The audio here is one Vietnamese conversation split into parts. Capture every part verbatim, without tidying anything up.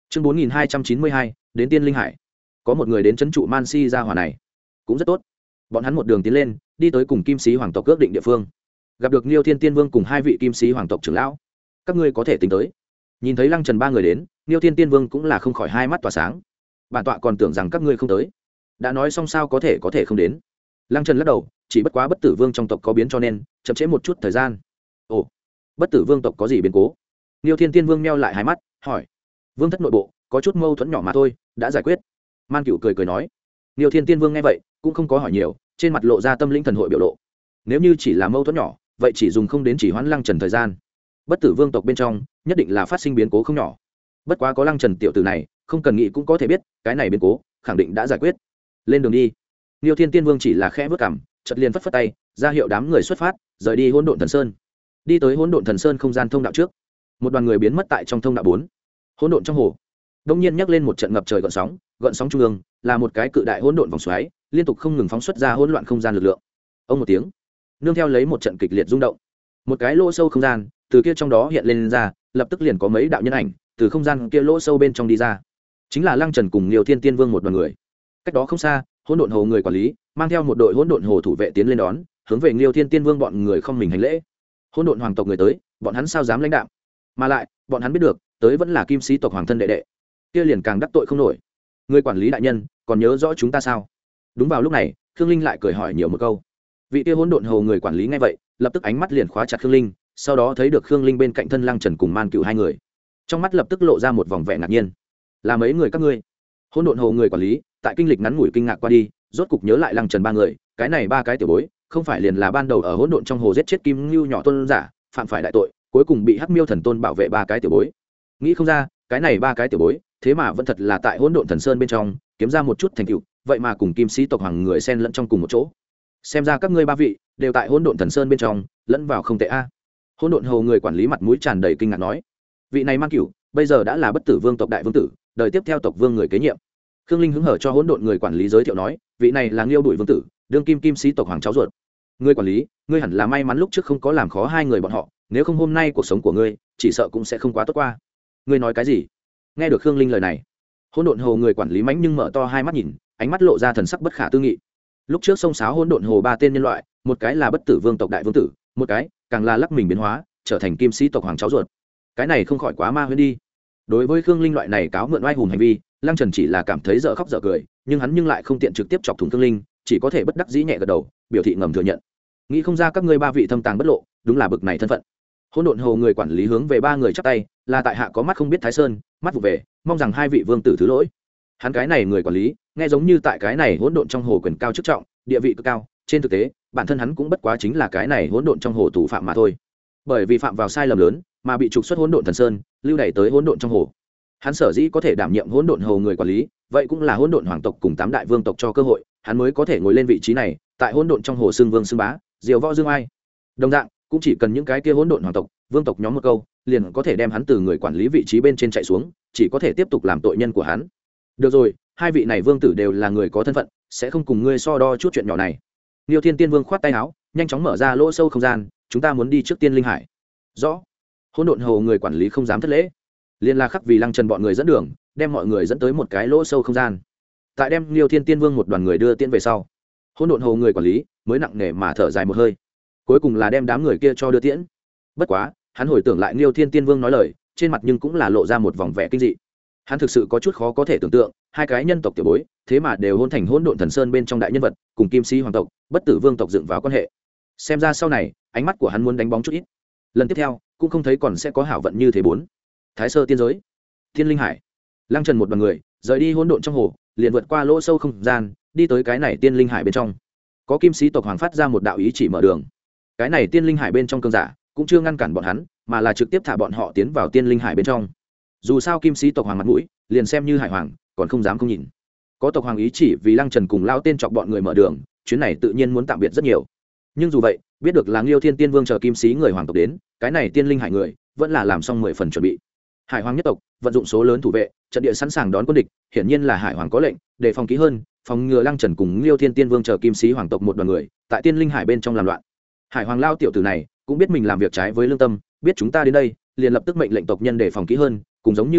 Chương bốn nghìn hai trăm chín mươi hai, đến Tiên Linh Hải. Có một người đến trấn trụ Man Si gia hỏa này, cũng rất tốt. Bọn hắn một đường tiến lên, đi tới cùng Kim Sĩ hoàng tộc ước định địa phương. Gặp được Liêu Thiên Tiên Vương cùng hai vị Kim Sĩ hoàng tộc trưởng lão. Các ngươi có thể tính tới. Nhìn thấy Lăng Trần ba người đến, Liêu Thiên Tiên Vương cũng là không khỏi hai mắt tỏa sáng. Bản tọa còn tưởng rằng các ngươi không tới. Đã nói xong sao có thể có thể không đến. Lăng Trần lắc đầu, chỉ bất quá Bất Tử Vương trong tộc có biến cho nên chậm trễ một chút thời gian. Ồ, Bất Tử Vương tộc có gì biến cố? Liêu Thiên Tiên Vương meo lại hai mắt, hỏi. Vương thất nội bộ có chút mâu thuẫn nhỏ mà thôi, đã giải quyết. Man Cửu cười cười nói. Liêu Thiên Tiên Vương nghe vậy cũng không có hỏi nhiều, trên mặt lộ ra tâm linh thần hội biểu lộ. Nếu như chỉ là mâu thuẫn nhỏ, vậy chỉ dùng không đến chỉ hoãn Lăng Trần thời gian. Bất Tử Vương tộc bên trong nhất định là phát sinh biến cố không nhỏ. Bất quá có Lăng Trần tiểu tử này, không cần nghĩ cũng có thể biết, cái này biến cố khẳng định đã giải quyết. Lên đường đi. Liêu Thiên Tiên Vương chỉ là khẽ bước cằm, chợt liền phất phất tay, ra hiệu đám người xuất phát, rời đi Hỗn Độn Thần Sơn. Đi tới Hỗn Độn Thần Sơn không gian thông đạo trước, một đoàn người biến mất tại trong thông đạo bốn. Hỗn độn trong hồ đông nhiên nhắc lên một trận ngập trời gợn sóng, gợn sóng trung ương là một cái cự đại hỗn độn vòng xoáy, liên tục không ngừng phóng xuất ra hỗn loạn không gian lực lượng. Ông một tiếng, nương theo lấy một trận kịch liệt rung động, một cái lỗ sâu không gian từ kia trong đó hiện lên, lên ra, lập tức liền có mấy đạo nhân ảnh từ không gian kia lỗ sâu bên trong đi ra, chính là Lăng Trần cùng Liêu Thiên Tiên Vương một đoàn người. Cách đó không xa, hỗn độn hồ người quản lý mang theo một đội hỗn độn hồ thủ vệ tiến lên đón, hướng về Liêu Thiên Tiên Vương bọn người không mình hành lễ. Hỗn độn hoàng tộc người tới, bọn hắn sao dám lãnh đạm? Mà lại, bọn hắn biết được, tới vẫn là Kim Sĩ tộc hoàng thân đệ đệ, kia liền càng đắc tội không nổi. Người quản lý đại nhân còn nhớ rõ chúng ta sao? Đúng vào lúc này, Khương Linh lại cười hỏi nhiều một câu. Vị kia hỗn độn hồ người quản lý nghe vậy, lập tức ánh mắt liền khóa chặt Khương Linh, sau đó thấy được Khương Linh bên cạnh thân Lăng Trần cùng Man Cửu hai người, trong mắt lập tức lộ ra một vòng vẻ ngạc nhiên. Là mấy người các ngươi? Hỗn độn hồ người quản lý tại kinh lịch ngắn ngủi kinh ngạc qua đi, rốt cục nhớ lại Lăng Trần ba người, cái này ba cái tiểu bối, không phải liền là ban đầu ở hỗn độn trong hồ giết chết Kim Ngưu nhỏ tôn giả, phạm phải đại tội, cuối cùng bị Hắc Miêu thần tôn bảo vệ ba cái tiểu bối. Nghĩ không ra, cái này ba cái tiểu bối, thế mà vẫn thật là tại hỗn độn thần sơn bên trong kiếm ra một chút thành tựu, vậy mà cùng Kim Sĩ tộc hoàng người xen lẫn trong cùng một chỗ. Xem ra các ngươi ba vị đều tại hỗn độn thần sơn bên trong lẫn vào không tệ a. Hỗn độn hồ người quản lý mặt mũi tràn đầy kinh ngạc nói. Vị này Man Cửu bây giờ đã là Bất Tử Vương tộc đại vương tử, đời tiếp theo tộc vương người kế nhiệm. Khương Linh hứng hở cho hỗn độn người quản lý giới thiệu nói, vị này là Nghiêu Đuổi vương tử, đương kim Kim Sĩ tộc hoàng cháu ruột. Ngươi quản lý, ngươi hẳn là may mắn lúc trước không có làm khó hai người bọn họ, nếu không hôm nay cuộc sống của ngươi chỉ sợ cũng sẽ không quá tốt qua. Ngươi nói cái gì? Nghe được Khương Linh lời này, hỗn độn hồ người quản lý mãnh nhưng mở to hai mắt nhìn, ánh mắt lộ ra thần sắc bất khả tư nghị. Lúc trước xông xáo hỗn độn hồ ba tên nhân loại, một cái là Bất Tử Vương tộc đại vương tử, một cái càng là lắc mình biến hóa trở thành Kim Sĩ tộc hoàng cháu ruột. Cái này không khỏi quá ma huyễn đi. Đối với Khương Linh loại này cáo mượn oai hùng hành vi, Lăng Trần chỉ là cảm thấy dở khóc dở cười, nhưng hắn nhưng lại không tiện trực tiếp chọc thủng Khương Linh, chỉ có thể bất đắc dĩ nhẹ gật đầu, biểu thị ngầm thừa nhận. Nghĩ không ra các ngươi ba vị thâm tàng bất lộ, đúng là bực này thân phận. Hỗn độn hồ người quản lý hướng về ba người chắp tay, là tại hạ có mắt không biết Thái Sơn, mắt vụ về, mong rằng hai vị vương tử thứ lỗi. Hắn cái này người quản lý, nghe giống như tại cái này hỗn độn trong hồ quyền cao chức trọng, địa vị cực cao, trên thực tế, bản thân hắn cũng bất quá chính là cái này hỗn độn trong hồ thủ phạm mà thôi. Bởi vì phạm vào sai lầm lớn, mà bị trục xuất hỗn độn thần sơn, lưu đày tới hỗn độn trong hồ. Hắn sở dĩ có thể đảm nhiệm hỗn độn hồ người quản lý, vậy cũng là hỗn độn hoàng tộc cùng tám đại vương tộc cho cơ hội, hắn mới có thể ngồi lên vị trí này, tại hỗn độn trong hồ xưng vương xưng bá, diều võ dương ai. Đồng dạng, cũng chỉ cần những cái kia hỗn độn hoàng tộc, vương tộc nhóm một câu, liền có thể đem hắn từ người quản lý vị trí bên trên chạy xuống, chỉ có thể tiếp tục làm tội nhân của hắn. Được rồi, hai vị này vương tử đều là người có thân phận, sẽ không cùng ngươi so đo chút chuyện nhỏ này. Liêu Thiên Tiên Vương khoát tay áo, nhanh chóng mở ra lỗ sâu không gian, chúng ta muốn đi trước Tiên Linh Hải. Rõ. Hỗn độn hồ người quản lý không dám thất lễ, liên la khắc vì Lăng Trần bọn người dẫn đường, đem mọi người dẫn tới một cái lỗ sâu không gian. Tại đem Liêu Thiên Tiên Vương một đoàn người đưa tiễn về sau, hỗn độn hồ người quản lý mới nặng nề mà thở dài một hơi, cuối cùng là đem đám người kia cho đưa tiễn. Bất quá, hắn hồi tưởng lại Liêu Thiên Tiên Vương nói lời, trên mặt nhưng cũng là lộ ra một vòng vẻ kinh dị. Hắn thực sự có chút khó có thể tưởng tượng, hai cái nhân tộc tiểu bối, thế mà đều hôn thành hỗn độn thần sơn bên trong đại nhân vật, cùng Kim Sĩ hoàng tộc, Bất Tử Vương tộc dựng vào quan hệ. Xem ra sau này, ánh mắt của hắn muốn đánh bóng chút ít. Lần tiếp theo, cũng không thấy còn sẽ có hảo vận như thế bốn. Thái Sơ tiên giới, Thiên Linh Hải. Lăng Trần một đoàn người, rời đi hỗn độn trong hồ, liền vượt qua lỗ sâu không gian, đi tới cái này Tiên Linh Hải bên trong. Có Kim Sĩ tộc hoàng phát ra một đạo ý chỉ mở đường. Cái này Tiên Linh Hải bên trong cường giả, cũng chưa ngăn cản bọn hắn, mà là trực tiếp thả bọn họ tiến vào Tiên Linh Hải bên trong. Dù sao Kim Sĩ tộc hoàng mặt mũi, liền xem như hải hoàng, còn không dám không nhìn. Có tộc hoàng ý chỉ vì Lăng Trần cùng lao tên chọc bọn người mở đường, chuyến này tự nhiên muốn tạm biệt rất nhiều. Nhưng dù vậy, biết được là Liêu Thiên Tiên Vương chờ Kim Sĩ người hoàng tộc đến, cái này Tiên Linh Hải người vẫn là làm xong mười phần chuẩn bị. Hải hoàng nhất tộc vận dụng số lớn thủ vệ, trận địa sẵn sàng đón quân địch, hiển nhiên là hải hoàng có lệnh, để phòng kỹ hơn, phòng ngừa Lăng Trần cùng Liêu Thiên Tiên Vương chờ Kim Sĩ hoàng tộc một đoàn người tại Tiên Linh Hải bên trong làm loạn. Hải hoàng lao tiểu tử này cũng biết mình làm việc trái với lương tâm, biết chúng ta đến đây, liền lập tức mệnh lệnh tộc nhân để phòng kỹ hơn, cùng giống như phòng tặc,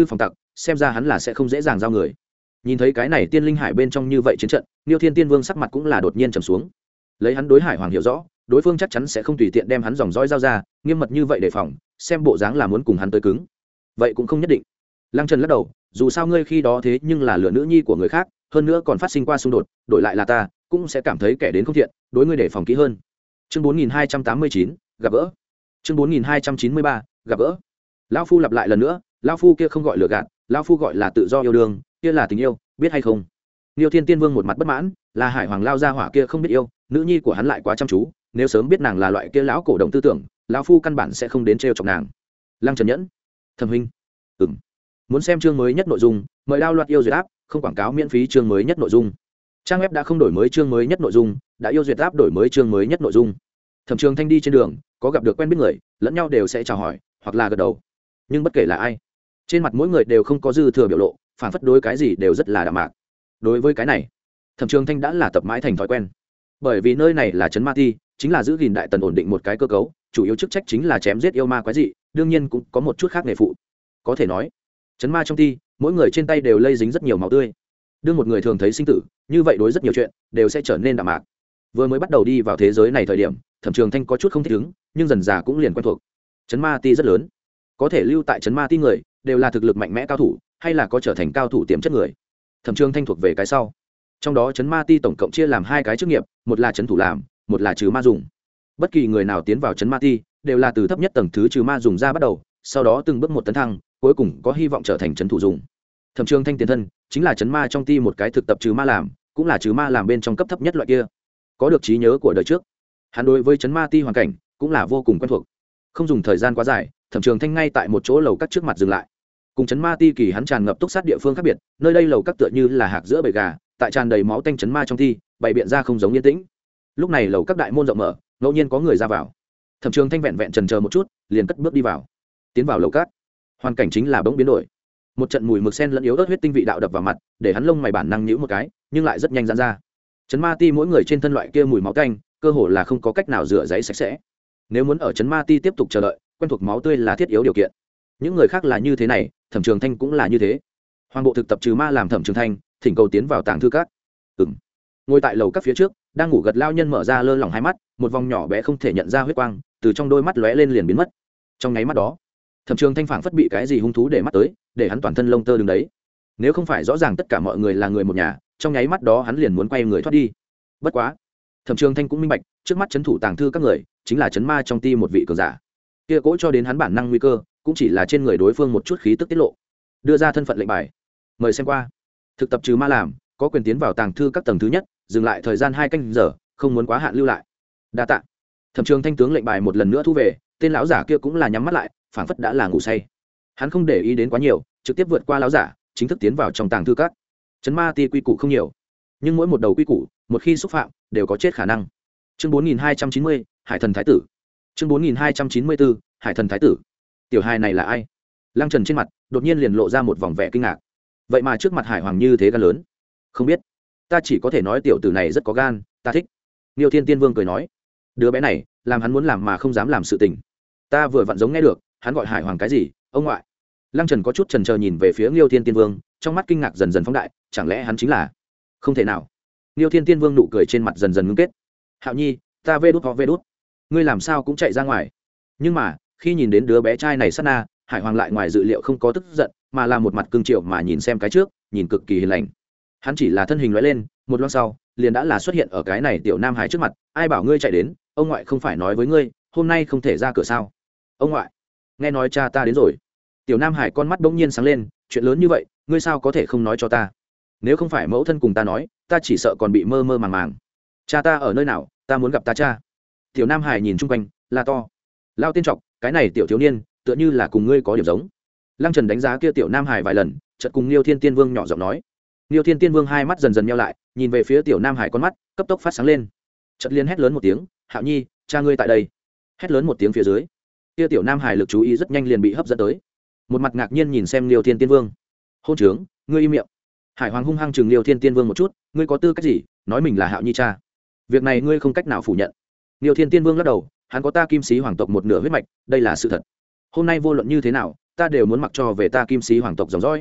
xem ra hắn là sẽ không dễ dàng giao người. Nhìn thấy cái này tiên linh hải bên trong như vậy chiến trận, Niêu Thiên Tiên Vương sắc mặt cũng là đột nhiên trầm xuống. Lấy hắn đối Hải Hoàng hiểu rõ, đối phương chắc chắn sẽ không tùy tiện đem hắn dòng dõi giao ra, nghiêm mật như vậy đề phòng, xem bộ dáng là muốn cùng hắn tới cứng. Vậy cũng không nhất định. Lăng Trần lắc đầu, dù sao ngươi khi đó thế nhưng là lựa nữ nhi của người khác, hơn nữa còn phát sinh qua xung đột, đổi lại là ta, cũng sẽ cảm thấy kẻ đến không thiện, đối ngươi đề phòng kỹ hơn. Chương bốn nghìn hai trăm tám mươi chín, gặp gỡ. Chương bốn nghìn hai trăm chín mươi ba, gặp gỡ. Lão phu lặp lại lần nữa, lão phu kia không gọi lừa gạt, lão phu gọi là tự do yêu đương, kia là tình yêu, biết hay không? Niêu Thiên Tiên Vương một mặt bất mãn, là Hải Hoàng lao ra hỏa kia không biết yêu, nữ nhi của hắn lại quá chăm chú, nếu sớm biết nàng là loại kia lão cổ động tư tưởng, lão phu căn bản sẽ không đến trêu chọc nàng. Lăng Trần Nhẫn, Thẩm huynh, ừm, muốn xem chương mới nhất nội dung, mời download yêu duyệt app, không quảng cáo miễn phí chương mới nhất nội dung. Trang web đã không đổi mới chương mới nhất nội dung, đã yêu duyệt app đổi mới chương mới nhất nội dung. Thẩm Trường Thanh đi trên đường, có gặp được quen biết người, lẫn nhau đều sẽ chào hỏi, hoặc là gật đầu. Nhưng bất kể là ai, trên mặt mỗi người đều không có dư thừa biểu lộ, phản phất đối cái gì đều rất là đạm mạc. Đối với cái này, Thẩm Trường Thanh đã là tập mãi thành thói quen. Bởi vì nơi này là trấn ma ti, chính là giữ gìn đại tần ổn định một cái cơ cấu, chủ yếu chức trách chính là chém giết yêu ma quái dị, đương nhiên cũng có một chút khác nghề phụ. Có thể nói, trấn ma trong ti, mỗi người trên tay đều lây dính rất nhiều máu tươi. Đương một người thường thấy sinh tử, như vậy đối rất nhiều chuyện đều sẽ trở nên đạm mạc. Vừa mới bắt đầu đi vào thế giới này thời điểm, Thẩm Trường Thanh có chút không thích ứng, nhưng dần dà cũng liền quen thuộc. Trấn ma ti rất lớn, có thể lưu tại trấn ma ti người đều là thực lực mạnh mẽ cao thủ, hay là có trở thành cao thủ tiềm chất người. Thẩm Trường Thanh thuộc về cái sau. Trong đó trấn ma ti tổng cộng chia làm hai cái chức nghiệp, một là trấn thủ làm, một là trừ ma dùng. Bất kỳ người nào tiến vào trấn ma ti đều là từ thấp nhất tầng thứ trừ ma dùng ra bắt đầu, sau đó từng bước một tấn thăng, cuối cùng có hy vọng trở thành trấn thủ dùng. Thẩm Trường Thanh tiền thân chính là trấn ma trong ti một cái thực tập trừ ma làm, cũng là trừ ma làm bên trong cấp thấp nhất loại kia. Có được trí nhớ của đời trước, hắn đối với trấn ma ti hoàn cảnh cũng là vô cùng quen thuộc. Không dùng thời gian quá dài, Thẩm Trường Thanh ngay tại một chỗ lầu các trước mặt dừng lại. Cùng trấn ma ti kỳ hắn tràn ngập túc sát địa phương khác biệt, nơi đây lầu các tựa như là hạc giữa bầy gà, tại tràn đầy máu tanh trấn ma trong ti, bày biện ra không giống yên tĩnh. Lúc này lầu các đại môn rộng mở, ngẫu nhiên có người ra vào. Thẩm Trường Thanh vẹn vẹn chần chờ một chút, liền cất bước đi vào. Tiến vào lầu các, hoàn cảnh chính là bỗng biến đổi. Một trận mùi mực sen lẫn yếu ớt huyết tinh vị đạo đập vào mặt, để hắn lông mày bản năng nhíu một cái, nhưng lại rất nhanh giãn ra. Trấn ma ti mỗi người trên thân loại kia mùi máu tanh, cơ hồ là không có cách nào rửa giấy sạch sẽ. Nếu muốn ở trấn ma ti tiếp tục chờ đợi, quen thuộc máu tươi là thiết yếu điều kiện. Những người khác là như thế này, Thẩm Trường Thanh cũng là như thế. Hoàng bộ thực tập trừ ma làm Thẩm Trường Thanh thỉnh cầu tiến vào tàng thư các. Ừm. Ngồi tại lầu các phía trước, đang ngủ gật lao nhân mở ra lơ lỏng hai mắt, một vòng nhỏ bé không thể nhận ra huyết quang từ trong đôi mắt lóe lên liền biến mất. Trong nháy mắt đó, Thẩm Trường Thanh phảng phất bị cái gì hung thú để mắt tới, để hắn toàn thân lông tơ đứng đấy. Nếu không phải rõ ràng tất cả mọi người là người một nhà, trong nháy mắt đó hắn liền muốn quay người thoát đi. Bất quá, Thẩm Trường Thanh cũng minh bạch, trước mắt trấn thủ tàng thư các người, chính là trấn ma trong ti một vị cường giả. Kia cỗ cho đến hắn bản năng nguy cơ, cũng chỉ là trên người đối phương một chút khí tức tiết lộ. Đưa ra thân phận lệnh bài, mời xem qua. Thực tập trừ ma làm, có quyền tiến vào tàng thư các tầng thứ nhất, dừng lại thời gian hai canh giờ, không muốn quá hạn lưu lại. Đa tạ. Thẩm Trường Thanh tướng lệnh bài một lần nữa thu về, tên lão giả kia cũng là nhắm mắt lại, phảng phất đã là ngủ say. Hắn không để ý đến quá nhiều, trực tiếp vượt qua lão giả, chính thức tiến vào trong tàng thư các. Trấn ma ti quy củ không nhiều, nhưng mỗi một đầu quy củ, một khi xúc phạm, đều có chết khả năng. Chương bốn nghìn hai trăm chín mươi, Hải thần thái tử. Chương bốn nghìn hai trăm chín mươi bốn, Hải thần thái tử. Tiểu hài này là ai? Lăng Trần trên mặt đột nhiên liền lộ ra một vòng vẻ kinh ngạc. Vậy mà trước mặt Hải Hoàng như thế gan lớn. Không biết, ta chỉ có thể nói tiểu tử này rất có gan, ta thích. Niêu Thiên Tiên Vương cười nói, đứa bé này làm hắn muốn làm mà không dám làm sự tình. Ta vừa vặn giống nghe được, hắn gọi Hải Hoàng cái gì? Ông ngoại. Lăng Trần có chút chần chờ nhìn về phía Niêu Thiên Tiên Vương, trong mắt kinh ngạc dần dần phóng đại, chẳng lẽ hắn chính là? Không thể nào. Niêu Thiên Tiên Vương nụ cười trên mặt dần dần ngưng kết. Hạo Nhi, ta vê đút ho vê đút. Ngươi làm sao cũng chạy ra ngoài. Nhưng mà, khi nhìn đến đứa bé trai này sát na, Hải Hoàng lại ngoài dự liệu không có tức giận, mà là một mặt cương triệu mà nhìn xem cái trước, nhìn cực kỳ hiền lành. Hắn chỉ là thân hình lóe lên, một lát sau, liền đã là xuất hiện ở cái này tiểu nam hải trước mặt. Ai bảo ngươi chạy đến? Ông ngoại không phải nói với ngươi, hôm nay không thể ra cửa sao? Ông ngoại, nghe nói cha ta đến rồi. Tiểu nam hải con mắt bỗng nhiên sáng lên, chuyện lớn như vậy, ngươi sao có thể không nói cho ta? Nếu không phải mẫu thân cùng ta nói, ta chỉ sợ còn bị mơ mơ màng màng. Cha ta ở nơi nào? Ta muốn gặp ta cha. Tiểu nam hải nhìn chung quanh, la to. Lao tiên trọc, cái này tiểu thiếu niên, tựa như là cùng ngươi có điểm giống. Lăng Trần đánh giá kia tiểu nam hải vài lần, chợt cùng Liêu Thiên Tiên Vương nhỏ giọng nói. Liêu Thiên Tiên Vương hai mắt dần dần nheo lại, nhìn về phía tiểu nam hải con mắt, cấp tốc phát sáng lên. Chợt liên hét lớn một tiếng, Hạo Nhi, cha ngươi tại đây. Hét lớn một tiếng phía dưới, kia tiểu nam hải lực chú ý rất nhanh liền bị hấp dẫn tới, một mặt ngạc nhiên nhìn xem Liêu Thiên Tiên Vương. Hôn trướng, ngươi im miệng. Hải Hoàng hung hăng chừng Liêu Thiên Tiên Vương một chút, ngươi có tư cách gì nói mình là Hạo Nhi cha? Việc này ngươi không cách nào phủ nhận. Liêu Thiên Tiên Vương lắc đầu, hắn có ta Kim Sĩ hoàng tộc một nửa huyết mạch, đây là sự thật. Hôm nay vô luận như thế nào, ta đều muốn mặc cho về ta Kim Sĩ hoàng tộc dòng dõi.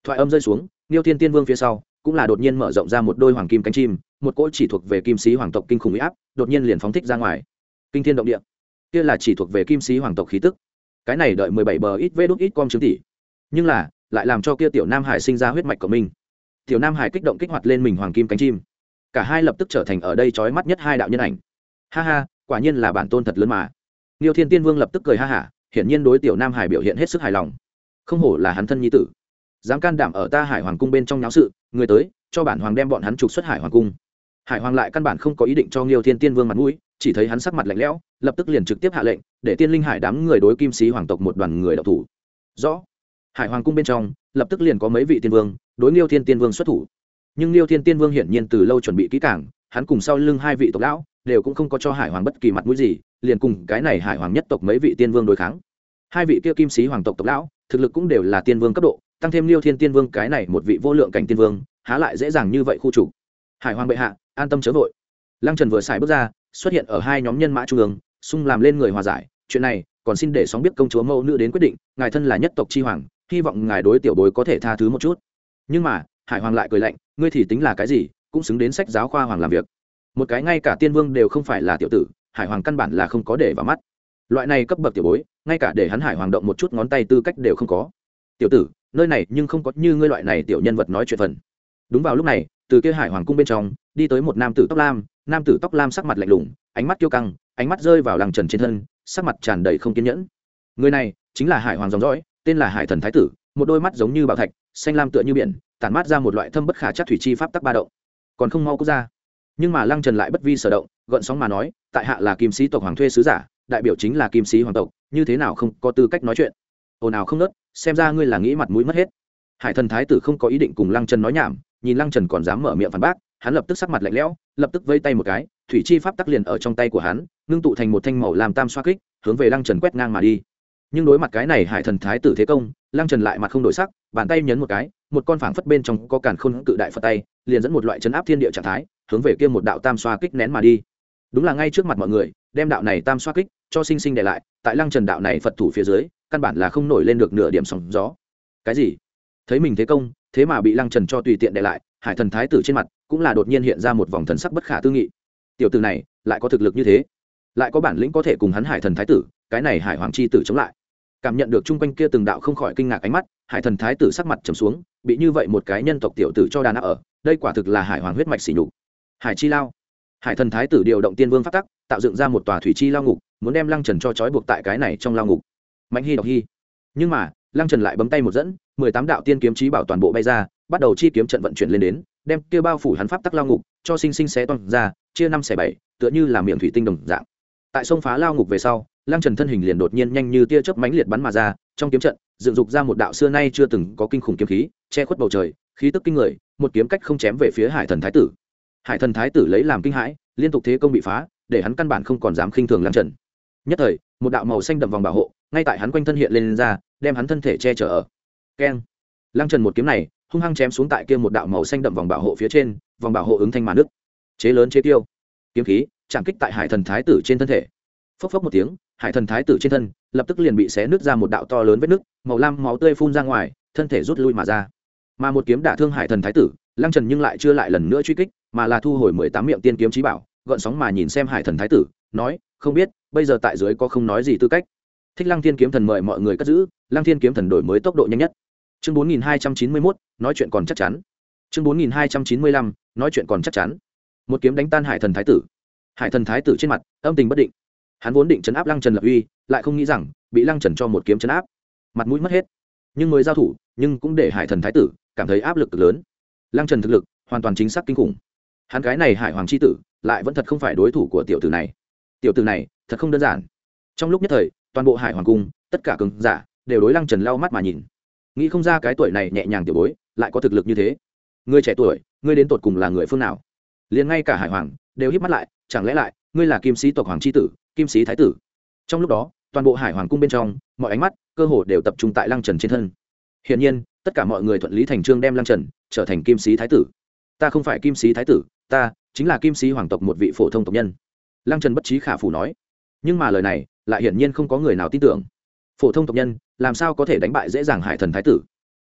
thoại âm rơi xuống, Niêu Thiên Tiên Vương phía sau cũng là đột nhiên mở rộng ra một đôi hoàng kim cánh chim, một cỗ chỉ thuộc về kim sĩ hoàng tộc kinh khủng uy áp đột nhiên liền phóng thích ra ngoài, kinh thiên động địa. Kia là chỉ thuộc về kim sĩ hoàng tộc khí tức. Cái này đợi mười bảy bờ ít vê đút ít com chứng tỷ, nhưng là lại làm cho kia tiểu Nam Hải sinh ra huyết mạch của mình. Tiểu Nam Hải kích động kích hoạt lên mình hoàng kim cánh chim, cả hai lập tức trở thành ở đây chói mắt nhất hai đạo nhân ảnh. Ha ha, quả nhiên là bản tôn thật lớn mà. Niêu Thiên Tiên Vương lập tức cười ha hả, hiển nhiên đối tiểu Nam Hải biểu hiện hết sức hài lòng. Không hổ là hắn thân nhi tử, dám can đảm ở ta Hải Hoàng cung bên trong nháo sự, người tới, cho bản hoàng đem bọn hắn trục xuất Hải Hoàng cung. Hải Hoàng lại căn bản không có ý định cho Niêu Thiên Tiên Vương mặt mũi, chỉ thấy hắn sắc mặt lạnh lẽo, lập tức liền trực tiếp hạ lệnh, để Tiên Linh Hải đám người đối kim sĩ hoàng tộc một đoàn người động thủ. Rõ. Hải Hoàng cung bên trong, lập tức liền có mấy vị tiên vương đối Niêu Thiên Tiên Vương xuất thủ. Nhưng Niêu Thiên Tiên Vương hiển nhiên từ lâu chuẩn bị kỹ càng, hắn cùng sau lưng hai vị tộc lão đều cũng không có cho Hải Hoàng bất kỳ mặt mũi gì, liền cùng cái này Hải Hoàng nhất tộc mấy vị tiên vương đối kháng. Hai vị kia kim sĩ hoàng tộc tộc lão, thực lực cũng đều là tiên vương cấp độ, tăng thêm Niêu Thiên Tiên Vương cái này một vị vô lượng cảnh tiên vương, há lại dễ dàng như vậy khu chủ. Hải Hoàng bệ hạ, an tâm chớ vội. Lăng Trần vừa xài bước ra, xuất hiện ở hai nhóm nhân mã trung ương, xung làm lên người hòa giải, chuyện này còn xin để sóng biết công chúa mẫu nữ đến quyết định, ngài thân là nhất tộc chi hoàng, hy vọng ngài đối tiểu bối có thể tha thứ một chút. Nhưng mà Hải Hoàng lại cười lạnh, ngươi thì tính là cái gì, cũng xứng đến sách giáo khoa hoàng làm việc. Một cái ngay cả tiên vương đều không phải là tiểu tử, Hải Hoàng căn bản là không có để vào mắt. Loại này cấp bậc tiểu bối, ngay cả để hắn Hải Hoàng động một chút ngón tay tư cách đều không có. Tiểu tử, nơi này nhưng không có như ngươi loại này tiểu nhân vật nói chuyện phần. Đúng vào lúc này, từ kia Hải Hoàng cung bên trong đi tới một nam tử tóc lam, nam tử tóc lam sắc mặt lạnh lùng, ánh mắt kiêu căng, ánh mắt rơi vào Lăng Trần trên thân, sắc mặt tràn đầy không kiên nhẫn. Người này chính là Hải Hoàng dòng dõi, tên là Hải Thần Thái tử, một đôi mắt giống như bảo thạch, xanh lam tựa như biển, tản mát ra một loại thâm bất khả chắc thủy chi pháp tắc ba động. Còn không mau cút ra. Nhưng mà Lăng Trần lại bất vi sở động, gợn sóng mà nói, tại hạ là kim sĩ tộc hoàng thuê sứ giả, đại biểu chính là kim sĩ hoàng tộc, như thế nào không có tư cách nói chuyện. Ồn ào không nớt, xem ra ngươi là nghĩ mặt mũi mất hết. Hải Thần Thái tử không có ý định cùng Lăng Trần nói nhảm, nhìn Lăng Trần còn dám mở miệng phản bác, hắn lập tức sắc mặt lạnh lẽo, lập tức vây tay một cái, thủy chi pháp tắc liền ở trong tay của hắn, ngưng tụ thành một thanh màu làm tam xoa kích, hướng về Lăng Trần quét ngang mà đi. Nhưng đối mặt cái này Hải Thần Thái tử thế công, Lăng Trần lại mặt không đổi sắc, bàn tay nhấn một cái, một con phảng phất bên trong có càn khôn cự đại phật tay, liền dẫn một loại chấn áp thiên địa trạng thái, hướng về kia một đạo tam xoa kích nén mà đi. Đúng là ngay trước mặt mọi người, đem đạo này tam xoa kích cho sinh sinh để lại, tại Lăng Trần đạo này Phật thủ phía dưới, căn bản là không nổi lên được nửa điểm sóng gió. Cái gì? Thấy mình thế công, thế mà bị Lăng Trần cho tùy tiện để lại, Hải Thần Thái tử trên mặt cũng là đột nhiên hiện ra một vòng thần sắc bất khả tư nghị. Tiểu tử này lại có thực lực như thế, lại có bản lĩnh có thể cùng hắn Hải Thần Thái tử, cái này Hải Hoàng chi tử chống lại. Cảm nhận được chung quanh kia từng đạo không khỏi kinh ngạc ánh mắt, Hải Thần Thái tử sắc mặt trầm xuống, bị như vậy một cái nhân tộc tiểu tử cho đàn áp ở, đây quả thực là Hải Hoàng huyết mạch sỉ nhục. Hải chi lao. Hải Thần Thái tử điều động tiên vương pháp tắc, tạo dựng ra một tòa thủy chi lao ngục, muốn đem Lăng Trần cho trói buộc tại cái này trong lao ngục. Mạnh Hi độc hi. Nhưng mà, Lăng Trần lại bấm tay một dẫn, mười tám đạo tiên kiếm chí bảo toàn bộ bay ra, bắt đầu chi kiếm trận vận chuyển lên đến, đem kia bao phủ hắn pháp tắc lao ngục cho sinh sinh xé toang ra, chia năm xẻ bảy, tựa như là miệng thủy tinh đồng dạng. Tại sông phá lao ngục về sau, Lăng Trần thân hình liền đột nhiên nhanh như tia chớp mãnh liệt bắn mà ra, trong kiếm trận dựng dục ra một đạo xưa nay chưa từng có kinh khủng kiếm khí, che khuất bầu trời, khí tức kinh người, một kiếm cách không chém về phía Hải Thần Thái tử. Hải Thần Thái tử lấy làm kinh hãi, liên tục thế công bị phá, để hắn căn bản không còn dám khinh thường Lăng Trần. Nhất thời, một đạo màu xanh đậm vòng bảo hộ, ngay tại hắn quanh thân hiện lên, lên ra, đem hắn thân thể che chở ở. Keng! Lăng Trần một kiếm này, hung hăng chém xuống tại kia một đạo màu xanh đậm vòng bảo hộ phía trên, vòng bảo hộ ứng thanh mà nước. Chế lớn chế tiêu. Kiếm khí chạm kích tại Hải Thần Thái tử trên thân thể. Phốc phốc một tiếng, Hải Thần Thái tử trên thân lập tức liền bị xé nứt ra một đạo to lớn vết nứt, màu lam máu tươi phun ra ngoài, thân thể rút lui mà ra. Mà một kiếm đả thương Hải Thần Thái tử, Lăng Trần nhưng lại chưa lại lần nữa truy kích, mà là thu hồi mười tám miệng tiên kiếm chí bảo, gợn sóng mà nhìn xem Hải Thần Thái tử, nói, không biết bây giờ tại dưới có không nói gì tư cách. Thích Lăng Thiên kiếm thần mời mọi người cất giữ, Lăng Thiên kiếm thần đổi mới tốc độ nhanh nhất. Chương bốn nghìn hai trăm chín mươi mốt, nói chuyện còn chắc chắn. Chương bốn nghìn hai trăm chín mươi lăm, nói chuyện còn chắc chắn. Một kiếm đánh tan Hải Thần Thái tử. Hải Thần Thái tử trên mặt âm tình bất định. Hắn vốn định trấn áp Lăng Trần lập uy, lại không nghĩ rằng bị Lăng Trần cho một kiếm trấn áp, mặt mũi mất hết. Nhưng mới giao thủ, nhưng cũng để Hải Thần Thái tử cảm thấy áp lực cực lớn. Lăng Trần thực lực hoàn toàn chính xác kinh khủng. Hắn cái này Hải Hoàng chi tử, lại vẫn thật không phải đối thủ của tiểu tử này. Tiểu tử này thật không đơn giản. Trong lúc nhất thời, toàn bộ Hải Hoàng cung, tất cả cường giả đều đối Lăng Trần lau mắt mà nhìn. Nghĩ không ra cái tuổi này nhẹ nhàng tiểu bối, lại có thực lực như thế. Ngươi trẻ tuổi, ngươi đến tột cùng là người phương nào? Liền ngay cả Hải Hoàng đều híp mắt lại, chẳng lẽ lại ngươi là kim sĩ tộc hoàng chi tử, kim sĩ thái tử? Trong lúc đó, toàn bộ Hải Hoàng cung bên trong, mọi ánh mắt cơ hồ đều tập trung tại Lăng Trần trên thân. Hiển nhiên, tất cả mọi người thuận lý thành trương đem Lăng Trần trở thành kim sĩ thái tử. Ta không phải kim sĩ thái tử, ta chính là kim sĩ hoàng tộc một vị phổ thông tộc nhân. Lăng Trần bất trí khả phủ nói. Nhưng mà lời này lại hiển nhiên không có người nào tin tưởng. Phổ thông tộc nhân làm sao có thể đánh bại dễ dàng Hải Thần Thái tử?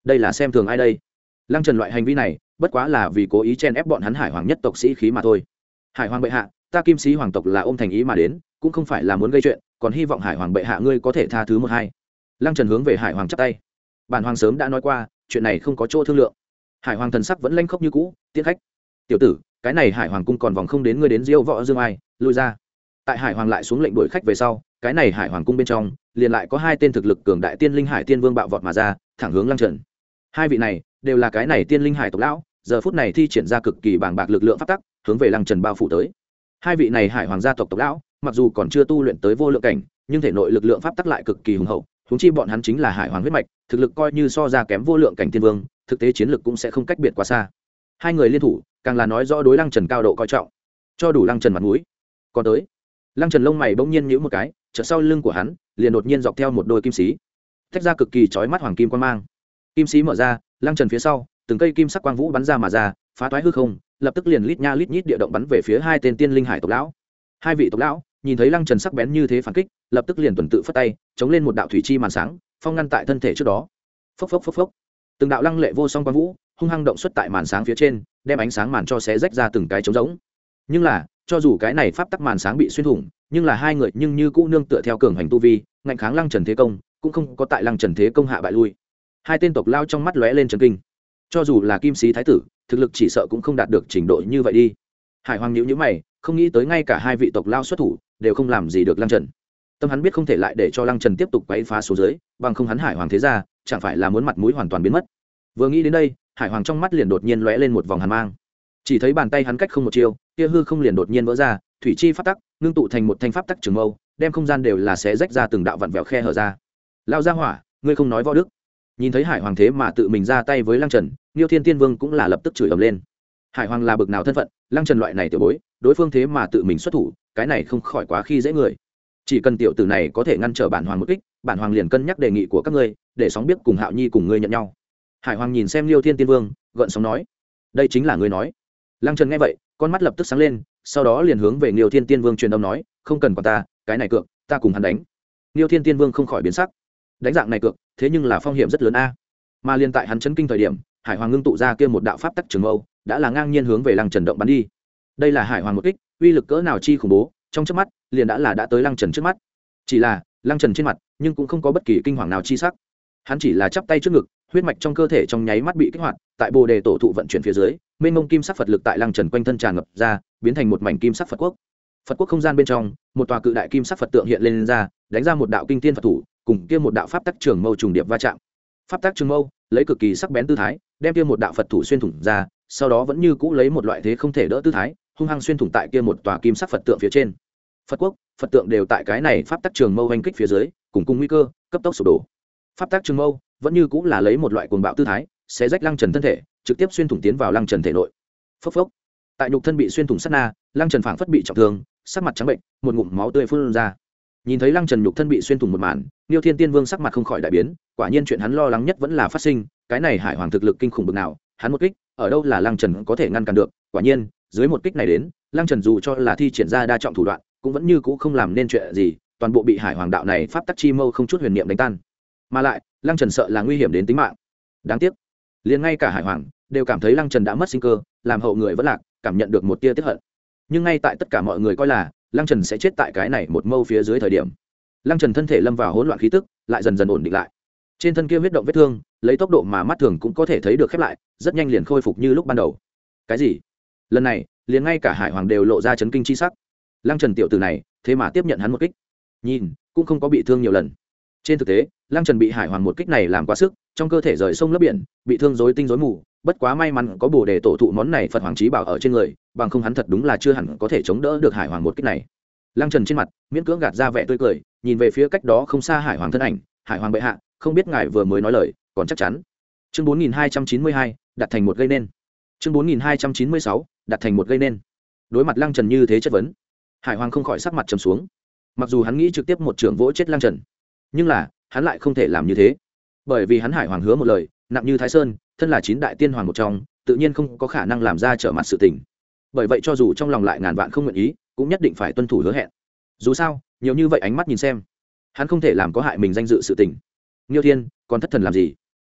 đây là xem thường ai đây? Lăng Trần loại hành vi này bất quá là vì cố ý chen ép bọn hắn hải hoàng nhất tộc sĩ khí mà thôi. Hải hoàng bệ hạ, ta kim sĩ hoàng tộc là ôm thành ý mà đến, cũng không phải là muốn gây chuyện, còn hy vọng hải hoàng bệ hạ ngươi có thể tha thứ một hai. Lăng Trần hướng về hải hoàng chắp tay. Bản hoàng sớm đã nói qua, chuyện này không có chỗ thương lượng. Hải hoàng thần sắc vẫn lanh khốc như cũ, tiễn khách. Tiểu tử, cái này hải hoàng cung còn vòng không đến ngươi đến diêu võ dương ai, lui ra. Tại hải hoàng lại xuống lệnh đuổi khách về sau, cái này hải hoàng cung bên trong liền lại có hai tên thực lực cường đại tiên linh hải tiên vương bạo vọt mà ra, thẳng hướng Lăng Trần. Hai vị này đều là cái này tiên linh hải tộc lão, giờ phút này thi triển ra cực kỳ bàng bạc lực lượng pháp tắc, hướng về Lăng Trần bao phủ tới. Hai vị này hải hoàng gia tộc tộc lão, mặc dù còn chưa tu luyện tới vô lượng cảnh, nhưng thể nội lực lượng pháp tắc lại cực kỳ hùng hậu, huống chi bọn hắn chính là hải hoàng huyết mạch, thực lực coi như so ra kém vô lượng cảnh tiên vương, thực tế chiến lực cũng sẽ không cách biệt quá xa. Hai người liên thủ, càng là nói rõ đối Lăng Trần cao độ coi trọng, cho đủ Lăng Trần mặt mũi. Còn tới, Lăng Trần lông mày bỗng nhiên nhíu một cái, chợt sau lưng của hắn liền đột nhiên dọc theo một đôi kim sĩ, tách ra cực kỳ chói mắt hoàng kim quang mang. Kim sĩ mở ra, Lăng Trần phía sau, từng cây kim sắc quang vũ bắn ra mà ra, phá toái hư không, lập tức liền lít nha lít nhít địa động bắn về phía hai tên tiên linh hải tộc lão. Hai vị tộc lão nhìn thấy Lăng Trần sắc bén như thế phản kích, lập tức liền tuần tự phất tay, chống lên một đạo thủy chi màn sáng, phong ngăn tại thân thể trước đó. Phốc phốc phốc phốc. Từng đạo lăng lệ vô song quang vũ, hung hăng động xuất tại màn sáng phía trên, đem ánh sáng màn cho xé rách ra từng cái trống rỗng. Nhưng là, cho dù cái này pháp tắc màn sáng bị xuyên thủng, nhưng là hai người nhưng như cũ nương tựa theo cường hành tu vi, ngăn kháng Lăng Trần thế công, cũng không có tại Lăng Trần thế công hạ bại lui. Hai tên tộc lao trong mắt lóe lên chấn kinh. Cho dù là kim sĩ thái tử, thực lực chỉ sợ cũng không đạt được trình độ như vậy đi. Hải hoàng nhíu nhíu mày, không nghĩ tới ngay cả hai vị tộc lao xuất thủ đều không làm gì được Lăng Trần. Tâm hắn biết không thể lại để cho Lăng Trần tiếp tục quấy phá số dưới, bằng không hắn hải hoàng thế ra, chẳng phải là muốn mặt mũi hoàn toàn biến mất. Vừa nghĩ đến đây, hải hoàng trong mắt liền đột nhiên lóe lên một vòng hàn mang. Chỉ thấy bàn tay hắn cách không một chiêu, kia hư không liền đột nhiên vỡ ra, thủy chi pháp tắc ngưng tụ thành một thanh pháp tắc trường mâu, đem không gian đều là xé rách ra từng đạo vặn vẹo khe hở ra. Lao ra hỏa, ngươi không nói võ đức. Nhìn thấy hải hoàng thế mà tự mình ra tay với Lăng Trần, Niêu Thiên Tiên Vương cũng là lập tức chửi ầm lên. Hải hoàng là bực nào thân phận, Lăng Trần loại này tiểu bối, đối phương thế mà tự mình xuất thủ, cái này không khỏi quá khi dễ người. Chỉ cần tiểu tử này có thể ngăn trở bản hoàng một kích, bản hoàng liền cân nhắc đề nghị của các ngươi, để sóng biết cùng Hạo Nhi cùng ngươi nhận nhau. Hải hoàng nhìn xem Niêu Thiên Tiên Vương, gợn sóng nói: đây chính là ngươi nói. Lăng Trần nghe vậy, con mắt lập tức sáng lên, sau đó liền hướng về Niêu Thiên Tiên Vương truyền âm nói: không cần quản ta, cái này cược, ta cùng hắn đánh. Niêu Thiên Tiên Vương không khỏi biến sắc. Đánh dạng này cược, thế nhưng là phong hiểm rất lớn a. Mà liên tại hắn chấn kinh thời điểm, hải hoàng ngưng tụ ra kia một đạo pháp tắc trường mâu, đã là ngang nhiên hướng về Lăng Trần động bắn đi. Đây là hải hoàng một kích, uy lực cỡ nào chi khủng bố, trong chớp mắt liền đã là đã tới Lăng Trần trước mắt. Chỉ là Lăng Trần trên mặt nhưng cũng không có bất kỳ kinh hoàng nào chi sắc. Hắn chỉ là chắp tay trước ngực, huyết mạch trong cơ thể trong nháy mắt bị kích hoạt, tại Bồ Đề tổ thụ vận chuyển phía dưới, mênh mông kim sắc Phật lực tại Lăng Trần quanh thân tràn ngập ra, biến thành một mảnh kim sắc Phật quốc. Phật quốc không gian bên trong, một tòa cự đại kim sắc Phật tượng hiện lên, lên ra, đánh ra một đạo kinh thiên Phật thủ, cùng kia một đạo pháp tắc trường mâu trùng điệp va chạm. Pháp tắc trường mâu lấy cực kỳ sắc bén tư thái, đem kia một đạo Phật thủ xuyên thủng ra, sau đó vẫn như cũ lấy một loại thế không thể đỡ tư thái, hung hăng xuyên thủng tại kia một tòa kim sắc Phật tượng phía trên. Phật quốc, Phật tượng đều tại cái này pháp tắc trường mâu hành kích phía dưới, cùng cùng nguy cơ cấp tốc sụp đổ. Pháp tắc trường mâu vẫn như cũ là lấy một loại cuồng bạo tư thái, xé rách Lăng Trần thân thể, trực tiếp xuyên thủng tiến vào Lăng Trần thể nội. Phốc phốc. Tại nhục thân bị xuyên thủng sát na, Lăng Trần phảng phất bị trọng thương, sắc mặt trắng bệnh, một ngụm máu tươi phun ra. Nhìn thấy Lăng Trần nhục thân bị xuyên thủng một màn, Niêu Thiên Tiên Vương sắc mặt không khỏi đại biến, quả nhiên chuyện hắn lo lắng nhất vẫn là phát sinh, cái này hải hoàng thực lực kinh khủng bực nào, hắn một kích, ở đâu là Lăng Trần có thể ngăn cản được, quả nhiên, dưới một kích này đến, Lăng Trần dù cho là thi triển ra đa trọng thủ đoạn, cũng vẫn như cũ không làm nên chuyện gì, toàn bộ bị hải hoàng đạo này pháp tắc chi mâu không chút huyền niệm đánh tan. Mà lại, Lăng Trần sợ là nguy hiểm đến tính mạng. Đáng tiếc, liền ngay cả hải hoàng đều cảm thấy Lăng Trần đã mất sinh cơ, làm hậu người vẫn lạc, cảm nhận được một tia tiếc hận. Nhưng ngay tại tất cả mọi người coi là Lăng Trần sẽ chết tại cái này một mâu phía dưới thời điểm, Lăng Trần thân thể lâm vào hỗn loạn khí tức, lại dần dần ổn định lại. Trên thân kia huyết động vết thương, lấy tốc độ mà mắt thường cũng có thể thấy được khép lại, rất nhanh liền khôi phục như lúc ban đầu. Cái gì? Lần này, liền ngay cả hải hoàng đều lộ ra chấn kinh chi sắc. Lăng Trần tiểu tử này, thế mà tiếp nhận hắn một kích. Nhìn, cũng không có bị thương nhiều lần. Trên thực tế, Lăng Trần bị hải hoàng một kích này làm quá sức, trong cơ thể rời sông lấp biển, bị thương rối tinh rối mù, bất quá may mắn có Bồ Đề tổ thụ món này Phật hoàng chí bảo ở trên người, bằng không hắn thật đúng là chưa hẳn có thể chống đỡ được hải hoàng một kích này. Lăng Trần trên mặt miễn cưỡng gạt ra vẻ tươi cười, nhìn về phía cách đó không xa hải hoàng thân ảnh. Hải hoàng bệ hạ, không biết ngài vừa mới nói lời, còn chắc chắn. Chương bốn nghìn hai trăm chín mươi hai, đặt thành một gây nên. Chương bốn nghìn hai trăm chín mươi sáu, đặt thành một gây nên. Đối mặt Lăng Trần như thế chất vấn, hải hoàng không khỏi sắc mặt trầm xuống. Mặc dù hắn nghĩ trực tiếp một trường vỗ chết Lăng Trần, nhưng là hắn lại không thể làm như thế, bởi vì hắn hải hoàng hứa một lời, nặng như Thái Sơn, thân là chín đại tiên hoàng một trong, tự nhiên không có khả năng làm ra trở mặt sự tình. Bởi vậy cho dù trong lòng lại ngàn vạn không nguyện ý, cũng nhất định phải tuân thủ hứa hẹn. Dù sao, nhiều như vậy ánh mắt nhìn xem, hắn không thể làm có hại mình danh dự sự tình. Nghiêu Thiên, còn thất thần làm gì?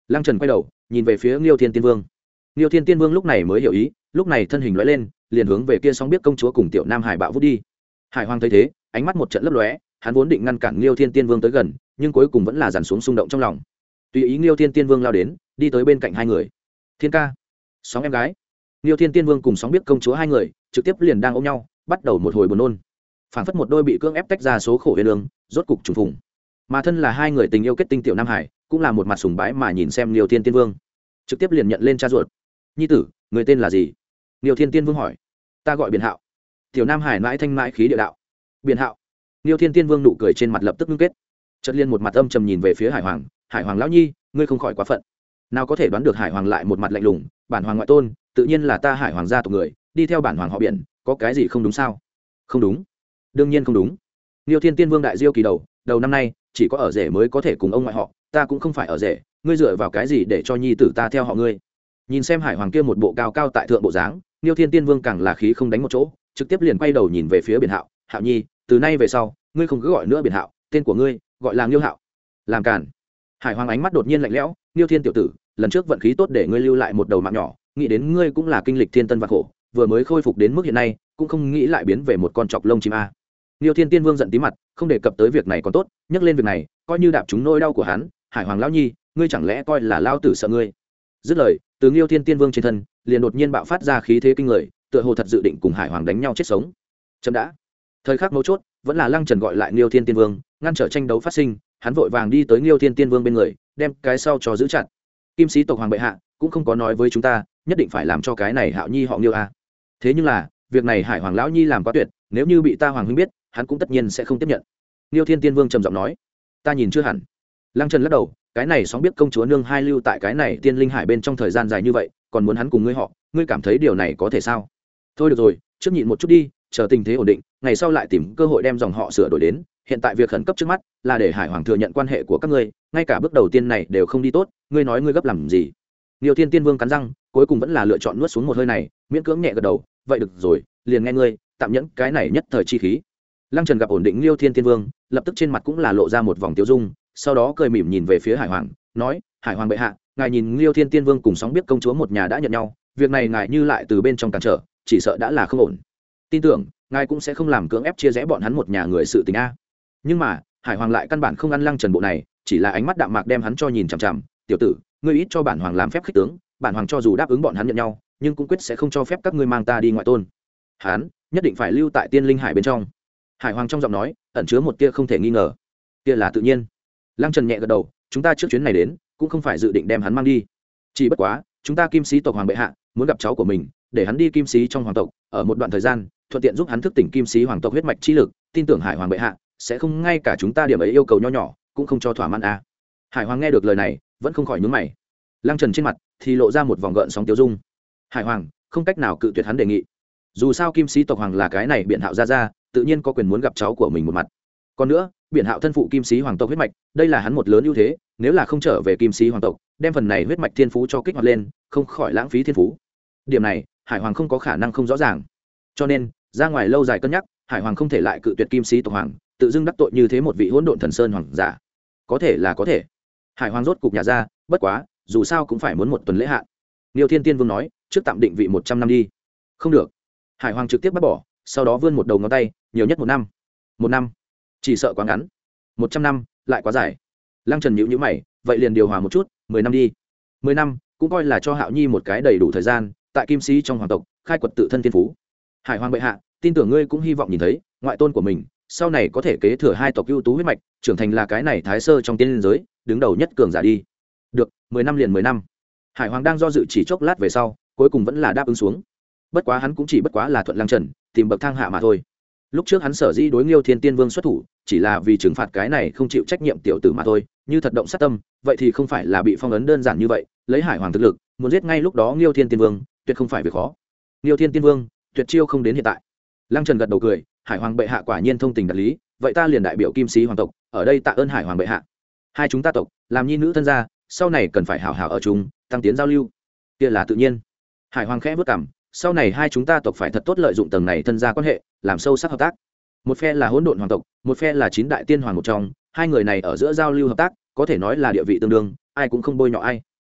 Lăng Trần quay đầu nhìn về phía Liêu Thiên Tiên Vương. Liêu Thiên Tiên Vương lúc này mới hiểu ý, lúc này thân hình lóe lên, liền hướng về kia sóng biết công chúa cùng tiểu Nam Hải bạo vút đi. Hải Hoàng thấy thế, ánh mắt một trận lấp lóe, hắn vốn định ngăn cản Liêu Thiên Tiên Vương tới gần, nhưng cuối cùng vẫn là dằn xuống xung động trong lòng. Tùy ý Liêu Thiên Tiên Vương lao đến, đi tới bên cạnh hai người. Thiên ca, sóng em gái. Liêu Thiên Tiên Vương cùng sóng biết công chúa hai người trực tiếp liền đang ôm nhau, bắt đầu một hồi buồn nôn. Phảng phất một đôi bị cưỡng ép tách ra số khổ huyền lương, rốt cục trùng phùng. Mà thân là hai người tình yêu kết tinh tiểu Nam Hải, cũng là một mặt sùng bái mà nhìn xem Liêu Thiên Tiên Vương, trực tiếp liền nhận lên cha ruột. Nhi tử, người tên là gì? Liêu Thiên Tiên Vương hỏi. Ta gọi Biển Hạo. Tiểu Nam Hải mãi thanh mãi khí địa đạo. Biển Hạo. Liêu Thiên Tiên Vương nụ cười trên mặt lập tức ngưng kết. Chợt liên một mặt âm trầm nhìn về phía Hải Hoàng, Hải Hoàng lão nhi, ngươi không khỏi quá phận. Nào có thể đoán được Hải Hoàng lại một mặt lạnh lùng, bản hoàng ngoại tôn, tự nhiên là ta Hải Hoàng gia tộc người, đi theo bản hoàng họ Biển, có cái gì không đúng sao? Không đúng. Đương nhiên không đúng. Liêu Thiên Tiên Vương đại diêu kỳ đầu, đầu năm nay chỉ có ở rể mới có thể cùng ông ngoại họ, ta cũng không phải ở rể, ngươi dựa vào cái gì để cho nhi tử ta theo họ ngươi? Nhìn xem Hải Hoàng kia một bộ cao cao tại thượng bộ dáng, Liêu Thiên Tiên Vương càng là khí không đánh một chỗ, trực tiếp liền quay đầu nhìn về phía Biển Hạo, Hạo nhi, từ nay về sau, ngươi không cứ gọi nữa Biển Hạo, tên của ngươi gọi là Liêu Hạo. Làm cản. Hải Hoàng ánh mắt đột nhiên lạnh lẽo, Liêu Thiên tiểu tử, lần trước vận khí tốt để ngươi lưu lại một đầu mạng nhỏ, nghĩ đến ngươi cũng là kinh lịch thiên tân vạn khổ, vừa mới khôi phục đến mức hiện nay, cũng không nghĩ lại biến về một con chọc lông chim a. Liêu Thiên Tiên Vương giận tí mặt, không đề cập tới việc này còn tốt, nhắc lên việc này, coi như đạp trúng nỗi đau của hắn. Hải Hoàng lão nhi, ngươi chẳng lẽ coi là lao tử sợ ngươi? Dứt lời, từ Liêu Thiên Tiên Vương trên thân liền đột nhiên bạo phát ra khí thế kinh người, tựa hồ thật dự định cùng Hải Hoàng đánh nhau chết sống. Chậm đã. Thời khắc mấu chốt, vẫn là Lăng Trần gọi lại Liêu Thiên Tiên Vương, ngăn trở tranh đấu phát sinh, hắn vội vàng đi tới Liêu Thiên Tiên Vương bên người, đem cái sau cho giữ chặt. Kim sĩ tộc hoàng bệ hạ cũng không có nói với chúng ta, nhất định phải làm cho cái này Hạo nhi họ Liêu a. Thế nhưng là, việc này Hải Hoàng lão nhi làm quá tuyệt, nếu như bị ta Hoàng huynh biết, hắn cũng tất nhiên sẽ không tiếp nhận. Liêu Thiên Tiên Vương trầm giọng nói. Ta nhìn chưa hẳn. Lăng Trần lắc đầu, cái này sóng biết công chúa nương hai lưu tại cái này tiên linh hải bên trong thời gian dài như vậy, còn muốn hắn cùng ngươi họ, ngươi cảm thấy điều này có thể sao? Thôi được rồi, trước nhịn một chút đi, chờ tình thế ổn định, ngày sau lại tìm cơ hội đem dòng họ sửa đổi đến. Hiện tại việc khẩn cấp trước mắt là để Hải Hoàng thừa nhận quan hệ của các ngươi, ngay cả bước đầu tiên này đều không đi tốt, ngươi nói ngươi gấp làm gì? Liêu Thiên Tiên Vương cắn răng, cuối cùng vẫn là lựa chọn nuốt xuống một hơi này, miễn cưỡng nhẹ gật đầu, vậy được rồi, liền nghe ngươi, tạm nhẫn cái này nhất thời chi khí. Lăng Trần gặp ổn định Liêu Thiên Tiên Vương, lập tức trên mặt cũng là lộ ra một vòng tiêu dung, sau đó cười mỉm nhìn về phía Hải Hoàng, nói, Hải Hoàng bệ hạ, ngài nhìn Liêu Thiên Tiên Vương cùng sóng biết công chúa một nhà đã nhận nhau, việc này ngài như lại từ bên trong cản trở, chỉ sợ đã là không ổn. Tin tưởng ngài cũng sẽ không làm cưỡng ép chia rẽ bọn hắn một nhà người sự tình a. Nhưng mà Hải Hoàng lại căn bản không ăn Lăng Trần bộ này, chỉ là ánh mắt đạm mạc đem hắn cho nhìn chằm chằm, tiểu tử, ngươi ít cho bản hoàng làm phép khích tướng, bản hoàng cho dù đáp ứng bọn hắn nhận nhau, nhưng cũng quyết sẽ không cho phép các ngươi mang ta đi ngoại tôn. Hắn nhất định phải lưu tại tiên linh hải bên trong. Hải Hoàng trong giọng nói ẩn chứa một tia không thể nghi ngờ. Kia là tự nhiên. Lăng Trần nhẹ gật đầu, chúng ta trước chuyến này đến cũng không phải dự định đem hắn mang đi, chỉ bất quá chúng ta kim sĩ tộc hoàng bệ hạ muốn gặp cháu của mình, để hắn đi kim sĩ trong hoàng tộc ở một đoạn thời gian, thuận tiện giúp hắn thức tỉnh kim sĩ hoàng tộc huyết mạch chi lực, tin tưởng Hải Hoàng bệ hạ sẽ không ngay cả chúng ta điểm ấy yêu cầu nho nhỏ cũng không cho thỏa mãn a. Hải Hoàng nghe được lời này vẫn không khỏi nhướng mày. Lăng Trần trên mặt thì lộ ra một vòng gợn sóng tiêu dung. Hải Hoàng không cách nào cự tuyệt hắn đề nghị, dù sao kim sĩ tộc hoàng là cái này Biện Hạo gia gia, tự nhiên có quyền muốn gặp cháu của mình một mặt. Còn nữa, Biện Hạo thân phụ kim sĩ hoàng tộc huyết mạch, đây là hắn một lớn ưu thế, nếu là không trở về kim sĩ hoàng tộc, đem phần này huyết mạch thiên phú cho kích hoạt lên, không khỏi lãng phí thiên phú. Điểm này Hải Hoàng không có khả năng không rõ ràng, cho nên ra ngoài lâu dài cân nhắc, Hải Hoàng không thể lại cự tuyệt kim sĩ tộc hoàng, tự dưng đắc tội như thế một vị hỗn độn thần sơn hoàng giả. Có thể là có thể. Hải Hoàng rốt cục nhà ra, bất quá dù sao cũng phải muốn một tuần lễ hạn. Liêu Thiên Tiên Vương nói, trước tạm định vị một trăm năm đi. Không được. Hải Hoàng trực tiếp bắt bỏ, sau đó vươn một đầu ngón tay, nhiều nhất một năm. Một năm, chỉ sợ quá ngắn. Một trăm năm lại quá dài. Lăng Trần nhíu nhíu mày, vậy liền điều hòa một chút, mười năm đi. Mười năm cũng coi là cho Hạo nhi một cái đầy đủ thời gian, tại kim sĩ trong hoàng tộc khai quật tự thân thiên phú. Hải Hoàng bệ hạ, tin tưởng ngươi cũng hy vọng nhìn thấy ngoại tôn của mình sau này có thể kế thừa hai tộc ưu tú huyết mạch, trưởng thành là cái này thái sơ trong tiên giới đứng đầu nhất cường giả đi. Được, mười năm liền mười năm. Hải Hoàng đang do dự chỉ chốc lát về sau, cuối cùng vẫn là đáp ứng xuống. Bất quá hắn cũng chỉ bất quá là thuận Lăng Trần tìm bậc thang hạ mà thôi. Lúc trước hắn sở dĩ đối Liêu Thiên Tiên Vương xuất thủ, chỉ là vì trừng phạt cái này không chịu trách nhiệm tiểu tử mà thôi, như thật động sát tâm, vậy thì không phải là bị phong ấn đơn giản như vậy, lấy Hải Hoàng thực lực, muốn giết ngay lúc đó Liêu Thiên Tiên Vương, tuyệt không phải việc khó. Liêu Thiên Tiên Vương, tuyệt chiêu không đến hiện tại. Lăng Trần gật đầu cười, Hải Hoàng bệ hạ quả nhiên thông tình đạt lý, vậy ta liền đại biểu kim sĩ hoàng tộc, ở đây tạ ơn Hải Hoàng bệ hạ. Hai chúng ta tộc làm nhi nữ thân gia, sau này cần phải hảo hảo ở chung, tăng tiến giao lưu. Kia là tự nhiên. Hải Hoàng khẽ bước cằm, sau này hai chúng ta tộc phải thật tốt lợi dụng tầng này thân gia quan hệ, làm sâu sắc hợp tác. Một phe là hỗn độn hoàng tộc, một phe là chín đại tiên hoàng một trong, hai người này ở giữa giao lưu hợp tác, có thể nói là địa vị tương đương, ai cũng không bôi nhọ ai.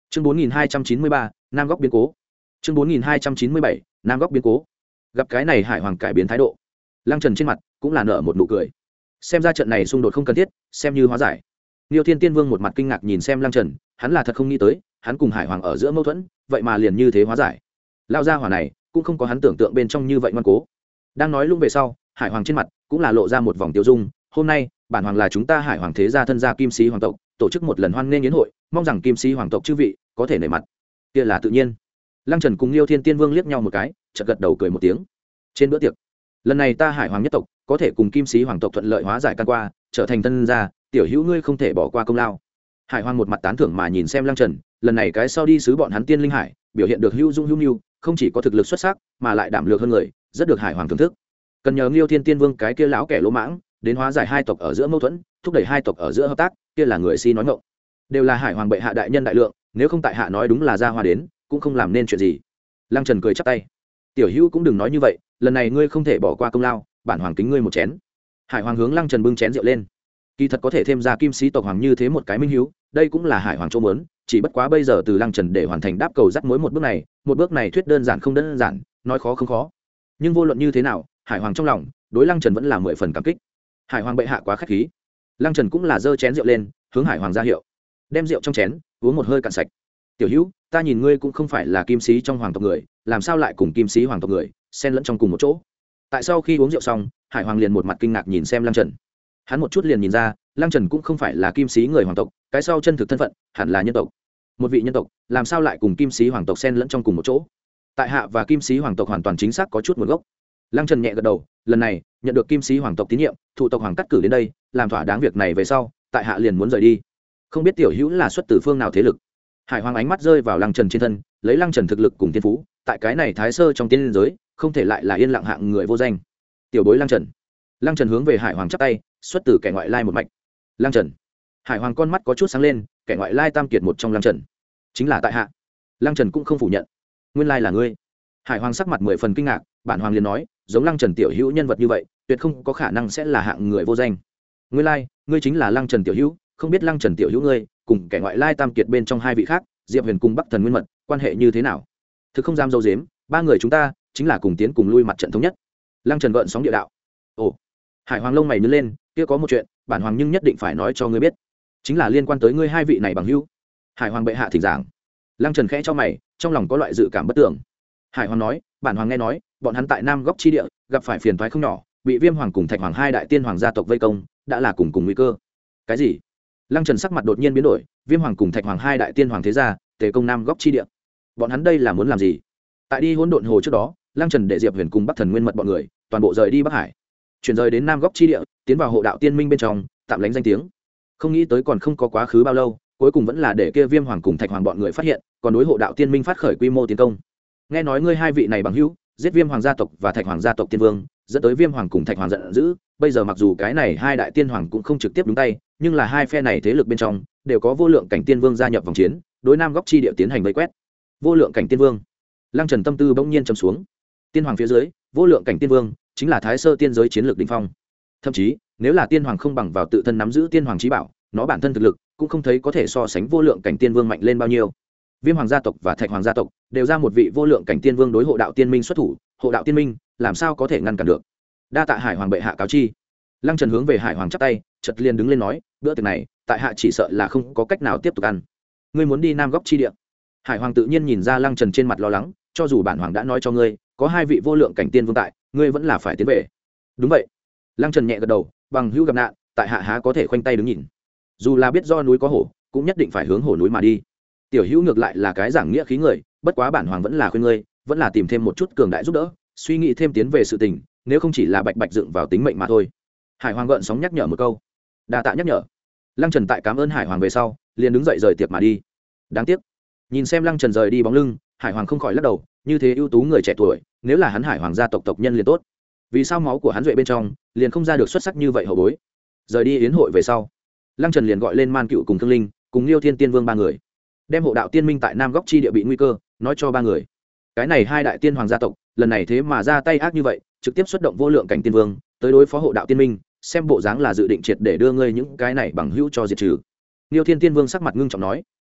chương bốn nghìn hai trăm chín mươi ba nam góc biến cố. chương bốn nghìn hai trăm chín mươi bảy nam góc biến cố. Gặp cái này hải hoàng cải biến thái độ, lăng trần trên mặt cũng là nở một nụ cười. Xem ra trận này xung đột không cần thiết, xem như hóa giải. Niêu Thiên Tiên Vương một mặt kinh ngạc nhìn xem lăng trần, hắn là thật không nghĩ tới hắn cùng hải hoàng ở giữa mâu thuẫn vậy mà liền như thế hóa giải. Lao ra hỏa này cũng không có hắn tưởng tượng bên trong như vậy ngoan cố. Đang nói lung về sau, hải hoàng trên mặt cũng là lộ ra một vòng tiêu dung. Hôm nay bản hoàng là chúng ta hải hoàng thế gia thân gia kim sĩ hoàng tộc tổ chức một lần hoan nghênh yến hội, mong rằng kim sĩ hoàng tộc chư vị có thể nể mặt. Kia là tự nhiên. Lăng trần cùng Niêu Thiên Tiên Vương liếc nhau một cái, chợt gật đầu cười một tiếng. Trên bữa tiệc lần này ta hải hoàng nhất tộc có thể cùng kim sĩ hoàng tộc thuận lợi hóa giải căn qua, trở thành thân gia, tiểu hữu ngươi không thể bỏ qua công lao. Hải hoàng một mặt tán thưởng mà nhìn xem lăng trần, lần này cái sau đi sứ bọn hắn tiên linh hải biểu hiện được hữu dung hữu nhu, không chỉ có thực lực xuất sắc mà lại đảm lược hơn người, rất được hải hoàng thưởng thức. Cần nhờ Liêu Thiên Tiên Vương cái kia lão kẻ lỗ mãng đến hóa giải hai tộc ở giữa mâu thuẫn, thúc đẩy hai tộc ở giữa hợp tác, kia là người si nói ngọng. Đều là hải hoàng bệ hạ đại nhân đại lượng, nếu không tại hạ nói đúng là ra hoa đến cũng không làm nên chuyện gì. Lăng trần cười chắp tay, tiểu hữu cũng đừng nói như vậy, lần này ngươi không thể bỏ qua công lao, bản hoàng kính ngươi một chén. Hải hoàng hướng lăng trần bưng chén rượu lên. Kỳ thật có thể thêm ra kim sĩ tộc hoàng như thế một cái minh hiếu, đây cũng là hải hoàng chỗ muốn, chỉ bất quá bây giờ từ lăng trần để hoàn thành đáp cầu dắt mối một bước này, một bước này thuyết đơn giản không đơn giản, nói khó không khó. Nhưng vô luận như thế nào, hải hoàng trong lòng đối lăng trần vẫn là mười phần cảm kích. Hải hoàng bệ hạ quá khách khí. Lăng trần cũng là giơ chén rượu lên, hướng hải hoàng ra hiệu, đem rượu trong chén uống một hơi cạn sạch. Tiểu hữu, ta nhìn ngươi cũng không phải là kim sĩ trong hoàng tộc người, làm sao lại cùng kim sĩ hoàng tộc người xen lẫn trong cùng một chỗ? Tại sau khi uống rượu xong, hải hoàng liền một mặt kinh ngạc nhìn xem lăng trần. Hắn một chút liền nhìn ra lăng trần cũng không phải là kim sĩ người hoàng tộc, cái sau chân thực thân phận hẳn là nhân tộc. Một vị nhân tộc làm sao lại cùng kim sĩ hoàng tộc xen lẫn trong cùng một chỗ? Tại hạ và kim sĩ hoàng tộc hoàn toàn chính xác có chút nguồn gốc. Lăng trần nhẹ gật đầu, lần này nhận được kim sĩ hoàng tộc tín nhiệm, thụ tộc hoàng cắt cử đến đây làm thỏa đáng việc này về sau, tại hạ liền muốn rời đi. Không biết tiểu hữu là xuất từ phương nào thế lực? Hải hoàng ánh mắt rơi vào lăng trần trên thân, lấy lăng trần thực lực cùng thiên phú, tại cái này thái sơ trong tiên giới không thể lại là yên lặng hạng người vô danh. Tiểu bối lăng trần. Lăng trần hướng về hải hoàng chắp tay, xuất từ kẻ ngoại lai một mạch. Lăng trần. Hải hoàng con mắt có chút sáng lên, kẻ ngoại lai tam kiệt một trong lăng trần chính là tại hạ. Lăng trần cũng không phủ nhận, nguyên lai là ngươi. Hải hoàng sắc mặt mười phần kinh ngạc, bản hoàng liền nói giống lăng trần tiểu hữu nhân vật như vậy tuyệt không có khả năng sẽ là hạng người vô danh. Nguyên lai ngươi chính là lăng trần tiểu hữu, không biết lăng trần tiểu hữu ngươi cùng kẻ ngoại lai tam kiệt bên trong hai vị khác diệp huyền cùng bắc thần nguyên mật quan hệ như thế nào? Thực không dám dâu dếm, ba người chúng ta chính là cùng tiến cùng lui mặt trận thống nhất. Lăng trần gợn sóng địa đạo. Ồ. Hải hoàng lông mày nhướng lên, kia có một chuyện bản hoàng nhưng nhất định phải nói cho ngươi biết, chính là liên quan tới ngươi hai vị này bằng hữu. Hải hoàng bệ hạ thỉnh giảng. Lăng trần khẽ cho mày, trong lòng có loại dự cảm bất tưởng. Hải hoàng nói, bản hoàng nghe nói bọn hắn tại nam góc chi địa gặp phải phiền toái không nhỏ, bị viêm hoàng cùng thạch hoàng hai đại tiên hoàng gia tộc vây công, đã là cùng cùng nguy cơ. Cái gì? Lăng trần sắc mặt đột nhiên biến đổi, viêm hoàng cùng thạch hoàng hai đại tiên hoàng thế gia tề công nam góc chi địa, bọn hắn đây là muốn làm gì? Tại đi hỗn độn hồ trước đó, lăng trần để diệp huyền cùng bắc thần nguyên mật bọn người toàn bộ rời đi bắc hải, chuyển rời đến nam góc chi địa, tiến vào hộ đạo tiên minh bên trong tạm lánh danh tiếng. Không nghĩ tới còn không có quá khứ bao lâu, cuối cùng vẫn là để kia viêm hoàng cùng thạch hoàng bọn người phát hiện, còn đối hộ đạo tiên minh phát khởi quy mô tiến công. Nghe nói ngươi hai vị này bằng hữu giết viêm hoàng gia tộc và thạch hoàng gia tộc tiên vương, dẫn tới viêm hoàng cùng thạch hoàng giận dữ. Bây giờ mặc dù cái này hai đại tiên hoàng cũng không trực tiếp đúng tay, nhưng là hai phe này thế lực bên trong đều có vô lượng cảnh tiên vương gia nhập vòng chiến, đối nam góc chi địa tiến hành vây quét. Vô lượng cảnh tiên vương. Lăng trần tâm tư bỗng nhiên trầm xuống. Tiên hoàng phía dưới vô lượng cảnh tiên vương chính là thái sơ tiên giới chiến lược đỉnh phong. Thậm chí nếu là tiên hoàng không bằng vào tự thân nắm giữ tiên hoàng trí bảo, nó bản thân thực lực cũng không thấy có thể so sánh vô lượng cảnh tiên vương mạnh lên bao nhiêu. Viêm hoàng gia tộc và thạch hoàng gia tộc đều ra một vị vô lượng cảnh tiên vương đối hộ đạo tiên minh xuất thủ, hộ đạo tiên minh làm sao có thể ngăn cản được? Đa tạ hải hoàng bệ hạ cáo chi. Lăng trần hướng về hải hoàng chắp tay, chợt liền đứng lên nói, bữa tiệc này tại hạ chỉ sợ là không có cách nào tiếp tục ăn. Ngươi muốn đi nam góc chi địa? Hải hoàng tự nhiên nhìn ra lăng trần trên mặt lo lắng, cho dù bản hoàng đã nói cho ngươi có hai vị vô lượng cảnh tiên vương tại, ngươi vẫn là phải tiến về. Đúng vậy. Lăng trần nhẹ gật đầu, bằng hữu gặp nạn tại hạ há có thể khoanh tay đứng nhìn. Dù là biết do núi có hổ, cũng nhất định phải hướng hổ núi mà đi. Tiểu hữu ngược lại là cái giảng nghĩa khí người, bất quá bản hoàng vẫn là khuyên ngươi vẫn là tìm thêm một chút cường đại giúp đỡ, suy nghĩ thêm tiến về sự tình, nếu không chỉ là bạch bạch dựng vào tính mệnh mà thôi. Hải hoàng gợn sóng nhắc nhở một câu. Đa tạ nhắc nhở. Lăng trần tại cảm ơn hải hoàng về sau liền đứng dậy rời tiệc mà đi. Đáng tiếc nhìn xem lăng trần rời đi bóng lưng, hải hoàng không khỏi lắc đầu, như thế ưu tú người trẻ tuổi, nếu là hắn hải hoàng gia tộc tộc nhân liền tốt, vì sao máu của hắn duệ bên trong liền không ra được xuất sắc như vậy hậu bối? Rời đi yến hội về sau, lăng trần liền gọi lên man cựu cùng thương linh cùng liêu thiên tiên vương ba người, đem hộ đạo tiên minh tại nam góc chi địa bị nguy cơ nói cho ba người. Cái này hai đại tiên hoàng gia tộc lần này thế mà ra tay ác như vậy, trực tiếp xuất động vô lượng cảnh tiên vương tới đối phó hộ đạo tiên minh, xem bộ dáng là dự định triệt để đưa ngươi những cái này bằng hữu cho diệt trừ. Liêu thiên tiên vương sắc mặt ngưng trọng nói,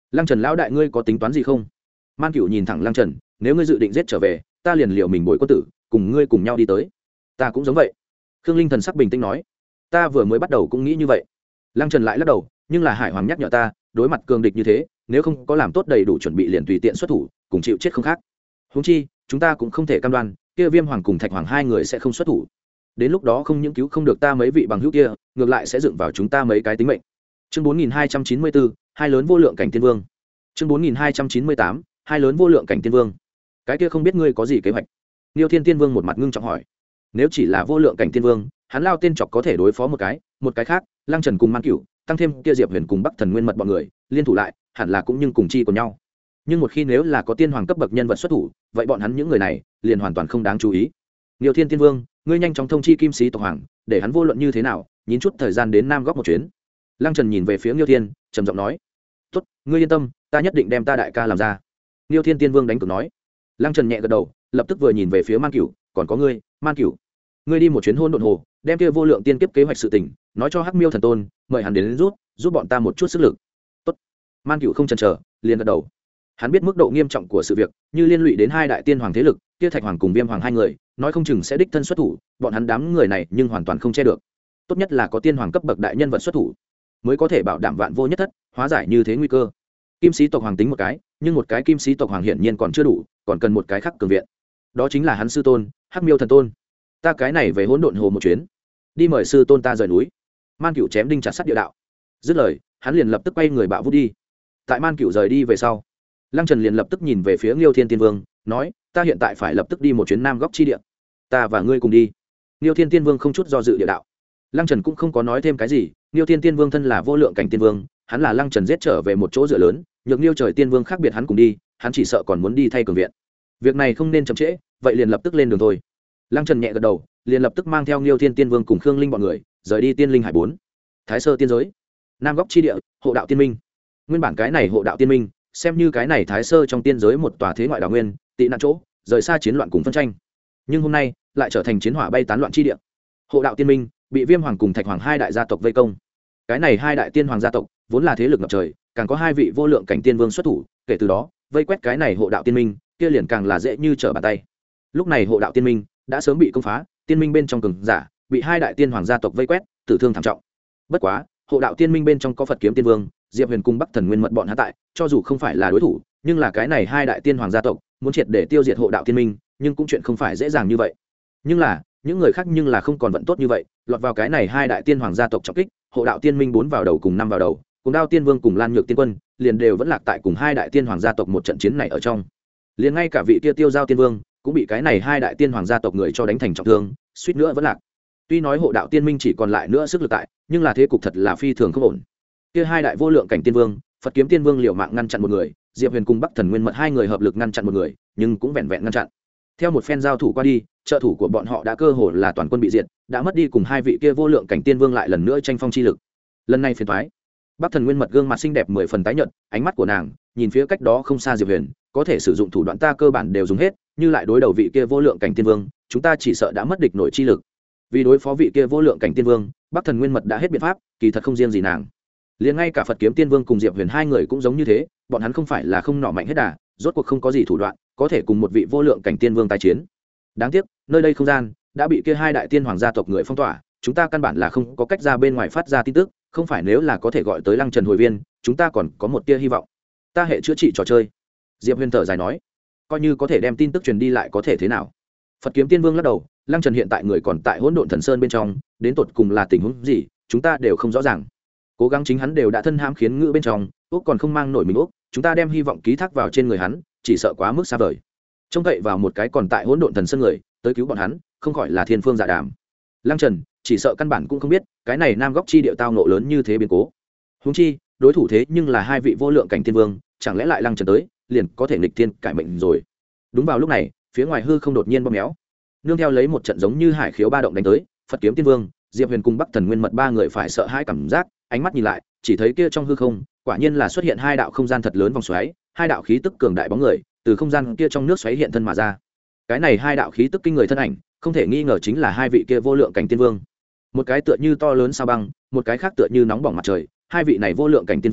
Lăng Trần lão đại ngươi có tính toán gì không? Man Cửu nhìn thẳng Lăng Trần, nếu ngươi dự định giết trở về, ta liền liệu mình bồi quân tử, cùng ngươi cùng nhau đi tới. Ta cũng giống vậy. Khương Linh thần sắc bình tĩnh nói, ta vừa mới bắt đầu cũng nghĩ như vậy. Lăng Trần lại lắc đầu, nhưng là Hải Hoàng nhắc nhở ta, đối mặt cường địch như thế, nếu không có làm tốt đầy đủ chuẩn bị liền tùy tiện xuất thủ, cùng chịu chết không khác. Huống chi, chúng ta cũng không thể cam đoan, kia Viêm Hoàng cùng Thạch Hoàng hai người sẽ không xuất thủ. Đến lúc đó không những cứu không được ta mấy vị bằng hữu kia, ngược lại sẽ dựng vào chúng ta mấy cái tính mệnh. Chương bốn nghìn hai trăm chín mươi bốn, hai lớn vô lượng cảnh tiên vương. Chương bốn nghìn hai trăm chín mươi tám, hai lớn vô lượng cảnh tiên vương. Cái kia không biết ngươi có gì kế hoạch? Niêu Thiên Tiên Vương một mặt ngưng trọng hỏi. Nếu chỉ là vô lượng cảnh tiên vương, hắn lao tên chọc có thể đối phó một cái, một cái khác, Lăng Trần cùng Man Cửu, tăng thêm kia Diệp Huyền cùng Bắc Thần Nguyên Mật bọn người, liên thủ lại, hẳn là cũng nhưng cùng chi của nhau. Nhưng một khi nếu là có tiên hoàng cấp bậc nhân vật xuất thủ, vậy bọn hắn những người này liền hoàn toàn không đáng chú ý. Niêu Thiên Tiên Vương, ngươi nhanh chóng thông chi Kim Sĩ tộc hoàng, để hắn vô luận như thế nào, nhín chút thời gian đến Nam Góc một chuyến. Lăng Trần nhìn về phía Niêu Thiên, trầm giọng nói: "Tốt, ngươi yên tâm, ta nhất định đem ta đại ca làm ra." Niêu Thiên Tiên Vương đánh cược nói. Lăng Trần nhẹ gật đầu, lập tức vừa nhìn về phía Man Cửu, còn có ngươi, Man Cửu, ngươi đi một chuyến hôn độn hồ, đem kia vô lượng tiên kiếp kế hoạch sự tình nói cho Hắc Miêu thần tôn, mời hắn đến, đến rút giúp bọn ta một chút sức lực. Tốt. Man Cửu không chần chờ, liền gật đầu. Hắn biết mức độ nghiêm trọng của sự việc, như liên lụy đến hai đại tiên hoàng thế lực, kia Thạch Hoàng cùng Viêm Hoàng hai người, nói không chừng sẽ đích thân xuất thủ, bọn hắn đám người này nhưng hoàn toàn không che được. Tốt nhất là có tiên hoàng cấp bậc đại nhân vật xuất thủ, mới có thể bảo đảm vạn vô nhất thất, hóa giải như thế nguy cơ. Kim Sĩ tộc hoàng tính một cái, nhưng một cái Kim Sĩ tộc hoàng hiển nhiên còn chưa đủ, còn cần một cái khác cường viện. Đó chính là hắn sư tôn, Hắc Miêu thần tôn. Ta cái này về hỗn độn hồ một chuyến, đi mời sư tôn ta rời núi. Man Cửu chém đinh chặt sắt địa đạo. Dứt lời, hắn liền lập tức quay người bạo vút đi. Tại Man Cửu rời đi về sau, Lăng Trần liền lập tức nhìn về phía Liêu Thiên Tiên Vương, nói: "Ta hiện tại phải lập tức đi một chuyến Nam Góc chi địa, ta và ngươi cùng đi." Liêu Thiên Tiên Vương không chút do dự địa đạo. Lăng Trần cũng không có nói thêm cái gì. Liêu Thiên Tiên Vương thân là vô lượng cảnh tiên vương, hắn là Lăng Trần giết trở về một chỗ dựa lớn, nhược Liêu Trời Tiên Vương khác biệt hắn cùng đi, hắn chỉ sợ còn muốn đi thay cường viện. Việc này không nên chậm trễ, vậy liền lập tức lên đường thôi. Lăng Trần nhẹ gật đầu, liền lập tức mang theo Liêu Thiên Tiên Vương cùng Khương Linh bọn người rời đi Tiên Linh Hải bốn. Thái Sơ tiên giới, Nam Góc chi địa, hộ đạo tiên minh. Nguyên bản cái này hộ đạo tiên minh, xem như cái này Thái Sơ trong tiên giới một tòa thế ngoại đào nguyên, tị nạn chỗ, rời xa chiến loạn cùng phân tranh. Nhưng hôm nay lại trở thành chiến hỏa bay tán loạn chi địa. Hộ đạo tiên minh bị Viêm Hoàng cùng Thạch Hoàng hai đại gia tộc vây công. Cái này hai đại tiên hoàng gia tộc vốn là thế lực ngập trời, càng có hai vị vô lượng cảnh tiên vương xuất thủ, kể từ đó vây quét cái này hộ đạo tiên minh, kia liền càng là dễ như trở bàn tay. Lúc này hộ đạo tiên minh đã sớm bị công phá, tiên minh bên trong cường giả bị hai đại tiên hoàng gia tộc vây quét, tử thương thảm trọng. Bất quá, hộ đạo tiên minh bên trong có Phật kiếm tiên vương, Diệp Huyền cùng Bắc Thần Nguyên Mật bọn hắn tại, cho dù không phải là đối thủ, nhưng là cái này hai đại tiên hoàng gia tộc muốn triệt để tiêu diệt hộ đạo tiên minh, nhưng cũng chuyện không phải dễ dàng như vậy. Nhưng là những người khác nhưng là không còn vận tốt như vậy, lọt vào cái này hai đại tiên hoàng gia tộc trọng kích, hộ đạo tiên minh bốn vào đầu cùng năm vào đầu, cùng Đao Tiên Vương cùng Lan Nhược Tiên Quân liền đều vẫn lạc tại cùng hai đại tiên hoàng gia tộc một trận chiến này ở trong. Liền ngay cả vị kia Tiêu Giao Tiên Vương cũng bị cái này hai đại tiên hoàng gia tộc người cho đánh thành trọng thương, suýt nữa vẫn lạc. Tuy nói hộ đạo tiên minh chỉ còn lại nữa sức lực tại, nhưng là thế cục thật là phi thường không ổn. Kia hai đại vô lượng cảnh tiên vương, Phật kiếm tiên vương liều mạng ngăn chặn một người, Diệp Huyền cùng Bắc Thần Nguyên Mật hai người hợp lực ngăn chặn một người, nhưng cũng vẹn vẹn ngăn chặn. Theo một phen giao thủ qua đi, trợ thủ của bọn họ đã cơ hồ là toàn quân bị diệt, đã mất đi cùng hai vị kia vô lượng cảnh tiên vương lại lần nữa tranh phong chi lực. Lần này phiền toái. Bắc Thần Nguyên Mật gương mặt xinh đẹp mười phần tái nhợt, ánh mắt của nàng nhìn phía cách đó không xa Diệp Huyền, có thể sử dụng thủ đoạn ta cơ bản đều dùng hết, như lại đối đầu vị kia vô lượng cảnh tiên vương, chúng ta chỉ sợ đã mất địch nội chi lực. Vì đối phó vị kia vô lượng cảnh tiên vương, Bắc Thần Nguyên Mật đã hết biện pháp, kỳ thật không riêng gì nàng, liền ngay cả Phật kiếm tiên vương cùng Diệp Huyền hai người cũng giống như thế, bọn hắn không phải là không nỏ mạnh hết đà, rốt cuộc không có gì thủ đoạn có thể cùng một vị vô lượng cảnh tiên vương tái chiến. Đáng tiếc nơi đây không gian đã bị kia hai đại tiên hoàng gia tộc người phong tỏa, chúng ta căn bản là không có cách ra bên ngoài phát ra tin tức, không phải nếu là có thể gọi tới Lăng Trần hồi viên, chúng ta còn có một tia hy vọng. Ta hệ chữa trị trò chơi. Diệp Huyền thở dài nói, coi như có thể đem tin tức truyền đi lại có thể thế nào? Phật kiếm tiên vương lắc đầu, Lăng Trần hiện tại người còn tại hỗn độn thần sơn bên trong, đến tột cùng là tình huống gì chúng ta đều không rõ ràng. Cố gắng chính hắn đều đã thân hãm khiến ngữ bên trong, úc còn không mang nổi mình úc, chúng ta đem hy vọng ký thác vào trên người hắn, chỉ sợ quá mức xa vời. Trông cậy vào một cái còn tại hỗn độn thần sơn người tới cứu bọn hắn, không khỏi là thiên phương dạ đàm. Lăng Trần chỉ sợ căn bản cũng không biết cái này Nam Góc chi địa tao nộ lớn như thế biến cố. Huống chi đối thủ thế nhưng là hai vị vô lượng cảnh tiên vương, chẳng lẽ lại Lăng Trần tới liền có thể nghịch thiên cải mệnh rồi? Đúng vào lúc này, phía ngoài hư không đột nhiên bóp méo, nương theo lấy một trận giống như hải khiếu ba động đánh tới, Phật kiếm tiên vương, Diệp Huyền cùng Bắc Thần Nguyên Mật ba người phải sợ hãi cảm giác, ánh mắt nhìn lại, chỉ thấy kia trong hư không, quả nhiên là xuất hiện hai đạo không gian thật lớn vòng xoáy, hai đạo khí tức cường đại bóng người, từ không gian kia trong nước xoáy hiện thân mà ra. Cái này hai đạo khí tức kinh người thân ảnh, không thể nghi ngờ chính là hai vị kia vô lượng cảnh tiên vương. Một cái tựa như to lớn sao băng, một cái khác tựa như nóng bỏng mặt trời, hai vị này vô lượng cảnh tiên vương,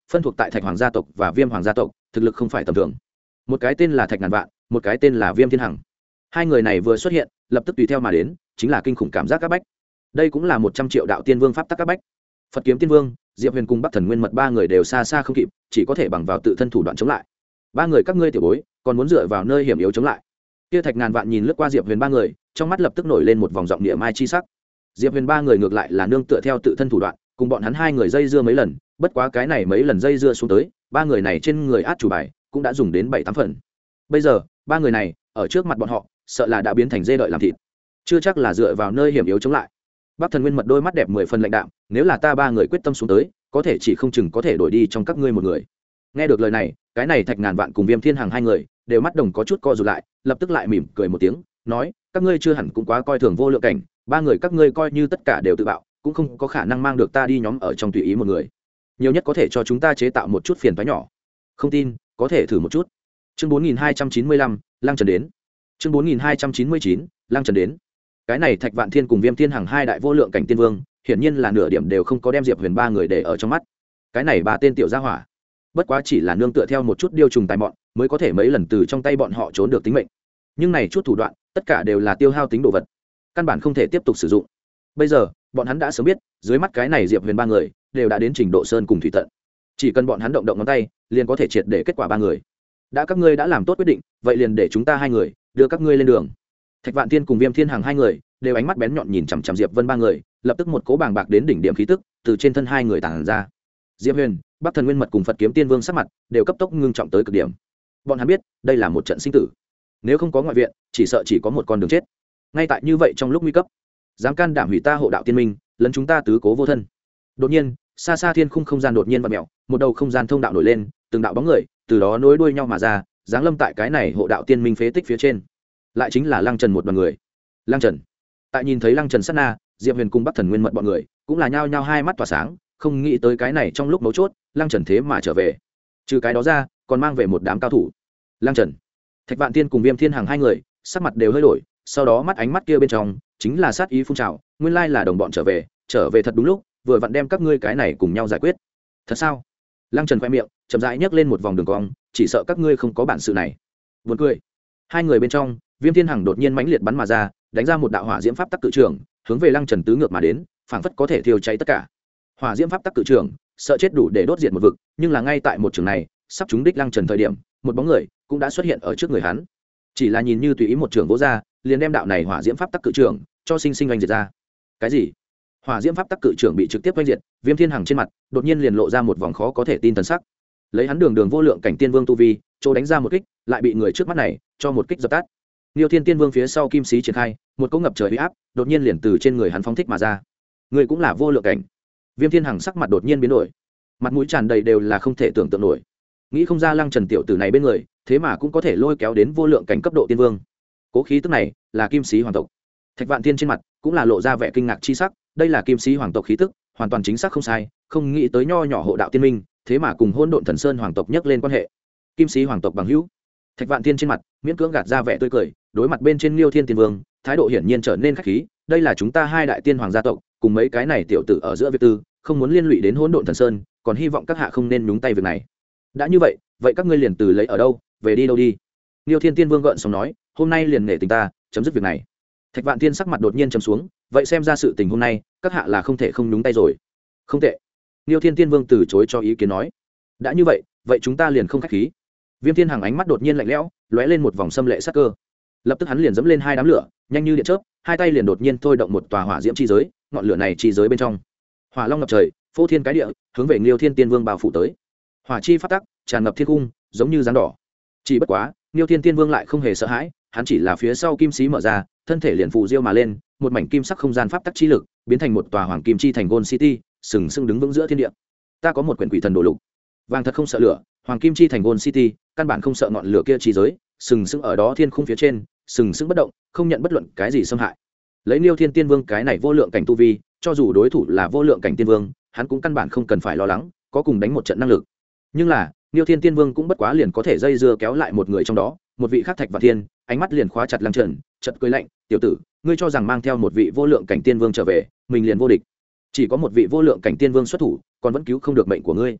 phân thuộc tại thạch hoàng gia tộc và viêm hoàng gia tộc, thực lực không phải tầm thường. Một cái tên là Thạch Ngàn Vạn, một cái tên là Viêm Thiên Hằng. Hai người này vừa xuất hiện, lập tức tùy theo mà đến, chính là kinh khủng cảm giác các bách. Đây cũng là một trăm triệu đạo tiên vương pháp tắc các bách. Phật Kiếm Tiên Vương, Diệp Huyền cùng Bắc Thần Nguyên Mật ba người đều xa xa không kịp, chỉ có thể bằng vào tự thân thủ đoạn chống lại. Ba người các ngươi tiểu bối, còn muốn dựa vào nơi hiểm yếu chống lại. Kia Thạch Ngàn Vạn nhìn lướt qua Diệp Huyền ba người, trong mắt lập tức nổi lên một vòng giọng địa mai chi sắc. Diệp Huyền ba người ngược lại là nương tựa theo tự thân thủ đoạn, cùng bọn hắn hai người dây dưa mấy lần, bất quá cái này mấy lần dây dưa xuống tới, ba người này trên người át chủ bài cũng đã dùng đến bảy tám phần. Bây giờ, ba người này ở trước mặt bọn họ, sợ là đã biến thành dê đợi làm thịt. Chưa chắc là dựa vào nơi hiểm yếu chống lại. Bắc Thần Nguyên Mật đôi mắt đẹp mười phần lạnh đạm, nếu là ta ba người quyết tâm xuống tới, có thể chỉ không chừng có thể đổi đi trong các ngươi một người. Nghe được lời này, cái này Thạch Ngàn Vạn cùng Viêm Thiên Hằng hai người đều mắt đồng có chút co rụt lại, lập tức lại mỉm cười một tiếng, nói: các ngươi chưa hẳn cũng quá coi thường vô lượng cảnh, ba người các ngươi coi như tất cả đều tự bạo, cũng không có khả năng mang được ta đi nhóm ở trong tùy ý một người. Nhiều nhất có thể cho chúng ta chế tạo một chút phiền toái nhỏ. Không tin, có thể thử một chút. Chương bốn nghìn hai trăm chín mươi lăm, Lăng Trần đến. Chương bốn nghìn hai trăm chín mươi chín, Lăng Trần đến. Cái này Thạch Vạn Thiên cùng Viêm Thiên Hằng hai đại vô lượng cảnh tiên vương, hiển nhiên là nửa điểm đều không có đem Diệp Huyền ba người để ở trong mắt. Cái này ba tên tiểu gia hỏa, bất quá chỉ là nương tựa theo một chút điêu trùng tài bọn, mới có thể mấy lần từ trong tay bọn họ trốn được tính mệnh. Nhưng này chút thủ đoạn, tất cả đều là tiêu hao tính đồ vật, căn bản không thể tiếp tục sử dụng. Bây giờ, bọn hắn đã sớm biết, dưới mắt cái này Diệp Huyền ba người đều đã đến trình độ sơn cùng thủy tận. Chỉ cần bọn hắn động động ngón tay, liền có thể triệt để kết quả ba người. Đã các ngươi đã làm tốt quyết định, vậy liền để chúng ta hai người đưa các ngươi lên đường. Thạch Vạn Thiên cùng Viêm Thiên Hằng hai người đều ánh mắt bén nhọn nhìn chằm chằm Diệp Vân ba người, lập tức một cỗ bàng bạc đến đỉnh điểm khí tức từ trên thân hai người tản ra. Diệp Huyền, Bắc Thần Nguyên Mật cùng Phật Kiếm Tiên Vương sắc mặt đều cấp tốc ngưng trọng tới cực điểm. Bọn hắn biết, đây là một trận sinh tử. Nếu không có ngoại viện, chỉ sợ chỉ có một con đường chết. Ngay tại như vậy trong lúc nguy cấp, dám can đảm hủy ta hộ đạo tiên minh, lấn chúng ta tứ cố vô thân. Đột nhiên, xa xa thiên khung không gian đột nhiên vặn mèo, một đầu không gian thông đạo nổi lên, từng đạo bóng người từ đó nối đuôi nhau mà ra, giáng lâm tại cái này hộ đạo tiên minh phế tích phía trên. Lại chính là Lăng Trần một đoàn người. Lăng Trần. Tại nhìn thấy Lăng Trần sát na, Diệp Huyền cùng Bắc Thần Nguyên Mật bọn người cũng là nhao nhao hai mắt tỏa sáng, không nghĩ tới cái này trong lúc mấu chốt, Lăng Trần thế mà trở về. Trừ cái đó ra, còn mang về một đám cao thủ. Lăng Trần, Thạch Vạn Tiên cùng Viêm Thiên Hằng hai người, sắc mặt đều hơi đổi, sau đó mắt ánh mắt kia bên trong chính là sát ý phun trào, nguyên lai là đồng bọn trở về, trở về thật đúng lúc, vừa vặn đem các ngươi cái này cùng nhau giải quyết. Thật sao? Lăng Trần khoe miệng chậm rãi nhấc lên một vòng đường cong, chỉ sợ các ngươi không có bản sự này. Buồn cười. Hai người bên trong, Viêm Thiên Hằng đột nhiên mãnh liệt bắn mà ra, đánh ra một đạo hỏa diễm pháp tắc cự trường, hướng về Lăng Trần tứ ngược mà đến, phảng phất có thể thiêu cháy tất cả. Hỏa diễm pháp tắc cự trường, sợ chết đủ để đốt diệt một vực, nhưng là ngay tại một trường này, sắp trúng đích Lăng Trần thời điểm, một bóng người cũng đã xuất hiện ở trước người hắn. Chỉ là nhìn như tùy ý một trường vỗ ra, liền đem đạo này hỏa diễm pháp tắc cự trường cho sinh sinh oanh diệt ra. Cái gì? Hỏa diễm pháp tắc cự trường bị trực tiếp oanh diệt, Viêm Thiên Hằng trên mặt đột nhiên liền lộ ra một vòng khó có thể tin thần sắc. Lấy hắn đường đường vô lượng cảnh tiên vương tu vi, chỗ đánh ra một kích, lại bị người trước mắt này cho một kích dập tắt. Niêu Thiên Tiên Vương phía sau kim sĩ triển khai, một cỗ ngập trời uy áp, đột nhiên liền từ trên người hắn phóng thích mà ra. Người cũng là vô lượng cảnh. Viêm Thiên Hằng sắc mặt đột nhiên biến đổi, mặt mũi tràn đầy đều là không thể tưởng tượng nổi. Nghĩ không ra Lăng Trần tiểu tử này bên người, thế mà cũng có thể lôi kéo đến vô lượng cảnh cấp độ tiên vương. Cố khí tức này, là kim sĩ hoàng tộc. Thạch Vạn Thiên trên mặt cũng là lộ ra vẻ kinh ngạc chi sắc, đây là kim sĩ hoàng tộc khí tức, hoàn toàn chính xác không sai, không nghĩ tới nho nhỏ hộ đạo tiên minh, thế mà cùng Hỗn Độn Thần Sơn hoàng tộc nhắc lên quan hệ. Kim sĩ hoàng tộc bằng hữu. Thạch Vạn Thiên trên mặt miễn cưỡng gạt ra vẻ tươi cười, đối mặt bên trên Liêu Thiên Tiên Vương, thái độ hiển nhiên trở nên khách khí, đây là chúng ta hai đại tiên hoàng gia tộc, cùng mấy cái này tiểu tử ở giữa việc tư, không muốn liên lụy đến Hỗn Độn Thần Sơn, còn hy vọng các hạ không nên nhúng tay việc này. Đã như vậy, vậy các ngươi liền từ lấy ở đâu, về đi đâu đi. Liêu Thiên Tiên Vương gợn sóng nói, hôm nay liền nể tình ta, chấm dứt việc này. Thạch Vạn Thiên sắc mặt đột nhiên trầm xuống, vậy xem ra sự tình hôm nay, các hạ là không thể không nhúng tay rồi. Không tệ. Liêu Thiên Tiên Vương từ chối cho ý kiến nói, đã như vậy, vậy chúng ta liền không khách khí. Viêm Thiên Hằng ánh mắt đột nhiên lạnh lẽo, lóe lên một vòng xâm lệ sắc cơ. Lập tức hắn liền dẫm lên hai đám lửa, nhanh như điện chớp, hai tay liền đột nhiên thôi động một tòa hỏa diễm chi giới, ngọn lửa này chi giới bên trong, hỏa long ngập trời, phô thiên cái địa, hướng về Liêu Thiên Tiên Vương bao phủ tới. Hỏa chi phát tắc, tràn ngập thiên cung, giống như dáng đỏ. Chỉ bất quá, Liêu Thiên Tiên Vương lại không hề sợ hãi, hắn chỉ là phía sau kim sĩ mở ra, thân thể liền phù diêu mà lên, một mảnh kim sắc không gian pháp tắc chi lực, biến thành một tòa hoàng kim chi thành Gold City, sừng sững đứng vững giữa thiên địa. Ta có một quyển quỷ thần đồ lục, vàng thật không sợ lửa, hoàng kim chi thành Gold City, căn bản không sợ ngọn lửa kia chi giới, sừng sững ở đó thiên khung phía trên, sừng sững bất động, không nhận bất luận cái gì xâm hại. Lấy Liêu Thiên Tiên Vương cái này vô lượng cảnh tu vi, cho dù đối thủ là vô lượng cảnh tiên vương, hắn cũng căn bản không cần phải lo lắng, có cùng đánh một trận năng lực. Nhưng là, Liêu Thiên Tiên Vương cũng bất quá liền có thể dây dưa kéo lại một người trong đó, một vị khác Thạch Vạn Thiên, ánh mắt liền khóa chặt Lăng Trần, chợt cười lạnh, "Tiểu tử, ngươi cho rằng mang theo một vị vô lượng cảnh tiên vương trở về, mình liền vô địch? Chỉ có một vị vô lượng cảnh tiên vương xuất thủ, còn vẫn cứu không được mệnh của ngươi."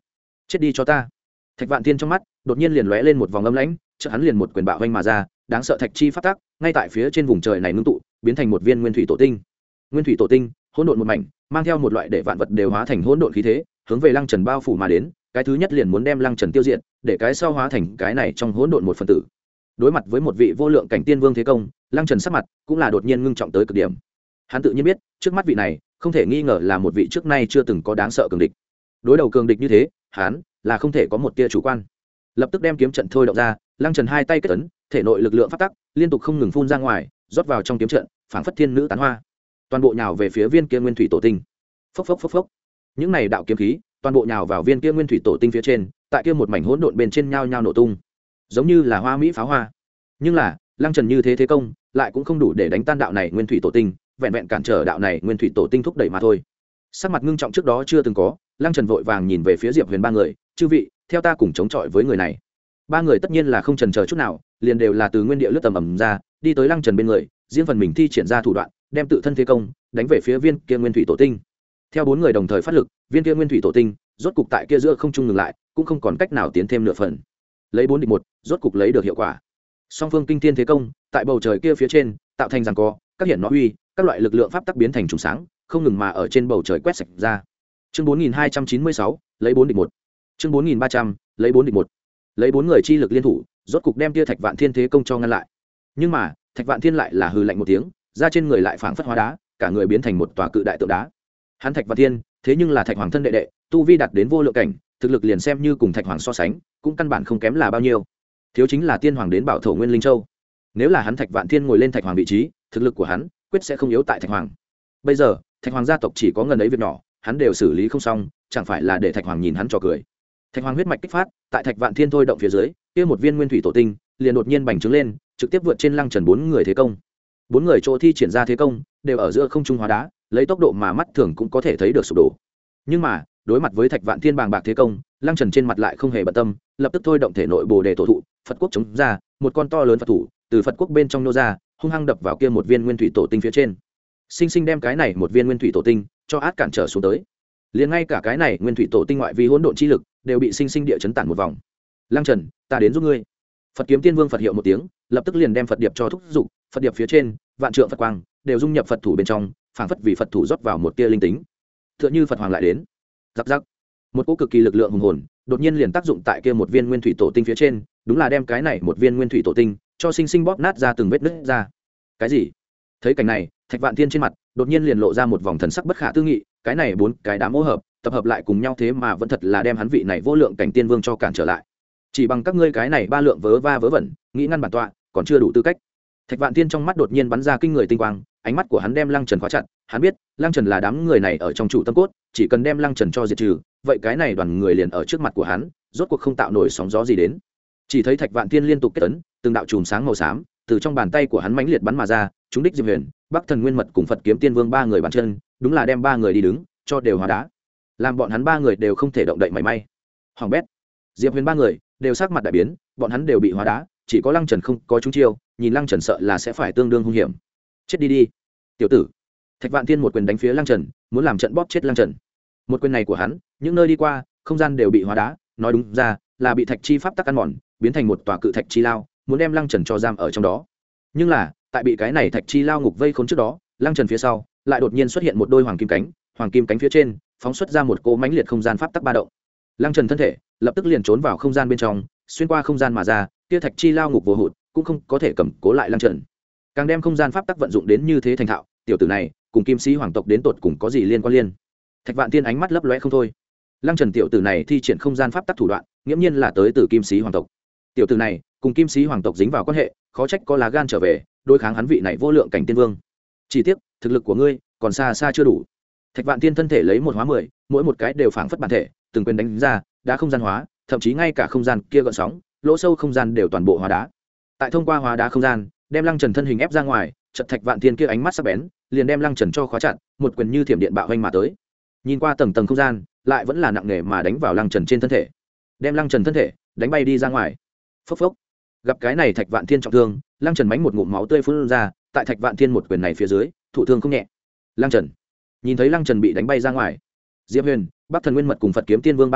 chết đi cho ta. Thạch Vạn Thiên trong mắt đột nhiên liền lóe lên một vòng âm lãnh, chợt hắn liền một quyền bạo vanh mà ra, đáng sợ thạch chi phát tác ngay tại phía trên vùng trời này ngưng tụ, biến thành một viên nguyên thủy tổ tinh. Nguyên thủy tổ tinh hỗn độn một mảnh, mang theo một loại để vạn vật đều hóa thành hỗn độn khí thế, hướng về Lăng Trần bao phủ mà đến. Cái thứ nhất liền muốn đem Lăng Trần tiêu diệt, để cái sau hóa thành cái này trong hỗn độn một phần tử. Đối mặt với một vị vô lượng cảnh tiên vương thế công, Lăng Trần sắc mặt cũng là đột nhiên ngưng trọng tới cực điểm. Hắn tự nhiên biết, trước mắt vị này không thể nghi ngờ là một vị trước nay chưa từng có đáng sợ cường địch. Đối đầu cường địch như thế, hắn là không thể có một tia chủ quan. Lập tức đem kiếm trận thôi động ra, Lăng Trần hai tay kết ấn, thể nội lực lượng phát tắc liên tục không ngừng phun ra ngoài, rót vào trong kiếm trận, phảng phất thiên nữ tán hoa. Toàn bộ nhào về phía viên kia nguyên thủy tổ tinh. Phốc phốc phốc phốc. Những này đạo kiếm khí, toàn bộ nhào vào viên kia nguyên thủy tổ tinh phía trên, tại kia một mảnh hỗn độn bên trên nhao nhao nổ tung, giống như là hoa mỹ pháo hoa. Nhưng là, Lăng Trần như thế thế công, lại cũng không đủ để đánh tan đạo này nguyên thủy tổ tinh, vẹn vẹn cản trở đạo này nguyên thủy tổ tinh thúc đẩy mà thôi. Sắc mặt ngưng trọng trước đó chưa từng có, Lăng Trần vội vàng nhìn về phía Diệp Huyền ba người, chư vị, theo ta cùng chống chọi với người này. Ba người tất nhiên là không chần chờ chút nào, liền đều là từ nguyên địa lướt tầm ầm ra, đi tới Lăng Trần bên người, riêng phần mình thi triển ra thủ đoạn, đem tự thân thế công đánh về phía viên kia nguyên thủy tổ tinh. Theo bốn người đồng thời phát lực, viên kia nguyên thủy tổ tinh rốt cục tại kia giữa không trung ngừng lại, cũng không còn cách nào tiến thêm nửa phần. Lấy bốn địch một, rốt cục lấy được hiệu quả. Song phương kinh thiên thế công, tại bầu trời kia phía trên, tạo thành giằng co, các hiển nó uy, các loại lực lượng pháp tắc biến thành trùng sáng, không ngừng mà ở trên bầu trời quét sạch ra. Chương bốn nghìn hai trăm chín mươi sáu, lấy bốn địch một. Chương bốn nghìn ba trăm, lấy bốn địch một. Lấy bốn người chi lực liên thủ, rốt cục đem kia Thạch Vạn Thiên thế công cho ngăn lại. Nhưng mà, Thạch Vạn Thiên lại là hừ lạnh một tiếng, ra trên người lại phảng phất hóa đá, cả người biến thành một tòa cự đại tượng đá. Hắn Thạch Vạn Thiên, thế nhưng là Thạch Hoàng thân đệ đệ, tu vi đạt đến vô lượng cảnh, thực lực liền xem như cùng Thạch Hoàng so sánh, cũng căn bản không kém là bao nhiêu. Thiếu chính là tiên hoàng đến bảo thổ Nguyên Linh Châu. Nếu là hắn Thạch Vạn Thiên ngồi lên Thạch Hoàng vị trí, thực lực của hắn quyết sẽ không yếu tại Thạch Hoàng. Bây giờ, Thạch Hoàng gia tộc chỉ có ngần ấy việc nhỏ, hắn đều xử lý không xong, chẳng phải là để Thạch Hoàng nhìn hắn trò cười. Thạch Hoàng huyết mạch kích phát, tại Thạch Vạn Thiên thôi động phía dưới, kia một viên nguyên thủy tổ tinh liền đột nhiên bành trướng lên, trực tiếp vượt trên Lăng Trần bốn người thế công. Bốn người chỗ thi triển ra thế công, đều ở giữa không trung hóa đá, lấy tốc độ mà mắt thường cũng có thể thấy được sụp đổ. Nhưng mà, đối mặt với Thạch Vạn Thiên bàng bạc thế công, Lăng Trần trên mặt lại không hề bận tâm, lập tức thôi động thể nội Bồ Đề tổ thụ, Phật quốc chống ra, một con to lớn Phật thủ, từ Phật quốc bên trong nô ra, hung hăng đập vào kia một viên nguyên thủy tổ tinh phía trên. Sinh sinh đem cái này một viên nguyên thủy tổ tinh cho át cản trở xuống tới. Liền ngay cả cái này nguyên thủy tổ tinh ngoại vi hỗn độn chi lực, đều bị sinh sinh địa chấn tản một vòng. Lăng Trần, ta đến giúp ngươi. Phật kiếm tiên vương Phật hiệu một tiếng, lập tức liền đem Phật điệp cho thúc giục, Phật điệp phía trên, vạn trượng Phật quang đều dung nhập Phật thủ bên trong, phảng phất vì Phật thủ rót vào một tia linh tính. Tựa như Phật hoàng lại đến. Rắc rắc. Một cỗ cực kỳ lực lượng hùng hồn, đột nhiên liền tác dụng tại kia một viên nguyên thủy tổ tinh phía trên, đúng là đem cái này một viên nguyên thủy tổ tinh cho sinh sinh bóp nát ra từng vết nứt ra. Cái gì? Thấy cảnh này, Thạch Vạn Thiên trên mặt đột nhiên liền lộ ra một vòng thần sắc bất khả tư nghị, cái này bốn cái đám ô hợp, tập hợp lại cùng nhau thế mà vẫn thật là đem hắn vị này vô lượng cảnh tiên vương cho cản trở lại. Chỉ bằng các ngươi cái này ba lượng vớ va vớ vẩn, nghĩ ngăn bản tọa, còn chưa đủ tư cách. Thạch Vạn Thiên trong mắt đột nhiên bắn ra kinh người tinh quang, ánh mắt của hắn đem Lăng Trần khóa chặt, hắn biết, Lăng Trần là đám người này ở trong chủ tâm cốt, chỉ cần đem Lăng Trần cho diệt trừ, vậy cái này đoàn người liền ở trước mặt của hắn, rốt cuộc không tạo nổi sóng gió gì đến. Chỉ thấy Thạch Vạn Thiên liên tục kết ấn, từng đạo chùm sáng màu xám từ trong bàn tay của hắn mãnh liệt bắn mà ra, trúng đích Diệp Huyền, Bắc Thần Nguyên Mật cùng Phật Kiếm Tiên Vương ba người bàn chân, đúng là đem ba người đi đứng cho đều hóa đá, làm bọn hắn ba người đều không thể động đậy mảy may. Hoàng bét, Diệp Huyền ba người đều sắc mặt đại biến, bọn hắn đều bị hóa đá, chỉ có Lăng Trần không có trúng chiêu, nhìn Lăng Trần sợ là sẽ phải tương đương hung hiểm. Chết đi đi, tiểu tử! Thạch Vạn Thiên một quyền đánh phía Lăng Trần, muốn làm trận bóp chết Lăng Trần. Một quyền này của hắn, những nơi đi qua, không gian đều bị hóa đá, nói đúng ra là bị thạch chi pháp tắc ăn mòn, biến thành một tòa cự thạch chi lao, muốn đem Lăng Trần cho giam ở trong đó. Nhưng là, tại bị cái này thạch chi lao ngục vây khốn trước đó, Lăng Trần phía sau lại đột nhiên xuất hiện một đôi hoàng kim cánh, hoàng kim cánh phía trên phóng xuất ra một cỗ mãnh liệt không gian pháp tắc ba động. Lăng Trần thân thể lập tức liền trốn vào không gian bên trong, xuyên qua không gian mà ra, kia thạch chi lao ngục vô hụt cũng không có thể cầm cố lại Lăng Trần. Càng đem không gian pháp tắc vận dụng đến như thế thành thạo, tiểu tử này cùng kim sĩ hoàng tộc đến tột cùng có gì liên quan liên? Thạch Vạn Thiên ánh mắt lấp lóe không thôi. Lăng Trần tiểu tử này thi triển không gian pháp tắc thủ đoạn, nghiễm nhiên là tới từ kim sĩ hoàng tộc. Tiểu tử này cùng kim sĩ hoàng tộc dính vào quan hệ, khó trách có lá gan trở về đối kháng hắn vị này vô lượng cảnh tiên vương. Chỉ tiếc thực lực của ngươi còn xa xa chưa đủ. Thạch Vạn Thiên thân thể lấy một hóa mười, mỗi một cái đều phảng phất bản thể, từng quyền đánh ra, đã không gian hóa, thậm chí ngay cả không gian kia gợn sóng, lỗ sâu không gian đều toàn bộ hóa đá. Tại thông qua hóa đá không gian, đem Lăng Trần thân hình ép ra ngoài, chợt Thạch Vạn Thiên kia ánh mắt sắc bén, liền đem Lăng Trần cho khóa chặt, một quyền như thiểm điện bạo vênh mà tới. Nhìn qua tầng tầng không gian, lại vẫn là nặng nề mà đánh vào Lăng Trần trên thân thể, đem Lăng Trần thân thể đánh bay đi ra ngoài. Phốc phốc. Gặp cái này Thạch Vạn Thiên trọng thương, Lăng Trần mánh một ngụm máu tươi phun ra, tại Thạch Vạn Thiên một quyền này phía dưới, thụ thương không nhẹ. Lăng Trần nhìn thấy Lăng Trần bị đánh bay ra ngoài, Diệp Huyền, Bắc Thần Nguyên Mật cùng Phật Kiếm Tiên Vương ba người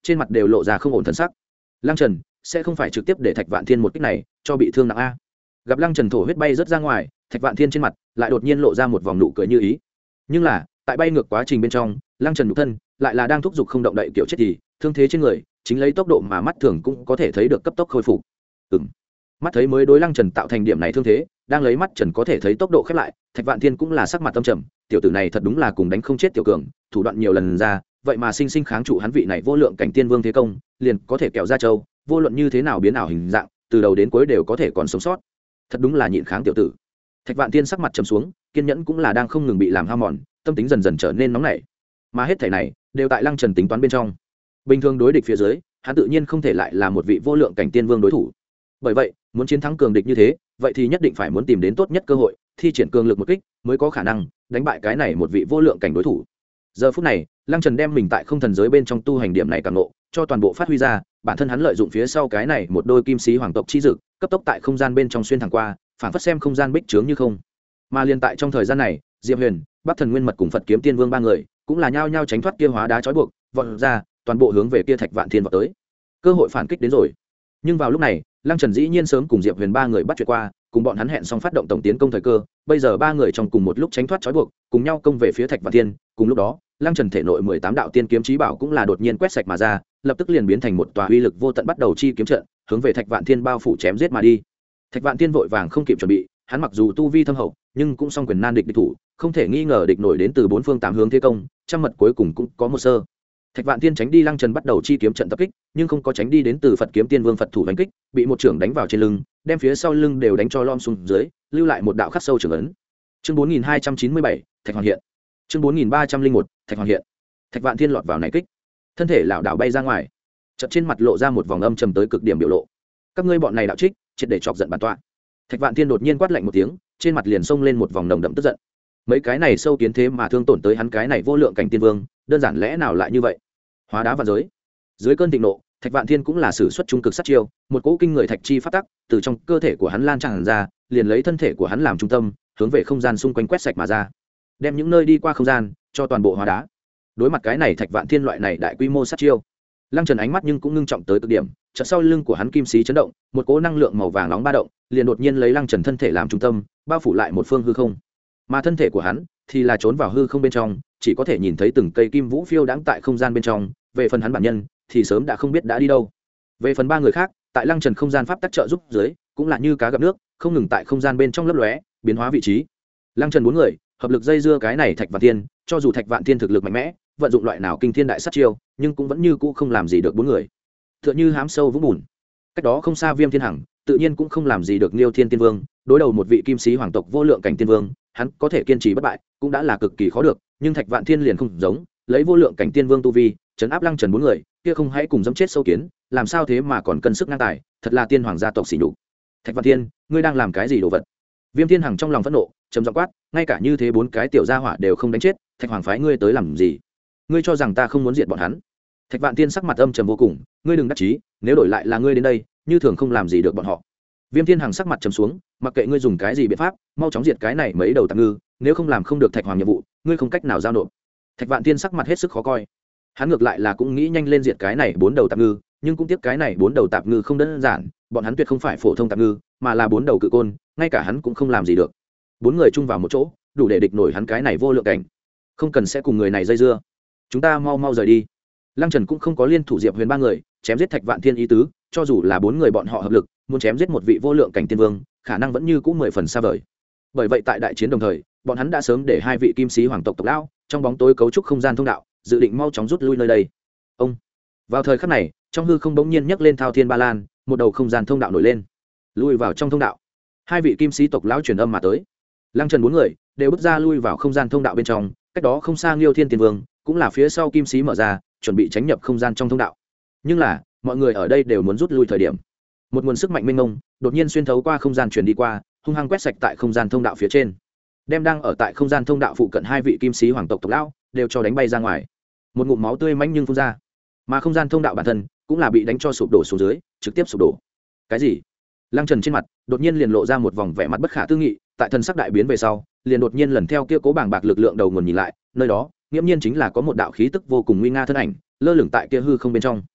trên mặt đều lộ ra không ổn thân sắc. Lăng Trần sẽ không phải trực tiếp để Thạch Vạn Thiên một kích này cho bị thương nặng a? Gặp Lăng Trần thổ huyết bay rớt ra ngoài, Thạch Vạn Thiên trên mặt lại đột nhiên lộ ra một vòng nụ cười như ý. Nhưng là tại bay ngược quá trình bên trong, Lăng Trần nhục thân lại là đang thúc giục không động đậy kiểu chết thì thương thế trên người chính lấy tốc độ mà mắt thường cũng có thể thấy được cấp tốc khôi phục. Ừm. Mắt thấy mới đối Lăng Trần tạo thành điểm này thương thế, đang lấy mắt Trần có thể thấy tốc độ khép lại, Thạch Vạn Thiên cũng là sắc mặt tâm trầm, tiểu tử này thật đúng là cùng đánh không chết tiểu cường, thủ đoạn nhiều lần ra, vậy mà sinh sinh kháng trụ hắn vị này vô lượng cảnh tiên vương thế công, liền có thể kẹo ra châu, vô luận như thế nào biến ảo hình dạng, từ đầu đến cuối đều có thể còn sống sót. Thật đúng là nhịn kháng tiểu tử. Thạch Vạn Thiên sắc mặt trầm xuống, kiên nhẫn cũng là đang không ngừng bị làm hao mòn, tâm tính dần dần trở nên nóng nảy. Mà hết thảy này đều tại Lăng Trần tính toán bên trong. Bình thường đối địch phía dưới, hắn tự nhiên không thể lại là một vị vô lượng cảnh tiên vương đối thủ. Bởi vậy, muốn chiến thắng cường địch như thế, vậy thì nhất định phải muốn tìm đến tốt nhất cơ hội, thi triển cường lực một kích, mới có khả năng đánh bại cái này một vị vô lượng cảnh đối thủ. Giờ phút này, Lăng Trần đem mình tại không thần giới bên trong tu hành điểm này càng ngộ, cho toàn bộ phát huy ra, bản thân hắn lợi dụng phía sau cái này một đôi kim sĩ hoàng tộc chi dực, cấp tốc tại không gian bên trong xuyên thẳng qua, phản phất xem không gian bích trướng như không. Mà liên tại trong thời gian này, Diệp Huyền, Bắc Thần Nguyên Mật cùng Phật Kiếm Tiên Vương ba người, cũng là nhao nhao tránh thoát kia hóa đá trói buộc, vọt ra, toàn bộ hướng về kia Thạch Vạn Thiên vọt tới. Cơ hội phản kích đến rồi. Nhưng vào lúc này, Lăng Trần dĩ nhiên sớm cùng Diệp Huyền ba người bắt chuyện qua, cùng bọn hắn hẹn xong phát động tổng tiến công thời cơ, bây giờ ba người trong cùng một lúc tránh thoát trói buộc, cùng nhau công về phía Thạch Vạn Thiên, cùng lúc đó, Lăng Trần thể nội mười tám đạo tiên kiếm chí bảo cũng là đột nhiên quét sạch mà ra, lập tức liền biến thành một tòa uy lực vô tận bắt đầu chi kiếm trận, hướng về Thạch Vạn Thiên bao phủ chém giết mà đi. Thạch Vạn Thiên vội vàng không kịp chuẩn bị, hắn mặc dù tu vi thâm hậu, nhưng cũng song quyền nan địch địch thủ, không thể nghi ngờ địch nổi đến từ bốn phương tám hướng thế công, trăm mật cuối cùng cũng có một sơ. Thạch Vạn Thiên tránh đi Lăng Trần bắt đầu chi kiếm trận tập kích, nhưng không có tránh đi đến từ Phật Kiếm Tiên Vương Phật thủ đánh kích, bị một trưởng đánh vào trên lưng, đem phía sau lưng đều đánh cho lom xuống dưới, lưu lại một đạo khắc sâu trưởng ấn. Chương bốn nghìn hai trăm chín mươi bảy, Thạch Hoàng hiện. Chương bốn nghìn ba trăm linh một, Thạch Hoàng hiện. Thạch Vạn Thiên lọt vào này kích, thân thể lảo đảo bay ra ngoài, chợt trên mặt lộ ra một vòng âm trầm tới cực điểm biểu lộ. Các ngươi bọn này đạo trích, triệt để chọc giận bản tọa. Thạch Vạn Thiên đột nhiên quát lạnh một tiếng, trên mặt liền xông lên một vòng nồng đậm tức giận. Mấy cái này sâu kiến thế mà thương tổn tới hắn cái này vô lượng cảnh tiên vương, đơn giản lẽ nào lại như vậy? Hóa đá vạn giới. Dưới cơn thịnh nộ, Thạch Vạn Thiên cũng là sử xuất trung cực sát chiêu, một cỗ kinh người thạch chi phát tắc từ trong cơ thể của hắn lan tràn ra, liền lấy thân thể của hắn làm trung tâm, hướng về không gian xung quanh quét sạch mà ra, đem những nơi đi qua không gian cho toàn bộ hóa đá. Đối mặt cái này Thạch Vạn Thiên loại này đại quy mô sát chiêu, Lăng Trần ánh mắt nhưng cũng ngưng trọng tới cực điểm, chợt sau lưng của hắn kim xí chấn động, một cỗ năng lượng màu vàng nóng ba động, liền đột nhiên lấy Lăng Trần thân thể làm trung tâm, bao phủ lại một phương hư không. Mà thân thể của hắn thì là trốn vào hư không bên trong, chỉ có thể nhìn thấy từng cây kim vũ phiêu đãng tại không gian bên trong, về phần hắn bản nhân thì sớm đã không biết đã đi đâu. Về phần ba người khác, tại Lăng Trần không gian pháp tác trợ giúp dưới, cũng là như cá gặp nước, không ngừng tại không gian bên trong lấp lóe, biến hóa vị trí. Lăng Trần bốn người hợp lực dây dưa cái này Thạch Vạn Thiên, cho dù Thạch Vạn Thiên thực lực mạnh mẽ, vận dụng loại nào kinh thiên đại sát chiêu, nhưng cũng vẫn như cũ không làm gì được bốn người. Tựa như hám sâu vũng bùn. Cách đó không xa Viêm Thiên Hằng, tự nhiên cũng không làm gì được Liêu Thiên Tiên Vương, đối đầu một vị kim sĩ hoàng tộc vô lượng cảnh tiên vương, hắn có thể kiên trì bất bại, cũng đã là cực kỳ khó được, nhưng Thạch Vạn Thiên liền không giống, lấy vô lượng cảnh tiên vương tu vi, trấn áp Lăng Trần bốn người, kia không hãy cùng dẫm chết sâu kiến, làm sao thế mà còn cân sức ngang tài, thật là tiên hoàng gia tộc xỉ nhục. Thạch Vạn Thiên, ngươi đang làm cái gì đồ vật? Viêm Thiên Hằng trong lòng phẫn nộ, trầm giọng quát, ngay cả như thế bốn cái tiểu gia hỏa đều không đánh chết, Thạch Hoàng phái ngươi tới làm gì? Ngươi cho rằng ta không muốn diệt bọn hắn? Thạch Vạn Thiên sắc mặt âm trầm vô cùng, ngươi đừng đắc chí, nếu đổi lại là ngươi đến đây, như thường không làm gì được bọn họ. Viêm Thiên Hằng sắc mặt trầm xuống, mặc kệ ngươi dùng cái gì biện pháp, mau chóng diệt cái này mấy đầu tạp ngư, nếu không làm không được Thạch Hoàng nhiệm vụ, ngươi không cách nào giao nộp. Thạch Vạn Thiên sắc mặt hết sức khó coi. Hắn ngược lại là cũng nghĩ nhanh lên diệt cái này bốn đầu tạp ngư, nhưng cũng tiếc cái này bốn đầu tạp ngư không đơn giản, bọn hắn tuyệt không phải phổ thông tạp ngư, mà là bốn đầu cự côn, ngay cả hắn cũng không làm gì được. Bốn người chung vào một chỗ, đủ để địch nổi hắn cái này vô lượng cảnh. Không cần sẽ cùng người này dây dưa, chúng ta mau mau rời đi. Lăng Trần cũng không có liên thủ Diệp Huyền ba người, chém giết Thạch Vạn Thiên ý tứ, cho dù là bốn người bọn họ hợp lực, muốn chém giết một vị vô lượng cảnh tiên vương, khả năng vẫn như cũ mười phần xa vời. Bởi vậy tại đại chiến đồng thời, bọn hắn đã sớm để hai vị kim sĩ hoàng tộc tộc lão trong bóng tối cấu trúc không gian thông đạo, dự định mau chóng rút lui nơi đây. Ông vào thời khắc này, trong hư không bỗng nhiên nhấc lên thao thiên ba lan, một đầu không gian thông đạo nổi lên, lui vào trong thông đạo. Hai vị kim sĩ tộc lão truyền âm mà tới. Lăng Trần bốn người đều bước ra lui vào không gian thông đạo bên trong, cách đó không xa Liêu Thiên Tiên Vương cũng là phía sau kim sĩ mở ra, chuẩn bị tránh nhập không gian trong thông đạo. Nhưng là mọi người ở đây đều muốn rút lui thời điểm, một nguồn sức mạnh mênh mông đột nhiên xuyên thấu qua không gian truyền đi qua, hung hăng quét sạch tại không gian thông đạo phía trên, đem đang ở tại không gian thông đạo phụ cận hai vị kim sĩ hoàng tộc tộc lão đều cho đánh bay ra ngoài. Một ngụm máu tươi mãnh nhưng phun ra, mà không gian thông đạo bản thân cũng là bị đánh cho sụp đổ xuống dưới, trực tiếp sụp đổ. Cái gì? Lăng Trần trên mặt đột nhiên liền lộ ra một vòng vẻ mặt bất khả tư nghị, tại thần sắc đại biến về sau, liền đột nhiên lần theo kia cố bàng bạc lực lượng đầu nguồn nhìn lại, nơi đó nghiễm nhiên chính là có một đạo khí tức vô cùng nguy nga thân ảnh lơ lửng tại kia hư không bên trong.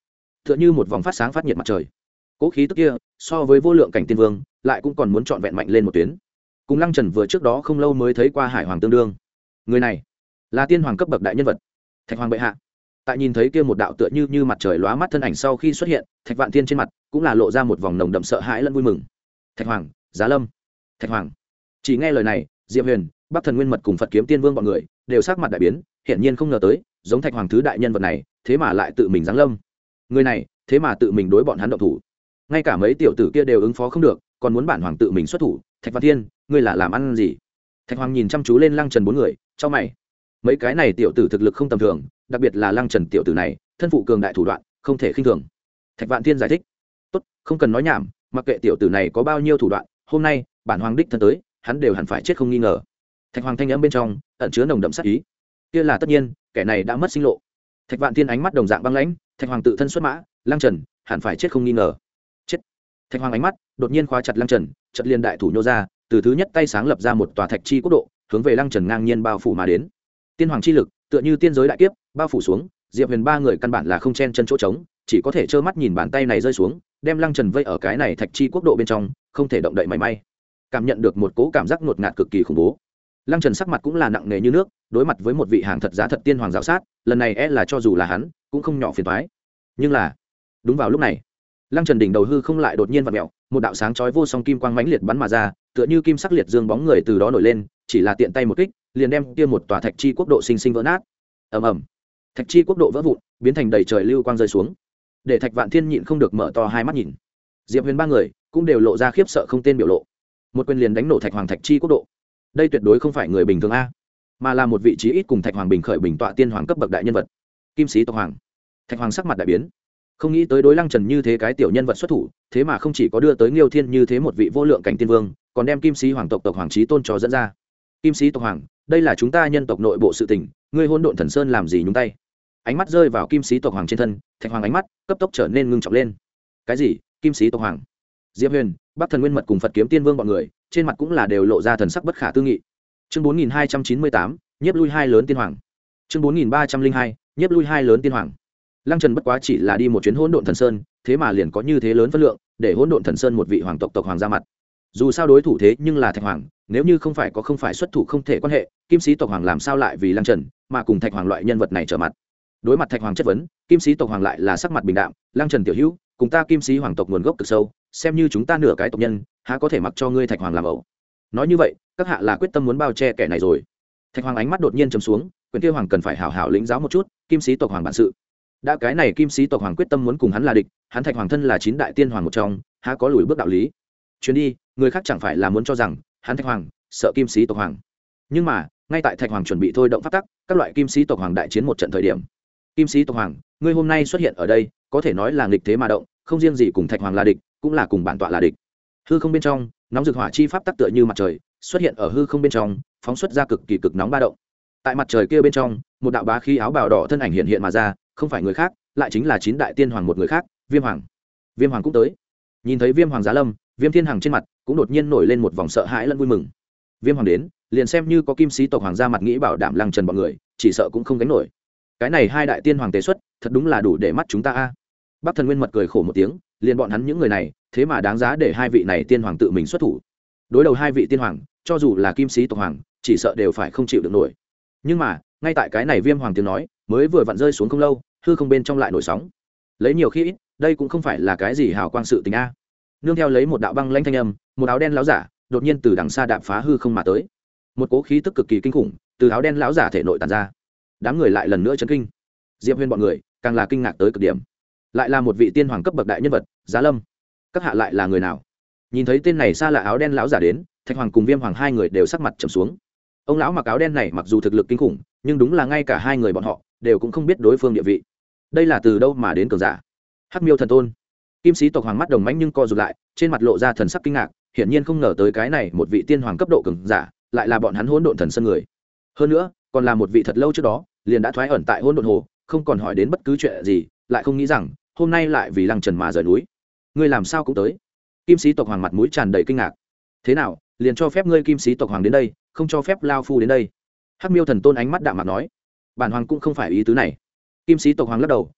tựa như một vòng phát sáng phát nhiệt mặt trời. Cố khí tức kia so với vô lượng cảnh tiên vương lại cũng còn muốn trọn vẹn mạnh lên một tuyến, cùng Lăng Trần vừa trước đó không lâu mới thấy qua hải hoàng tương đương. Người này là tiên hoàng cấp bậc đại nhân vật, Thạch Hoàng bệ hạ. Tại nhìn thấy kia một đạo tựa như như mặt trời lóa mắt thân ảnh sau khi xuất hiện, Thạch Vạn Thiên trên mặt cũng là lộ ra một vòng nồng đậm sợ hãi lẫn vui mừng. Thạch Hoàng, Giá Lâm. Thạch Hoàng. Chỉ nghe lời này, Diệp Huyền, Bắc Thần Nguyên Mật cùng Phật Kiếm Tiên Vương bọn người đều sắc mặt đại biến, hiển nhiên không ngờ tới, giống Thạch Hoàng thứ đại nhân vật này, thế mà lại tự mình giáng lâm. Người này, thế mà tự mình đối bọn hắn động thủ. Ngay cả mấy tiểu tử kia đều ứng phó không được, còn muốn bản hoàng tự mình xuất thủ. Thạch Vạn Thiên, ngươi là làm ăn gì? Thạch Hoàng nhìn chăm chú lên Lăng Trần bốn người, chau mày. Mấy cái này tiểu tử thực lực không tầm thường, đặc biệt là Lăng Trần tiểu tử này, thân phụ cường đại thủ đoạn, không thể khinh thường. Thạch Vạn Thiên giải thích, tốt, không cần nói nhảm, mặc kệ tiểu tử này có bao nhiêu thủ đoạn, hôm nay bản hoàng đích thân tới, hắn đều hẳn phải chết không nghi ngờ. Thạch Hoàng thanh âm bên trong ẩn chứa nồng đậm sát ý. Kia là tất nhiên, kẻ này đã mất sinh lộ. Thạch Vạn Thiên ánh mắt đồng dạng băng lãnh, Thạch Hoàng tự thân xuất mã, Lăng Trần hẳn phải chết không nghi ngờ. Chết. Thạch Hoàng ánh mắt đột nhiên khóa chặt Lăng Trần, chợt liên đại thủ nhô ra, từ thứ nhất tay sáng lập ra một tòa thạch chi quốc độ, hướng về Lăng Trần ngang nhiên bao phủ mà đến. Tiên hoàng chi lực, tựa như tiên giới đại kiếp, bao phủ xuống, Diệp Huyền ba người căn bản là không chen chân chỗ trống, chỉ có thể trơ mắt nhìn bàn tay này rơi xuống, đem Lăng Trần vây ở cái này thạch chi quốc độ bên trong, không thể động đậy mảy may. Cảm nhận được một cỗ cảm giác ngột ngạt cực kỳ khủng bố. Lăng Trần sắc mặt cũng là nặng nề như nước, đối mặt với một vị hàng thật giá thật tiên hoàng giáo sát, lần này e là cho dù là hắn, cũng không nhỏ phiền toái. Nhưng là, đúng vào lúc này, Lăng Trần đỉnh đầu hư không lại đột nhiên vặn mèo, một đạo sáng chói vô song kim quang mãnh liệt bắn mà ra, tựa như kim sắc liệt dương bóng người từ đó nổi lên, chỉ là tiện tay một kích, liền đem kia một tòa thạch chi quốc độ sinh sinh vỡ nát. Ầm ầm. Thạch chi quốc độ vỡ vụn, biến thành đầy trời lưu quang rơi xuống. Để Thạch Vạn Thiên nhịn không được mở to hai mắt nhìn. Diệp Huyền ba người cũng đều lộ ra khiếp sợ không tên biểu lộ. Một quyền liền đánh nổ Thạch Hoàng thạch chi quốc độ. Đây tuyệt đối không phải người bình thường a, mà là một vị trí ít cùng Thạch Hoàng bình khởi bình tọa tiên hoàng cấp bậc đại nhân vật. Kim sĩ tộc hoàng. Thạch Hoàng sắc mặt đại biến. Không nghĩ tới đối Lăng Trần như thế cái tiểu nhân vật xuất thủ, thế mà không chỉ có đưa tới Nghiêu Thiên như thế một vị vô lượng cảnh tiên vương, còn đem Kim sĩ hoàng tộc tộc hoàng chí tôn cho dẫn ra. Kim sĩ tộc hoàng, đây là chúng ta nhân tộc nội bộ sự tình, ngươi Hỗn Độn Thần Sơn làm gì nhúng tay? Ánh mắt rơi vào Kim sĩ tộc hoàng trên thân, Thạch Hoàng ánh mắt cấp tốc trở nên ngưng trọng lên. Cái gì? Kim sĩ tộc hoàng? Diệp Huyền, Bắc Thần Nguyên Mật cùng Phật Kiếm Tiên Vương bọn người, trên mặt cũng là đều lộ ra thần sắc bất khả tư nghị. Chương bốn nghìn hai trăm chín mươi tám, nhiếp lui hai lớn tiên hoàng. Chương bốn nghìn ba trăm linh hai, nhiếp lui hai lớn tiên hoàng. Lăng Trần bất quá chỉ là đi một chuyến Hỗn Độn Thần Sơn, thế mà liền có như thế lớn phân lượng, để Hỗn Độn Thần Sơn một vị hoàng tộc tộc hoàng ra mặt. Dù sao đối thủ thế nhưng là Thạch Hoàng, nếu như không phải có không phải xuất thủ không thể quan hệ, Kim sĩ tộc hoàng làm sao lại vì Lăng Trần mà cùng Thạch Hoàng loại nhân vật này trở mặt. Đối mặt Thạch Hoàng chất vấn, Kim sĩ tộc hoàng lại là sắc mặt bình đạm, Lăng Trần tiểu hữu, cùng ta Kim sĩ hoàng tộc nguồn gốc cực sâu, xem như chúng ta nửa cái tộc nhân, há có thể mặc cho ngươi Thạch Hoàng làm ẩu. Nói như vậy, các hạ là quyết tâm muốn bao che kẻ này rồi. Thạch Hoàng ánh mắt đột nhiên trầm xuống, quyền tiêu hoàng cần phải hảo hảo lĩnh giáo một chút Kim sĩ tộc hoàng bản sự. Đã cái này Kim sĩ tộc hoàng quyết tâm muốn cùng hắn là địch, hắn Thạch Hoàng thân là chín đại tiên hoàng một trong, há có lùi bước đạo lý. Chuyến đi, người khác chẳng phải là muốn cho rằng hắn Thạch Hoàng sợ Kim sĩ tộc hoàng. Nhưng mà, ngay tại Thạch Hoàng chuẩn bị thôi động pháp tắc, các loại Kim sĩ tộc hoàng đại chiến một trận thời điểm, Kim sĩ tộc hoàng, ngươi hôm nay xuất hiện ở đây, có thể nói là nghịch thế mà động, không riêng gì cùng Thạch Hoàng là địch, cũng là cùng bản tọa là địch. Hư không bên trong, nóng rực hỏa chi pháp tắc tựa như mặt trời, xuất hiện ở hư không bên trong, phóng xuất ra cực kỳ cực nóng ba động. Tại mặt trời kia bên trong, một đạo bá khí áo bào đỏ thân ảnh hiện hiện mà ra, không phải người khác, lại chính là chín đại tiên hoàng một người khác, Viêm Hoàng. Viêm Hoàng cũng tới. Nhìn thấy Viêm Hoàng giá lâm, Viêm Thiên Hằng trên mặt cũng đột nhiên nổi lên một vòng sợ hãi lẫn vui mừng. Viêm Hoàng đến, liền xem như có Kim sĩ tộc hoàng ra mặt nghĩ bảo đảm Lăng Trần bọn người, chỉ sợ cũng không gánh nổi. Cái này hai đại tiên hoàng tế xuất, thật đúng là đủ để mắt chúng ta a. Bắc Thần Nguyên Mật cười khổ một tiếng, liền bọn hắn những người này, thế mà đáng giá để hai vị này tiên hoàng tự mình xuất thủ. Đối đầu hai vị tiên hoàng, cho dù là Kim sĩ tộc hoàng, chỉ sợ đều phải không chịu được nổi. Nhưng mà, ngay tại cái này Viêm Hoàng tiếng nói mới vừa vặn rơi xuống không lâu, hư không bên trong lại nổi sóng. Lấy nhiều khi ít, đây cũng không phải là cái gì hào quang sự tình a. Nương theo lấy một đạo băng lãnh thanh âm, một áo đen lão giả đột nhiên từ đằng xa đạp phá hư không mà tới. Một cỗ khí tức cực kỳ kinh khủng từ áo đen lão giả thể nội tản ra. Đám người lại lần nữa chấn kinh. Diệp Huyền bọn người càng là kinh ngạc tới cực điểm. Lại là một vị tiên hoàng cấp bậc đại nhân vật, Giá Lâm. Các hạ lại là người nào? Nhìn thấy tên này xa lạ áo đen lão giả đến, Thạch Hoàng cùng Viêm Hoàng hai người đều sắc mặt trầm xuống. Ông lão mặc áo đen này mặc dù thực lực kinh khủng, nhưng đúng là ngay cả hai người bọn họ đều cũng không biết đối phương địa vị. Đây là từ đâu mà đến cường giả? Hắc Miêu thần tôn. Kim sĩ tộc hoàng mắt đồng mãnh nhưng co rụt lại, trên mặt lộ ra thần sắc kinh ngạc, hiển nhiên không ngờ tới cái này một vị tiên hoàng cấp độ cường giả, lại là bọn hắn Hỗn Độn Thần Sơn người. Hơn nữa, còn là một vị thật lâu trước đó, liền đã thoái ẩn tại Hỗn Độn Hồ, không còn hỏi đến bất cứ chuyện gì, lại không nghĩ rằng hôm nay lại vì Lăng Trần mà rời núi. Ngươi làm sao cũng tới? Kim sĩ tộc hoàng mặt mũi tràn đầy kinh ngạc. Thế nào, liền cho phép ngươi Kim sĩ tộc hoàng đến đây, không cho phép lao phu đến đây? Hắc Miêu thần tôn ánh mắt đạm mạc nói. Bản hoàng cũng không phải ý tứ này. Kim sĩ tộc hoàng lắc đầu,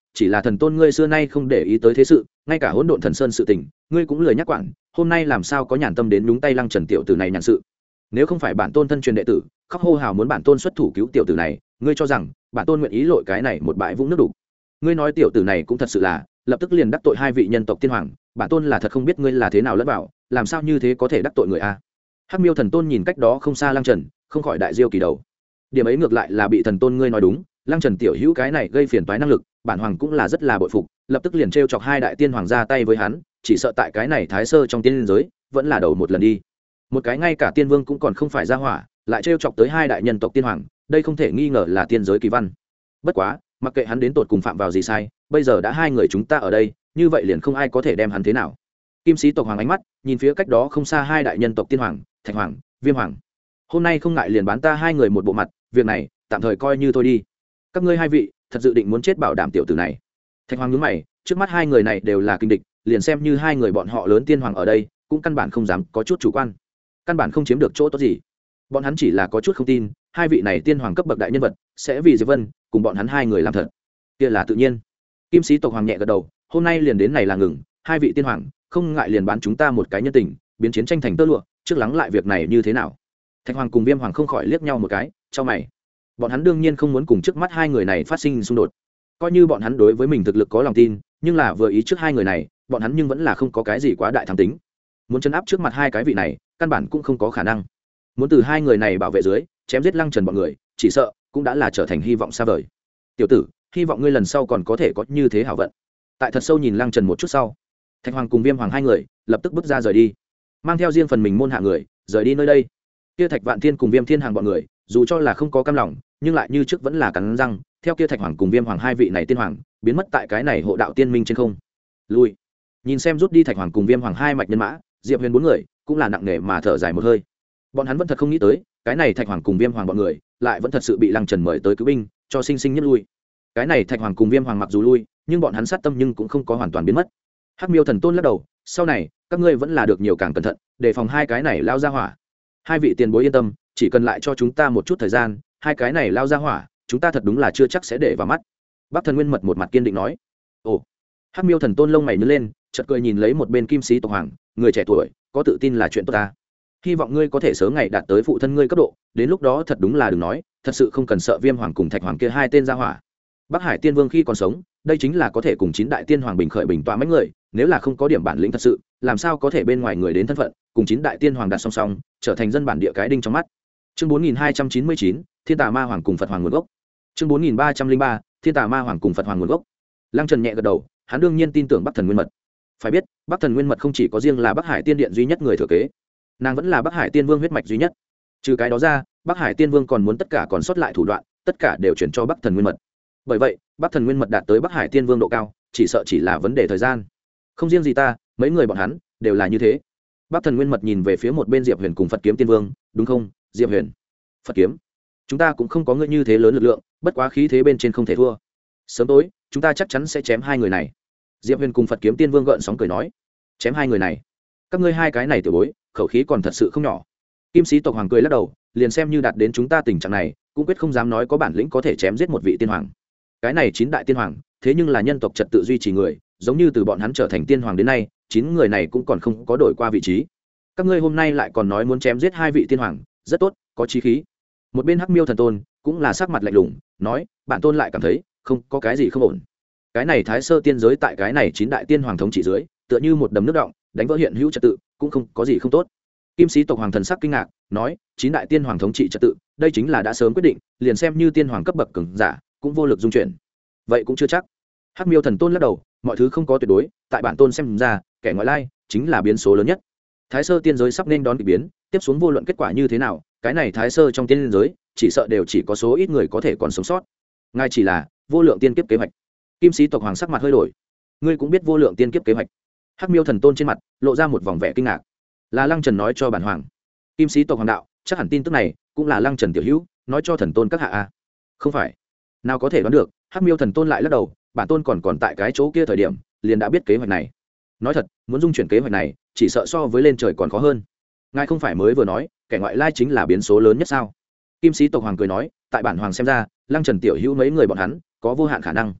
chỉ là thần tôn ngươi xưa nay không để ý tới thế sự, ngay cả hỗn độn thần sơn sự tình ngươi cũng lười nhắc quản, hôm nay làm sao có nhàn tâm đến nhúng tay Lăng Trần tiểu tử này nhàn sự. Nếu không phải bản tôn thân truyền đệ tử khóc hô hào muốn bản tôn xuất thủ cứu tiểu tử này, ngươi cho rằng bản tôn nguyện ý lội cái này một bãi vũng nước đủ? Ngươi nói tiểu tử này cũng thật sự là lập tức liền đắc tội hai vị nhân tộc tiên hoàng, bản tôn là thật không biết ngươi là thế nào lẫn vào, làm sao như thế có thể đắc tội người a? Hắc Miêu thần tôn nhìn cách đó không xa Lăng Trần, không khỏi đại diêu kỳ đầu. Điểm ấy ngược lại là bị thần tôn ngươi nói đúng, Lăng Trần tiểu hữu cái này gây phiền toái năng lực, bản hoàng cũng là rất là bội phục, lập tức liền trêu chọc hai đại tiên hoàng ra tay với hắn, chỉ sợ tại cái này thái sơ trong tiên giới vẫn là đầu một lần đi. Một cái ngay cả tiên vương cũng còn không phải ra hỏa, lại trêu chọc tới hai đại nhân tộc tiên hoàng, đây không thể nghi ngờ là tiên giới kỳ văn. Bất quá, mặc kệ hắn đến tột cùng phạm vào gì sai, bây giờ đã hai người chúng ta ở đây, như vậy liền không ai có thể đem hắn thế nào. Kim sĩ tộc hoàng ánh mắt nhìn phía cách đó không xa hai đại nhân tộc tiên hoàng, Thạch hoàng, Viêm hoàng. Hôm nay không ngại liền bán ta hai người một bộ mặt, việc này tạm thời coi như thôi đi. Các ngươi hai vị thật dự định muốn chết bảo đảm tiểu tử này? Thạch hoàng nhướng mày, trước mắt hai người này đều là kinh địch, liền xem như hai người bọn họ lớn tiên hoàng ở đây, cũng căn bản không dám có chút chủ quan, căn bản không chiếm được chỗ tốt gì. Bọn hắn chỉ là có chút không tin hai vị này tiên hoàng cấp bậc đại nhân vật sẽ vì Diệp Vân cùng bọn hắn hai người làm thật, kia là tự nhiên. Kim sĩ tộc hoàng nhẹ gật đầu, hôm nay liền đến này là ngừng, hai vị tiên hoàng không ngại liền bán chúng ta một cái nhân tình, biến chiến tranh thành tơ lụa, trước lắng lại việc này như thế nào? Thạch hoàng cùng Viêm hoàng không khỏi liếc nhau một cái, cho mày. Bọn hắn đương nhiên không muốn cùng trước mắt hai người này phát sinh xung đột, coi như bọn hắn đối với mình thực lực có lòng tin, nhưng là vừa ý trước hai người này, bọn hắn nhưng vẫn là không có cái gì quá đại tham tính. Muốn chấn áp trước mặt hai cái vị này, căn bản cũng không có khả năng. Muốn từ hai người này bảo vệ dưới chém giết Lăng Trần bọn người, chỉ sợ cũng đã là trở thành hy vọng xa vời. Tiểu tử, hy vọng ngươi lần sau còn có thể có như thế hảo vận. Tại thật sâu nhìn Lăng Trần một chút sau, Thạch hoàng cùng Viêm hoàng hai người lập tức bước ra rời đi, mang theo riêng phần mình môn hạ người rời đi nơi đây. Kia Thạch Vạn Thiên cùng Viêm Thiên hàng bọn người dù cho là không có cam lòng, nhưng lại như trước vẫn là cắn răng theo kia Thạch hoàng cùng Viêm hoàng hai vị này tiên hoàng biến mất tại cái này hộ đạo tiên minh trên không. Lui nhìn xem rút đi Thạch hoàng cùng Viêm hoàng hai mạch nhân mã, Diệp Huyền bốn người cũng là nặng nề mà thở dài một hơi. Bọn hắn vẫn thật không nghĩ tới cái này Thạch hoàng cùng Viêm hoàng bọn người lại vẫn thật sự bị Lăng Trần mời tới cứu binh, cho sinh sinh nhất lui. Cái này Thạch hoàng cùng Viêm hoàng mặc dù lui, nhưng bọn hắn sát tâm nhưng cũng không có hoàn toàn biến mất. Hắc Miêu thần tôn lắc đầu, sau này các ngươi vẫn là được nhiều càng cẩn thận, đề phòng hai cái này lao ra hỏa. Hai vị tiền bối yên tâm, chỉ cần lại cho chúng ta một chút thời gian, hai cái này lao ra hỏa chúng ta thật đúng là chưa chắc sẽ để vào mắt. Bắc thần nguyên mật một mặt kiên định nói. Ồ. Hắc Miêu thần tôn lông mày nhướng lên, chợt cười nhìn lấy một bên Kim sĩ tộc hoàng, người trẻ tuổi có tự tin là chuyện tốt ta, hy vọng ngươi có thể sớm ngày đạt tới phụ thân ngươi cấp độ, đến lúc đó thật đúng là đừng nói, thật sự không cần sợ Viêm hoàng cùng Thạch hoàng kia hai tên ra hỏa. Bắc Hải tiên vương khi còn sống, đây chính là có thể cùng chín đại tiên hoàng bình khởi bình tọa mấy người, nếu là không có điểm bản lĩnh thật sự, làm sao có thể bên ngoài người đến thân phận cùng chín đại tiên hoàng đặt song song, trở thành dân bản địa cái đinh trong mắt. Chương bốn nghìn hai trăm chín mươi chín, Thiên Tà Ma Hoàng cùng Phật Hoàng nguồn gốc. Chương bốn nghìn ba trăm linh ba, Thiên Tà Ma Hoàng cùng Phật Hoàng nguồn gốc. Lăng Trần nhẹ gật đầu, hắn đương nhiên tin tưởng Bắc thần nguyên mật. Phải biết, Bắc thần nguyên mật không chỉ có riêng là Bắc Hải tiên điện duy nhất người thừa kế, nàng vẫn là Bắc Hải tiên vương huyết mạch duy nhất. Trừ cái đó ra, Bắc Hải tiên vương còn muốn tất cả còn sót lại thủ đoạn, tất cả đều chuyển cho Bắc thần nguyên mật. Bởi vậy, Bắc thần nguyên mật đạt tới Bắc Hải tiên vương độ cao, chỉ sợ chỉ là vấn đề thời gian. Không riêng gì ta, mấy người bọn hắn đều là như thế. Bắc thần nguyên mật nhìn về phía một bên Diệp Huyền cùng Phật kiếm tiên vương, đúng không, Diệp Huyền? Phật kiếm, chúng ta cũng không có ngươi như thế lớn lực lượng, bất quá khí thế bên trên không thể thua. Sớm tối, chúng ta chắc chắn sẽ chém hai người này. Diệp Huyền cùng Phật kiếm tiên vương gợn sóng cười nói, chém hai người này? Các ngươi hai cái này tiểu bối, khẩu khí còn thật sự không nhỏ. Kim sĩ tộc hoàng cười lắc đầu, liền xem như đạt đến chúng ta tình trạng này, cũng quyết không dám nói có bản lĩnh có thể chém giết một vị tiên hoàng. Cái này chín đại tiên hoàng, thế nhưng là nhân tộc trật tự duy trì người, giống như từ bọn hắn trở thành tiên hoàng đến nay, chín người này cũng còn không có đổi qua vị trí. Các ngươi hôm nay lại còn nói muốn chém giết hai vị tiên hoàng, rất tốt, có chí khí. Một bên Hắc Miêu thần tôn cũng là sắc mặt lạnh lùng, nói, bản tôn lại cảm thấy không có cái gì không ổn. Cái này Thái Sơ tiên giới tại cái này chín đại tiên hoàng thống trị dưới, tựa như một đầm nước động, đánh vỡ hiện hữu trật tự, cũng không có gì không tốt. Kim sĩ tộc hoàng thần sắc kinh ngạc, nói, chín đại tiên hoàng thống trị trật tự, đây chính là đã sớm quyết định, liền xem như tiên hoàng cấp bậc cường giả, cũng vô lực dung chuyển. Vậy cũng chưa chắc. Hắc Miêu thần tôn lắc đầu, mọi thứ không có tuyệt đối, tại bản tôn xem ra, kẻ ngoại lai chính là biến số lớn nhất. Thái Sơ tiên giới sắp nên đón kỳ biến, tiếp xuống vô luận kết quả như thế nào, cái này Thái Sơ trong tiên giới, chỉ sợ đều chỉ có số ít người có thể còn sống sót. Ngay chỉ là vô lượng tiên kiếp kế hoạch. Kim sĩ tộc hoàng sắc mặt hơi đổi. Ngươi cũng biết vô lượng tiên kiếp kế hoạch? Hắc Miêu thần tôn trên mặt lộ ra một vòng vẻ kinh ngạc. Là Lăng Trần nói cho bản hoàng. Kim sĩ tộc hoàng đạo, chắc hẳn tin tức này cũng là Lăng Trần tiểu hữu nói cho thần tôn các hạ a. Không phải, nào có thể đoán được. Hắc Miêu thần tôn lại lắc đầu, bản tôn còn còn tại cái chỗ kia thời điểm liền đã biết kế hoạch này. Nói thật, muốn dung chuyển kế hoạch này, chỉ sợ so với lên trời còn khó hơn. Ngài không phải mới vừa nói kẻ ngoại lai chính là biến số lớn nhất sao? Kim sĩ tộc hoàng cười nói, tại bản hoàng xem ra, Lăng Trần tiểu hữu mấy người bọn hắn có vô hạn khả năng.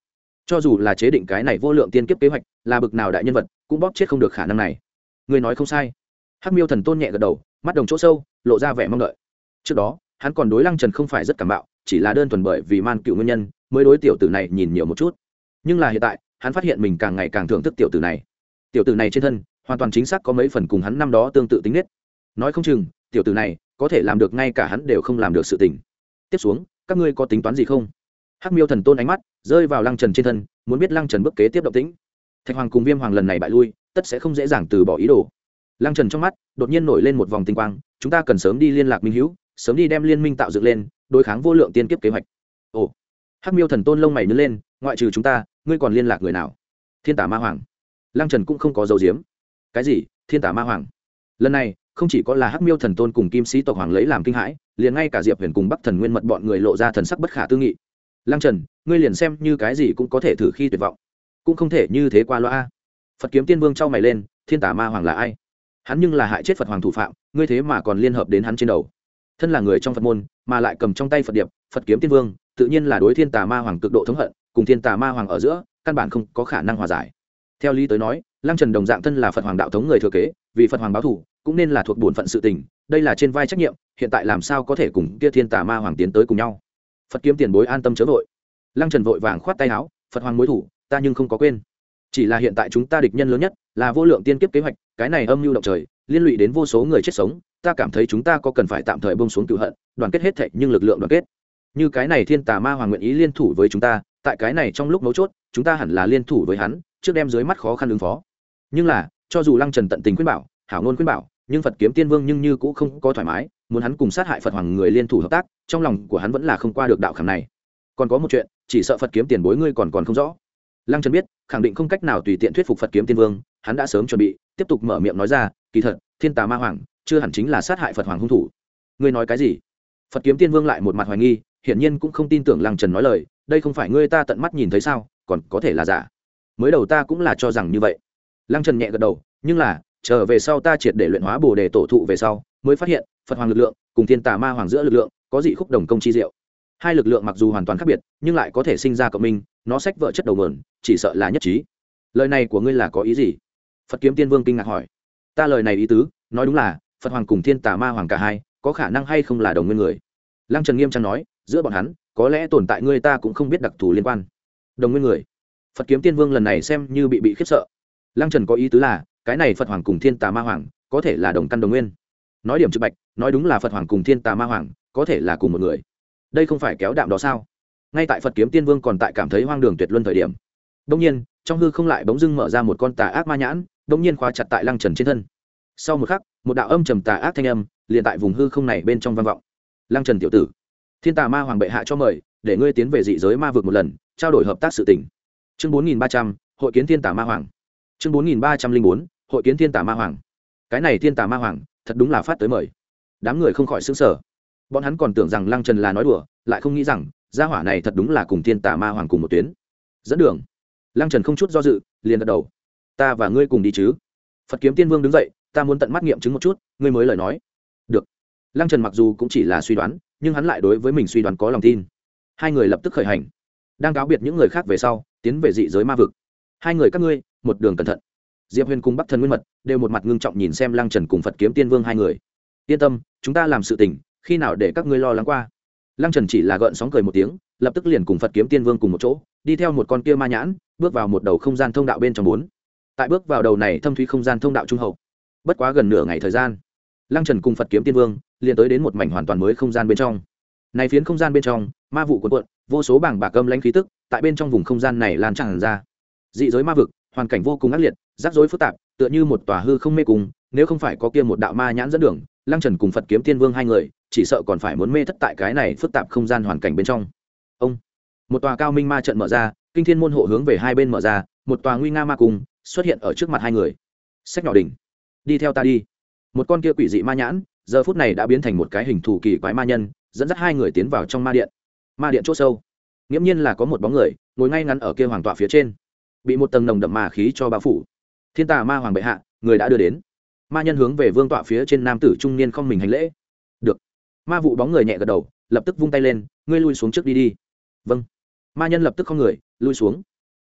cho dù là chế định cái này vô lượng tiên kiếp kế hoạch là bực nào đại nhân vật cũng bóp chết không được khả năng này. Ngươi nói không sai. Hắc Miêu Thần Tôn nhẹ gật đầu, mắt đồng chỗ sâu lộ ra vẻ mong đợi. Trước đó hắn còn đối Lăng Trần không phải rất cảm bạo, chỉ là đơn thuần bởi vì man cựu nguyên nhân mới đối tiểu tử này nhìn nhiều một chút. Nhưng là hiện tại hắn phát hiện mình càng ngày càng thưởng thức tiểu tử này. Tiểu tử này trên thân hoàn toàn chính xác có mấy phần cùng hắn năm đó tương tự tính nết. Nói không chừng tiểu tử này có thể làm được ngay cả hắn đều không làm được sự tình. Tiếp xuống các ngươi có tính toán gì không? Hắc Miêu Thần Tôn ánh mắt rơi vào Lăng Trần trên thân, muốn biết Lăng Trần bước kế tiếp động tĩnh. Thạch Hoàng cùng Viêm Hoàng lần này bại lui, tất sẽ không dễ dàng từ bỏ ý đồ. Lăng Trần trong mắt đột nhiên nổi lên một vòng tinh quang, chúng ta cần sớm đi liên lạc minh hữu, sớm đi đem liên minh tạo dựng lên, đối kháng vô lượng tiên kiếp kế hoạch. Ồ. Hắc Miêu Thần Tôn lông mày nhướng lên, ngoại trừ chúng ta, ngươi còn liên lạc người nào? Thiên Tả Ma Hoàng. Lăng Trần cũng không có dấu diếm. Cái gì? Thiên Tả Ma Hoàng? Lần này không chỉ có là Hắc Miêu Thần Tôn cùng Kim Sĩ tộc hoàng lấy làm kinh hãi, liền ngay cả Diệp Huyền cùng Bắc Thần Nguyên Mật bọn người lộ ra thần sắc bất khả tư nghị. Lăng Trần, ngươi liền xem như cái gì cũng có thể thử khi tuyệt vọng, cũng không thể như thế qua loa. Phật Kiếm Tiên Vương trao mày lên, Thiên Tả Ma Hoàng là ai? Hắn nhưng là hại chết Phật Hoàng thủ phạm, ngươi thế mà còn liên hợp đến hắn trên đầu. Thân là người trong Phật môn, mà lại cầm trong tay Phật điệp, Phật Kiếm Tiên Vương, tự nhiên là đối Thiên Tả Ma Hoàng cực độ thống hận, cùng Thiên Tả Ma Hoàng ở giữa, căn bản không có khả năng hòa giải. Theo lý tới nói, Lăng Trần đồng dạng thân là Phật Hoàng đạo thống người thừa kế, vì Phật Hoàng báo thù, cũng nên là thuộc bổn phận sự tình, đây là trên vai trách nhiệm, hiện tại làm sao có thể cùng kia Thiên Tả Ma Hoàng tiến tới cùng nhau? Phật Kiếm tiền bối an tâm chớ vội. Lăng Trần vội vàng khoát tay áo, Phật Hoàng mối thủ, ta nhưng không có quên. Chỉ là hiện tại chúng ta địch nhân lớn nhất là vô lượng tiên kiếp kế hoạch, cái này âm mưu động trời, liên lụy đến vô số người chết sống, ta cảm thấy chúng ta có cần phải tạm thời buông xuống cựu hận, đoàn kết hết thảy nhưng lực lượng đoàn kết. Như cái này Thiên Tả Ma Hoàng nguyện ý liên thủ với chúng ta, tại cái này trong lúc mấu chốt, chúng ta hẳn là liên thủ với hắn, trước đem dưới mắt khó khăn ứng phó. Nhưng là, cho dù Lăng Trần tận tình khuyên bảo, hảo ngôn khuyên bảo, nhưng Phật Kiếm Tiên Vương nhưng như cũng không có thoải mái, muốn hắn cùng sát hại Phật Hoàng người liên thủ hợp tác, trong lòng của hắn vẫn là không qua được đạo khảm này. Còn có một chuyện, chỉ sợ Phật Kiếm tiền bối ngươi còn còn không rõ. Lăng Trần biết, khẳng định không cách nào tùy tiện thuyết phục Phật Kiếm Tiên Vương, hắn đã sớm chuẩn bị, tiếp tục mở miệng nói ra, kỳ thật, Thiên Tả Ma Hoàng chưa hẳn chính là sát hại Phật Hoàng hung thủ. Ngươi nói cái gì? Phật Kiếm Tiên Vương lại một mặt hoài nghi, hiển nhiên cũng không tin tưởng Lăng Trần nói lời, đây không phải ngươi ta tận mắt nhìn thấy sao, còn có thể là giả? Mới đầu ta cũng là cho rằng như vậy. Lăng Trần nhẹ gật đầu, nhưng là, trở về sau ta triệt để luyện hóa Bồ Đề tổ thụ về sau, mới phát hiện, Phật Hoàng lực lượng cùng Thiên Tả Ma Hoàng giữa lực lượng có dị khúc đồng công chi diệu. Hai lực lượng mặc dù hoàn toàn khác biệt, nhưng lại có thể sinh ra cộng minh, nó sách vợ chất đầu nguồn, chỉ sợ là nhất trí. Lời này của ngươi là có ý gì? Phật Kiếm Tiên Vương kinh ngạc hỏi. Ta lời này ý tứ, nói đúng là Phật Hoàng cùng Thiên Tả Ma Hoàng cả hai, có khả năng hay không là đồng nguyên người. Lăng Trần nghiêm trang nói, giữa bọn hắn, có lẽ tồn tại ngươi ta cũng không biết đặc thù liên quan. Đồng nguyên người? Phật Kiếm Tiên Vương lần này xem như bị bị khiếp sợ. Lăng Trần có ý tứ là, cái này Phật Hoàng cùng Thiên Tả Ma Hoàng, có thể là đồng căn đồng nguyên. Nói điểm trực bạch, nói đúng là Phật Hoàng cùng Thiên Tả Ma Hoàng, có thể là cùng một người. Đây không phải kéo đạm đó sao? Ngay tại Phật Kiếm Tiên Vương còn tại cảm thấy hoang đường tuyệt luân thời điểm, đông nhiên trong hư không lại bỗng dưng mở ra một con tà ác ma nhãn, đông nhiên khóa chặt tại Lăng Trần trên thân. Sau một khắc, một đạo âm trầm tà ác thanh âm liền tại vùng hư không này bên trong vang vọng. Lăng Trần tiểu tử, Thiên Tả Ma Hoàng bệ hạ cho mời, để ngươi tiến về dị giới ma vực một lần, trao đổi hợp tác sự tình. Chương bốn nghìn ba trăm, hội kiến Thiên Tả Ma Hoàng. Chương bốn nghìn ba trăm linh bốn, hội kiến Thiên Tả Ma Hoàng. Cái này Thiên Tả Ma Hoàng, thật đúng là phát tới mời. Đám người không khỏi sửng sở. Bọn hắn còn tưởng rằng Lăng Trần là nói đùa, lại không nghĩ rằng gia hỏa này thật đúng là cùng Thiên Tả Ma Hoàng cùng một tuyến. Dẫn đường. Lăng Trần không chút do dự, liền gật đầu. Ta và ngươi cùng đi chứ? Phật Kiếm Tiên Vương đứng dậy, ta muốn tận mắt nghiệm chứng một chút, ngươi mới lời nói. Được. Lăng Trần mặc dù cũng chỉ là suy đoán, nhưng hắn lại đối với mình suy đoán có lòng tin. Hai người lập tức khởi hành, đang cáo biệt những người khác về sau, tiến về dị giới ma vực. Hai người các ngươi, một đường cẩn thận. Diệp Huyền cùng Bắc Thần Nguyên Mật đều một mặt ngưng trọng nhìn xem Lăng Trần cùng Phật Kiếm Tiên Vương hai người. Yên tâm, chúng ta làm sự tình, khi nào để các ngươi lo lắng qua. Lăng Trần chỉ là gợn sóng cười một tiếng, lập tức liền cùng Phật Kiếm Tiên Vương cùng một chỗ, đi theo một con kia ma nhãn, bước vào một đầu không gian thông đạo bên trong bốn. Tại bước vào đầu này thâm thúy không gian thông đạo trung hậu, bất quá gần nửa ngày thời gian, Lăng Trần cùng Phật Kiếm Tiên Vương liền tới đến một mảnh hoàn toàn mới không gian bên trong. Này phiến không gian bên trong, ma vụ cuộn cuộn, vô số bảng bạc âm lãnh khí tức, tại bên trong vùng không gian này lan tràn ra. Dị giới ma vực, hoàn cảnh vô cùng ác liệt, rắc rối phức tạp, tựa như một tòa hư không mê cung, nếu không phải có kia một đạo ma nhãn dẫn đường, Lăng Trần cùng Phật Kiếm Tiên Vương hai người, chỉ sợ còn phải muốn mê thất tại cái này phức tạp không gian hoàn cảnh bên trong. Ông, một tòa cao minh ma trận mở ra, kinh thiên môn hộ hướng về hai bên mở ra, một tòa nguy nga ma cung xuất hiện ở trước mặt hai người. Sách nhỏ đỉnh, đi theo ta đi. Một con kia quỷ dị ma nhãn, giờ phút này đã biến thành một cái hình thù kỳ quái ma nhân, dẫn dắt hai người tiến vào trong ma điện. Ma điện chỗ sâu, nghiễm nhiên là có một bóng người ngồi ngay ngắn ở kia hoàng tọa phía trên, bị một tầng nồng đậm ma khí cho bao phủ. Thiên Tả Ma Hoàng bệ hạ, người đã đưa đến. Ma nhân hướng về vương tọa phía trên nam tử trung niên không mình hành lễ. Được. Ma vụ bóng người nhẹ gật đầu, lập tức vung tay lên, ngươi lui xuống trước đi đi. Vâng. Ma nhân lập tức không người lui xuống.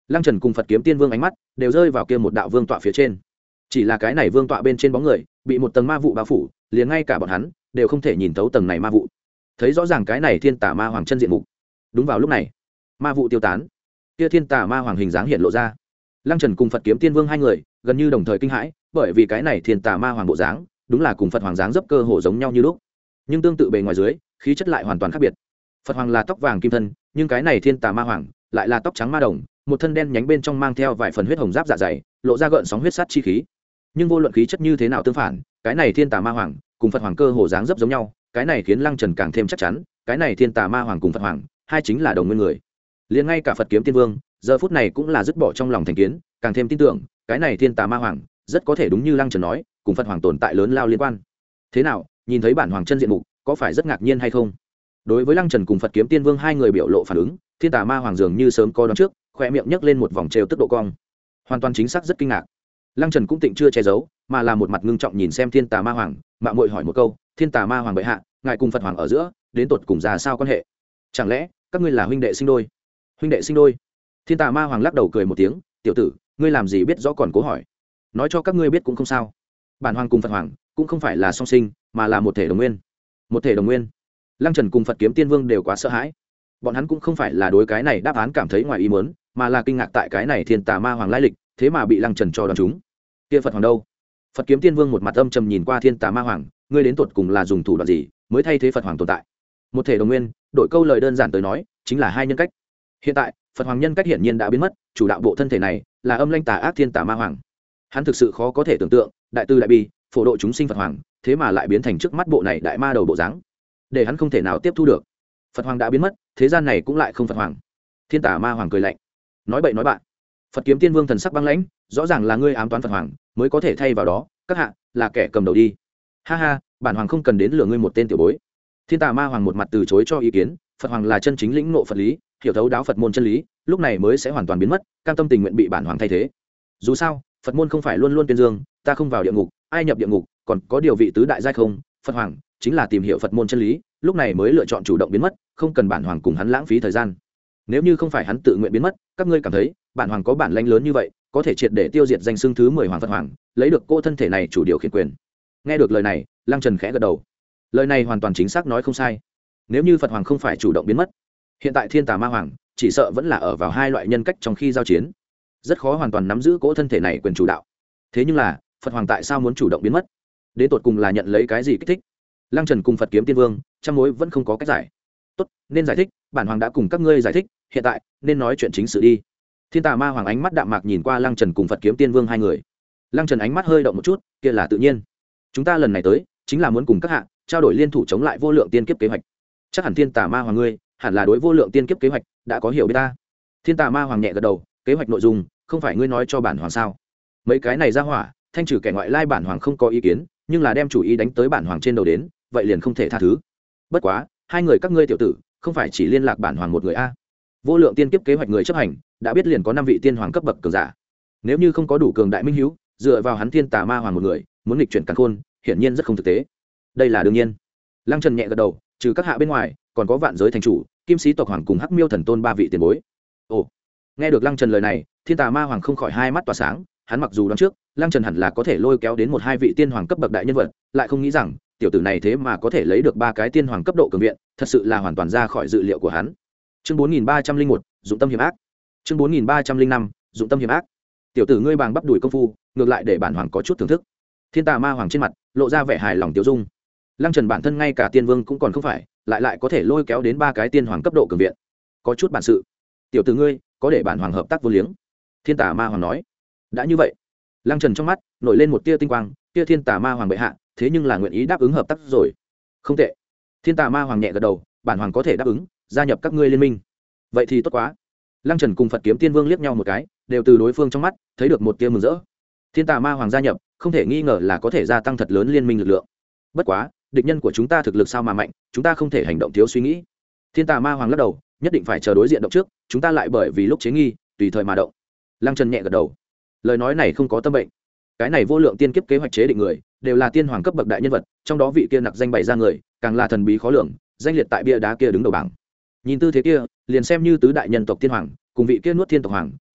Lăng Trần cùng Phật Kiếm Tiên Vương ánh mắt đều rơi vào kia một đạo vương tọa phía trên. Chỉ là cái này vương tọa bên trên bóng người bị một tầng ma vụ bao phủ, liền ngay cả bọn hắn đều không thể nhìn thấu tầng này ma vụ, thấy rõ ràng cái này thiên tà ma hoàng chân diện mục. Đúng vào lúc này, ma vụ tiêu tán, kia thiên tà ma hoàng hình dáng hiện lộ ra. Lăng Trần cùng Phật Kiếm Tiên Vương hai người gần như đồng thời kinh hãi, bởi vì cái này thiên tà ma hoàng bộ dáng đúng là cùng Phật hoàng dáng dấp cơ hồ giống nhau như lúc, nhưng tương tự bề ngoài dưới khí chất lại hoàn toàn khác biệt. Phật hoàng là tóc vàng kim thân, nhưng cái này thiên tà ma hoàng lại là tóc trắng ma đồng, một thân đen nhánh bên trong mang theo vài phần huyết hồng giáp dạ dày, lộ ra gợn sóng huyết sát chi khí. Nhưng vô luận khí chất như thế nào tương phản, cái này thiên tà ma hoàng cùng Phật hoàng cơ hồ dáng dấp giống nhau, cái này khiến Lăng Trần càng thêm chắc chắn, cái này thiên tà ma hoàng cùng Phật hoàng hai chính là đồng nguyên người. Liền ngay cả Phật Kiếm Tiên Vương giờ phút này cũng là dứt bỏ trong lòng thành kiến, càng thêm tin tưởng cái này thiên tà ma hoàng rất có thể đúng như Lăng Trần nói, cùng Phật hoàng tồn tại lớn lao liên quan. Thế nào, nhìn thấy bản hoàng chân diện mục, có phải rất ngạc nhiên hay không? Đối với Lăng Trần cùng Phật Kiếm Tiên Vương hai người biểu lộ phản ứng, thiên tà ma hoàng dường như sớm có đoán trước, khóe miệng nhấc lên một vòng trêu tức độ cong, hoàn toàn chính xác rất kinh ngạc. Lăng Trần cũng tịnh chưa che giấu, mà là một mặt ngưng trọng nhìn xem thiên tà ma hoàng, mạo muội hỏi một câu: thiên tà ma hoàng bệ hạ, ngài cùng Phật hoàng ở giữa đến tột cùng ra sao quan hệ? Chẳng lẽ các ngươi là huynh đệ sinh đôi? Huynh đệ sinh đôi? Thiên tà ma hoàng lắc đầu cười một tiếng: tiểu tử, ngươi làm gì biết rõ còn cố hỏi? Nói cho các ngươi biết cũng không sao. Bản hoàng cùng Phật hoàng cũng không phải là song sinh, mà là một thể đồng nguyên. Một thể đồng nguyên? Lăng Trần cùng Phật Kiếm Tiên Vương đều quá sợ hãi. Bọn hắn cũng không phải là đối cái này đáp án cảm thấy ngoài ý muốn, mà là kinh ngạc tại cái này thiên tà ma hoàng lai lịch, thế mà bị Lăng Trần cho đoán chúng. Kia Phật hoàng đâu? Phật Kiếm Tiên Vương một mặt âm trầm nhìn qua thiên tà ma hoàng, ngươi đến tột cùng là dùng thủ đoạn gì mới thay thế Phật hoàng tồn tại? Một thể đồng nguyên, đổi câu lời đơn giản tới nói, chính là hai nhân cách. Hiện tại, Phật hoàng nhân cách hiển nhiên đã biến mất, chủ đạo bộ thân thể này là âm lãnh tà ác thiên tà ma hoàng. Hắn thực sự khó có thể tưởng tượng, đại từ đại bi, phổ độ chúng sinh Phật hoàng, thế mà lại biến thành trước mắt bộ này đại ma đầu bộ dáng, để hắn không thể nào tiếp thu được. Phật hoàng đã biến mất, thế gian này cũng lại không Phật hoàng. Thiên tà ma hoàng cười lạnh, nói bậy nói bạn. Phật Kiếm Tiên Vương thần sắc băng lãnh, rõ ràng là ngươi ám toán Phật hoàng mới có thể thay vào đó, các hạ là kẻ cầm đầu đi. Ha ha, bản hoàng không cần đến lừa ngươi một tên tiểu bối. Thiên tà ma hoàng một mặt từ chối cho ý kiến, Phật hoàng là chân chính lĩnh ngộ Phật lý, hiểu thấu đáo Phật môn chân lý, lúc này mới sẽ hoàn toàn biến mất, cam tâm tình nguyện bị bản hoàng thay thế. Dù sao, Phật môn không phải luôn luôn tuyên dương, ta không vào địa ngục, ai nhập địa ngục, còn có điều vị tứ đại giai không, Phật hoàng chính là tìm hiểu Phật môn chân lý, lúc này mới lựa chọn chủ động biến mất, không cần bản hoàng cùng hắn lãng phí thời gian. Nếu như không phải hắn tự nguyện biến mất, các ngươi cảm thấy bản hoàng có bản lãnh lớn như vậy, có thể triệt để tiêu diệt danh xưng thứ mười hoàng Phật hoàng, lấy được cô thân thể này chủ điều khiển quyền? Nghe được lời này, Lăng Trần khẽ gật đầu. Lời này hoàn toàn chính xác, nói không sai. Nếu như Phật hoàng không phải chủ động biến mất, hiện tại thiên tà ma hoàng chỉ sợ vẫn là ở vào hai loại nhân cách trong khi giao chiến, rất khó hoàn toàn nắm giữ cỗ thân thể này quyền chủ đạo. Thế nhưng là Phật hoàng tại sao muốn chủ động biến mất? Đến tột cùng là nhận lấy cái gì kích thích? Lăng Trần cùng Phật Kiếm Tiên Vương trăm mối vẫn không có cách giải. Tốt, nên giải thích, bản hoàng đã cùng các ngươi giải thích, hiện tại nên nói chuyện chính sự đi. Thiên tà ma hoàng ánh mắt đạm mạc nhìn qua Lăng Trần cùng Phật Kiếm Tiên Vương hai người. Lăng Trần ánh mắt hơi động một chút, kia là tự nhiên. Chúng ta lần này tới chính là muốn cùng các hạ trao đổi liên thủ chống lại vô lượng tiên kiếp kế hoạch. Chắc hẳn thiên tà ma hoàng ngươi hẳn là đối vô lượng tiên kiếp kế hoạch đã có hiểu biết ta. Thiên tà ma hoàng nhẹ gật đầu, kế hoạch nội dung không phải ngươi nói cho bản hoàng sao? Mấy cái này ra hỏa, thanh trừ kẻ ngoại lai bản hoàng không có ý kiến, nhưng là đem chủ ý đánh tới bản hoàng trên đầu đến, vậy liền không thể tha thứ. Bất quá, hai người các ngươi tiểu tử, không phải chỉ liên lạc bản hoàng một người a. Vô lượng tiên kiếp kế hoạch người chấp hành, đã biết liền có năm vị tiên hoàng cấp bậc cường giả. Nếu như không có đủ cường đại minh hiếu, dựa vào hắn thiên tà ma hoàng một người, muốn nghịch chuyển càn khôn, hiển nhiên rất không thực tế. Đây là đương nhiên. Lăng Trần nhẹ gật đầu, trừ các hạ bên ngoài, còn có Vạn Giới thành chủ, Kim Sĩ tộc hoàng cùng Hắc Miêu thần tôn ba vị tiền bối. Ồ. Nghe được Lăng Trần lời này, thiên tà ma hoàng không khỏi hai mắt tỏa sáng, hắn mặc dù đoán trước Lăng Trần hẳn là có thể lôi kéo đến một hai vị tiên hoàng cấp bậc đại nhân vật, lại không nghĩ rằng tiểu tử này thế mà có thể lấy được ba cái tiên hoàng cấp độ cường viện, thật sự là hoàn toàn ra khỏi dự liệu của hắn. Chương bốn nghìn ba trăm linh một, dụng tâm hiểm ác. Chương bốn nghìn ba trăm linh năm, dụng tâm hiểm ác. Tiểu tử ngươi bàng bắp đuổi công phu, ngược lại để bản hoàng có chút thưởng thức. Thiên tà ma hoàng trên mặt lộ ra vẻ hài lòng tiêu dung. Lăng Trần bản thân ngay cả tiên vương cũng còn không phải, lại lại có thể lôi kéo đến ba cái tiên hoàng cấp độ cường viện, có chút bản sự. Tiểu tử ngươi có để bản hoàng hợp tác vô liếng. Thiên tà ma hoàng nói. Đã như vậy, Lăng Trần trong mắt nổi lên một tia tinh quang, tia thiên tà ma hoàng bệ hạ, thế nhưng là nguyện ý đáp ứng hợp tác rồi. Không tệ. Thiên tà ma hoàng nhẹ gật đầu, bản hoàng có thể đáp ứng gia nhập các ngươi liên minh. Vậy thì tốt quá. Lăng Trần cùng Phật Kiếm Tiên Vương liếc nhau một cái, đều từ đối phương trong mắt thấy được một tia mừng rỡ. Thiên tà ma hoàng gia nhập, không thể nghi ngờ là có thể gia tăng thật lớn liên minh lực lượng. Bất quá, địch nhân của chúng ta thực lực sao mà mạnh, chúng ta không thể hành động thiếu suy nghĩ. Thiên tà ma hoàng lắc đầu, nhất định phải chờ đối diện động trước, chúng ta lại bởi vì lúc chế nghi, tùy thời mà động. Lăng Trần nhẹ gật đầu. Lời nói này không có tâm bệnh. Cái này vô lượng tiên kiếp kế hoạch chế định người, đều là tiên hoàng cấp bậc đại nhân vật, trong đó vị kia nặc danh bày ra người, càng là thần bí khó lường, danh liệt tại bia đá kia đứng đầu bảng. Nhìn tư thế kia, liền xem như tứ đại nhân tộc tiên hoàng, cùng vị kia nuốt thiên tộc hoàng,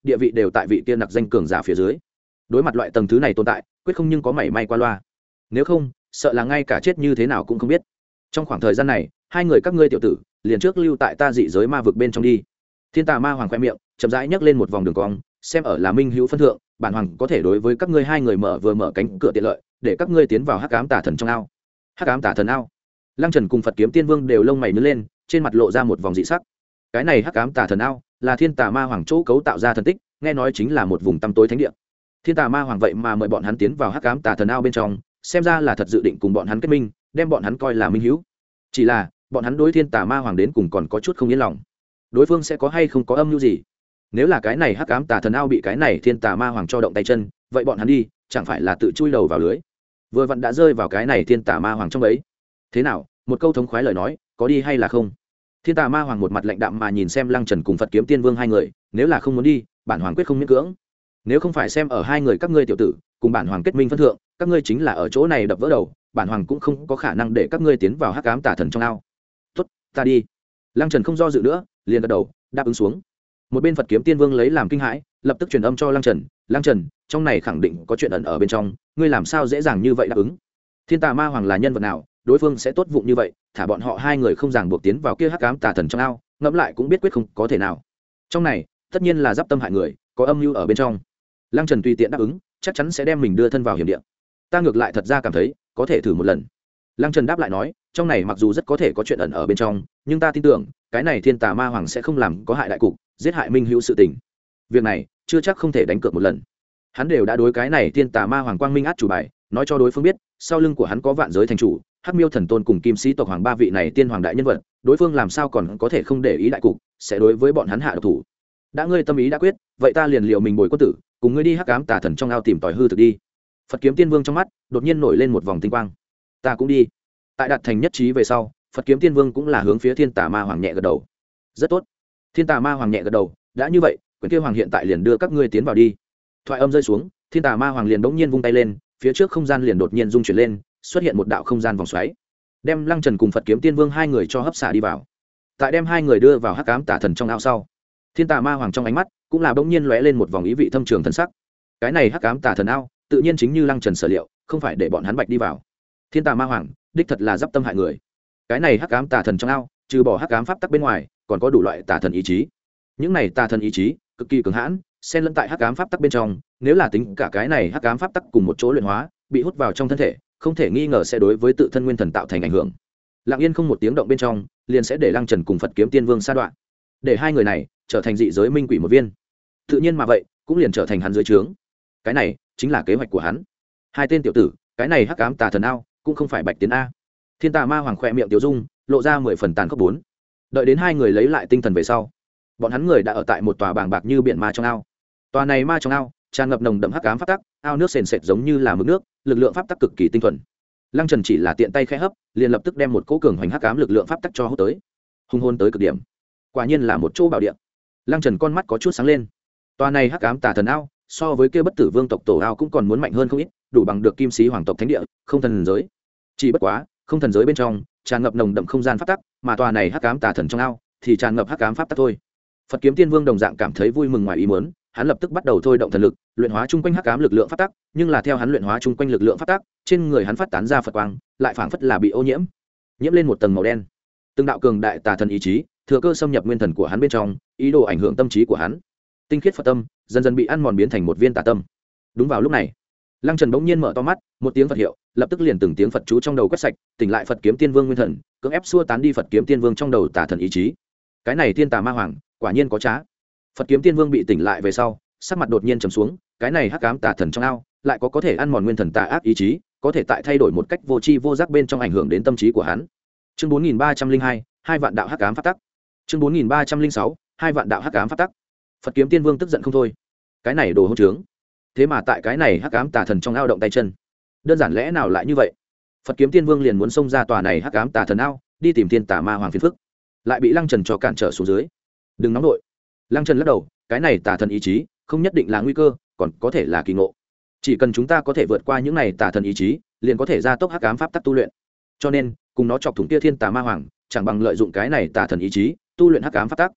địa vị đều tại vị kia nặc danh cường giả phía dưới. Đối mặt loại tầng thứ này tồn tại, quyết không nhưng có mảy may qua loa. Nếu không, sợ là ngay cả chết như thế nào cũng không biết. Trong khoảng thời gian này, hai người các ngươi tiểu tử, liền trước lưu tại ta dị giới ma vực bên trong đi. Thiên Tà Ma Hoàng khoe miệng, chậm rãi nhấc lên một vòng đường cong, xem ở là minh hữu phân thượng, bản hoàng có thể đối với các ngươi hai người mở vừa mở cánh cửa tiện lợi, để các ngươi tiến vào Hắc Ám Tà Thần trong ao. Hắc Ám Tà Thần ao. Lăng Trần cùng Phật Kiếm Tiên Vương đều lông mày nhướng lên, trên mặt lộ ra một vòng dị sắc. Cái này Hắc Ám Tà Thần ao là Thiên Tà Ma Hoàng chỗ cấu tạo ra thần tích, nghe nói chính là một vùng tăm tối thánh địa. Thiên Tà Ma Hoàng vậy mà mời bọn hắn tiến vào Hắc Ám Tà Thần ao bên trong, xem ra là thật dự định cùng bọn hắn kết minh, đem bọn hắn coi là minh hữu. Chỉ là, bọn hắn đối Thiên Tà Ma Hoàng đến cùng còn có chút không yên lòng. Đối phương sẽ có hay không có âm mưu gì? Nếu là cái này Hắc Ám Tà Thần ao bị cái này Thiên Tà Ma Hoàng cho động tay chân, vậy bọn hắn đi, chẳng phải là tự chui đầu vào lưới. Vừa vặn đã rơi vào cái này Thiên Tà Ma Hoàng trong ấy. Thế nào, một câu thống khoái lời nói, có đi hay là không? Thiên Tà Ma Hoàng một mặt lạnh đạm mà nhìn xem Lăng Trần cùng Phật Kiếm Tiên Vương hai người, nếu là không muốn đi, bản hoàng quyết không miễn cưỡng. Nếu không phải xem ở hai người các ngươi tiểu tử, cùng bản hoàng kết minh phân thượng, các ngươi chính là ở chỗ này đập vỡ đầu, bản hoàng cũng không có khả năng để các ngươi tiến vào Hắc Ám Tà Thần trong ao. Tốt, ta đi. Lăng Trần không do dự nữa, liền gật đầu, đáp ứng xuống. Một bên Phật Kiếm Tiên Vương lấy làm kinh hãi, lập tức truyền âm cho Lăng Trần, Lăng Trần, trong này khẳng định có chuyện ẩn ở bên trong, ngươi làm sao dễ dàng như vậy đáp ứng? Thiên Tà Ma Hoàng là nhân vật nào, đối phương sẽ tốt vụng như vậy, thả bọn họ hai người không ràng buộc tiến vào kia Hắc Ám Tà Thần trong ao, ngẫm lại cũng biết quyết không có thể nào. Trong này, tất nhiên là giáp tâm hại người, có âm mưu ở bên trong. Lăng Trần tùy tiện đáp ứng, chắc chắn sẽ đem mình đưa thân vào hiểm địa. Ta ngược lại thật ra cảm thấy, có thể thử một lần. Lăng Trần đáp lại nói, trong này mặc dù rất có thể có chuyện ẩn ở bên trong, nhưng ta tin tưởng, cái này Thiên Tà Ma Hoàng sẽ không làm có hại đại cục, giết hại minh hữu sự tình. Việc này, chưa chắc không thể đánh cược một lần. Hắn đều đã đối cái này Thiên Tà Ma Hoàng quang minh át chủ bài, nói cho đối phương biết, sau lưng của hắn có Vạn Giới thành chủ, Hắc Miêu Thần Tôn cùng Kim Sĩ tộc hoàng ba vị này tiên hoàng đại nhân vật, đối phương làm sao còn có thể không để ý đại cục, sẽ đối với bọn hắn hạ độc thủ. Đã ngươi tâm ý đã quyết, vậy ta liền liều mình bồi quân tử, cùng ngươi đi Hắc Ám Tà Thần trong ao tìm tòi hư thực đi. Phật Kiếm Tiên Vương trong mắt đột nhiên nổi lên một vòng tinh quang. Ta cũng đi. Tại đạt thành nhất trí về sau, Phật Kiếm Tiên Vương cũng là hướng phía Thiên Tà Ma Hoàng nhẹ gật đầu. Rất tốt. Thiên Tà Ma Hoàng nhẹ gật đầu, đã như vậy, quyền kia hoàng hiện tại liền đưa các ngươi tiến vào đi. Thoại âm rơi xuống, Thiên Tà Ma Hoàng liền bỗng nhiên vung tay lên, phía trước không gian liền đột nhiên rung chuyển lên, xuất hiện một đạo không gian vòng xoáy, đem Lăng Trần cùng Phật Kiếm Tiên Vương hai người cho hấp xả đi vào. Tại đem hai người đưa vào Hắc Ám Tà Thần trong ao sau, Thiên Tà Ma Hoàng trong ánh mắt cũng là bỗng nhiên lóe lên một vòng ý vị thâm trường thần sắc. Cái này Hắc Ám Tà Thần ao, tự nhiên chính như Lăng Trần sở liệu, không phải để bọn hắn bạch đi vào. Thiên Tà Ma Hoàng, đích thật là giáp tâm hại người. Cái này Hắc Ám Tà Thần trong ao, trừ bỏ Hắc Ám pháp tắc bên ngoài, còn có đủ loại tà thần ý chí. Những này tà thần ý chí cực kỳ cường hãn, xen lẫn tại Hắc Ám pháp tắc bên trong, nếu là tính cả cái này Hắc Ám pháp tắc cùng một chỗ luyện hóa, bị hút vào trong thân thể, không thể nghi ngờ sẽ đối với tự thân nguyên thần tạo thành ảnh hưởng. Lặng yên không một tiếng động bên trong, liền sẽ để Lăng Trần cùng Phật Kiếm Tiên Vương sa đoạn, để hai người này trở thành dị giới minh quỷ một viên. Tự nhiên mà vậy, cũng liền trở thành hắn dưới trướng. Cái này chính là kế hoạch của hắn. Hai tên tiểu tử, cái này Hắc Ám Tà Thần ao, cũng không phải bạch tiến a. Thiên Tà Ma Hoàng khẽ miệng tiểu dung, lộ ra mười phần tàn khốc bốn. Đợi đến hai người lấy lại tinh thần về sau, bọn hắn người đã ở tại một tòa bàng bạc như biển ma trong ao. Tòa này ma trong ao tràn ngập nồng đậm hắc ám pháp tắc, ao nước sền sệt giống như là mực nước, lực lượng pháp tắc cực kỳ tinh thuần. Lăng Trần chỉ là tiện tay khẽ hấp, liền lập tức đem một cỗ cường hoành hắc ám lực lượng pháp tắc cho hút tới, hung hồn tới cực điểm. Quả nhiên là một chỗ bảo địa. Lăng Trần con mắt có chút sáng lên. Tòa này hắc ám tà thần ao, so với kia bất tử vương tộc tổ ao cũng còn muốn mạnh hơn không ít, đủ bằng được kim sĩ hoàng tộc thánh địa, không thần giới. Chỉ bất quá, không thần giới bên trong tràn ngập nồng đậm không gian pháp tắc, mà tòa này hắc ám tà thần trong ao thì tràn ngập hắc ám pháp tắc thôi. Phật Kiếm Tiên Vương đồng dạng cảm thấy vui mừng ngoài ý muốn, hắn lập tức bắt đầu thôi động thần lực, luyện hóa chung quanh hắc ám lực lượng pháp tắc, nhưng là theo hắn luyện hóa chung quanh lực lượng pháp tắc, trên người hắn phát tán ra Phật quang, lại phảng phất là bị ô nhiễm, nhiễm lên một tầng màu đen. Từng đạo cường đại tà thần ý chí, thừa cơ xâm nhập nguyên thần của hắn bên trong, ý đồ ảnh hưởng tâm trí của hắn. Tinh khiết Phật tâm, dần dần bị ăn mòn biến thành một viên tà tâm. Đúng vào lúc này, Lăng Trần bỗng nhiên mở to mắt, một tiếng Phật hiệu, lập tức liền từng tiếng Phật chú trong đầu quét sạch, tỉnh lại Phật Kiếm Tiên Vương nguyên thần, cưỡng ép xua tán đi Phật Kiếm Tiên Vương trong đầu tà thần ý chí. Cái này Thiên Tà Ma Hoàng, quả nhiên có trá. Phật Kiếm Tiên Vương bị tỉnh lại về sau, sắc mặt đột nhiên trầm xuống, cái này hắc ám tà thần trong ao, lại có có thể ăn mòn nguyên thần tà ác ý chí, có thể tại thay đổi một cách vô tri vô giác bên trong ảnh hưởng đến tâm trí của hắn. Chương bốn nghìn ba trăm linh hai, hai vạn đạo hắc ám pháp tắc. Chương bốn nghìn ba trăm linh sáu, hai vạn đạo hắc ám pháp tắc. Phật Kiếm Tiên Vương tức giận không thôi. Cái này đồ hỗn trướng. Thế mà tại cái này hắc ám tà thần trong ao động tay chân. Đơn giản lẽ nào lại như vậy? Phật Kiếm Tiên Vương liền muốn xông ra tòa này hắc ám tà thần ao, đi tìm Thiên Tà Ma Hoàng phiền phức, lại bị Lăng Trần cho cản trở xuống dưới. Đừng nóng nội. Lăng Trần lắc đầu, cái này tà thần ý chí, không nhất định là nguy cơ, còn có thể là kỳ ngộ. Chỉ cần chúng ta có thể vượt qua những này tà thần ý chí, liền có thể gia tốc hắc ám pháp tắc tu luyện. Cho nên, cùng nó chọc thủng kia Thiên Tà Ma Hoàng, chẳng bằng lợi dụng cái này tà thần ý chí, tu luyện hắc ám pháp tắc.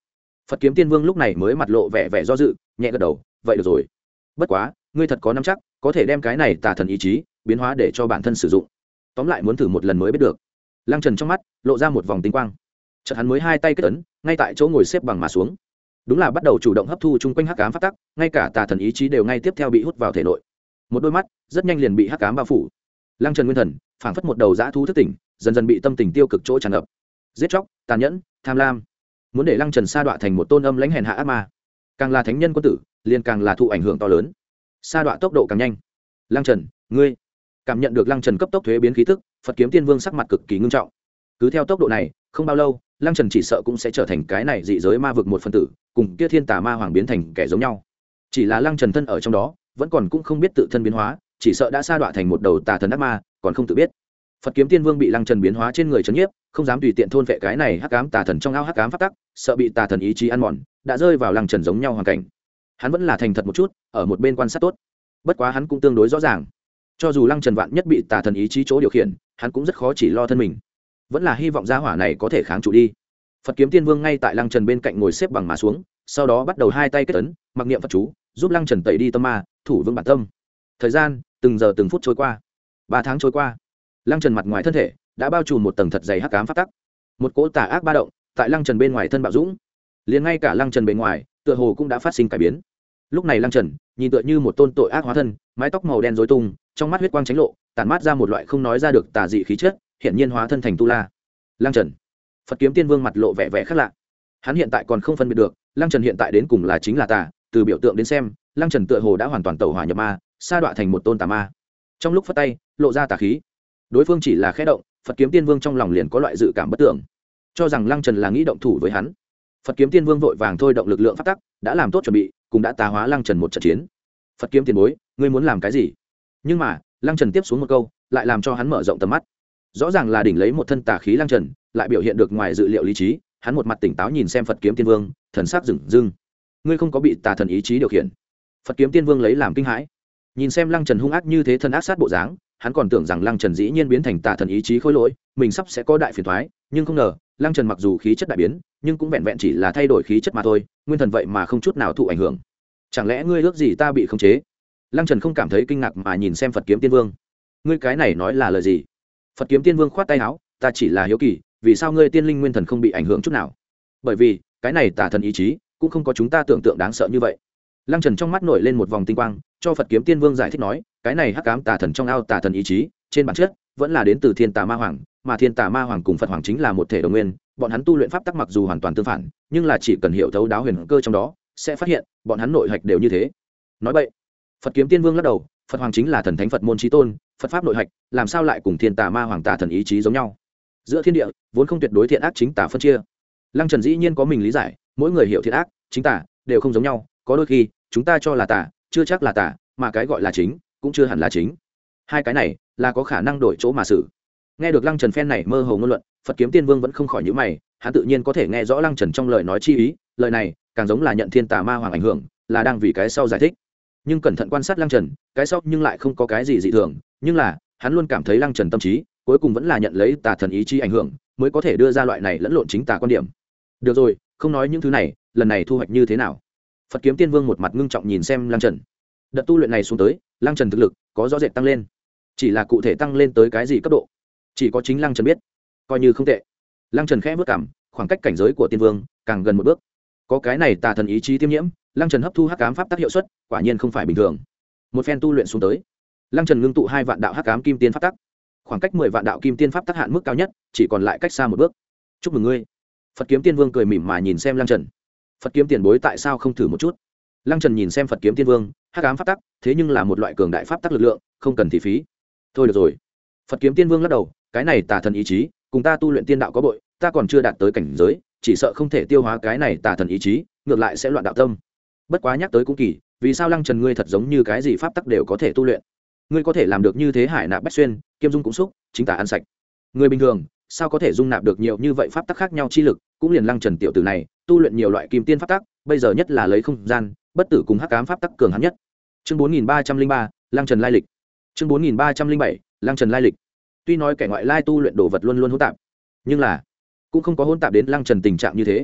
Phật kiếm tiên vương lúc này mới mặt lộ vẻ vẻ do dự, nhẹ gật đầu, vậy được rồi. Bất quá ngươi thật có nắm chắc có thể đem cái này tà thần ý chí biến hóa để cho bản thân sử dụng. Tóm lại muốn thử một lần mới biết được. Lăng Trần trong mắt lộ ra một vòng tinh quang, chợt hắn mới hai tay kết ấn, ngay tại chỗ ngồi xếp bằng mà xuống. Đúng là bắt đầu chủ động hấp thu chung quanh hắc ám pháp tắc, ngay cả tà thần ý chí đều ngay tiếp theo bị hút vào thể nội. Một đôi mắt rất nhanh liền bị hắc ám bao phủ. Lăng Trần nguyên thần phảng phất một đầu dã thú thức tỉnh, dần dần bị tâm tình tiêu cực chỗ tràn ngập. Giết chóc, tàn nhẫn, tham lam, muốn để Lăng Trần sa đọa thành một tôn âm lãnh hèn hạ ác ma. Càng là thánh nhân quân tử, liền càng là thụ ảnh hưởng to lớn. Sa đọa tốc độ càng nhanh. Lăng Trần, ngươi cảm nhận được Lăng Trần cấp tốc thuế biến khí tức, Phật kiếm tiên vương sắc mặt cực kỳ ngưng trọng. Cứ theo tốc độ này, không bao lâu, Lăng Trần chỉ sợ cũng sẽ trở thành cái này dị giới ma vực một phần tử, cùng kia thiên tà ma hoàng biến thành kẻ giống nhau. Chỉ là Lăng Trần thân ở trong đó, vẫn còn cũng không biết tự thân biến hóa, chỉ sợ đã sa đọa thành một đầu tà thần ác ma, còn không tự biết. Phật kiếm tiên vương bị Lăng Trần biến hóa trên người trấn nhiếp, không dám tùy tiện thôn vệ cái này hắc ám tà thần trong ao hắc ám pháp tắc, sợ bị tà thần ý chí ăn mòn, đã rơi vào Lăng Trần giống nhau hoàn cảnh. Hắn vẫn là thành thật một chút, ở một bên quan sát tốt. Bất quá hắn cũng tương đối rõ ràng, cho dù Lăng Trần vạn nhất bị tà thần ý chí chỗ điều khiển, hắn cũng rất khó chỉ lo thân mình, vẫn là hy vọng gia hỏa này có thể kháng trụ đi. Phật kiếm tiên vương ngay tại Lăng Trần bên cạnh ngồi xếp bằng mà xuống, sau đó bắt đầu hai tay kết ấn, mặc niệm Phật chú, giúp Lăng Trần tẩy đi tâm ma, thủ vững bản tâm. Thời gian từng giờ từng phút trôi qua, ba tháng trôi qua. Lăng Trần mặt ngoài thân thể đã bao trùm một tầng thật dày hắc ám pháp tắc, một cỗ tà ác ba động tại Lăng Trần bên ngoài thân bạo dũng, liền ngay cả Lăng Trần bên ngoài tựa hồ cũng đã phát sinh cải biến. Lúc này Lăng Trần nhìn tựa như một tôn tội ác hóa thân, mái tóc màu đen rối tung, trong mắt huyết quang chánh lộ, tản mát ra một loại không nói ra được tà dị khí chất, hiện nhiên hóa thân thành tu la. Lăng Trần. Phật kiếm tiên vương mặt lộ vẻ vẻ khác lạ. Hắn hiện tại còn không phân biệt được, Lăng Trần hiện tại đến cùng là chính là tà, từ biểu tượng đến xem, Lăng Trần tựa hồ đã hoàn toàn tẩu hỏa nhập ma, sa đọa thành một tôn tà ma. Trong lúc phất tay, lộ ra tà khí. Đối phương chỉ là khẽ động, Phật kiếm tiên vương trong lòng liền có loại dự cảm bất tưởng, cho rằng Lăng Trần là nghĩ động thủ với hắn. Phật kiếm tiên vương vội vàng thôi động lực lượng pháp tắc, đã làm tốt chuẩn bị, cũng đã tà hóa Lăng Trần một trận chiến. Phật kiếm tiền bối, ngươi muốn làm cái gì? Nhưng mà Lăng Trần tiếp xuống một câu lại làm cho hắn mở rộng tầm mắt. Rõ ràng là đỉnh lấy một thân tà khí Lăng Trần, lại biểu hiện được ngoài dự liệu lý trí. Hắn một mặt tỉnh táo nhìn xem Phật kiếm tiên vương, thần sắc rừng rưng. Ngươi không có bị tà thần ý chí điều khiển? Phật kiếm tiên vương lấy làm kinh hãi, nhìn xem Lăng Trần hung ác như thế, thân ác sát bộ dáng, hắn còn tưởng rằng Lăng Trần dĩ nhiên biến thành tà thần ý chí khôi lỗi, mình sắp sẽ có đại phiền toái, nhưng không ngờ Lăng Trần mặc dù khí chất đại biến, nhưng cũng vẹn vẹn chỉ là thay đổi khí chất mà thôi, nguyên thần vậy mà không chút nào thụ ảnh hưởng. Chẳng lẽ ngươi ước gì ta bị khống chế? Lăng Trần không cảm thấy kinh ngạc mà nhìn xem Phật kiếm tiên vương. Ngươi cái này nói là lời gì? Phật kiếm tiên vương khoát tay áo, ta chỉ là hiếu kỳ, vì sao ngươi tiên linh nguyên thần không bị ảnh hưởng chút nào? Bởi vì cái này tà thần ý chí cũng không có chúng ta tưởng tượng đáng sợ như vậy. Lăng Trần trong mắt nổi lên một vòng tinh quang, cho Phật kiếm tiên vương giải thích nói, cái này hắc ám tà thần trong ao tà thần ý chí, trên bản chất vẫn là đến từ thiên tà ma hoàng, mà thiên tà ma hoàng cùng Phật hoàng chính là một thể đồng nguyên, bọn hắn tu luyện pháp tắc mặc dù hoàn toàn tương phản, nhưng là chỉ cần hiểu thấu đáo huyền cơ trong đó, sẽ phát hiện bọn hắn nội hạch đều như thế. Nói vậy, Phật kiếm tiên vương lắc đầu, Phật hoàng chính là thần thánh Phật môn chí tôn, Phật pháp nội hạch làm sao lại cùng thiên tà ma hoàng tà thần ý chí giống nhau? Giữa thiên địa vốn không tuyệt đối thiện ác chính tà phân chia. Lăng Trần dĩ nhiên có mình lý giải, mỗi người hiểu thiện ác chính tà đều không giống nhau, có đôi khi chúng ta cho là tà chưa chắc là tà, mà cái gọi là chính cũng chưa hẳn là chính. Hai cái này là có khả năng đổi chỗ mà xử. Nghe được Lăng Trần phen này mơ hồ ngôn luận, Phật kiếm tiên vương vẫn không khỏi nhíu mày, hắn tự nhiên có thể nghe rõ Lăng Trần trong lời nói chi ý, lời này càng giống là nhận thiên tà ma hoàng ảnh hưởng, là đang vì cái sau giải thích. Nhưng cẩn thận quan sát Lăng Trần, cái sau nhưng lại không có cái gì dị thường, nhưng là hắn luôn cảm thấy Lăng Trần tâm trí cuối cùng vẫn là nhận lấy tà thần ý chí ảnh hưởng, mới có thể đưa ra loại này lẫn lộn chính tà quan điểm. Được rồi, không nói những thứ này, lần này thu hoạch như thế nào? Phật kiếm tiên vương một mặt ngưng trọng nhìn xem Lăng Trần. Đợt tu luyện này xuống tới, Lăng Trần thực lực có rõ rệt tăng lên, chỉ là cụ thể tăng lên tới cái gì cấp độ, chỉ có chính Lăng Trần biết, coi như không tệ. Lăng Trần khẽ bước cảm, khoảng cách cảnh giới của tiên vương càng gần một bước. Có cái này tà thần ý chí tiêm nhiễm, Lăng Trần hấp thu hắc ám pháp tắc hiệu suất quả nhiên không phải bình thường. Một phen tu luyện xuống tới, Lăng Trần ngưng tụ hai vạn đạo hắc ám kim tiên pháp tắc, khoảng cách mười vạn đạo kim tiên pháp tắc hạn mức cao nhất, chỉ còn lại cách xa một bước. Chúc mừng ngươi. Phật kiếm tiên vương cười mỉm mà nhìn xem Lăng Trần. Phật kiếm tiền bối tại sao không thử một chút? Lăng Trần nhìn xem Phật kiếm tiên vương, hắc ám pháp tắc thế nhưng là một loại cường đại pháp tắc lực lượng, không cần thị phí. Thôi được rồi. Phật kiếm tiên vương lắc đầu, cái này tà thần ý chí cùng ta tu luyện tiên đạo có bội, ta còn chưa đạt tới cảnh giới, chỉ sợ không thể tiêu hóa cái này tà thần ý chí, ngược lại sẽ loạn đạo tâm. Bất quá nhắc tới cũng kỳ, vì sao Lăng Trần ngươi thật giống như cái gì pháp tắc đều có thể tu luyện? Ngươi có thể làm được như thế, hải nạp bách xuyên, kiêm dung cũng xúc, chính tà ăn sạch. Người bình thường sao có thể dung nạp được nhiều như vậy pháp tắc khác nhau chi lực? Cũng liền Lăng Trần tiểu tử này tu luyện nhiều loại kim tiên pháp tắc, bây giờ nhất là lấy không gian bất tử cùng hắc ám pháp tắc cường hắn nhất. Chương bốn nghìn ba trăm linh ba, Lăng Trần lai lịch. Chương bốn nghìn ba trăm linh bảy, Lăng Trần lai lịch. Tuy nói kẻ ngoại lai tu luyện đồ vật luôn luôn hỗn tạp, nhưng là cũng không có hỗn tạp đến Lăng Trần tình trạng như thế.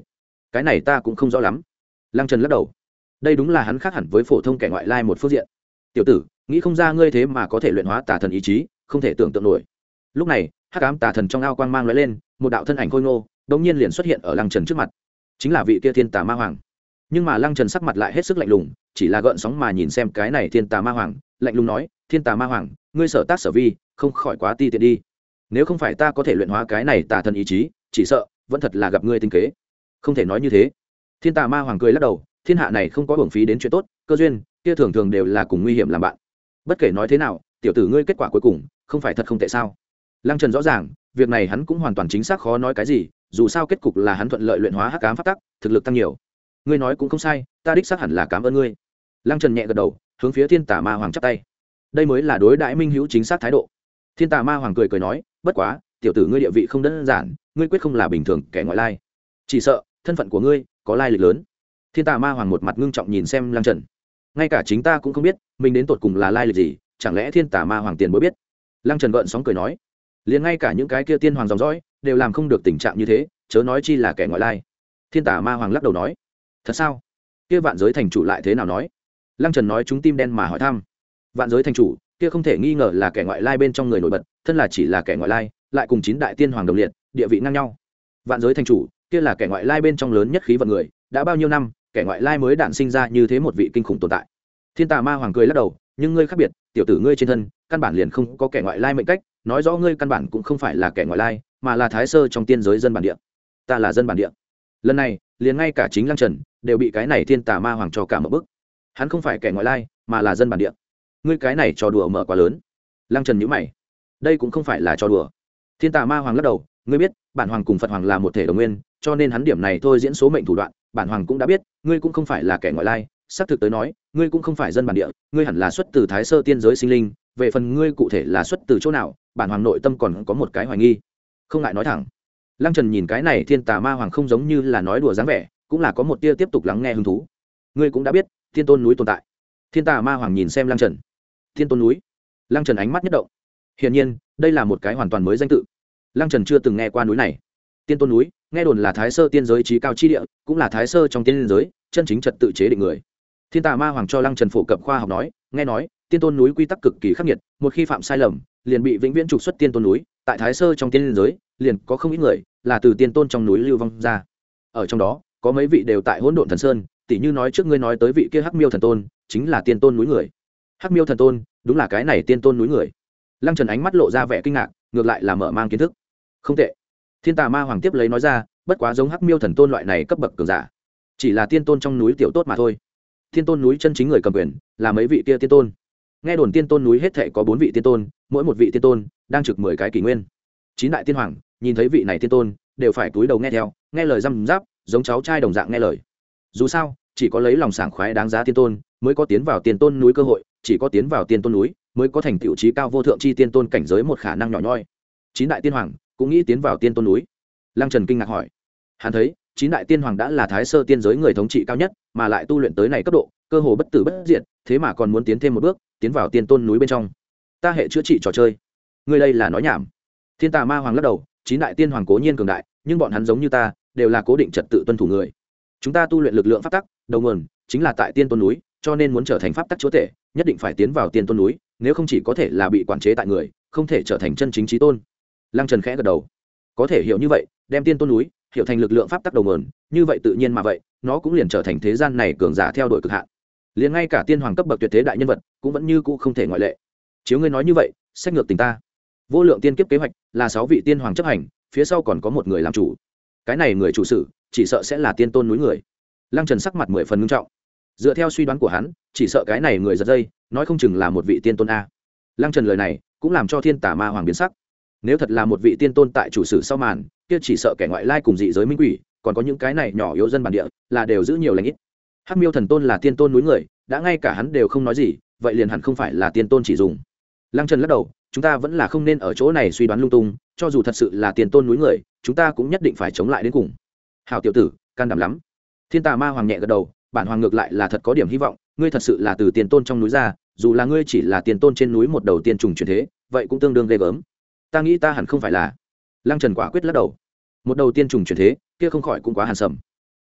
cái này ta cũng không rõ lắm. Lăng Trần lắc đầu. Đây đúng là hắn khác hẳn với phổ thông kẻ ngoại lai một phương diện. Tiểu tử, nghĩ không ra ngươi thế mà có thể luyện hóa tà thần ý chí, không thể tưởng tượng nổi. Lúc này, hắc ám tà thần trong ao quang mang lóe lên, một đạo thân ảnh khôi ngô đống nhiên liền xuất hiện ở Lăng Trần trước mặt. Chính là vị kia thiên tà ma hoàng. Nhưng mà Lăng Trần sắc mặt lại hết sức lạnh lùng, chỉ là gợn sóng mà nhìn xem cái này thiên tà ma hoàng, lạnh lùng nói: thiên tà ma hoàng, ngươi sở tác sở vi không khỏi quá ti tiện đi. Nếu không phải ta có thể luyện hóa cái này tà thần ý chí, chỉ sợ vẫn thật là gặp ngươi tinh kế. Không thể nói như thế. Thiên tà ma hoàng cười lắc đầu, thiên hạ này không có hưởng phí đến chuyện tốt, cơ duyên kia thường thường đều là cùng nguy hiểm làm bạn. Bất kể nói thế nào, tiểu tử ngươi kết quả cuối cùng không phải thật không tệ sao? Lăng Trần rõ ràng, việc này hắn cũng hoàn toàn chính xác khó nói cái gì, dù sao kết cục là hắn thuận lợi luyện hóa hắc ám pháp tắc, thực lực tăng nhiều. Ngươi nói cũng không sai, ta đích xác hẳn là cảm ơn ngươi. Lăng Trần nhẹ gật đầu, hướng phía thiên tà ma hoàng chắp tay. Đây mới là đối đãi minh hữu chính xác thái độ. Thiên tà ma hoàng cười cười nói: bất quá, tiểu tử ngươi địa vị không đơn giản, ngươi quyết không là bình thường kẻ ngoại lai, chỉ sợ thân phận của ngươi có lai lịch lớn. Thiên tà ma hoàng một mặt ngưng trọng nhìn xem Lăng Trần. Ngay cả chính ta cũng không biết mình đến tột cùng là lai lịch gì, chẳng lẽ thiên tà ma hoàng tiền bối biết? Lăng Trần gợn sóng cười nói: liền ngay cả những cái kia tiên hoàng dòng dõi đều làm không được tình trạng như thế, chớ nói chi là kẻ ngoại lai. Thiên tà ma hoàng lắc đầu nói: thật sao? Kia vạn giới thành chủ lại thế nào nói? Lăng Trần nói chúng tim đen mà hỏi thăm. Vạn giới thành chủ kia không thể nghi ngờ là kẻ ngoại lai bên trong người nổi bật, thân là chỉ là kẻ ngoại lai, lại cùng chín đại tiên hoàng đồng liệt, địa vị ngang nhau. Vạn giới thành chủ kia là kẻ ngoại lai bên trong lớn nhất khí vận người, đã bao nhiêu năm kẻ ngoại lai mới đản sinh ra như thế một vị kinh khủng tồn tại. Thiên tà ma hoàng cười lắc đầu: nhưng ngươi khác biệt, tiểu tử ngươi trên thân căn bản liền không có kẻ ngoại lai mệnh cách, nói rõ ngươi căn bản cũng không phải là kẻ ngoại lai, mà là thái sơ trong tiên giới dân bản địa. Ta là dân bản địa. Lần này liền ngay cả chính Lăng Trần đều bị cái này thiên tà ma hoàng cho cả một bức. Hắn không phải kẻ ngoại lai, mà là dân bản địa. Ngươi cái này trò đùa mở quá lớn. Lăng Trần nhíu mày. Đây cũng không phải là trò đùa. Thiên tà ma hoàng lắc đầu: ngươi biết bản hoàng cùng Phật hoàng là một thể đồng nguyên, cho nên hắn điểm này thôi diễn số mệnh thủ đoạn, bản hoàng cũng đã biết. Ngươi cũng không phải là kẻ ngoại lai, xác thực tới nói, ngươi cũng không phải dân bản địa, ngươi hẳn là xuất từ thái sơ tiên giới sinh linh. Về phần ngươi cụ thể là xuất từ chỗ nào, bản hoàng nội tâm còn có một cái hoài nghi, không ngại nói thẳng. Lăng Trần nhìn cái này thiên tà ma hoàng không giống như là nói đùa dáng vẻ, cũng là có một tia tiếp tục lắng nghe hứng thú. Ngươi cũng đã biết thiên tôn núi tồn tại. Thiên tà ma hoàng nhìn xem Lăng Trần. Thiên tôn núi? Lăng Trần ánh mắt nhất động. Hiển nhiên đây là một cái hoàn toàn mới danh tự. Lăng Trần chưa từng nghe qua núi này. Tiên tôn núi nghe đồn là thái sơ tiên giới trí cao chi địa, cũng là thái sơ trong tiên giới chân chính trật tự chế định người. Thiên tà ma hoàng cho Lăng Trần phổ cập khoa học nói: nghe nói tiên tôn núi quy tắc cực kỳ khắc nghiệt, một khi phạm sai lầm liền bị vĩnh viễn trục xuất tiên tôn núi. Tại thái sơ trong tiên giới liền có không ít người là từ tiên tôn trong núi lưu vong ra, ở trong đó có mấy vị đều tại hỗn độn thần sơn, tỷ như nói trước ngươi nói tới vị kia hắc miêu thần tôn chính là tiên tôn núi người. Hắc miêu thần tôn đúng là cái này tiên tôn núi người. Lăng Trần ánh mắt lộ ra vẻ kinh ngạc, ngược lại là mở mang kiến thức. Không tệ. Thiên tà ma hoàng tiếp lấy nói ra: bất quá giống hắc miêu thần tôn loại này cấp bậc cường giả, chỉ là tiên tôn trong núi tiểu tốt mà thôi. Tiên tôn núi chân chính người cầm quyền là mấy vị kia tiên tôn. Nghe đồn tiên tôn núi hết thảy có bốn vị tiên tôn, mỗi một vị tiên tôn đang trực mười cái kỷ nguyên. Chín đại tiên hoàng nhìn thấy vị này tiên tôn đều phải cúi đầu nghe theo, nghe lời răm giáp, giống cháu trai đồng dạng nghe lời. Dù sao chỉ có lấy lòng sảng khoái đáng giá tiên tôn mới có tiến vào tiên tôn núi cơ hội, chỉ có tiến vào tiên tôn núi mới có thành tựu trí cao vô thượng chi tiên tôn cảnh giới một khả năng nhỏ nhoi. Chín đại tiên hoàng cũng nghĩ tiến vào tiên tôn núi. Lăng Trần kinh ngạc hỏi. Hắn thấy chín đại tiên hoàng đã là thái sơ tiên giới người thống trị cao nhất, mà lại tu luyện tới này cấp độ cơ hồ bất tử bất diệt, thế mà còn muốn tiến thêm một bước, tiến vào tiên tôn núi bên trong. Ta hệ chữa trị trò chơi, ngươi đây là nói nhảm. Thiên tà ma hoàng lắc đầu: chín đại tiên hoàng cố nhiên cường đại, nhưng bọn hắn giống như ta đều là cố định trật tự tuân thủ người. Chúng ta tu luyện lực lượng pháp tắc, đầu nguồn chính là tại tiên tôn núi, cho nên muốn trở thành pháp tắc chúa tể, nhất định phải tiến vào tiên tôn núi, nếu không chỉ có thể là bị quản chế tại người, không thể trở thành chân chính chí tôn. Lăng Trần khẽ gật đầu. Có thể hiểu như vậy, đem tiên tôn núi hiểu thành lực lượng pháp tắc đầu nguồn, như vậy tự nhiên mà vậy, nó cũng liền trở thành thế gian này cường giả theo đuổi cực hạn. Liền ngay cả tiên hoàng cấp bậc tuyệt thế đại nhân vật cũng vẫn như cũ không thể ngoại lệ. Chiếu ngươi nói như vậy, sách ngược tình ta. Vô lượng tiên kiếp kế hoạch là sáu vị tiên hoàng chấp hành, phía sau còn có một người làm chủ. Cái này người chủ sự chỉ sợ sẽ là tiên tôn núi người. Lăng Trần sắc mặt mười phần nghiêm trọng. Dựa theo suy đoán của hắn, chỉ sợ cái này người giật dây nói không chừng là một vị tiên tôn a. Lăng Trần lời này cũng làm cho thiên tà ma hoàng biến sắc. Nếu thật là một vị tiên tôn tại chủ sử sau màn, kia chỉ sợ kẻ ngoại lai cùng dị giới minh quỷ, còn có những cái này nhỏ yếu dân bản địa là đều giữ nhiều lành ít. Hắc miêu thần tôn là tiên tôn núi người, đã ngay cả hắn đều không nói gì, vậy liền hẳn không phải là tiên tôn chỉ dùng. Lăng Trần lắc đầu: chúng ta vẫn là không nên ở chỗ này suy đoán lung tung, cho dù thật sự là tiên tôn núi người, chúng ta cũng nhất định phải chống lại đến cùng. Hảo tiểu tử, can đảm lắm. Thiên tà ma hoàng nhẹ gật đầu: bản hoàng ngược lại là thật có điểm hy vọng, ngươi thật sự là từ tiên tôn trong núi ra, dù là ngươi chỉ là tiên tôn trên núi một đầu tiên trùng truyền thế, vậy cũng tương đương ghê gớm. Ta nghĩ ta hẳn không phải là. Lăng Trần quả quyết lắc đầu. Một đầu tiên trùng truyền thế, kia không khỏi cũng quá hàn sầm.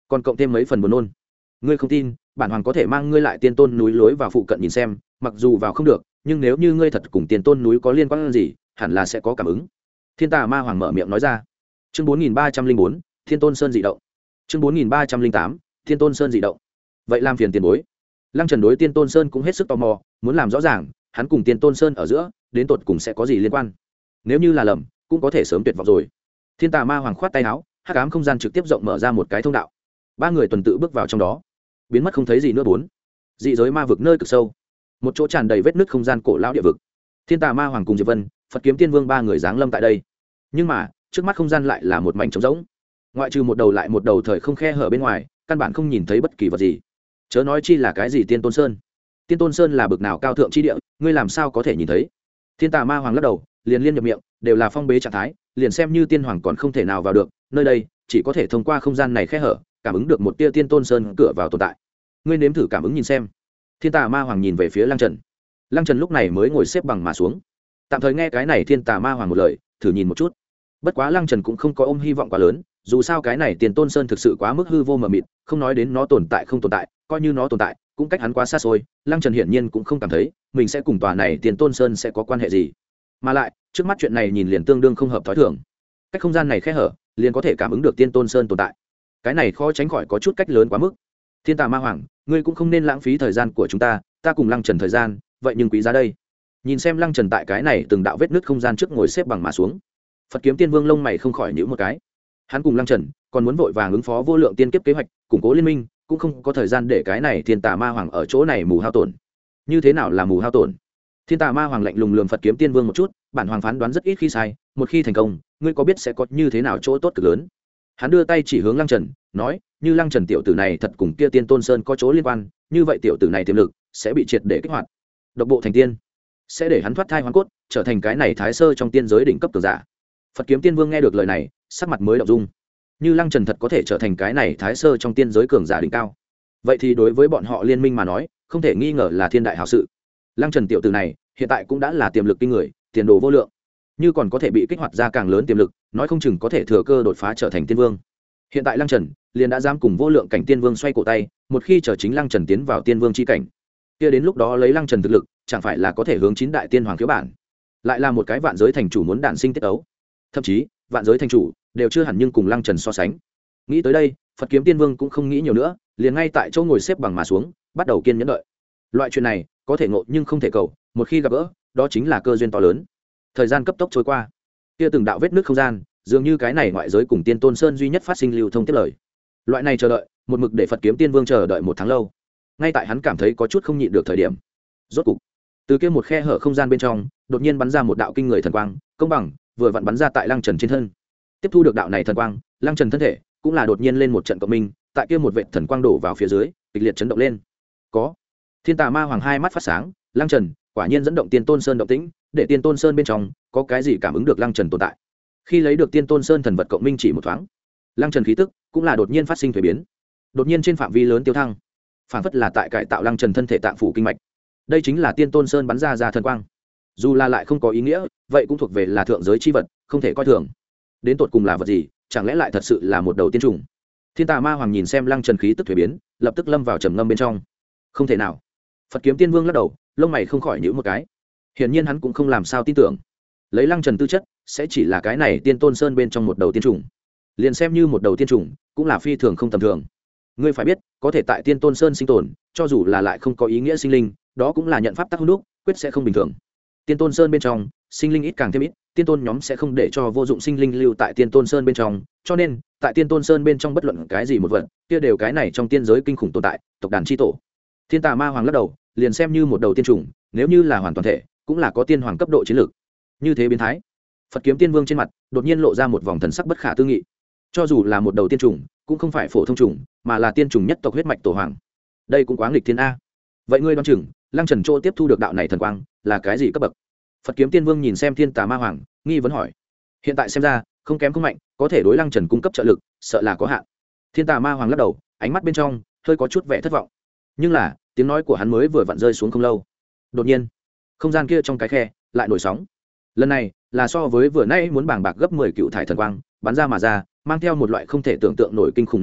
còn cộng thêm mấy phần buồn nôn. Ngươi không tin, bản hoàng có thể mang ngươi lại tiên tôn núi lối vào phụ cận nhìn xem, mặc dù vào không được, nhưng nếu như ngươi thật cùng tiên tôn núi có liên quan gì, hẳn là sẽ có cảm ứng. Thiên Tà Ma Hoàng mở miệng nói ra. Chương bốn nghìn ba trăm linh bốn, Thiên Tôn Sơn dị động. Chương bốn nghìn ba trăm linh tám, Thiên Tôn Sơn dị động. Vậy làm phiền tiền bối. Lăng Trần đối Tiên Tôn Sơn cũng hết sức tò mò, muốn làm rõ ràng, hắn cùng Tiên Tôn Sơn ở giữa, đến tột cùng sẽ có gì liên quan. Nếu như là lầm, cũng có thể sớm tuyệt vọng rồi. Thiên Tà Ma Hoàng khoát tay áo, hắc ám không gian trực tiếp rộng mở ra một cái thông đạo. Ba người tuần tự bước vào trong đó, biến mất không thấy gì nữa. Bốn, dị giới ma vực nơi cực sâu, một chỗ tràn đầy vết nứt không gian cổ lão địa vực. Thiên Tà Ma Hoàng cùng Diệp Vân, Phật Kiếm Tiên Vương ba người giáng lâm tại đây. Nhưng mà, trước mắt không gian lại là một mảnh trống rỗng. Ngoại trừ một đầu lại một đầu thời không khe hở bên ngoài, căn bản không nhìn thấy bất kỳ vật gì. Chớ nói chi là cái gì Tiên Tôn Sơn. Tiên Tôn Sơn là bực nào cao thượng chi địa, ngươi làm sao có thể nhìn thấy? Thiên Tà Ma Hoàng lắc đầu, liền liên nhập miệng, đều là phong bế trạng thái, liền xem như tiên hoàng còn không thể nào vào được, nơi đây chỉ có thể thông qua không gian này khe hở, cảm ứng được một tia Tiên Tôn Sơn cửa vào tồn tại. Ngươi nếm thử cảm ứng nhìn xem. Thiên Tà Ma Hoàng nhìn về phía Lăng Trần. Lăng Trần lúc này mới ngồi xếp bằng mà xuống, tạm thời nghe cái này Thiên Tà Ma Hoàng một lời, thử nhìn một chút. Bất quá Lăng Trần cũng không có ôm hy vọng quá lớn, dù sao cái này Tiền Tôn Sơn thực sự quá mức hư vô mờ mịt, không nói đến nó tồn tại không tồn tại, coi như nó tồn tại cũng cách hắn quá xa xôi. Lăng Trần hiển nhiên cũng không cảm thấy mình sẽ cùng tòa này Tiền Tôn Sơn sẽ có quan hệ gì, mà lại trước mắt chuyện này nhìn liền tương đương không hợp thói thường. Cách không gian này khe hở liền có thể cảm ứng được Tiên Tôn Sơn tồn tại, cái này khó tránh khỏi có chút cách lớn quá mức. Thiên Tà Ma Hoàng, ngươi cũng không nên lãng phí thời gian của chúng ta, ta cùng Lăng Trần thời gian vậy nhưng quý giá đây. Nhìn xem Lăng Trần tại cái này từng đạo vết nứt không gian trước ngồi xếp bằng mà xuống, Phật Kiếm Tiên Vương lông mày không khỏi nhíu một cái. Hắn cùng Lăng Trần còn muốn vội vàng ứng phó vô lượng tiên kiếp kế hoạch, củng cố liên minh, cũng không có thời gian để cái này Thiên Tà Ma Hoàng ở chỗ này mù hao tổn. Như thế nào là mù hao tổn? Thiên Tà Ma Hoàng lạnh lùng lườm Phật Kiếm Tiên Vương một chút, bản hoàng phán đoán rất ít khi sai, một khi thành công, ngươi có biết sẽ có như thế nào chỗ tốt cực lớn. Hắn đưa tay chỉ hướng Lăng Trần, nói, như Lăng Trần tiểu tử này thật cùng kia Tiên Tôn Sơn có chỗ liên quan, như vậy tiểu tử này tiềm lực sẽ bị triệt để kích hoạt, độc bộ thành tiên, sẽ để hắn thoát thai hoàn cốt, trở thành cái này thái sơ trong tiên giới đỉnh cấp cường giả. Phật Kiếm Tiên Vương nghe được lời này, sắc mặt mới động dung. Như Lăng Trần thật có thể trở thành cái này thái sơ trong tiên giới cường giả đỉnh cao, vậy thì đối với bọn họ liên minh mà nói, không thể nghi ngờ là thiên đại hảo sự. Lăng Trần tiểu tử này hiện tại cũng đã là tiềm lực kinh người, tiền đồ vô lượng, như còn có thể bị kích hoạt ra càng lớn tiềm lực, nói không chừng có thể thừa cơ đột phá trở thành tiên vương. Hiện tại Lăng Trần liền đã dám cùng vô lượng cảnh tiên vương xoay cổ tay, một khi chờ chính Lăng Trần tiến vào tiên vương chi cảnh, kia đến lúc đó lấy Lăng Trần thực lực, chẳng phải là có thể hướng chín đại tiên hoàng khiếu bản, lại là một cái vạn giới thành chủ muốn đản sinh tiết ấu. Thậm chí vạn giới thành chủ đều chưa hẳn nhưng cùng Lăng Trần so sánh. Nghĩ tới đây, Phật Kiếm Tiên Vương cũng không nghĩ nhiều nữa, liền ngay tại chỗ ngồi xếp bằng mà xuống, bắt đầu kiên nhẫn đợi. Loại chuyện này có thể ngộ nhưng không thể cầu, một khi gặp gỡ, đó chính là cơ duyên to lớn. Thời gian cấp tốc trôi qua, kia từng đạo vết nứt không gian, dường như cái này ngoại giới cùng Tiên Tôn Sơn duy nhất phát sinh lưu thông tiếp lời. Loại này chờ đợi, một mực để Phật Kiếm Tiên Vương chờ đợi một tháng lâu. Ngay tại hắn cảm thấy có chút không nhịn được thời điểm, rốt cục, từ kia một khe hở không gian bên trong, đột nhiên bắn ra một đạo kinh người thần quang, công bằng, vừa vặn bắn ra tại Lăng Trần trên thân. Tiếp thu được đạo này thần quang, Lăng Trần thân thể cũng là đột nhiên lên một trận cộng minh, tại kia một vệt thần quang đổ vào phía dưới, kịch liệt chấn động lên. Có. Thiên Tà Ma Hoàng hai mắt phát sáng, Lăng Trần quả nhiên dẫn động Tiên Tôn Sơn động tĩnh, để Tiên Tôn Sơn bên trong có cái gì cảm ứng được Lăng Trần tồn tại. Khi lấy được Tiên Tôn Sơn thần vật cộng minh chỉ một thoáng, Lăng Trần khí tức cũng là đột nhiên phát sinh thay biến, đột nhiên trên phạm vi lớn tiêu thăng, phản phất là tại cải tạo Lăng Trần thân thể tạng phủ kinh mạch. Đây chính là Tiên Tôn Sơn bắn ra ra thần quang, dù là lại không có ý nghĩa, vậy cũng thuộc về là thượng giới chi vật, không thể coi thường. Đến tột cùng là vật gì, chẳng lẽ lại thật sự là một đầu tiên trùng? Thiên Tà Ma Hoàng nhìn xem Lăng Trần khí tức thay biến, lập tức lâm vào trầm ngâm bên trong. Không thể nào. Phật Kiếm Tiên Vương lắc đầu, lông mày không khỏi nhíu một cái. Hiển nhiên hắn cũng không làm sao tin tưởng, lấy Lăng Trần tư chất, sẽ chỉ là cái này Tiên Tôn Sơn bên trong một đầu tiên trùng. Liền xem như một đầu tiên trùng, cũng là phi thường không tầm thường. Ngươi phải biết, có thể tại Tiên Tôn Sơn sinh tồn, cho dù là lại không có ý nghĩa sinh linh, đó cũng là nhận pháp tắc hung đúc, quyết sẽ không bình thường. Tiên Tôn Sơn bên trong, sinh linh ít càng thêm ít, tiên tôn nhóm sẽ không để cho vô dụng sinh linh lưu tại Tiên Tôn Sơn bên trong, cho nên, tại Tiên Tôn Sơn bên trong bất luận cái gì một vật, kia đều cái này trong tiên giới kinh khủng tồn tại, tộc đàn chi tổ. Thiên Tà Ma Hoàng lắc đầu, liền xem như một đầu tiên trùng, nếu như là hoàn toàn thể, cũng là có tiên hoàng cấp độ chiến lược. Như thế biến thái. Phật Kiếm Tiên Vương trên mặt đột nhiên lộ ra một vòng thần sắc bất khả tư nghị. Cho dù là một đầu tiên trùng, cũng không phải phổ thông trùng, mà là tiên trùng nhất tộc huyết mạch tổ hoàng. Đây cũng quá nghịch thiên a. Vậy ngươi đoán chừng, Lăng Trần Trô tiếp thu được đạo này thần quang, là cái gì cấp bậc? Phật Kiếm Tiên Vương nhìn xem Thiên Tà Ma Hoàng, nghi vấn hỏi. Hiện tại xem ra, không kém không mạnh, có thể đối Lăng Trần cung cấp trợ lực, sợ là có hạn. Thiên Tà Ma Hoàng lắc đầu, ánh mắt bên trong hơi có chút vẻ thất vọng. Nhưng là, tiếng nói của hắn mới vừa vặn rơi xuống không lâu, đột nhiên, không gian kia trong cái khe lại nổi sóng. Lần này, là so với vừa nãy muốn bàng bạc gấp mười cựu thải thần quang, bắn ra mà ra, mang theo một loại không thể tưởng tượng nổi kinh khủng năng lượng,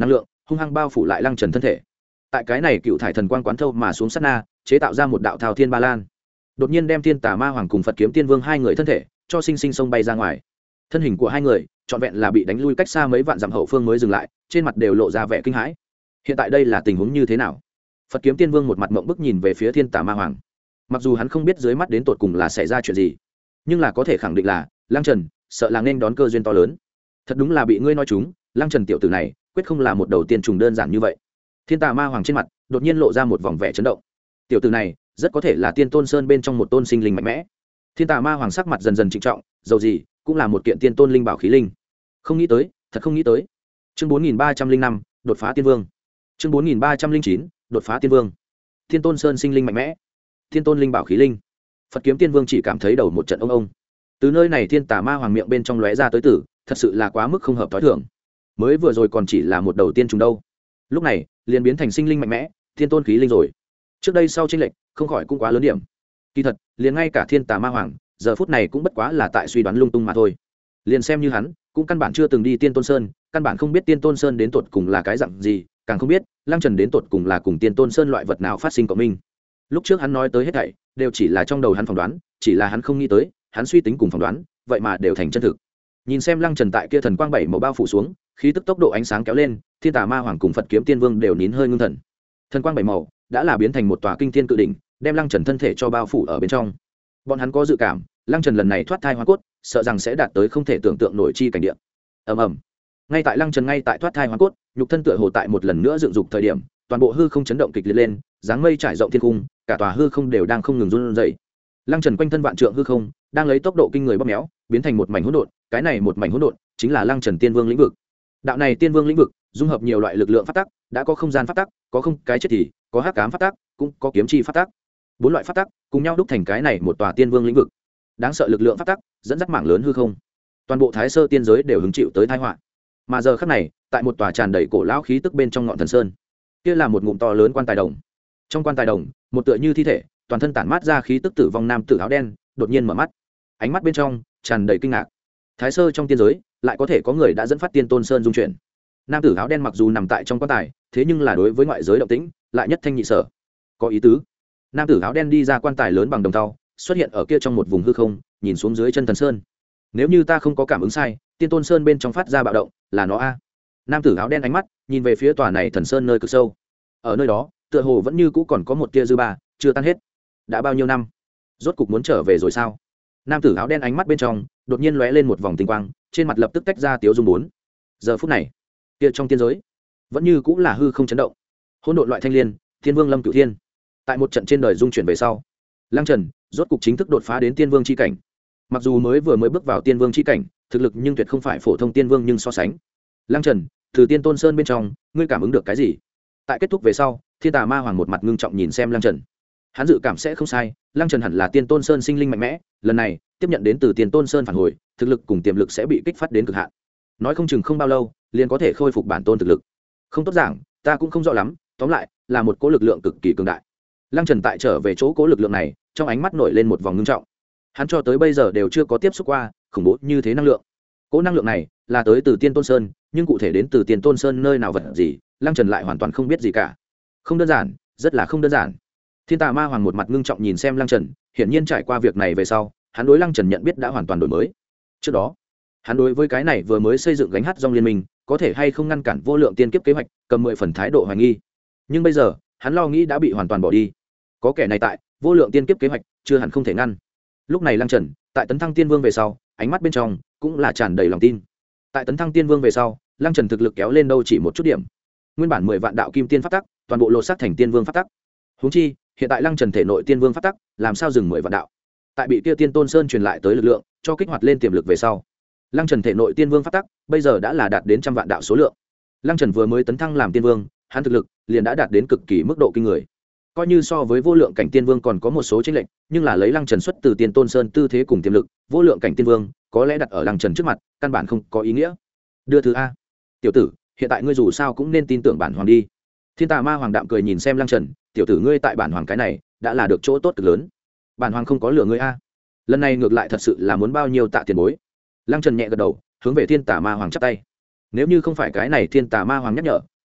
hung hăng bao phủ lại lăng trần thân thể. Tại cái này cựu thải thần quang quán thâu mà xuống sát na, chế tạo ra một đạo thao thiên ba lan, đột nhiên đem thiên tà ma hoàng cùng Phật kiếm tiên vương hai người thân thể cho sinh sinh sông bay ra ngoài. Thân hình của hai người trọn vẹn là bị đánh lui cách xa mấy vạn dặm hậu phương mới dừng lại, trên mặt đều lộ ra vẻ kinh hãi. Hiện tại đây là tình huống như thế nào? Phật kiếm tiên vương một mặt mộng bức nhìn về phía thiên tà ma hoàng. Mặc dù hắn không biết dưới mắt đến tột cùng là xảy ra chuyện gì, nhưng là có thể khẳng định là lăng trần sợ là nên đón cơ duyên to lớn. Thật đúng là bị ngươi nói chúng, lăng trần tiểu tử này quyết không là một đầu tiên trùng đơn giản như vậy. Thiên tà ma hoàng trên mặt đột nhiên lộ ra một vòng vẻ chấn động. Tiểu tử này rất có thể là tiên tôn sơn bên trong một tôn sinh linh mạnh mẽ. Thiên tà ma hoàng sắc mặt dần dần trịnh trọng, dầu gì cũng là một kiện tiên tôn linh bảo khí linh. Không nghĩ tới, thật không nghĩ tới. Chương bốn nghìn ba trăm linh năm, đột phá tiên vương. Chương bốn nghìn ba trăm linh chín, đột phá tiên vương. Thiên tôn sơn sinh linh mạnh mẽ, thiên tôn linh bảo khí linh. Phật kiếm tiên vương chỉ cảm thấy đầu một trận ông ông. Từ nơi này thiên tà ma hoàng miệng bên trong lóe ra tới tử, thật sự là quá mức không hợp thói thường. Mới vừa rồi còn chỉ là một đầu tiên trùng đâu, lúc này liền biến thành sinh linh mạnh mẽ, thiên tôn khí linh rồi. Trước đây sau chênh lệch không khỏi cũng quá lớn điểm. Kỳ thật, liền ngay cả thiên tà ma hoàng giờ phút này cũng bất quá là tại suy đoán lung tung mà thôi. Liền xem như hắn cũng căn bản chưa từng đi tiên tôn sơn, căn bản không biết tiên tôn sơn đến tột cùng là cái dạng gì, càng không biết lăng trần đến tột cùng là cùng tiên tôn sơn loại vật nào phát sinh cộng minh. Lúc trước hắn nói tới hết thảy đều chỉ là trong đầu hắn phỏng đoán, chỉ là hắn không nghĩ tới hắn suy tính cùng phỏng đoán vậy mà đều thành chân thực. Nhìn xem lăng trần tại kia thần quang bảy màu bao phủ xuống, khí tức tốc độ ánh sáng kéo lên, thiên tà ma hoàng cùng Phật kiếm tiên vương đều nín hơi ngưng thần. Thần quang bảy màu đã là biến thành một tòa kinh thiên cự đỉnh, đem lăng trần thân thể cho bao phủ ở bên trong. Bọn hắn có dự cảm lăng trần lần này thoát thai hóa cốt sợ rằng sẽ đạt tới không thể tưởng tượng nổi chi cảnh địa. Ầm ầm. Ngay tại lăng trần ngay tại thoát thai hóa cốt, nhục thân tựa hồ tại một lần nữa dựng dục thời điểm, toàn bộ hư không chấn động kịch liệt lên, dáng mây trải rộng thiên cung, cả tòa hư không đều đang không ngừng run rẩy. Lăng trần quanh thân vạn trượng hư không đang lấy tốc độ kinh người bóp méo, biến thành một mảnh hỗn độn. Cái này một mảnh hỗn độn chính là lăng trần tiên vương lĩnh vực. Đạo này tiên vương lĩnh vực dung hợp nhiều loại lực lượng pháp tắc, đã có không gian pháp tắc, có không cái chết thì có hắc ám pháp tắc, cũng có kiếm chi pháp tắc. Bốn loại pháp tắc cùng nhau đúc thành cái này một tòa tiên vương lĩnh vực. Đáng sợ lực lượng pháp tắc dẫn dắt mảng lớn hư không, toàn bộ thái sơ tiên giới đều hứng chịu tới tai họa. Mà giờ khắc này, tại một tòa tràn đầy cổ lão khí tức bên trong ngọn thần sơn, kia là một ngụm to lớn quan tài đồng. Trong quan tài đồng, một tựa như thi thể, toàn thân tản mát ra khí tức tử vong nam tử áo đen đột nhiên mở mắt, ánh mắt bên trong tràn đầy kinh ngạc. Thái sơ trong tiên giới lại có thể có người đã dẫn phát tiên tôn sơn dung chuyển. Nam tử áo đen mặc dù nằm tại trong quan tài, thế nhưng là đối với ngoại giới động tĩnh lại nhất thanh nhị sở. Có ý tứ. Nam tử áo đen đi ra quan tài lớn bằng đồng thau, xuất hiện ở kia trong một vùng hư không, nhìn xuống dưới chân thần sơn. Nếu như ta không có cảm ứng sai, tiên tôn sơn bên trong phát ra bạo động là nó a. Nam tử áo đen ánh mắt nhìn về phía tòa này thần sơn nơi cực sâu. Ở nơi đó tựa hồ vẫn như cũ còn có một tia dư ba chưa tan hết. Đã bao nhiêu năm, rốt cục muốn trở về rồi sao? Nam tử áo đen ánh mắt bên trong đột nhiên lóe lên một vòng tinh quang, trên mặt lập tức tách ra tiếu dung bốn. Giờ phút này kia trong tiên giới vẫn như cũng là hư không chấn động, hỗn độn loại thanh liên, thiên vương lâm cửu thiên. Tại một trận trên đời dung chuyển về sau, lăng trần rốt cục chính thức đột phá đến tiên vương chi cảnh. Mặc dù mới vừa mới bước vào tiên vương chi cảnh, thực lực nhưng tuyệt không phải phổ thông tiên vương, nhưng so sánh lăng trần từ tiên tôn sơn bên trong, ngươi cảm ứng được cái gì? Tại kết thúc về sau, thiên tà ma hoàng một mặt ngưng trọng nhìn xem lăng trần. Hắn dự cảm sẽ không sai, lăng trần hẳn là tiên tôn sơn sinh linh mạnh mẽ, lần này tiếp nhận đến từ tiên tôn sơn phản hồi, thực lực cùng tiềm lực sẽ bị kích phát đến cực hạn. Nói không chừng không bao lâu liền có thể khôi phục bản tôn thực lực. Không tốt giảng, ta cũng không rõ lắm, tóm lại là một cỗ lực lượng cực kỳ cường đại. Lăng trần tại trở về chỗ cỗ lực lượng này, trong ánh mắt nổi lên một vòng ngưng trọng. Hắn cho tới bây giờ đều chưa có tiếp xúc qua khủng bố như thế năng lượng. Cỗ năng lượng này là tới từ tiên tôn sơn, nhưng cụ thể đến từ tiên tôn sơn nơi nào vật gì, lăng trần lại hoàn toàn không biết gì cả. Không đơn giản, rất là không đơn giản. Thiên tà ma hoàng một mặt ngưng trọng nhìn xem lăng trần, hiển nhiên trải qua việc này về sau, hắn đối lăng trần nhận biết đã hoàn toàn đổi mới. Trước đó hắn đối với cái này vừa mới xây dựng gánh hát dòng liên minh có thể hay không ngăn cản vô lượng tiên kiếp kế hoạch, cầm mười phần thái độ hoài nghi. Nhưng bây giờ hắn lo nghĩ đã bị hoàn toàn bỏ đi. Có kẻ này tại, vô lượng tiên kiếp kế hoạch chưa hẳn không thể ngăn. Lúc này lăng trần tại tấn thăng tiên vương về sau, ánh mắt bên trong cũng là tràn đầy lòng tin. Tại tấn thăng tiên vương về sau, lăng trần thực lực kéo lên đâu chỉ một chút điểm. Nguyên bản mười vạn đạo kim tiên pháp tắc, toàn bộ lột xác thành tiên vương pháp tắc. Huống chi hiện tại lăng trần thể nội tiên vương pháp tắc làm sao dừng mười vạn đạo? Tại bị kia tiên tôn sơn truyền lại tới lực lượng cho kích hoạt lên tiềm lực về sau, lăng trần thể nội tiên vương pháp tắc bây giờ đã là đạt đến trăm vạn đạo số lượng. Lăng trần vừa mới tấn thăng làm tiên vương, hắn thực lực liền đã đạt đến cực kỳ mức độ kinh người. Coi như so với vô lượng cảnh tiên vương còn có một số chênh lệch, nhưng là lấy lăng trần xuất từ tiên tôn sơn tư thế cùng tiềm lực, vô lượng cảnh tiên vương có lẽ đặt ở lăng trần trước mặt căn bản không có ý nghĩa. Đưa thứ a, tiểu tử, hiện tại ngươi dù sao cũng nên tin tưởng bản hoàng đi. Thiên tà ma hoàng đạm cười nhìn xem lăng trần, tiểu tử ngươi tại bản hoàng cái này đã là được chỗ tốt cực lớn. Bản hoàng không có lừa ngươi a. Lần này ngược lại thật sự là muốn bao nhiêu tạ tiền bối. Lăng trần nhẹ gật đầu, hướng về thiên tà ma hoàng chắp tay. Nếu như không phải cái này thiên tà ma hoàng nhắc nhở,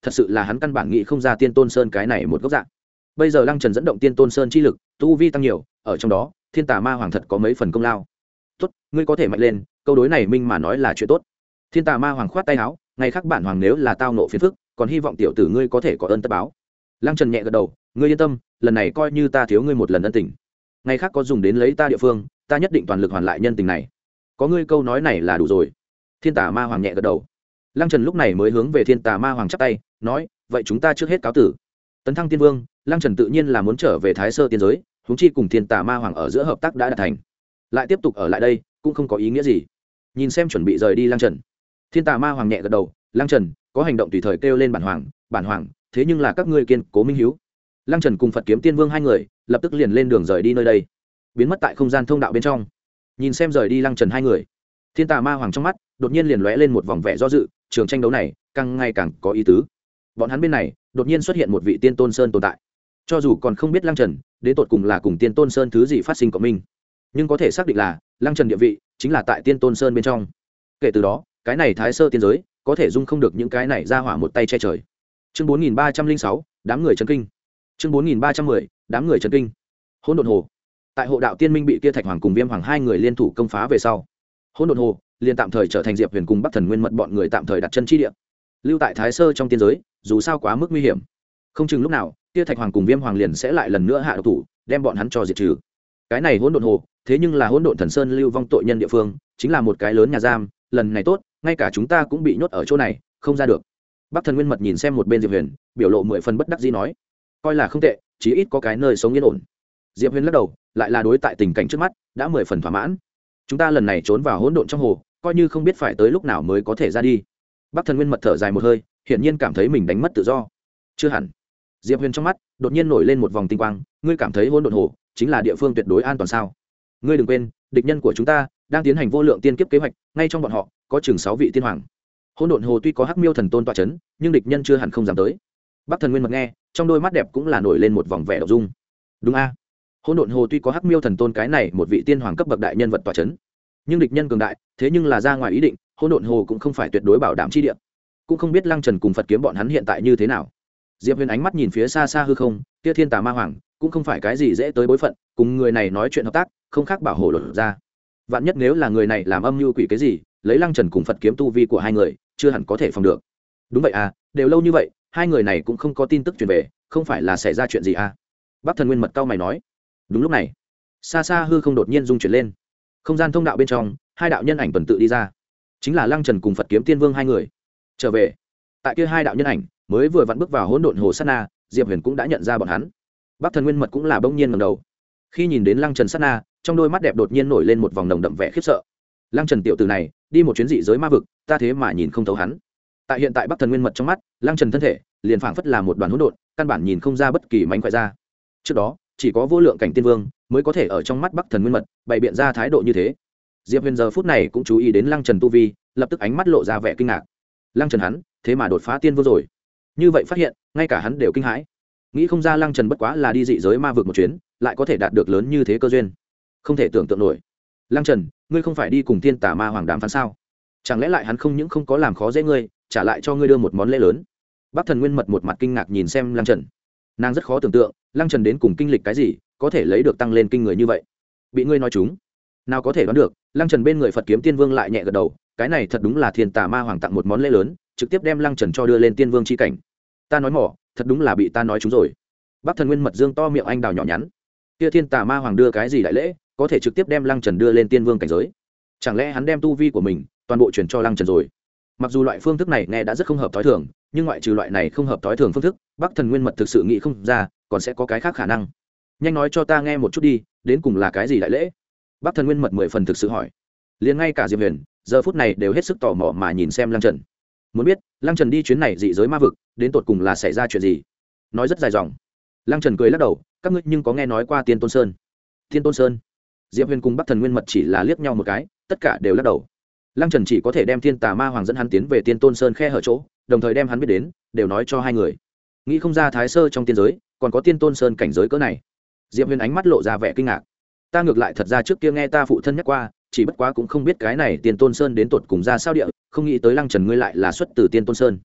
thật sự là hắn căn bản nghĩ không ra tiên tôn sơn cái này một gốc dạng. Bây giờ Lăng Trần dẫn động tiên tôn sơn chi lực, tu vi tăng nhiều, ở trong đó thiên tà ma hoàng thật có mấy phần công lao. Tốt, ngươi có thể mạnh lên, câu đối này minh mà nói là chuyện tốt. Thiên tà ma hoàng khoát tay áo, ngày khác bản hoàng nếu là tao nộ phiền phức, còn hy vọng tiểu tử ngươi có thể có ơn tất báo. Lăng Trần nhẹ gật đầu, ngươi yên tâm, lần này coi như ta thiếu ngươi một lần ân tình, ngày khác có dùng đến lấy ta địa phương, ta nhất định toàn lực hoàn lại nhân tình này. Có ngươi câu nói này là đủ rồi. Thiên tà ma hoàng nhẹ gật đầu. Lăng Trần lúc này mới hướng về thiên tà ma hoàng chắp tay, nói, vậy chúng ta trước hết cáo tử. Tấn thăng tiên vương, Lăng Trần tự nhiên là muốn trở về Thái Sơ tiên giới, huống chi cùng thiên tà ma hoàng ở giữa hợp tác đã đạt thành, lại tiếp tục ở lại đây cũng không có ý nghĩa gì. Nhìn xem chuẩn bị rời đi Lăng Trần, thiên tà ma hoàng nhẹ gật đầu, Lăng Trần có hành động tùy thời kêu lên bản hoàng, bản hoàng, thế nhưng là các ngươi kiên cố minh hiếu. Lăng Trần cùng Phật Kiếm Tiên Vương hai người lập tức liền lên đường rời đi nơi đây, biến mất tại không gian thông đạo bên trong. Nhìn xem rời đi Lăng Trần hai người, thiên tà ma hoàng trong mắt đột nhiên liền lóe lên một vòng vẻ do dự, trường tranh đấu này càng ngày càng có ý tứ. Bọn hắn bên này đột nhiên xuất hiện một vị tiên tôn sơn tồn tại, cho dù còn không biết Lăng Trần đến tột cùng là cùng tiên tôn sơn thứ gì phát sinh cộng minh, nhưng có thể xác định là Lăng Trần địa vị chính là tại tiên tôn sơn bên trong. Kể từ đó cái này Thái Sơ tiên giới có thể dung không được những cái này ra hỏa một tay che trời. Chương bốn nghìn ba trăm linh sáu, đám người chấn kinh. Chương bốn nghìn ba trăm mười, đám người chấn kinh. Hỗn độn hồ. Tại hộ đạo tiên minh bị kia Thạch Hoàng cùng Viêm Hoàng hai người liên thủ công phá về sau, Hỗn độn hồ liền tạm thời trở thành Diệp Huyền cùng Bắc Thần Nguyên Mật bọn người tạm thời đặt chân chi địa. Lưu tại Thái Sơ trong tiên giới, dù sao quá mức nguy hiểm, không chừng lúc nào kia Thạch Hoàng cùng Viêm Hoàng liền sẽ lại lần nữa hạ độc thủ, đem bọn hắn cho diệt trừ. Cái này Hỗn độn hồ, thế nhưng là Hỗn độn thần sơn lưu vong tội nhân địa phương, chính là một cái lớn nhà giam, lần này tốt, ngay cả chúng ta cũng bị nhốt ở chỗ này, không ra được. Bắc Thần Nguyên Mật nhìn xem một bên Diệp Huyền, biểu lộ mười phần bất đắc dĩ nói, coi là không tệ, chí ít có cái nơi sống yên ổn. Diệp Huyền lắc đầu, lại là đối tại tình cảnh trước mắt đã mười phần thỏa mãn. Chúng ta lần này trốn vào hỗn độn trong hồ, coi như không biết phải tới lúc nào mới có thể ra đi. Bắc Thần Nguyên Mật thở dài một hơi, hiển nhiên cảm thấy mình đánh mất tự do. Chưa hẳn. Diệp Huyền trong mắt đột nhiên nổi lên một vòng tinh quang, ngươi cảm thấy hỗn độn hồ chính là địa phương tuyệt đối an toàn sao? Ngươi đừng quên, địch nhân của chúng ta đang tiến hành vô lượng tiên kiếp kế hoạch, ngay trong bọn họ có chừng sáu vị tiên hoàng. Hỗn độn hồ tuy có Hắc Miêu thần tôn tọa chấn, nhưng địch nhân chưa hẳn không dám tới. Bắc Thần Nguyên Mật nghe, trong đôi mắt đẹp cũng là nổi lên một vòng vẻ động dung. Đúng a? Hỗn độn hồ tuy có Hắc Miêu thần tôn cái này một vị tiên hoàng cấp bậc đại nhân vật tọa chấn, nhưng địch nhân cường đại, thế nhưng là ra ngoài ý định, hỗn độn hồ cũng không phải tuyệt đối bảo đảm chi địa. Cũng không biết Lăng Trần cùng Phật Kiếm bọn hắn hiện tại như thế nào. Diệp Huyền ánh mắt nhìn phía xa xa hư không, kia thiên tà ma hoàng cũng không phải cái gì dễ tới bối phận, cùng người này nói chuyện hợp tác, không khác bảo hộ lột ra. Vạn nhất nếu là người này làm âm mưu quỷ cái gì, lấy Lăng Trần cùng Phật Kiếm tu vi của hai người, chưa hẳn có thể phòng được. Đúng vậy à, đều lâu như vậy, hai người này cũng không có tin tức truyền về, không phải là xảy ra chuyện gì à? Bắc Thần Nguyên Mật cao mày nói. Đúng lúc này, xa xa hư không đột nhiên rung chuyển lên, không gian thông đạo bên trong, hai đạo nhân ảnh tuần tự đi ra, chính là Lăng Trần cùng Phật Kiếm Tiên Vương hai người. Trở về, tại kia hai đạo nhân ảnh mới vừa vặn bước vào hỗn độn hồ sát na, Diệp Huyền cũng đã nhận ra bọn hắn. Bắc Thần Nguyên Mật cũng là bỗng nhiên ngẩng đầu, khi nhìn đến Lăng Trần sát na, trong đôi mắt đẹp đột nhiên nổi lên một vòng nồng đậm vẻ khiếp sợ. Lăng Trần tiểu tử này đi một chuyến dị giới ma vực, ta thế mà nhìn không thấu hắn. Tại hiện tại Bắc Thần Nguyên Mật trong mắt, Lăng Trần thân thể liền phảng phất là một đoàn hỗn độn, căn bản nhìn không ra bất kỳ mánh khỏe ra. Trước đó chỉ có vô lượng cảnh tiên vương mới có thể ở trong mắt Bắc Thần Nguyên Mật bày biện ra thái độ như thế. Diệp Huyền giờ phút này cũng chú ý đến Lăng Trần tu vi, lập tức ánh mắt lộ ra vẻ kinh ngạc. Lăng Trần hắn thế mà đột phá tiên vương rồi? Như vậy phát hiện, ngay cả hắn đều kinh hãi. Nghĩ không ra Lăng Trần bất quá là đi dị giới ma vực một chuyến, lại có thể đạt được lớn như thế cơ duyên, không thể tưởng tượng nổi. Lăng Trần, ngươi không phải đi cùng thiên tà ma hoàng đàm phán sao? Chẳng lẽ lại hắn không những không có làm khó dễ ngươi, trả lại cho ngươi đưa một món lễ lớn? Bắc Thần Nguyên Mật một mặt kinh ngạc nhìn xem Lăng Trần, nàng rất khó tưởng tượng Lăng Trần đến cùng kinh lịch cái gì, có thể lấy được tăng lên kinh người như vậy. Bị ngươi nói trúng, nào có thể đoán được. Lăng Trần bên người Phật Kiếm Tiên Vương lại nhẹ gật đầu, cái này thật đúng là thiên tà ma hoàng tặng một món lễ lớn, trực tiếp đem Lăng Trần cho đưa lên tiên vương chi cảnh. Ta nói mỏ, thật đúng là bị ta nói trúng rồi. Bắc Thần Nguyên Mật dương to miệng anh đào nhỏ nhắn, kia thiên tà ma hoàng đưa cái gì đại lễ, có thể trực tiếp đem Lăng Trần đưa lên tiên vương cảnh giới? Chẳng lẽ hắn đem tu vi của mình toàn bộ truyền cho Lăng Trần rồi? Mặc dù loại phương thức này nghe đã rất không hợp thói thường, nhưng ngoại trừ loại này không hợp thói thường phương thức, Bắc Thần Nguyên Mật thực sự nghĩ không ra còn sẽ có cái khác khả năng. Nhanh nói cho ta nghe một chút đi, đến cùng là cái gì đại lễ? Bắc Thần Nguyên Mật mười phần thực sự hỏi. Liền ngay cả Diệp Huyền giờ phút này đều hết sức tò mò mà nhìn xem Lăng Trần, muốn biết Lăng Trần đi chuyến này dị giới ma vực đến tột cùng là xảy ra chuyện gì. Nói rất dài dòng. Lăng Trần cười lắc đầu, các ngươi nhưng có nghe nói qua Tiên Tôn Sơn? Tiên Tôn Sơn? Diệp Huyền cùng Bắc Thần Nguyên Mật chỉ là liếc nhau một cái, tất cả đều lắc đầu. Lăng Trần chỉ có thể đem thiên tà ma hoàng dẫn hắn tiến về Tiên Tôn Sơn khe hở chỗ, đồng thời đem hắn biết đến đều nói cho hai người. Nghĩ không ra Thái Sơ trong tiên giới còn có Tiên Tôn Sơn cảnh giới cỡ này. Diệp Huyền ánh mắt lộ ra vẻ kinh ngạc. Ta ngược lại thật ra trước kia nghe ta phụ thân nhắc qua, chỉ bất quá cũng không biết cái này Tiên Tôn Sơn đến tột cùng ra sao địa, không nghĩ tới Lăng Trần ngươi lại là xuất từ Tiên Tôn Sơn.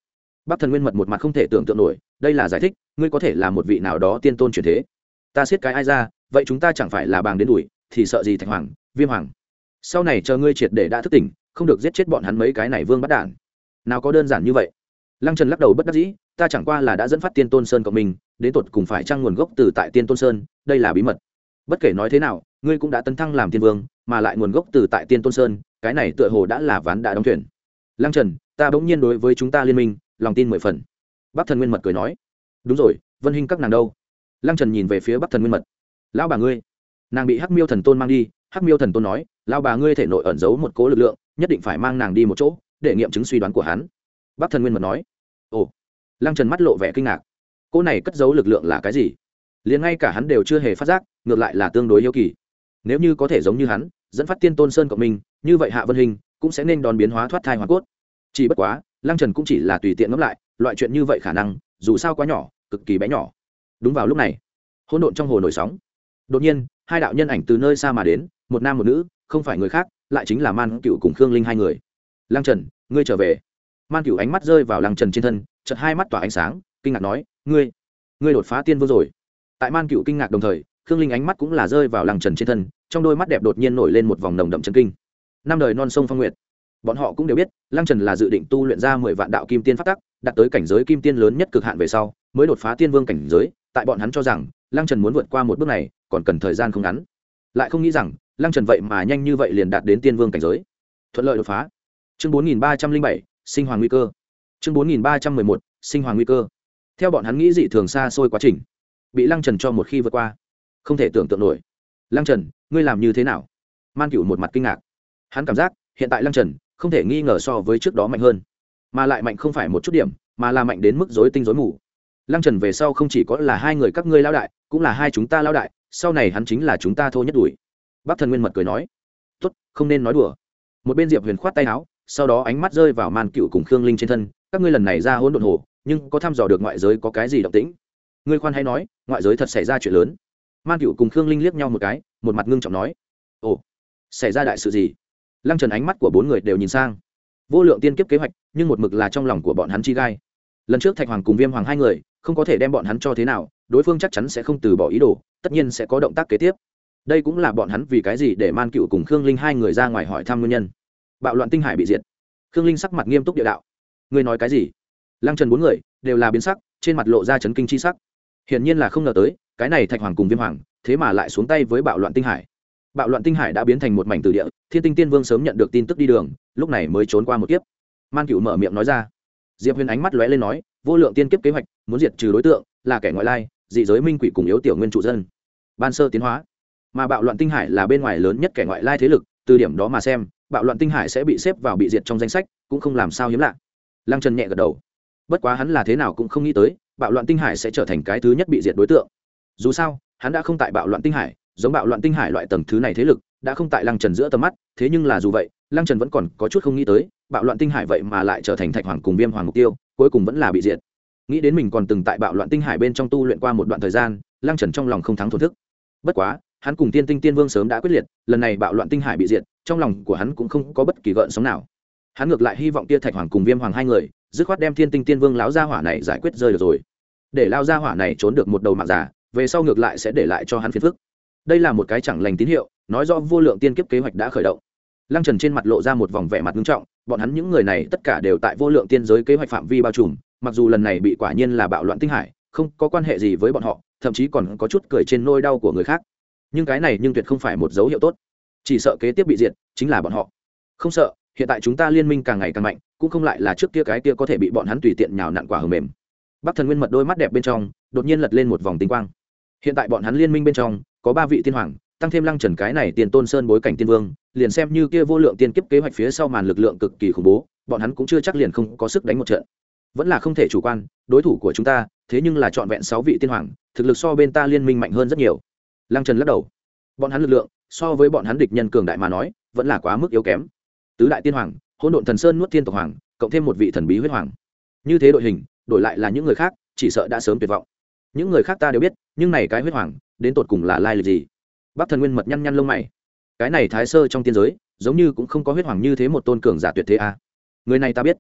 Bắc Thần Nguyên Mật một mặt không thể tưởng tượng nổi, đây là giải thích, ngươi có thể là một vị nào đó tiên tôn chuyển thế. Ta siết cái ai ra, vậy chúng ta chẳng phải là bàng đến đuổi, thì sợ gì Thạch Hoàng, Viêm Hoàng. Sau này chờ ngươi triệt để đã thức tỉnh, không được giết chết bọn hắn mấy cái này vương bắt đản. Nào có đơn giản như vậy. Lăng Trần lắc đầu bất đắc dĩ, ta chẳng qua là đã dẫn phát Tiên Tôn Sơn của mình, đến tột cùng phải chăng nguồn gốc từ tại Tiên Tôn Sơn, đây là bí mật. Bất kể nói thế nào, ngươi cũng đã tấn thăng làm tiên vương, mà lại nguồn gốc từ tại Tiên Tôn Sơn, cái này tựa hồ đã là ván đã đóng thuyền. Lăng Trần, ta bỗng nhiên đối với chúng ta liên minh, lòng tin mười phần. Bắc Thần Nguyên Mật cười nói, đúng rồi, Vân Hinh các nàng đâu? Lăng Trần nhìn về phía Bắc Thần Nguyên Mật, lão bà ngươi, nàng bị Hắc Miêu Thần Tôn mang đi. Hắc Miêu Thần Tôn nói, lão bà ngươi thể nội ẩn giấu một cố lực lượng, nhất định phải mang nàng đi một chỗ, để nghiệm chứng suy đoán của hắn. Bắc Thần Nguyên Mật nói, ồ. Lăng Trần mắt lộ vẻ kinh ngạc, cô này cất giấu lực lượng là cái gì? Liền ngay cả hắn đều chưa hề phát giác, ngược lại là tương đối hiếu kỳ. Nếu như có thể giống như hắn, dẫn phát Tiên Tôn Sơn cộng mình, như vậy Hạ Vân Hinh cũng sẽ nên đòn biến hóa thoát thai hóa cốt. Chỉ bất quá, Lăng Trần cũng chỉ là tùy tiện ngẫm lại, loại chuyện như vậy khả năng, dù sao quá nhỏ, cực kỳ bé nhỏ. Đúng vào lúc này, hỗn độn trong hồ nổi sóng. Đột nhiên, hai đạo nhân ảnh từ nơi xa mà đến, một nam một nữ, không phải người khác, lại chính là Man Cựu cùng Khương Linh hai người. Lăng Trần, ngươi trở về. Man Cựu ánh mắt rơi vào Lăng Trần trên thân, chợt hai mắt tỏa ánh sáng, kinh ngạc nói, ngươi, ngươi đột phá tiên vương rồi. Tại Man Cựu kinh ngạc đồng thời, Khương Linh ánh mắt cũng là rơi vào Lăng Trần trên thân, trong đôi mắt đẹp đột nhiên nổi lên một vòng nồng đậm chấn kinh. Năm đời non sông phong nguyệt, bọn họ cũng đều biết, Lăng Trần là dự định tu luyện ra mười vạn đạo kim tiên pháp tắc, đạt tới cảnh giới kim tiên lớn nhất cực hạn về sau, mới đột phá tiên vương cảnh giới. Tại bọn hắn cho rằng, Lăng Trần muốn vượt qua một bước này, còn cần thời gian không ngắn. Lại không nghĩ rằng, Lăng Trần vậy mà nhanh như vậy liền đạt đến tiên vương cảnh giới, thuận lợi đột phá. Chương bốn nghìn ba trăm linh bảy, sinh hoàng nguy cơ. Chương bốn nghìn ba trăm mười một, sinh hoàng nguy cơ. Theo bọn hắn nghĩ dị thường xa xôi quá trình, bị Lăng Trần cho một khi vượt qua, không thể tưởng tượng nổi. Lăng Trần, ngươi làm như thế nào? Man Cửu một mặt kinh ngạc. Hắn cảm giác, hiện tại Lăng Trần không thể nghi ngờ so với trước đó mạnh hơn, mà lại mạnh không phải một chút điểm, mà là mạnh đến mức rối tinh rối mù. Lăng Trần về sau không chỉ có là hai người các ngươi lão đại, cũng là hai chúng ta lão đại, sau này hắn chính là chúng ta thô nhất đuổi. Bắc Thần Nguyên Mật cười nói, tốt, không nên nói đùa. Một bên Diệp Huyền khoát tay áo, sau đó ánh mắt rơi vào Man Cựu cùng Khương Linh trên thân, các ngươi lần này ra hỗn độn hồ, nhưng có thăm dò được ngoại giới có cái gì động tĩnh? Ngươi khoan hãy nói, ngoại giới thật xảy ra chuyện lớn. Man Cựu cùng Khương Linh liếc nhau một cái, một mặt ngưng trọng nói, ồ, xảy ra đại sự gì? Lăng Trần ánh mắt của bốn người đều nhìn sang. Vô lượng tiên kiếp kế hoạch, nhưng một mực là trong lòng của bọn hắn chi gai. Lần trước Thạch Hoàng cùng Viêm Hoàng hai người, không có thể đem bọn hắn cho thế nào, đối phương chắc chắn sẽ không từ bỏ ý đồ, tất nhiên sẽ có động tác kế tiếp. Đây cũng là bọn hắn vì cái gì để Man Cựu cùng Khương Linh hai người ra ngoài hỏi thăm nguyên nhân. Bạo loạn tinh hải bị diệt. Khương Linh sắc mặt nghiêm túc địa đạo, ngươi nói cái gì? Lăng Trần bốn người đều là biến sắc, trên mặt lộ ra chấn kinh chi sắc. Hiển nhiên là không ngờ tới, cái này Thạch Hoàng cùng Viêm Hoàng, thế mà lại xuống tay với bạo loạn tinh hải. Bạo loạn tinh hải đã biến thành một mảnh tử địa, Thiên Tinh Tiên Vương sớm nhận được tin tức đi đường, lúc này mới trốn qua một kiếp. Man Cựu mở miệng nói ra. Diệp Huyền ánh mắt lóe lên nói, vô lượng tiên kiếp kế hoạch, muốn diệt trừ đối tượng là kẻ ngoại lai, dị giới minh quỷ cùng yếu tiểu nguyên trụ dân. Ban sơ tiến hóa, mà bạo loạn tinh hải là bên ngoài lớn nhất kẻ ngoại lai thế lực, từ điểm đó mà xem, bạo loạn tinh hải sẽ bị xếp vào bị diệt trong danh sách, cũng không làm sao hiếm lạ. Lăng Trần nhẹ gật đầu. Bất quá hắn là thế nào cũng không nghĩ tới, bạo loạn tinh hải sẽ trở thành cái thứ nhất bị diệt đối tượng. Dù sao, hắn đã không tại bạo loạn tinh hải, giống bạo loạn tinh hải loại tầng thứ này thế lực, đã không tại Lăng Trần giữa tầm mắt, thế nhưng là dù vậy, Lăng Trần vẫn còn có chút không nghĩ tới, bạo loạn tinh hải vậy mà lại trở thành Thạch Hoàng cùng Viêm Hoàng mục tiêu, cuối cùng vẫn là bị diệt. Nghĩ đến mình còn từng tại bạo loạn tinh hải bên trong tu luyện qua một đoạn thời gian, Lăng Trần trong lòng không thắng thổn thức. Bất quá, hắn cùng Tiên Tinh Tiên Vương sớm đã quyết liệt, lần này bạo loạn tinh hải bị diệt, trong lòng của hắn cũng không có bất kỳ gợn sóng nào. Hắn ngược lại hy vọng Tia Thạch Hoàng cùng Viêm Hoàng hai người, dứt khoát đem Thiên Tinh Tiên Vương lão gia hỏa này giải quyết rơi được rồi. Để lão gia hỏa này trốn được một đầu mạng già, về sau ngược lại sẽ để lại cho hắn phiền phức. Đây là một cái chẳng lành tín hiệu, nói rõ vô lượng tiên kiếp kế hoạch đã khởi động. Lăng Trần trên mặt lộ ra một vòng vẻ mặt nghiêm trọng, bọn hắn những người này tất cả đều tại vô lượng tiên giới kế hoạch phạm vi bao trùm, mặc dù lần này bị quả nhiên là bạo loạn tinh hải, không có quan hệ gì với bọn họ, thậm chí còn có chút cười trên nỗi đau của người khác. Nhưng cái này nhưng tuyệt không phải một dấu hiệu tốt. Chỉ sợ kế tiếp bị diệt chính là bọn họ. Không sợ, hiện tại chúng ta liên minh càng ngày càng mạnh, cũng không lại là trước kia cái kia có thể bị bọn hắn tùy tiện nhào nặn quả hờ mềm. Bắc Thần Nguyên Mật đôi mắt đẹp bên trong đột nhiên lật lên một vòng tinh quang. Hiện tại bọn hắn liên minh bên trong có ba vị tiên hoàng, tăng thêm Lăng Trần cái này tiền tôn sơn bối cảnh tiên vương, liền xem như kia vô lượng tiên kiếp kế hoạch phía sau màn lực lượng cực kỳ khủng bố, bọn hắn cũng chưa chắc liền không có sức đánh một trận. Vẫn là không thể chủ quan, đối thủ của chúng ta, thế nhưng là trọn vẹn sáu vị tiên hoàng, thực lực so bên ta liên minh mạnh hơn rất nhiều. Lăng Trần lắc đầu. Bọn hắn lực lượng, so với bọn hắn địch nhân cường đại mà nói, vẫn là quá mức yếu kém. Tứ đại tiên hoàng, Hỗn Độn Thần Sơn nuốt thiên tộc hoàng, cộng thêm một vị thần bí huyết hoàng. Như thế đội hình, đổi lại là những người khác, chỉ sợ đã sớm tuyệt vọng. Những người khác ta đều biết, nhưng này cái huyết hoàng, đến tột cùng là lai lịch gì? Bắc Thần Nguyên Mật nhăn nhăn lông mày. Cái này thái sơ trong tiên giới, giống như cũng không có huyết hoàng như thế một tôn cường giả tuyệt thế a. Người này ta biết.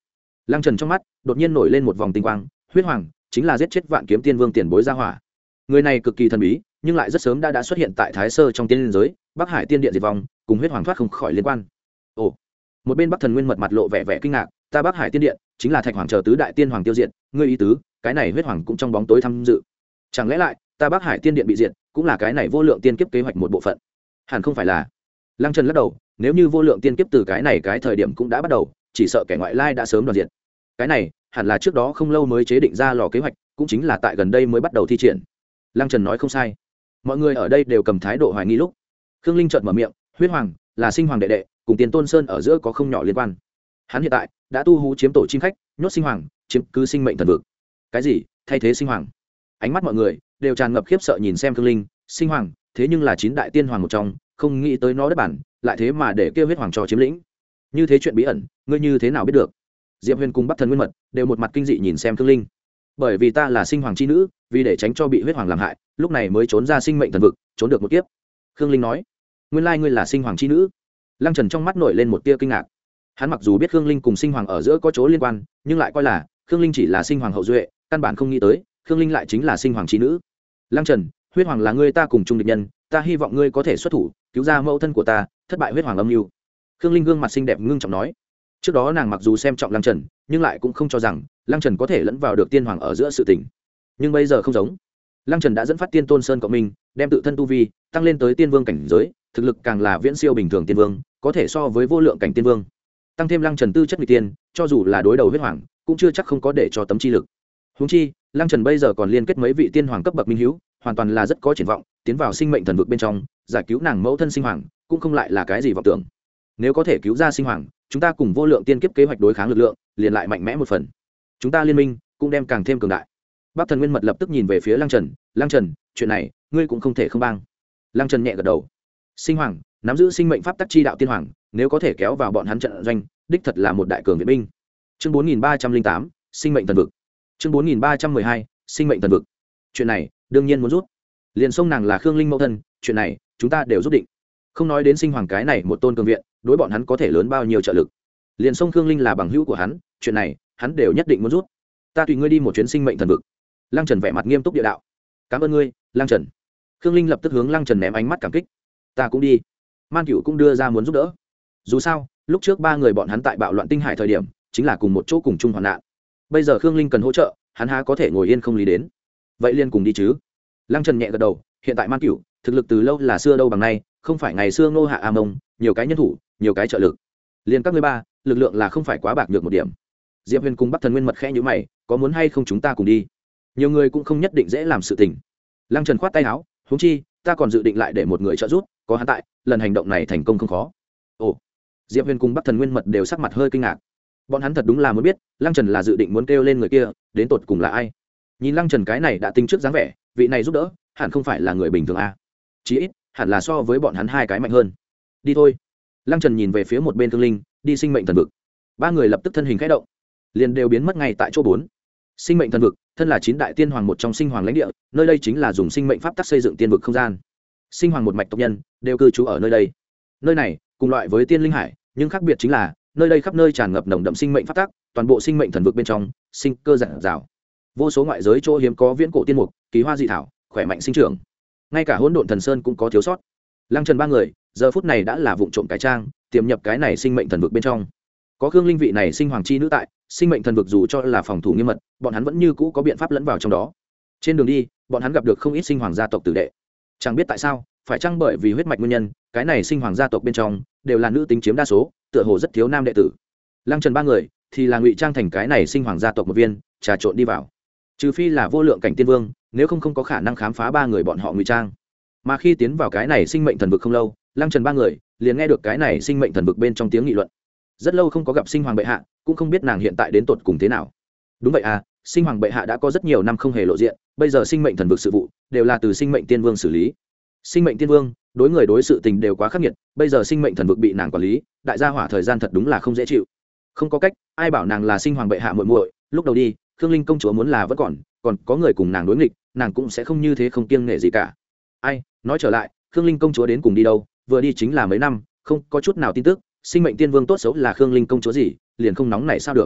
Lăng Trần trong mắt đột nhiên nổi lên một vòng tinh quang, huyết hoàng chính là giết chết vạn kiếm tiên vương tiền bối gia hỏa. Người này cực kỳ thần bí, nhưng lại rất sớm đã đã xuất hiện tại thái sơ trong tiên giới, Bắc Hải tiên điện diệt vong cùng huyết hoàng thoát không khỏi liên quan. Ồ, một bên Bắc Thần Nguyên mật mặt lộ vẻ vẻ kinh ngạc, ta Bắc Hải tiên điện chính là thạch hoàng chờ tứ đại tiên hoàng tiêu diệt, ngươi ý tứ cái này huyết hoàng cũng trong bóng tối tham dự, chẳng lẽ lại ta Bắc Hải tiên điện bị diệt cũng là cái này vô lượng tiên kiếp kế hoạch một bộ phận? Hẳn không phải là. Lăng Trần lắc đầu, nếu như vô lượng tiên kiếp từ cái này cái thời điểm cũng đã bắt đầu, chỉ sợ kẻ ngoại lai đã sớm đoạt diệt. Cái này hẳn là trước đó không lâu mới chế định ra lò kế hoạch, cũng chính là tại gần đây mới bắt đầu thi triển. Lăng Trần nói không sai. Mọi người ở đây đều cầm thái độ hoài nghi lúc Khương Linh chợt mở miệng, huyết hoàng là sinh hoàng đệ đệ, cùng Tiền Tôn Sơn ở giữa có không nhỏ liên quan. Hắn hiện tại đã tu hú chiếm tổ chim khách, nhốt sinh hoàng, chiếm cứ sinh mệnh thần vực. Cái gì? Thay thế sinh hoàng? Ánh mắt mọi người đều tràn ngập khiếp sợ nhìn xem Khương Linh. Sinh hoàng thế nhưng là chín đại tiên hoàng một trong, không nghĩ tới nó đất bản lại thế mà để kêu huyết hoàng cho chiếm lĩnh. Như thế chuyện bí ẩn, ngươi như thế nào biết được? Diệp Huyền cùng Bắc Thần Nguyên mật đều một mặt kinh dị nhìn xem Khương Linh. Bởi vì ta là sinh hoàng chi nữ, vì để tránh cho bị huyết hoàng làm hại, lúc này mới trốn ra sinh mệnh thần vực, trốn được một kiếp. Khương Linh nói, nguyên lai ngươi là sinh hoàng chi nữ. Lăng Trần trong mắt nổi lên một tia kinh ngạc. Hắn mặc dù biết Khương Linh cùng sinh hoàng ở giữa có chỗ liên quan, nhưng lại coi là Khương Linh chỉ là sinh hoàng hậu duệ, căn bản không nghĩ tới Khương Linh lại chính là sinh hoàng chi nữ. Lăng Trần, huyết hoàng là ngươi ta cùng chung địch nhân, ta hy vọng ngươi có thể xuất thủ cứu ra mẫu thân của ta, thất bại huyết hoàng âm mưu. Khương Linh gương mặt xinh đẹp ngưng trọng nói. Trước đó nàng mặc dù xem trọng Lăng Trần, nhưng lại cũng không cho rằng Lăng Trần có thể lẫn vào được tiên hoàng ở giữa sự tình. Nhưng bây giờ không giống. Lăng Trần đã dẫn phát Tiên Tôn Sơn cộng minh, đem tự thân tu vi tăng lên tới tiên vương cảnh giới, thực lực càng là viễn siêu bình thường tiên vương, có thể so với vô lượng cảnh tiên vương. Tăng thêm Lăng Trần tư chất nghịch tiên, cho dù là đối đầu huyết hoàng, cũng chưa chắc không có để cho tấm chi lực. Huống chi, Lăng Trần bây giờ còn liên kết mấy vị tiên hoàng cấp bậc minh hữu, hoàn toàn là rất có triển vọng, tiến vào sinh mệnh thần vực bên trong, giải cứu nàng mẫu thân sinh hoàng, cũng không lại là cái gì vọng tưởng. Nếu có thể cứu ra sinh hoàng, chúng ta cùng vô lượng tiên kiếp kế hoạch đối kháng lực lượng liền lại mạnh mẽ một phần, chúng ta liên minh cũng đem càng thêm cường đại. Bắc Thần Nguyên mật lập tức nhìn về phía Lăng Trần. Lăng Trần, chuyện này ngươi cũng không thể không bang. Lăng Trần nhẹ gật đầu. Sinh hoàng nắm giữ sinh mệnh pháp tắc chi đạo tiên hoàng, nếu có thể kéo vào bọn hắn trận doanh, đích thật là một đại cường viện binh. Chương bốn nghìn ba trăm linh tám, sinh mệnh thần vực. Chương bốn nghìn ba trăm mười hai, sinh mệnh thần vực. Chuyện này đương nhiên muốn rút. Liền sông nàng là Khương Linh mẫu thân, chuyện này chúng ta đều rút định. Không nói đến sinh hoàng cái này một tôn cường viện, đối bọn hắn có thể lớn bao nhiêu trợ lực. Liền sông Khương Linh là bằng hữu của hắn, chuyện này hắn đều nhất định muốn rút. Ta tùy ngươi đi một chuyến sinh mệnh thần vực. Lăng Trần vẻ mặt nghiêm túc địa đạo. Cảm ơn ngươi, Lăng Trần. Khương Linh lập tức hướng Lăng Trần ném ánh mắt cảm kích. Ta cũng đi. Man Cửu cũng đưa ra muốn giúp đỡ. Dù sao, lúc trước ba người bọn hắn tại bạo loạn tinh hải thời điểm, chính là cùng một chỗ cùng chung hoạn nạn. Bây giờ Khương Linh cần hỗ trợ, hắn há có thể ngồi yên không lý đến. Vậy liên cùng đi chứ? Lăng Trần nhẹ gật đầu, hiện tại Man Cửu thực lực từ lâu là xưa đâu bằng nay, không phải ngày xưa Ngô Hạ A Mông, nhiều cái nhân thủ, nhiều cái trợ lực. Liên các ngươi ba, lực lượng là không phải quá bạc được một điểm. Diệp Huyền cùng Bắc Thần Nguyên mật khẽ nhíu mày, có muốn hay không chúng ta cùng đi? Nhiều người cũng không nhất định dễ làm sự tình. Lăng Trần khoát tay áo, huống chi ta còn dự định lại để một người trợ giúp, có hắn tại, lần hành động này thành công không khó. Ồ. Diệp Huyền cùng Bắc Thần Nguyên mật đều sắc mặt hơi kinh ngạc. Bọn hắn thật đúng là muốn biết, Lăng Trần là dự định muốn kêu lên người kia, đến tột cùng là ai. Nhìn Lăng Trần cái này đã tính trước dáng vẻ, vị này giúp đỡ, hẳn không phải là người bình thường a. Chí ít, hẳn là so với bọn hắn hai cái mạnh hơn. Đi thôi. Lăng Trần nhìn về phía một bên Thương Linh, đi sinh mệnh thần vực. Ba người lập tức thân hình khẽ động, liền đều biến mất ngay tại chỗ bốn. Sinh mệnh thần vực, thân là chín đại tiên hoàng một trong sinh hoàng lãnh địa, nơi đây chính là dùng sinh mệnh pháp tắc xây dựng tiên vực không gian. Sinh hoàng một mạch tộc nhân đều cư trú ở nơi đây. Nơi này cùng loại với tiên linh hải, nhưng khác biệt chính là nơi đây khắp nơi tràn ngập nồng đậm sinh mệnh pháp tắc, toàn bộ sinh mệnh thần vực bên trong, sinh cơ rạng rào. Vô số ngoại giới chỗ hiếm có viễn cổ tiên mục, kỳ hoa dị thảo, khỏe mạnh sinh trưởng. Ngay cả hỗn độn thần sơn cũng có thiếu sót. Lăng Trần ba người, giờ phút này đã là vụng trộm cái trang, tiềm nhập cái này sinh mệnh thần vực bên trong. Có Khương Linh vị này sinh hoàng chi nữ tại, sinh mệnh thần vực dù cho là phòng thủ nghiêm mật, bọn hắn vẫn như cũ có biện pháp lẫn vào trong đó. Trên đường đi, bọn hắn gặp được không ít sinh hoàng gia tộc tử đệ. Chẳng biết tại sao, phải chăng bởi vì huyết mạch nguyên nhân, cái này sinh hoàng gia tộc bên trong đều là nữ tính chiếm đa số, tựa hồ rất thiếu nam đệ tử. Lăng Trần ba người thì là ngụy trang thành cái này sinh hoàng gia tộc một viên, trà trộn đi vào. Trừ phi là vô lượng cảnh tiên vương, nếu không không có khả năng khám phá ba người bọn họ ngụy trang. Mà khi tiến vào cái này sinh mệnh thần vực không lâu, Lăng Trần ba người liền nghe được cái này sinh mệnh thần vực bên trong tiếng nghị luận. Rất lâu không có gặp sinh hoàng bệ hạ, cũng không biết nàng hiện tại đến tột cùng thế nào. Đúng vậy à, sinh hoàng bệ hạ đã có rất nhiều năm không hề lộ diện, bây giờ sinh mệnh thần vực sự vụ đều là từ sinh mệnh tiên vương xử lý. Sinh mệnh tiên vương đối người đối sự tình đều quá khắc nghiệt, bây giờ sinh mệnh thần vực bị nàng quản lý, đại gia hỏa thời gian thật đúng là không dễ chịu. Không có cách, ai bảo nàng là sinh hoàng bệ hạ muội muội, lúc đầu đi, Khương Linh công chúa muốn là vẫn còn, còn có người cùng nàng đối nghịch, nàng cũng sẽ không như thế không kiêng nể gì cả. Ai, nói trở lại, Khương Linh công chúa đến cùng đi đâu, vừa đi chính là mấy năm, không có chút nào tin tức, sinh mệnh tiên vương tốt xấu là Khương Linh công chúa gì, liền không nóng này sao được.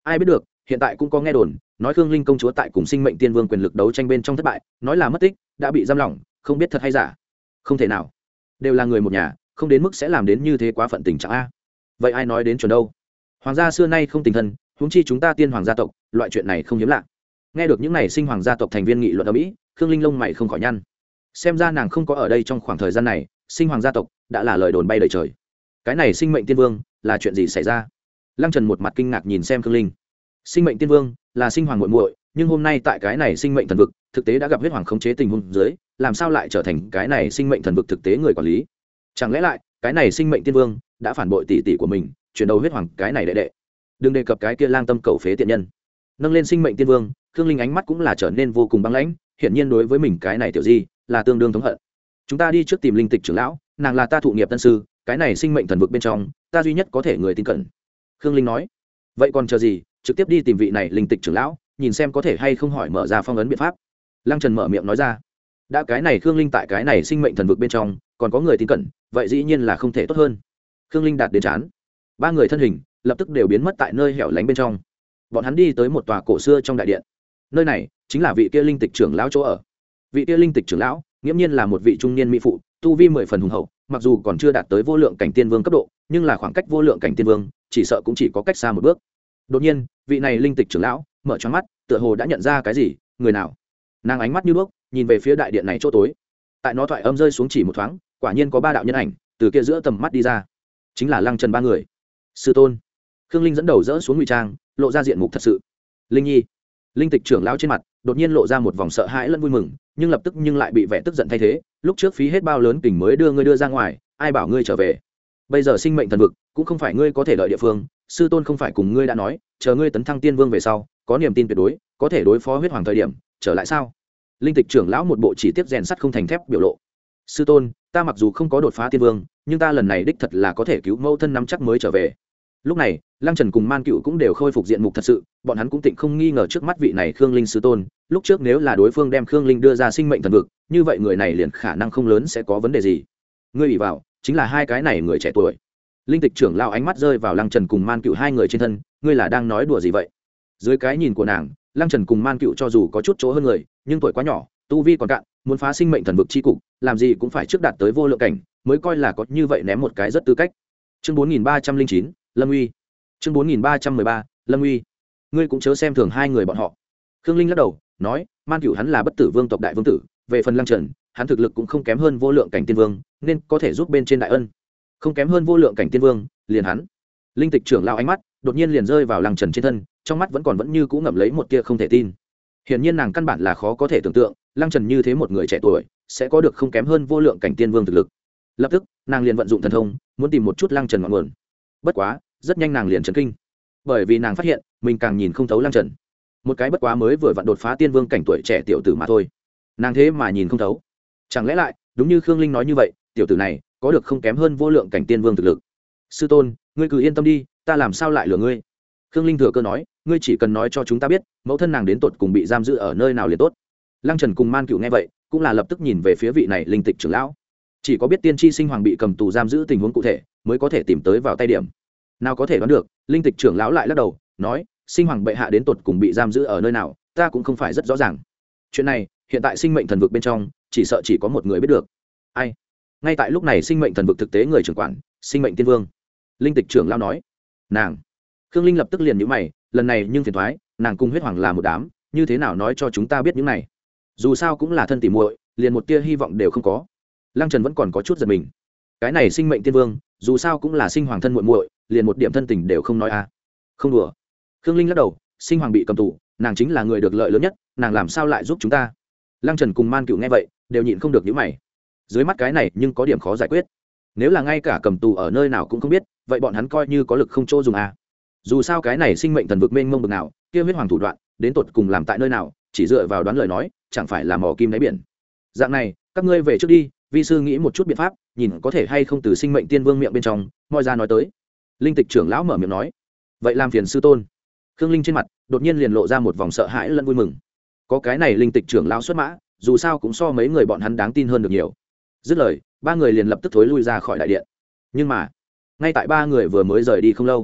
ai biết được, hiện tại cũng có nghe đồn nói khương linh công chúa tại cùng sinh mệnh tiên vương quyền lực đấu tranh bên trong thất bại, nói là mất tích, đã bị giam lỏng, không biết thật hay giả. Không thể nào, đều là người một nhà, không đến mức sẽ làm đến như thế quá phận tình trạng a. Vậy ai nói đến chuẩn đâu? Hoàng gia xưa nay không tình thân, huống chi chúng ta tiên hoàng gia tộc, loại chuyện này không hiếm lạ. Nghe được những này sinh hoàng gia tộc thành viên nghị luận ở mỹ, khương linh lông mày không khỏi nhăn. Xem ra nàng không có ở đây trong khoảng thời gian này, sinh hoàng gia tộc đã là lời đồn bay đầy trời. Cái này sinh mệnh tiên vương là chuyện gì xảy ra? Lăng Trần một mặt kinh ngạc nhìn xem khương linh. Sinh mệnh tiên vương là sinh hoàng muội muội, nhưng hôm nay tại cái này sinh mệnh thần vực thực tế đã gặp huyết hoàng khống chế tình huống dưới, làm sao lại trở thành cái này sinh mệnh thần vực thực tế người quản lý? Chẳng lẽ lại cái này sinh mệnh tiên vương đã phản bội tỷ tỷ của mình, chuyển đầu huyết hoàng cái này đệ đệ? Đừng đề cập cái kia lang tâm cầu phế tiện nhân. Nâng lên sinh mệnh tiên vương, khương linh ánh mắt cũng là trở nên vô cùng băng lãnh, hiển nhiên đối với mình cái này tiểu di là tương đương thống hận. Chúng ta đi trước tìm linh tịch trưởng lão, nàng là ta thụ nghiệp tân sư, cái này sinh mệnh thần vực bên trong ta duy nhất có thể người tin cẩn. Khương linh nói. Vậy còn chờ gì, trực tiếp đi tìm vị này linh tịch trưởng lão, nhìn xem có thể hay không hỏi mở ra phong ấn biện pháp. Lăng Trần mở miệng nói ra. Đã cái này khương linh tại cái này sinh mệnh thần vực bên trong còn có người tin cẩn, vậy dĩ nhiên là không thể tốt hơn. Khương linh đạt đến chán, ba người thân hình lập tức đều biến mất tại nơi hẻo lánh bên trong. Bọn hắn đi tới một tòa cổ xưa trong đại điện. Nơi này chính là vị kia linh tịch trưởng lão chỗ ở. Vị kia linh tịch trưởng lão nghiễm nhiên là một vị trung niên mỹ phụ, tu vi mười phần hùng hậu, mặc dù còn chưa đạt tới vô lượng cảnh tiên vương cấp độ, nhưng là khoảng cách vô lượng cảnh tiên vương chỉ sợ cũng chỉ có cách xa một bước. Đột nhiên vị này linh tịch trưởng lão mở choáng mắt, tựa hồ đã nhận ra cái gì. Người nào? Nàng ánh mắt như đuốc nhìn về phía đại điện này chỗ tối. Tại nó thoại âm rơi xuống chỉ một thoáng, quả nhiên có ba đạo nhân ảnh từ kia giữa tầm mắt đi ra, chính là Lăng Trần ba người. Sư tôn. Khương linh dẫn đầu dỡ xuống ngụy trang, lộ ra diện mục thật sự. Linh nhi. Linh tịch trưởng lão trên mặt đột nhiên lộ ra một vòng sợ hãi lẫn vui mừng, nhưng lập tức nhưng lại bị vẻ tức giận thay thế. Lúc trước phí hết bao lớn kình mới đưa ngươi đưa ra ngoài, ai bảo ngươi trở về? Bây giờ sinh mệnh thần vực cũng không phải ngươi có thể đợi địa phương, sư tôn không phải cùng ngươi đã nói, chờ ngươi tấn thăng tiên vương về sau, có niềm tin tuyệt đối, có thể đối phó huyết hoàng thời điểm, trở lại sao? Linh tịch trưởng lão một bộ chỉ tiếp rèn sắt không thành thép biểu lộ. Sư tôn, ta mặc dù không có đột phá tiên vương, nhưng ta lần này đích thật là có thể cứu mẫu thân nắm chắc mới trở về. Lúc này Lăng Trần cùng Man Cựu cũng đều khôi phục diện mục thật sự, bọn hắn cũng tịnh không nghi ngờ trước mắt vị này Khương Linh sư tôn. Lúc trước nếu là đối phương đem Khương Linh đưa ra sinh mệnh thần vực, như vậy người này liền khả năng không lớn sẽ có vấn đề gì. Ngươi ủy vào chính là hai cái này người trẻ tuổi. Linh tịch trưởng lão ánh mắt rơi vào Lăng Trần cùng Man Cựu hai người trên thân, ngươi là đang nói đùa gì vậy? Dưới cái nhìn của nàng, Lăng Trần cùng Man Cựu cho dù có chút chỗ hơn người, nhưng tuổi quá nhỏ, tu vi còn cạn, muốn phá sinh mệnh thần vực chi cục, làm gì cũng phải trước đạt tới vô lượng cảnh, mới coi là có như vậy ném một cái rất tư cách. Chương bốn nghìn ba trăm linh chín, Lâm Uy. Chương bốn nghìn ba trăm mười ba, Lâm Uy. Ngươi cũng chớ xem thường hai người bọn họ. Khương Linh lắc đầu, nói, Man Cựu hắn là bất tử vương tộc đại vương tử, về phần Lăng Trần, hắn thực lực cũng không kém hơn vô lượng cảnh tiên vương, nên có thể giúp bên trên đại ân. Không kém hơn vô lượng cảnh tiên vương, liền hắn. Linh tịch trưởng lão ánh mắt đột nhiên liền rơi vào Lăng Trần trên thân, trong mắt vẫn còn vẫn như cũ ngậm lấy một tia không thể tin. Hiển nhiên nàng căn bản là khó có thể tưởng tượng, Lăng Trần như thế một người trẻ tuổi, sẽ có được không kém hơn vô lượng cảnh tiên vương thực lực. Lập tức, nàng liền vận dụng thần thông, muốn tìm một chút Lăng Trần ngọn nguồn. Bất quá, rất nhanh nàng liền chấn kinh, bởi vì nàng phát hiện, mình càng nhìn không thấu Lăng Trần. Một cái bất quá mới vừa vặn đột phá tiên vương cảnh tuổi trẻ tiểu tử mà thôi, nàng thế mà nhìn không thấu. Chẳng lẽ lại, đúng như Khương Linh nói như vậy, tiểu tử này có được không kém hơn vô lượng cảnh tiên vương thực lực? Sư tôn, ngươi cứ yên tâm đi, ta làm sao lại lừa ngươi? Khương Linh thừa cơ nói, ngươi chỉ cần nói cho chúng ta biết, mẫu thân nàng đến tột cùng bị giam giữ ở nơi nào liền tốt. Lăng Trần cùng Man Cựu nghe vậy, cũng là lập tức nhìn về phía vị này linh tịch trưởng lão. Chỉ có biết tiên tri sinh hoàng bị cầm tù giam giữ tình huống cụ thể, mới có thể tìm tới vào tay điểm. Nào có thể đoán được, linh tịch trưởng lão lại lắc đầu, nói, sinh hoàng bệ hạ đến tột cùng bị giam giữ ở nơi nào, ta cũng không phải rất rõ ràng. Chuyện này, hiện tại sinh mệnh thần vực bên trong, chỉ sợ chỉ có một người biết được. Ai? Ngay tại lúc này sinh mệnh thần vực thực tế người trưởng quản, sinh mệnh tiên vương. Linh tịch trưởng lão nói, nàng. Khương Linh lập tức liền nhíu mày, lần này nhưng phiền toái, nàng cùng huyết hoàng là một đám, như thế nào nói cho chúng ta biết những này? Dù sao cũng là thân tỉ muội, liền một tia hy vọng đều không có. Lăng Trần vẫn còn có chút giật mình. Cái này sinh mệnh tiên vương, dù sao cũng là sinh hoàng thân muội muội, liền một điểm thân tình đều không nói a. À. Không đùa. Khương Linh lắc đầu, sinh hoàng bị cầm tù, nàng chính là người được lợi lớn nhất, nàng làm sao lại giúp chúng ta? Lăng Trần cùng Man Cựu nghe vậy, đều nhịn không được nhíu mày. Dưới mắt cái này nhưng có điểm khó giải quyết. Nếu là ngay cả cầm tù ở nơi nào cũng không biết, vậy bọn hắn coi như có lực không chỗ dùng à. Dù sao cái này sinh mệnh thần vực mênh mông bực nào, kia huyết hoàng thủ đoạn, đến tột cùng làm tại nơi nào, chỉ dựa vào đoán lời nói, chẳng phải là mò kim đáy biển. Dạng này, các ngươi về trước đi, vi sư nghĩ một chút biện pháp, nhìn có thể hay không từ sinh mệnh tiên vương miệng bên trong, moi ra nói tới. Linh tịch trưởng lão mở miệng nói. Vậy làm phiền sư tôn. Khương Linh trên mặt đột nhiên liền lộ ra một vòng sợ hãi lẫn vui mừng. Có cái này linh tịch trưởng lão xuất mã, dù sao cũng so mấy người bọn hắn đáng tin hơn được nhiều. Dứt lời, ba người liền lập tức thối lui ra khỏi đại điện. Nhưng mà, ngay tại ba người vừa mới rời đi không lâu,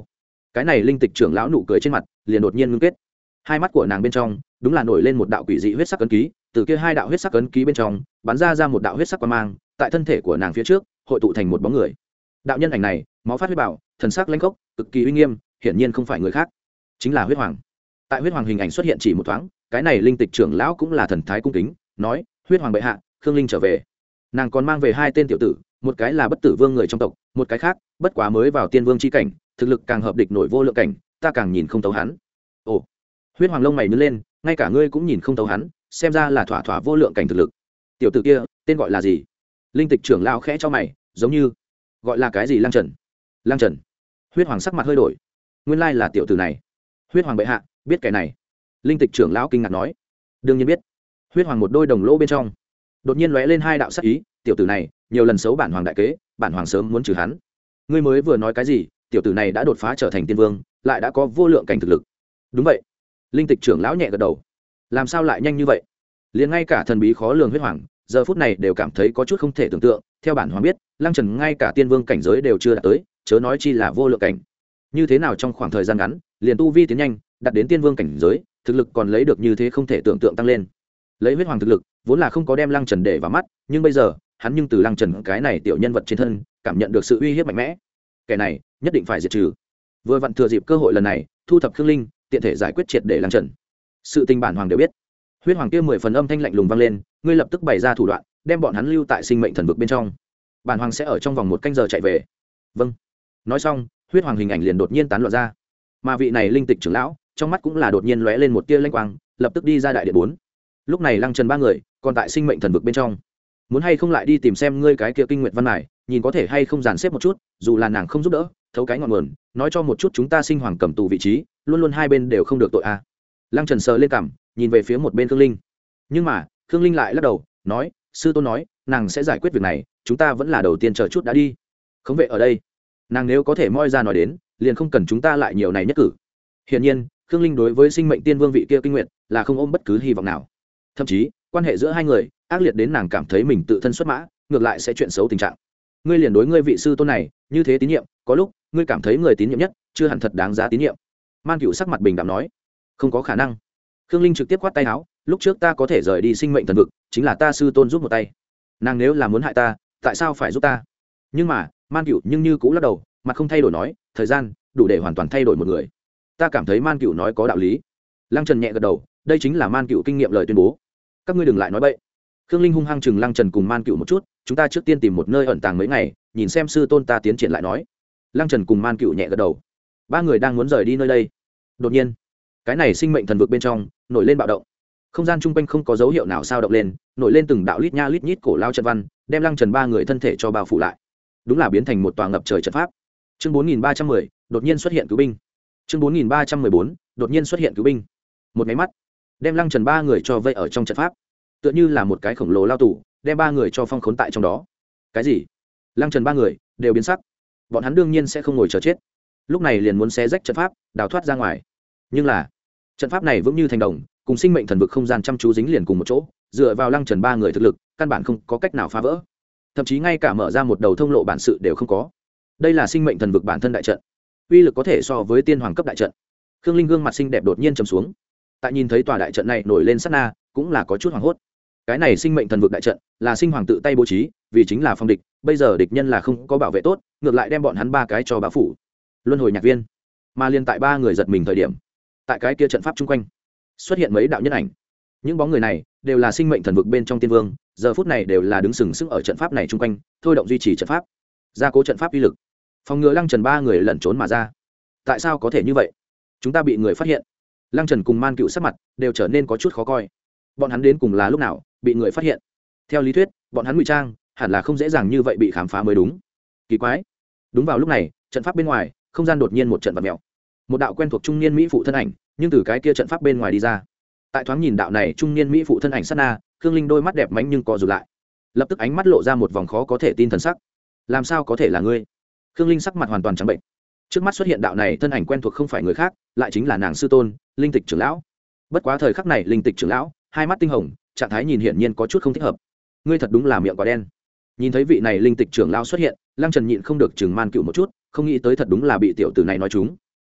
cái này linh tịch trưởng lão nụ cười trên mặt liền đột nhiên ngưng kết, hai mắt của nàng bên trong đúng là nổi lên một đạo quỷ dị huyết sắc ấn ký, từ kia hai đạo huyết sắc ấn ký bên trong bắn ra ra một đạo huyết sắc quang mang, tại thân thể của nàng phía trước hội tụ thành một bóng người. Đạo nhân ảnh này máu phát huyết bảo, thần sắc lãnh khốc, cực kỳ uy nghiêm, hiển nhiên không phải người khác, chính là huyết hoàng. Tại huyết hoàng hình ảnh xuất hiện chỉ một thoáng, cái này linh tịch trưởng lão cũng là thần thái cung kính nói: huyết hoàng bệ hạ, khương linh trở về. Nàng còn mang về hai tên tiểu tử, một cái là bất tử vương người trong tộc, một cái khác bất quá mới vào tiên vương chi cảnh, thực lực càng hợp địch nổi vô lượng cảnh, ta càng nhìn không thấu hắn. Ồ, huyết hoàng lông mày nhướng lên, ngay cả ngươi cũng nhìn không thấu hắn, xem ra là thỏa thỏa vô lượng cảnh thực lực. Tiểu tử kia tên gọi là gì? Linh tịch trưởng lão khẽ cho mày, giống như gọi là cái gì? Lăng Trần. Lăng Trần. Huyết hoàng sắc mặt hơi đổi, nguyên lai là tiểu tử này. Huyết hoàng bệ hạ biết cái này? Linh tịch trưởng lão kinh ngạc nói. Đương nhiên biết. Huyết hoàng một đôi đồng lỗ bên trong đột nhiên lóe lên hai đạo sắc ý, tiểu tử này nhiều lần xấu bản hoàng đại kế, bản hoàng sớm muốn trừ hắn. Ngươi mới vừa nói cái gì? Tiểu tử này đã đột phá trở thành tiên vương, lại đã có vô lượng cảnh thực lực. Đúng vậy. Linh tịch trưởng lão nhẹ gật đầu. Làm sao lại nhanh như vậy? Liền ngay cả thần bí khó lường huyết hoàng giờ phút này đều cảm thấy có chút không thể tưởng tượng. Theo bản hoàng biết, Lăng Trần ngay cả tiên vương cảnh giới đều chưa đạt tới, chớ nói chi là vô lượng cảnh. Như thế nào trong khoảng thời gian ngắn liền tu vi tiến nhanh, đạt đến tiên vương cảnh giới, thực lực còn lấy được như thế không thể tưởng tượng tăng lên. Lấy huyết hoàng thực lực vốn là không có đem Lăng Trần để vào mắt, nhưng bây giờ hắn nhưng từ Lăng Trần cái này tiểu nhân vật trên thân cảm nhận được sự uy hiếp mạnh mẽ. Kẻ này nhất định phải diệt trừ. Vừa vặn thừa dịp cơ hội lần này, thu thập Khương Linh, tiện thể giải quyết triệt để Lăng Trần. Sự tình bản hoàng đều biết. Huyết hoàng kia mười phần âm thanh lạnh lùng vang lên, ngươi lập tức bày ra thủ đoạn, đem bọn hắn lưu tại sinh mệnh thần vực bên trong. Bản hoàng sẽ ở trong vòng một canh giờ chạy về. Vâng. Nói xong, huyết hoàng hình ảnh liền đột nhiên tán loạn ra. Mà vị này linh tịch trưởng lão, trong mắt cũng là đột nhiên lóe lên một tia lanh quang, lập tức đi ra đại điện bốn. Lúc này Lăng Trần ba người còn tại sinh mệnh thần vực bên trong. Muốn hay không lại đi tìm xem ngươi cái kia kinh nguyệt văn này, nhìn có thể hay không dàn xếp một chút, dù là nàng không giúp đỡ, thấu cái ngọn nguồn, nói cho một chút chúng ta sinh hoàng cầm tù vị trí, luôn luôn hai bên đều không được tội a. À. Lăng Trần sờ lên cằm, nhìn về phía một bên Khương Linh. Nhưng mà, Khương Linh lại lắc đầu, nói, sư tôn nói, nàng sẽ giải quyết việc này, chúng ta vẫn là đầu tiên chờ chút đã đi. Không vệ ở đây. Nàng nếu có thể moi ra nói đến, liền không cần chúng ta lại nhiều này nhất cử. Hiển nhiên, Khương Linh đối với sinh mệnh tiên vương vị kia kinh nguyệt là không ôm bất cứ hy vọng nào. Thậm chí, quan hệ giữa hai người ác liệt đến nàng cảm thấy mình tự thân xuất mã, ngược lại sẽ chuyện xấu tình trạng. Ngươi liền đối ngươi vị sư tôn này như thế tín nhiệm, có lúc ngươi cảm thấy người tín nhiệm nhất chưa hẳn thật đáng giá tín nhiệm. Man Cựu sắc mặt bình đạm nói, không có khả năng. Khương Linh trực tiếp quát tay áo, lúc trước ta có thể rời đi sinh mệnh thần vực, chính là ta sư tôn giúp một tay. Nàng nếu là muốn hại ta, tại sao phải giúp ta? Nhưng mà, Man Cựu nhưng như cũng lắc đầu, mặt không thay đổi nói, thời gian đủ để hoàn toàn thay đổi một người. Ta cảm thấy Man Cựu nói có đạo lý. Lăng Trần nhẹ gật đầu, đây chính là Man Cựu kinh nghiệm lời tuyên bố. Các ngươi đừng lại nói bậy. Khương Linh hung hăng chừng Lăng Trần cùng Man Cựu một chút, chúng ta trước tiên tìm một nơi ẩn tàng mấy ngày, nhìn xem sư tôn ta tiến triển lại nói. Lăng Trần cùng Man Cựu nhẹ gật đầu. Ba người đang muốn rời đi nơi đây. Đột nhiên, cái này sinh mệnh thần vực bên trong nổi lên bạo động. Không gian chung quanh không có dấu hiệu nào sao động lên, nổi lên từng đạo lít nha lít nhít cổ lao trận văn, đem Lăng Trần ba người thân thể cho bao phủ lại. Đúng là biến thành một tòa ngập trời trận pháp. Chương bốn nghìn ba trăm mười, đột nhiên xuất hiện cứu binh. Chương bốn nghìn ba trăm mười bốn, đột nhiên xuất hiện cứu binh. Một máy mắt, đem Lăng Trần ba người cho vây ở trong trận pháp, tựa như là một cái khổng lồ lao tù, đem ba người cho phong khốn tại trong đó. Cái gì? Lăng Trần ba người đều biến sắc. Bọn hắn đương nhiên sẽ không ngồi chờ chết, lúc này liền muốn xé rách trận pháp, đào thoát ra ngoài. Nhưng là, trận pháp này vững như thành đồng, cùng sinh mệnh thần vực không gian chăm chú dính liền cùng một chỗ, dựa vào Lăng Trần ba người thực lực, căn bản không có cách nào phá vỡ. Thậm chí ngay cả mở ra một đầu thông lộ bản sự đều không có. Đây là sinh mệnh thần vực bản thân đại trận, uy lực có thể so với tiên hoàng cấp đại trận. Khương Linh gương mặt xinh đẹp đột nhiên trầm xuống. Tại nhìn thấy tòa đại trận này nổi lên sát na, cũng là có chút hoảng hốt. Cái này sinh mệnh thần vực đại trận là sinh hoàng tự tay bố trí, vì chính là phòng địch, bây giờ địch nhân là không có bảo vệ tốt, ngược lại đem bọn hắn ba cái cho bao phủ. Luân hồi nhạc viên, mà liên tại ba người giật mình thời điểm, tại cái kia trận pháp chung quanh xuất hiện mấy đạo nhân ảnh. Những bóng người này đều là sinh mệnh thần vực bên trong tiên vương, giờ phút này đều là đứng sừng sững ở trận pháp này chung quanh, thôi động duy trì trận pháp, gia cố trận pháp uy lực, phòng ngừa Lăng Trần ba người lẩn trốn mà ra. Tại sao có thể như vậy? Chúng ta bị người phát hiện. Lăng Trần cùng Man Cựu sắc mặt đều trở nên có chút khó coi. Bọn hắn đến cùng là lúc nào bị người phát hiện? Theo lý thuyết, bọn hắn ngụy trang hẳn là không dễ dàng như vậy bị khám phá mới đúng. Kỳ quái. Đúng vào lúc này, trận pháp bên ngoài, không gian đột nhiên một trận vặn mèo. Một đạo quen thuộc trung niên mỹ phụ thân ảnh, nhưng từ cái kia trận pháp bên ngoài đi ra. Tại thoáng nhìn đạo này trung niên mỹ phụ thân ảnh sát na, Khương Linh đôi mắt đẹp mánh nhưng co rụt lại. Lập tức ánh mắt lộ ra một vòng khó có thể tin thần sắc. Làm sao có thể là ngươi? Khương Linh sắc mặt hoàn toàn trắng bệnh. Trước mắt xuất hiện đạo này thân ảnh quen thuộc không phải người khác, lại chính là nàng sư tôn, Linh Tịch trưởng lão. Bất quá thời khắc này Linh Tịch trưởng lão, hai mắt tinh hồng, trạng thái nhìn hiển nhiên có chút không thích hợp. Ngươi thật đúng là miệng quá đen. Nhìn thấy vị này Linh Tịch trưởng lão xuất hiện, Lăng Trần nhịn không được chừng Man Cựu một chút, không nghĩ tới thật đúng là bị tiểu tử này nói trúng.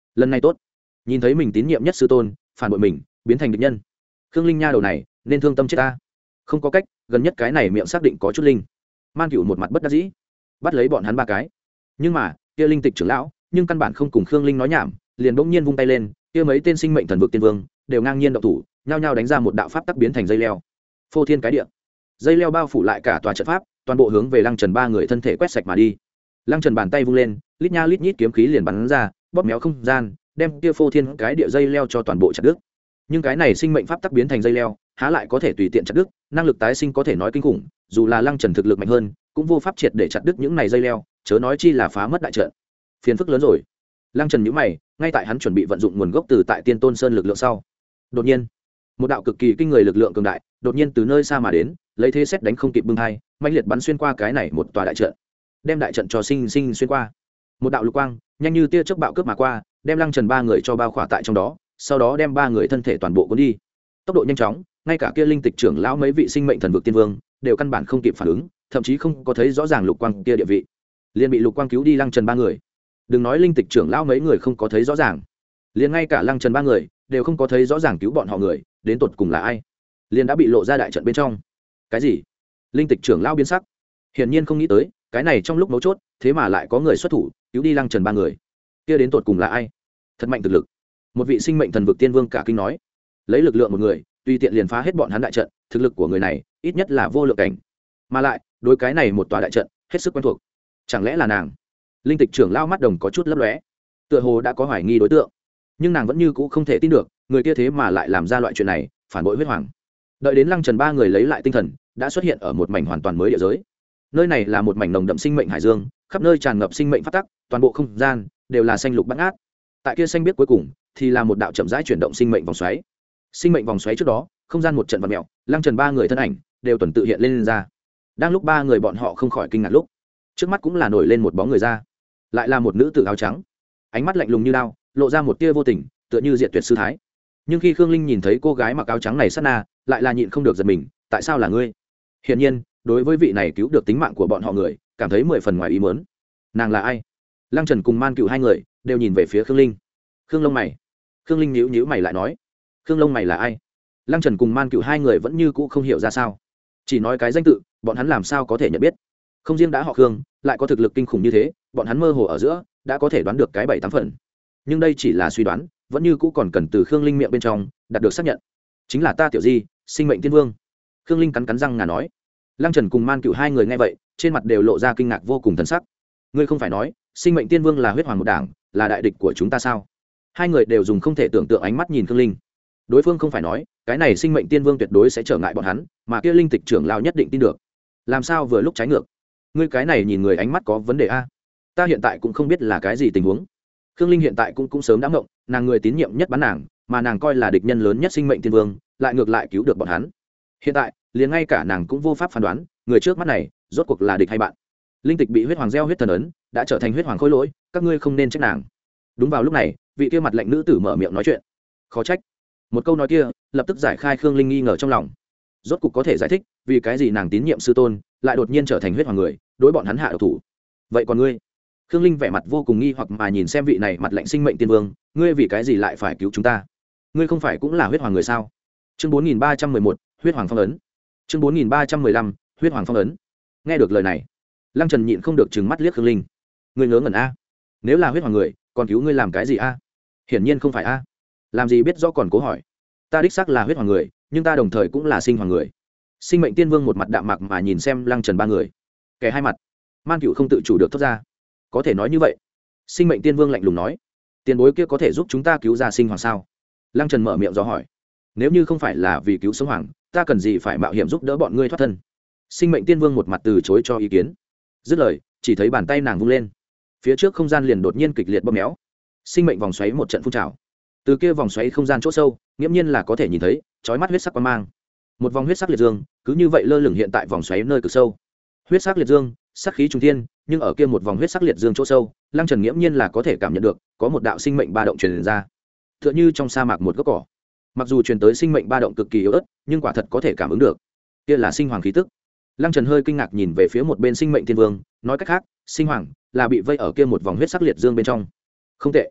lần này tốt, nhìn thấy mình tín nhiệm nhất sư tôn phản bội mình biến thành địch nhân, khương linh nha đầu này nên thương tâm chết ta. Không có cách, gần nhất cái này miệng xác định có chút linh. Man Cựu một mặt bất đắc dĩ bắt lấy bọn hắn ba cái, nhưng mà kia linh tịch trưởng lão nhưng căn bản không cùng khương linh nói nhảm, liền bỗng nhiên vung tay lên, kia mấy tên sinh mệnh thần vực tiên vương đều ngang nhiên động thủ, nhao nhao đánh ra một đạo pháp tắc biến thành dây leo, phô thiên cái địa, dây leo bao phủ lại cả tòa trận pháp, toàn bộ hướng về Lăng Trần ba người thân thể quét sạch mà đi. Lăng Trần bàn tay vung lên, lít nha lít nhít kiếm khí liền bắn ra, bóp méo không gian, đem kia phô thiên cái địa dây leo cho toàn bộ chặt đứt. Nhưng cái này sinh mệnh pháp tắc biến thành dây leo, há lại có thể tùy tiện chặt đứt, năng lực tái sinh có thể nói kinh khủng, dù là Lăng Trần thực lực mạnh hơn, cũng vô pháp triệt để chặt đứt những này dây leo, chớ nói chi là phá mất đại trận. Phiền phức lớn rồi. Lăng Trần nhíu mày, ngay tại hắn chuẩn bị vận dụng nguồn gốc từ tại Tiên Tôn Sơn lực lượng sau, đột nhiên, một đạo cực kỳ kinh người lực lượng cường đại, đột nhiên từ nơi xa mà đến, lấy thế xét đánh không kịp bưng hai, mãnh liệt bắn xuyên qua cái này một tòa đại trận, đem đại trận cho sinh sinh xuyên qua. Một đạo lục quang, nhanh như tia chớp bạo cướp mà qua, đem Lăng Trần ba người cho bao khỏa tại trong đó, sau đó đem ba người thân thể toàn bộ cuốn đi. Tốc độ nhanh chóng, ngay cả kia linh tịch trưởng lão mấy vị sinh mệnh thần vực tiên vương đều căn bản không kịp phản ứng, thậm chí không có thấy rõ ràng lục quang kia địa vị, liền bị lục quang cứu đi Lăng Trần ba người. Đừng nói linh tịch trưởng lão mấy người không có thấy rõ ràng, liền ngay cả Lăng Trần ba người đều không có thấy rõ ràng cứu bọn họ người đến tột cùng là ai, liền đã bị lộ ra đại trận bên trong. Cái gì? Linh tịch trưởng lão biến sắc, hiển nhiên không nghĩ tới cái này trong lúc mấu chốt thế mà lại có người xuất thủ cứu đi Lăng Trần ba người. Kia đến tột cùng là ai? Thật mạnh thực lực. Một vị sinh mệnh thần vực tiên vương cả kinh nói, lấy lực lượng một người tùy tiện liền phá hết bọn hắn đại trận, thực lực của người này ít nhất là vô lượng cảnh, mà lại đối cái này một tòa đại trận hết sức quen thuộc. Chẳng lẽ là nàng? Linh tịch trưởng lao mắt đồng có chút lấp lóe, tựa hồ đã có hoài nghi đối tượng, nhưng nàng vẫn như cũ không thể tin được người kia thế mà lại làm ra loại chuyện này, phản bội huyết hoàng. Đợi đến Lăng Trần ba người lấy lại tinh thần, đã xuất hiện ở một mảnh hoàn toàn mới địa giới. Nơi này là một mảnh nồng đậm sinh mệnh hải dương, khắp nơi tràn ngập sinh mệnh phát tắc, toàn bộ không gian đều là xanh lục bát ngát. Tại kia xanh biết cuối cùng thì là một đạo chậm rãi chuyển động sinh mệnh vòng xoáy. Sinh mệnh vòng xoáy trước đó, không gian một trận vặn mèo, Lăng Trần ba người thân ảnh đều tuần tự hiện lên, lên ra. Đang lúc ba người bọn họ không khỏi kinh ngạc lúc, trước mắt cũng là nổi lên một bóng người ra, lại là một nữ tử áo trắng, ánh mắt lạnh lùng như đao, lộ ra một tia vô tình, tựa như diệt tuyệt sư thái. Nhưng khi Khương Linh nhìn thấy cô gái mặc áo trắng này sát na, lại là nhịn không được giật mình, tại sao là ngươi? Hiển nhiên, đối với vị này cứu được tính mạng của bọn họ người, cảm thấy mười phần ngoài ý muốn. Nàng là ai? Lăng Trần cùng Man Cựu hai người đều nhìn về phía Khương Linh. Khương lông mày. Khương Linh nhíu nhíu mày lại nói, Khương lông mày là ai? Lăng Trần cùng Man Cựu hai người vẫn như cũ không hiểu ra sao, chỉ nói cái danh tự, bọn hắn làm sao có thể nhận biết? Không riêng đã họ Khương, lại có thực lực kinh khủng như thế, bọn hắn mơ hồ ở giữa đã có thể đoán được cái bảy tám phần. Nhưng đây chỉ là suy đoán, vẫn như cũ còn cần từ Khương Linh miệng bên trong đạt được xác nhận. Chính là ta Tiểu Di, sinh mệnh tiên vương. Khương Linh cắn cắn răng ngà nói. Lăng Trần cùng Man Cựu hai người nghe vậy, trên mặt đều lộ ra kinh ngạc vô cùng thần sắc. Ngươi không phải nói sinh mệnh tiên vương là huyết hoàng một đảng, là đại địch của chúng ta sao? Hai người đều dùng không thể tưởng tượng ánh mắt nhìn Khương Linh. Đối phương không phải nói cái này sinh mệnh tiên vương tuyệt đối sẽ trở ngại bọn hắn, mà kia linh tịch trưởng lão nhất định tin được. Làm sao vừa lúc trái ngược? Ngươi cái này nhìn người ánh mắt có vấn đề a? Ta hiện tại cũng không biết là cái gì tình huống. Khương Linh hiện tại cũng cũng sớm đã ngộng, nàng người tín nhiệm nhất bán nàng, mà nàng coi là địch nhân lớn nhất sinh mệnh tiên vương, lại ngược lại cứu được bọn hắn. Hiện tại, liền ngay cả nàng cũng vô pháp phán đoán, người trước mắt này rốt cuộc là địch hay bạn. Linh tịch bị huyết hoàng gieo huyết thần ấn, đã trở thành huyết hoàng khôi lỗi, các ngươi không nên trách nàng. Đúng vào lúc này, vị kia mặt lạnh nữ tử mở miệng nói chuyện. Khó trách. Một câu nói kia, lập tức giải khai Khương Linh nghi ngờ trong lòng. Rốt cuộc có thể giải thích, vì cái gì nàng tín nhiệm sư tôn, lại đột nhiên trở thành huyết hoàng người, đối bọn hắn hạ độc thủ. Vậy còn ngươi? Khương Linh vẻ mặt vô cùng nghi hoặc mà nhìn xem vị này mặt lạnh sinh mệnh tiên vương, ngươi vì cái gì lại phải cứu chúng ta? Ngươi không phải cũng là huyết hoàng người sao? Chương bốn nghìn ba trăm mười một, huyết hoàng phong ấn. Chương bốn nghìn ba trăm mười lăm, huyết hoàng phong ấn. Nghe được lời này, Lăng Trần nhịn không được trừng mắt liếc Khương Linh. Ngươi ngớ ngẩn a? Nếu là huyết hoàng người, còn cứu ngươi làm cái gì a? Hiển nhiên không phải a. Làm gì biết rõ còn cố hỏi. Ta đích xác là huyết hoàng người, nhưng ta đồng thời cũng là sinh hoàng người. Sinh mệnh tiên vương một mặt đạm mạc mà nhìn xem Lăng Trần ba người. Kẻ hai mặt, Man Cựu không tự chủ được thốt ra. Có thể nói như vậy? Sinh mệnh tiên vương lạnh lùng nói. Tiền bối kia có thể giúp chúng ta cứu ra sinh hoàng sao? Lăng Trần mở miệng dò hỏi. Nếu như không phải là vì cứu sống hoàng, ta cần gì phải mạo hiểm giúp đỡ bọn ngươi thoát thân? Sinh mệnh tiên vương một mặt từ chối cho ý kiến. Dứt lời, chỉ thấy bàn tay nàng vung lên, phía trước không gian liền đột nhiên kịch liệt bóp méo, sinh mệnh vòng xoáy một trận phun trào. Từ kia vòng xoáy không gian chỗ sâu, nghiễm nhiên là có thể nhìn thấy chói mắt huyết sắc quang mang. Một vòng huyết sắc liệt dương cứ như vậy lơ lửng hiện tại vòng xoáy nơi cực sâu. Huyết sắc liệt dương, sắc khí trung thiên, nhưng ở kia một vòng huyết sắc liệt dương chỗ sâu, Lăng Trần nghiễm nhiên là có thể cảm nhận được có một đạo sinh mệnh ba động truyền ra, tựa như trong sa mạc một gốc cỏ. Mặc dù truyền tới sinh mệnh ba động cực kỳ yếu ớt, nhưng quả thật có thể cảm ứng được. Kia là sinh hoàng khí tức. Lăng Trần hơi kinh ngạc nhìn về phía một bên sinh mệnh thiên vương, nói cách khác, sinh hoàng là bị vây ở kia một vòng huyết sắc liệt dương bên trong. Không tệ.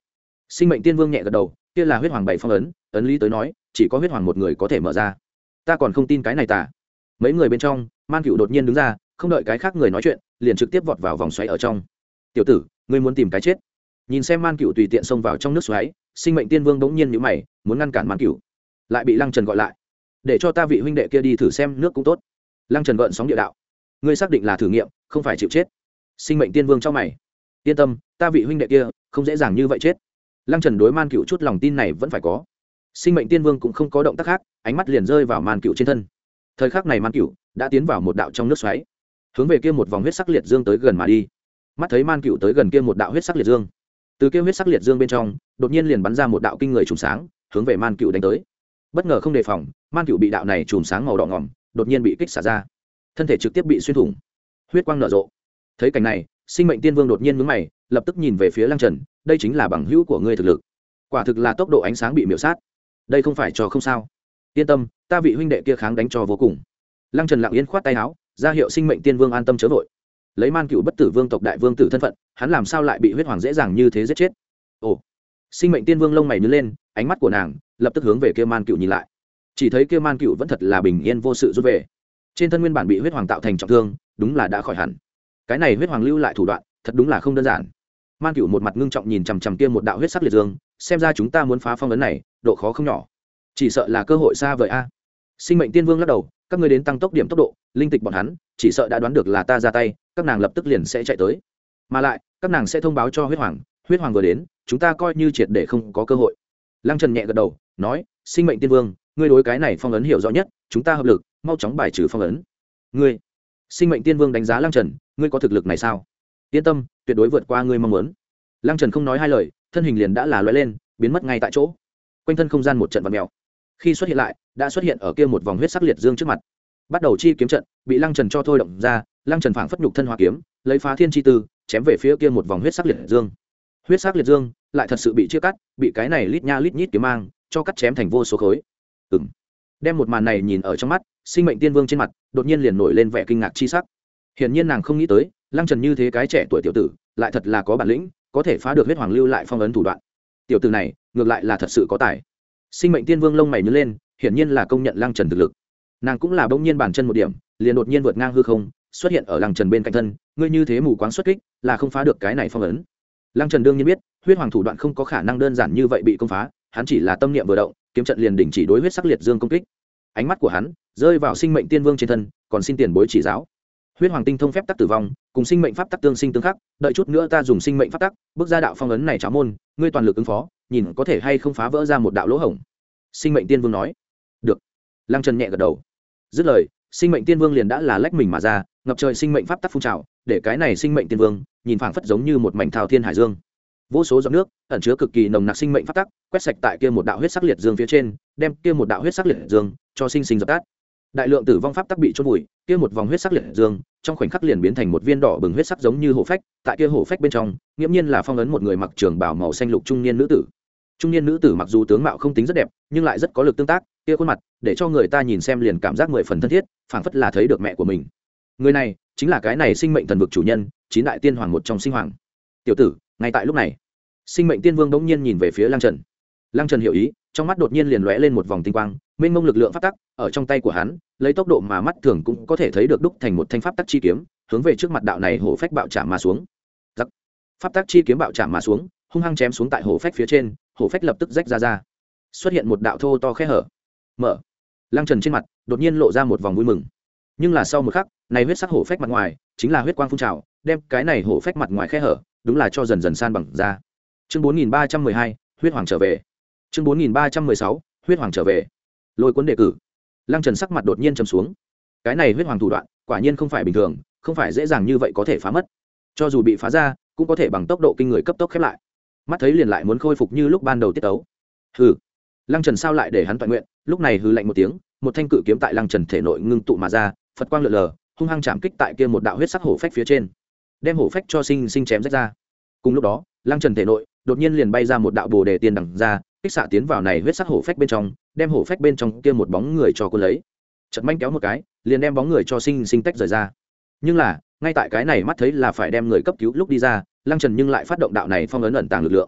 Sinh mệnh tiên vương nhẹ gật đầu, kia là huyết hoàng bảy phong ấn, ấn lý tới nói chỉ có huyết hoàng một người có thể mở ra. Ta còn không tin cái này tả. Mấy người bên trong, Man Cựu đột nhiên đứng ra, không đợi cái khác người nói chuyện, liền trực tiếp vọt vào vòng xoáy ở trong. Tiểu tử, ngươi muốn tìm cái chết? Nhìn xem Man Cựu tùy tiện xông vào trong nước xoáy, sinh mệnh tiên vương bỗng nhiên nhíu mày, muốn ngăn cản Man Cựu, lại bị Lăng Trần gọi lại. Để cho ta vị huynh đệ kia đi thử xem nước cũng tốt. Lăng Trần gợn sóng địa đạo, ngươi xác định là thử nghiệm, không phải chịu chết. Sinh mệnh tiên vương trong mày, yên tâm, ta vị huynh đệ kia không dễ dàng như vậy chết. Lăng Trần đối Man Cựu chút lòng tin này vẫn phải có. Sinh mệnh tiên vương cũng không có động tác khác, ánh mắt liền rơi vào Man Cựu trên thân. Thời khắc này Man Cựu đã tiến vào một đạo trong nước xoáy, hướng về kia một vòng huyết sắc liệt dương tới gần mà đi. Mắt thấy Man Cựu tới gần kia một đạo huyết sắc liệt dương, từ kia huyết sắc liệt dương bên trong đột nhiên liền bắn ra một đạo kinh người chùm sáng, hướng về Man Cựu đánh tới. Bất ngờ không đề phòng, Man Cựu bị đạo này chùm sáng màu đỏ ngòm đột nhiên bị kích xả ra, thân thể trực tiếp bị xuyên thủng, huyết quang nở rộ. Thấy cảnh này, sinh mệnh tiên vương đột nhiên nhướng mày, lập tức nhìn về phía Lăng Trần, đây chính là bằng hữu của ngươi thực lực, quả thực là tốc độ ánh sáng bị miểu sát, đây không phải cho không sao. Yên tâm, ta vị huynh đệ kia kháng đánh cho vô cùng. Lăng Trần lặng yên khoát tay áo, ra hiệu sinh mệnh tiên vương an tâm chớ vội. Lấy Man Cựu bất tử vương tộc đại vương tử thân phận, hắn làm sao lại bị huyết hoàng dễ dàng như thế giết chết? Ồ, sinh mệnh tiên vương lông mày nhướng lên, ánh mắt của nàng lập tức hướng về kia Man Cựu nhìn lại. Chỉ thấy kia Man Cựu vẫn thật là bình yên vô sự rút về, trên thân nguyên bản bị huyết hoàng tạo thành trọng thương, đúng là đã khỏi hẳn. Cái này huyết hoàng lưu lại thủ đoạn, thật đúng là không đơn giản. Man Cựu một mặt ngưng trọng nhìn chằm chằm kia một đạo huyết sắc liệt dương, xem ra chúng ta muốn phá phong ấn này, độ khó không nhỏ, chỉ sợ là cơ hội xa vời a. Sinh mệnh tiên vương lắc đầu, các ngươi đến tăng tốc điểm tốc độ, linh tịch bọn hắn chỉ sợ đã đoán được là ta ra tay, các nàng lập tức liền sẽ chạy tới, mà lại các nàng sẽ thông báo cho huyết hoàng, huyết hoàng vừa đến, chúng ta coi như triệt để không có cơ hội. Lăng Trần nhẹ gật đầu, nói, sinh mệnh tiên vương, ngươi đối cái này phong ấn hiểu rõ nhất, chúng ta hợp lực, mau chóng bài trừ phong ấn. Ngươi? Sinh mệnh tiên vương đánh giá Lăng Trần, ngươi có thực lực này sao? Yên tâm, tuyệt đối vượt qua ngươi mong muốn. Lăng Trần không nói hai lời, thân hình liền đã là lóe lên, biến mất ngay tại chỗ. Quanh thân không gian một trận vặn mèo, khi xuất hiện lại, đã xuất hiện ở kia một vòng huyết sắc liệt dương trước mặt. Bắt đầu chi kiếm trận bị Lăng Trần cho thôi động ra, Lăng Trần phảng phất nhục thân hóa kiếm, lấy phá thiên chi tư, chém về phía kia một vòng huyết sắc liệt dương. Huyết sắc liệt dương lại thật sự bị chia cắt, bị cái này lít nha lít nhít kiếm mang cho cắt chém thành vô số khối. Ừm. Đem một màn này nhìn ở trong mắt, sinh mệnh tiên vương trên mặt đột nhiên liền nổi lên vẻ kinh ngạc chi sắc. Hiển nhiên nàng không nghĩ tới, Lăng Trần như thế cái trẻ tuổi tiểu tử, lại thật là có bản lĩnh, có thể phá được huyết hoàng lưu lại phong ấn thủ đoạn. Tiểu tử này, ngược lại là thật sự có tài. Sinh mệnh tiên vương lông mày nhướng lên, hiển nhiên là công nhận Lăng Trần thực lực. Nàng cũng là bỗng nhiên bàn chân một điểm, liền đột nhiên vượt ngang hư không, xuất hiện ở Lăng Trần bên cạnh thân, ngươi như thế mù quáng xuất kích, là không phá được cái này phong ấn. Lăng Trần đương nhiên biết, huyết hoàng thủ đoạn không có khả năng đơn giản như vậy bị công phá, hắn chỉ là tâm niệm vừa động, kiếm trận liền đình chỉ đối huyết sắc liệt dương công kích. Ánh mắt của hắn rơi vào sinh mệnh tiên vương trên thân, còn xin tiền bối chỉ giáo. Huyết hoàng tinh thông phép tắc tử vong, cùng sinh mệnh pháp tắc tương sinh tương khắc, đợi chút nữa ta dùng sinh mệnh pháp tắc bước ra đạo phong ấn này cháo môn, ngươi toàn lực ứng phó, nhìn có thể hay không phá vỡ ra một đạo lỗ hổng. Sinh mệnh tiên vương nói. Được. Lăng Trần nhẹ gật đầu. Dứt lời, sinh mệnh tiên vương liền đã là lách mình mà ra, ngập trời sinh mệnh pháp tắc phun trào, để cái này sinh mệnh tiên vương nhìn phảng phất giống như một mảnh thao thiên hải dương. Vô số giọt nước ẩn chứa cực kỳ nồng nặc sinh mệnh pháp tắc, quét sạch tại kia một đạo huyết sắc liệt dương phía trên, đem kia một đạo huyết sắc liệt dương cho sinh sinh dập tắt. Đại lượng tử vong pháp tắc bị chôn vùi, kia một vòng huyết sắc liệt dương trong khoảnh khắc liền biến thành một viên đỏ bừng huyết sắc giống như hổ phách, tại kia hổ phách bên trong, nghiễm nhiên là phong ấn một người mặc trường bào màu xanh lục trung niên nữ tử. Trung niên nữ tử mặc dù tướng mạo không tính rất đẹp, nhưng lại rất có lực tương tác, kia khuôn mặt để cho người ta nhìn xem liền cảm giác mười phần thân thiết, phảng phất là thấy được mẹ của mình. Người này chính là cái này sinh mệnh thần vực chủ nhân, chín đại tiên hoàng một trong sinh hoàng. Tiểu tử, ngay tại lúc này, sinh mệnh tiên vương bỗng nhiên nhìn về phía Lăng Trần. Lăng Trần hiểu ý, trong mắt đột nhiên liền lóe lên một vòng tinh quang, mênh mông lực lượng pháp tắc ở trong tay của hắn, lấy tốc độ mà mắt thường cũng có thể thấy được đúc thành một thanh pháp tắc chi kiếm, hướng về trước mặt đạo này hổ phách bạo chạm mà xuống. Giặc. Pháp tắc chi kiếm bạo chạm mà xuống, hung hăng chém xuống tại hổ phách phía trên, hổ phách lập tức rách ra ra, xuất hiện một đạo thô to khe hở. Mở. Lăng Trần trên mặt đột nhiên lộ ra một vòng vui mừng. Nhưng là sau một khắc, này huyết sắc hổ phách mặt ngoài chính là huyết quang phun trào, đem cái này hổ phách mặt ngoài khe hở, đúng là cho dần dần san bằng ra. Chương bốn nghìn ba trăm mười hai, huyết hoàng trở về. Chương bốn nghìn ba trăm mười sáu, huyết hoàng trở về. Lôi cuốn đề cử. Lăng Trần sắc mặt đột nhiên trầm xuống. Cái này huyết hoàng thủ đoạn, quả nhiên không phải bình thường, không phải dễ dàng như vậy có thể phá mất. Cho dù bị phá ra, cũng có thể bằng tốc độ kinh người cấp tốc khép lại. Mắt thấy liền lại muốn khôi phục như lúc ban đầu tiết tấu. Hừ. Lăng Trần sao lại để hắn toàn nguyện, lúc này hừ lạnh một tiếng, một thanh cự kiếm tại Lăng Trần thể nội ngưng tụ mà ra, Phật quang lượn lờ, hung hăng chạm kích tại kia một đạo huyết sắc hổ phách phía trên, đem hổ phách cho sinh sinh chém rách ra. Cùng lúc đó, Lăng Trần thể nội đột nhiên liền bay ra một đạo bồ đề tiên đằng ra, kích xạ tiến vào này huyết sắc hổ phách bên trong, đem hổ phách bên trong kia một bóng người cho cô lấy. Chợt manh kéo một cái, liền đem bóng người cho sinh sinh tách rời ra. Nhưng là, ngay tại cái này mắt thấy là phải đem người cấp cứu lúc đi ra, Lăng Trần nhưng lại phát động đạo này phong ấn ẩn tàng lực lượng.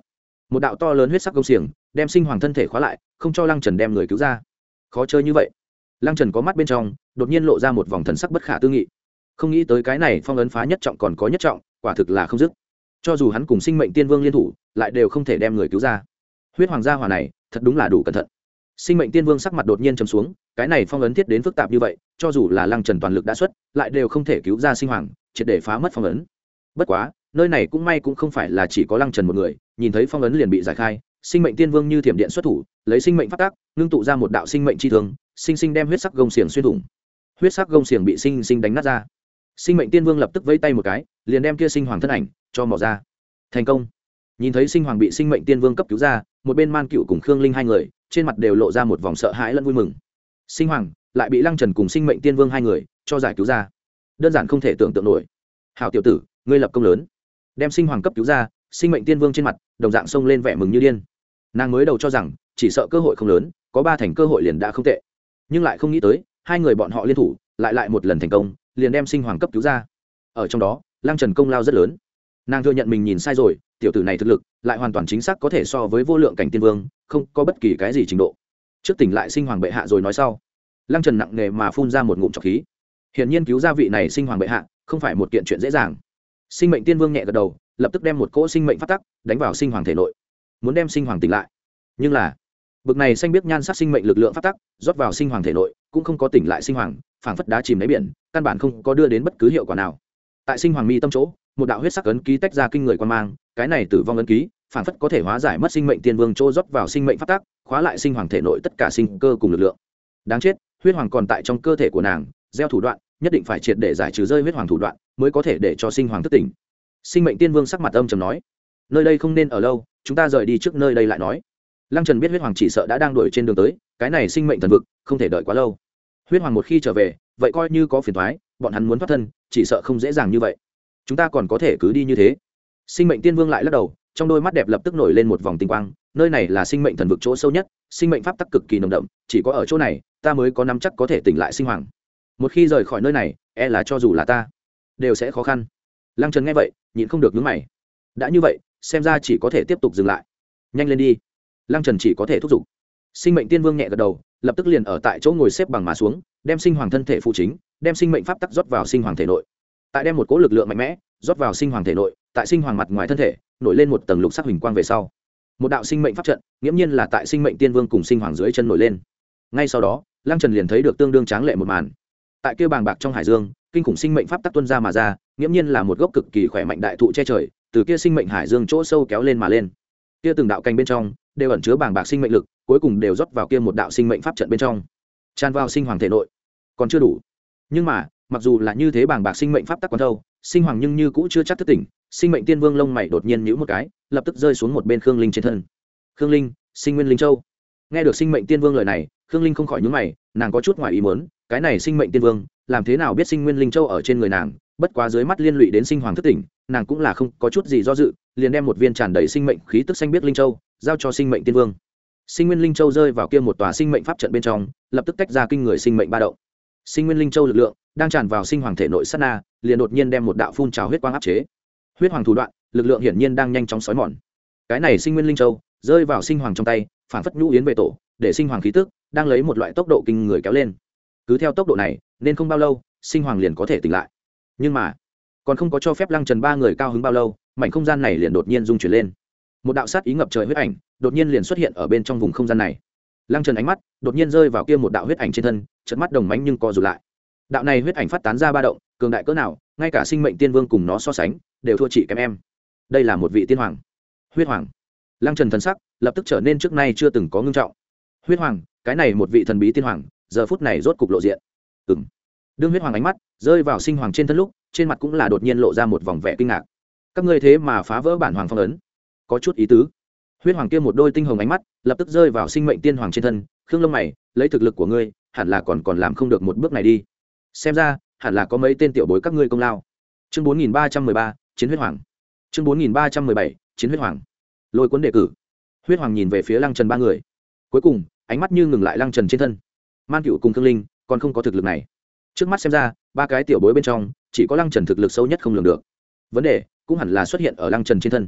một đạo to lớn huyết sắc công xiềng đem sinh hoàng thân thể khóa lại, không cho lăng trần đem người cứu ra. Khó chơi như vậy. Lăng trần có mắt bên trong đột nhiên lộ ra một vòng thần sắc bất khả tư nghị, không nghĩ tới cái này phong ấn phá nhất trọng còn có nhất trọng, quả thực là không dứt. Cho dù hắn cùng sinh mệnh tiên vương liên thủ lại đều không thể đem người cứu ra. Huyết hoàng gia hỏa này thật đúng là đủ cẩn thận. Sinh mệnh tiên vương sắc mặt đột nhiên trầm xuống, cái này phong ấn thiết đến phức tạp như vậy, cho dù là lăng trần toàn lực đã xuất lại đều không thể cứu ra sinh hoàng, triệt để phá mất phong ấn. Bất quá nơi này cũng may cũng không phải là chỉ có lăng trần một người, nhìn thấy phong ấn liền bị giải khai, sinh mệnh tiên vương như thiểm điện xuất thủ, lấy sinh mệnh phát tác ngưng tụ ra một đạo sinh mệnh chi thường, sinh sinh đem huyết sắc gông xiềng xuyên thủng. Huyết sắc gông xiềng bị sinh sinh đánh nát ra. Sinh mệnh tiên vương lập tức vẫy tay một cái, liền đem kia sinh hoàng thân ảnh cho mò ra. Thành công. Nhìn thấy sinh hoàng bị sinh mệnh tiên vương cấp cứu ra, một bên Man Cựu cùng Khương Linh hai người trên mặt đều lộ ra một vòng sợ hãi lẫn vui mừng. Sinh hoàng lại bị lăng trần cùng sinh mệnh tiên vương hai người cho giải cứu ra, đơn giản không thể tưởng tượng nổi. Hảo tiểu tử, ngươi lập công lớn. Đem sinh hoàng cấp cứu ra, sinh mệnh tiên vương trên mặt đồng dạng xông lên vẻ mừng như điên. Nàng mới đầu cho rằng chỉ sợ cơ hội không lớn, có ba thành cơ hội liền đã không tệ, nhưng lại không nghĩ tới hai người bọn họ liên thủ lại lại một lần thành công, liền đem sinh hoàng cấp cứu ra. Ở trong đó lăng trần công lao rất lớn. Nàng thừa nhận mình nhìn sai rồi, tiểu tử này thực lực lại hoàn toàn chính xác có thể so với vô lượng cảnh tiên vương, không có bất kỳ cái gì trình độ. Trước tỉnh lại sinh hoàng bệ hạ rồi nói sau. Lăng trần nặng nề mà phun ra một ngụm trọc khí. Hiển nhiên cứu ra vị này sinh hoàng bệ hạ không phải một kiện chuyện dễ dàng. Sinh mệnh tiên vương nhẹ gật đầu, lập tức đem một cỗ sinh mệnh phát tắc đánh vào sinh hoàng thể nội, muốn đem sinh hoàng tỉnh lại. Nhưng là bực này xanh biết nhan sắc sinh mệnh lực lượng phát tắc rót vào sinh hoàng thể nội cũng không có tỉnh lại sinh hoàng, phảng phất đá chìm đáy biển, căn bản không có đưa đến bất cứ hiệu quả nào. Tại sinh hoàng mi tâm chỗ, một đạo huyết sắc ấn ký tách ra kinh người quan mang, cái này tử vong ấn ký phảng phất có thể hóa giải mất sinh mệnh tiên vương chỗ rót vào sinh mệnh phát tác, khóa lại sinh hoàng thể nội tất cả sinh cơ cùng lực lượng. Đáng chết, huyết hoàng còn tại trong cơ thể của nàng, gieo thủ đoạn, nhất định phải triệt để giải trừ rơi huyết hoàng thủ đoạn mới có thể để cho sinh hoàng thức tỉnh. Sinh mệnh tiên vương sắc mặt âm trầm nói, nơi đây không nên ở lâu, chúng ta rời đi trước nơi đây lại nói. Lăng Trần biết huyết hoàng chỉ sợ đã đang đuổi trên đường tới, cái này sinh mệnh thần vực không thể đợi quá lâu. Huyết hoàng một khi trở về vậy coi như có phiền toái, bọn hắn muốn thoát thân chỉ sợ không dễ dàng như vậy. Chúng ta còn có thể cứ đi như thế. Sinh mệnh tiên vương lại lắc đầu, trong đôi mắt đẹp lập tức nổi lên một vòng tinh quang, nơi này là sinh mệnh thần vực chỗ sâu nhất, sinh mệnh pháp tắc cực kỳ nồng đậm, chỉ có ở chỗ này ta mới có nắm chắc có thể tỉnh lại sinh hoàng. Một khi rời khỏi nơi này e là cho dù là ta đều sẽ khó khăn. Lăng Trần nghe vậy nhịn không được nhướng mày, đã như vậy xem ra chỉ có thể tiếp tục dừng lại. Nhanh lên đi. Lăng Trần chỉ có thể thúc giục. Sinh mệnh tiên vương nhẹ gật đầu, lập tức liền ở tại chỗ ngồi xếp bằng mà xuống, đem sinh hoàng thân thể phụ chính, đem sinh mệnh pháp tắc rót vào sinh hoàng thể nội. Tại đem một cỗ lực lượng mạnh mẽ rót vào sinh hoàng thể nội, tại sinh hoàng mặt ngoài thân thể nổi lên một tầng lục sắc huỳnh quang về sau, một đạo sinh mệnh pháp trận nghiễm nhiên là tại sinh mệnh tiên vương cùng sinh hoàng dưới chân nổi lên. Ngay sau đó Lăng Trần liền thấy được tương đương tráng lệ một màn. Tại kia bàng bạc trong hải dương, kinh khủng sinh mệnh pháp tắc tuôn ra mà ra, nghiễm nhiên là một gốc cực kỳ khỏe mạnh đại thụ che trời, từ kia sinh mệnh hải dương chỗ sâu kéo lên mà lên. Kia từng đạo cành bên trong đều ẩn chứa bàng bạc sinh mệnh lực, cuối cùng đều rót vào kia một đạo sinh mệnh pháp trận bên trong, tràn vào sinh hoàng thể nội. Còn chưa đủ. Nhưng mà mặc dù là như thế bàng bạc sinh mệnh pháp tắc quán thâu, sinh hoàng nhưng như cũ chưa chắc thức tỉnh. Sinh mệnh tiên vương lông mày đột nhiên nhíu một cái, lập tức rơi xuống một bên Khương Linh trên thân. Khương Linh, sinh nguyên linh châu. Nghe được sinh mệnh tiên vương lời này, Khương Linh không khỏi nhướng mày, nàng có chút ngoài ý muốn, cái này sinh mệnh tiên vương làm thế nào biết sinh nguyên linh châu ở trên người nàng, bất quá dưới mắt liên lụy đến sinh hoàng thức tỉnh, nàng cũng là không có chút gì do dự, liền đem một viên tràn đầy sinh mệnh khí tức xanh biết linh châu giao cho sinh mệnh tiên vương. Sinh nguyên linh châu rơi vào kia một tòa sinh mệnh pháp trận bên trong, lập tức tách ra kinh người sinh mệnh ba động. Sinh nguyên linh châu lực lượng đang tràn vào sinh hoàng thể nội sát na, liền đột nhiên đem một đạo phun trào huyết quang áp chế. Huyết hoàng thủ đoạn, lực lượng hiển nhiên đang nhanh chóng xói mòn. Cái này sinh nguyên linh châu rơi vào sinh hoàng trong tay, phản phất nhũ yến về tổ, để sinh hoàng khí tức đang lấy một loại tốc độ kinh người kéo lên. Cứ theo tốc độ này, nên không bao lâu, sinh hoàng liền có thể tỉnh lại. Nhưng mà, còn không có cho phép Lăng Trần ba người cao hứng bao lâu, mảnh không gian này liền đột nhiên rung chuyển lên. Một đạo sát ý ngập trời huyết ảnh đột nhiên liền xuất hiện ở bên trong vùng không gian này. Lăng Trần ánh mắt đột nhiên rơi vào kia một đạo huyết ảnh trên thân, chớp mắt đồng mánh nhưng co rụt lại. Đạo này huyết ảnh phát tán ra ba động, cường đại cỡ nào, ngay cả sinh mệnh tiên vương cùng nó so sánh, đều thua chị kém em. Đây là một vị tiên hoàng. Huyết hoàng. Lăng Trần thần sắc lập tức trở nên trước nay chưa từng có ngưng trọng. Huyết hoàng, cái này một vị thần bí tiên hoàng, giờ phút này rốt cục lộ diện. Ừm. Đương huyết hoàng ánh mắt rơi vào sinh hoàng trên thân lúc, trên mặt cũng là đột nhiên lộ ra một vòng vẻ kinh ngạc. Các ngươi thế mà phá vỡ bản hoàng phong ấn, có chút ý tứ. Huyết hoàng kia một đôi tinh hồng ánh mắt lập tức rơi vào sinh mệnh tiên hoàng trên thân. Khương lông mày, lấy thực lực của ngươi hẳn là còn còn làm không được một bước này đi, xem ra hẳn là có mấy tên tiểu bối các ngươi công lao. Chương bốn nghìn ba trăm mười ba, chiến huyết hoàng. Chương bốn nghìn ba trăm mười bảy, chiến huyết hoàng. Lôi cuốn đề cử. Huyết hoàng nhìn về phía Lăng Trần ba người, cuối cùng ánh mắt như ngừng lại Lăng Trần trên thân. Man Cựu cùng Khương Linh còn không có thực lực này, trước mắt xem ra ba cái tiểu bối bên trong chỉ có Lăng Trần thực lực sâu nhất không lường được, vấn đề cũng hẳn là xuất hiện ở Lăng Trần trên thân.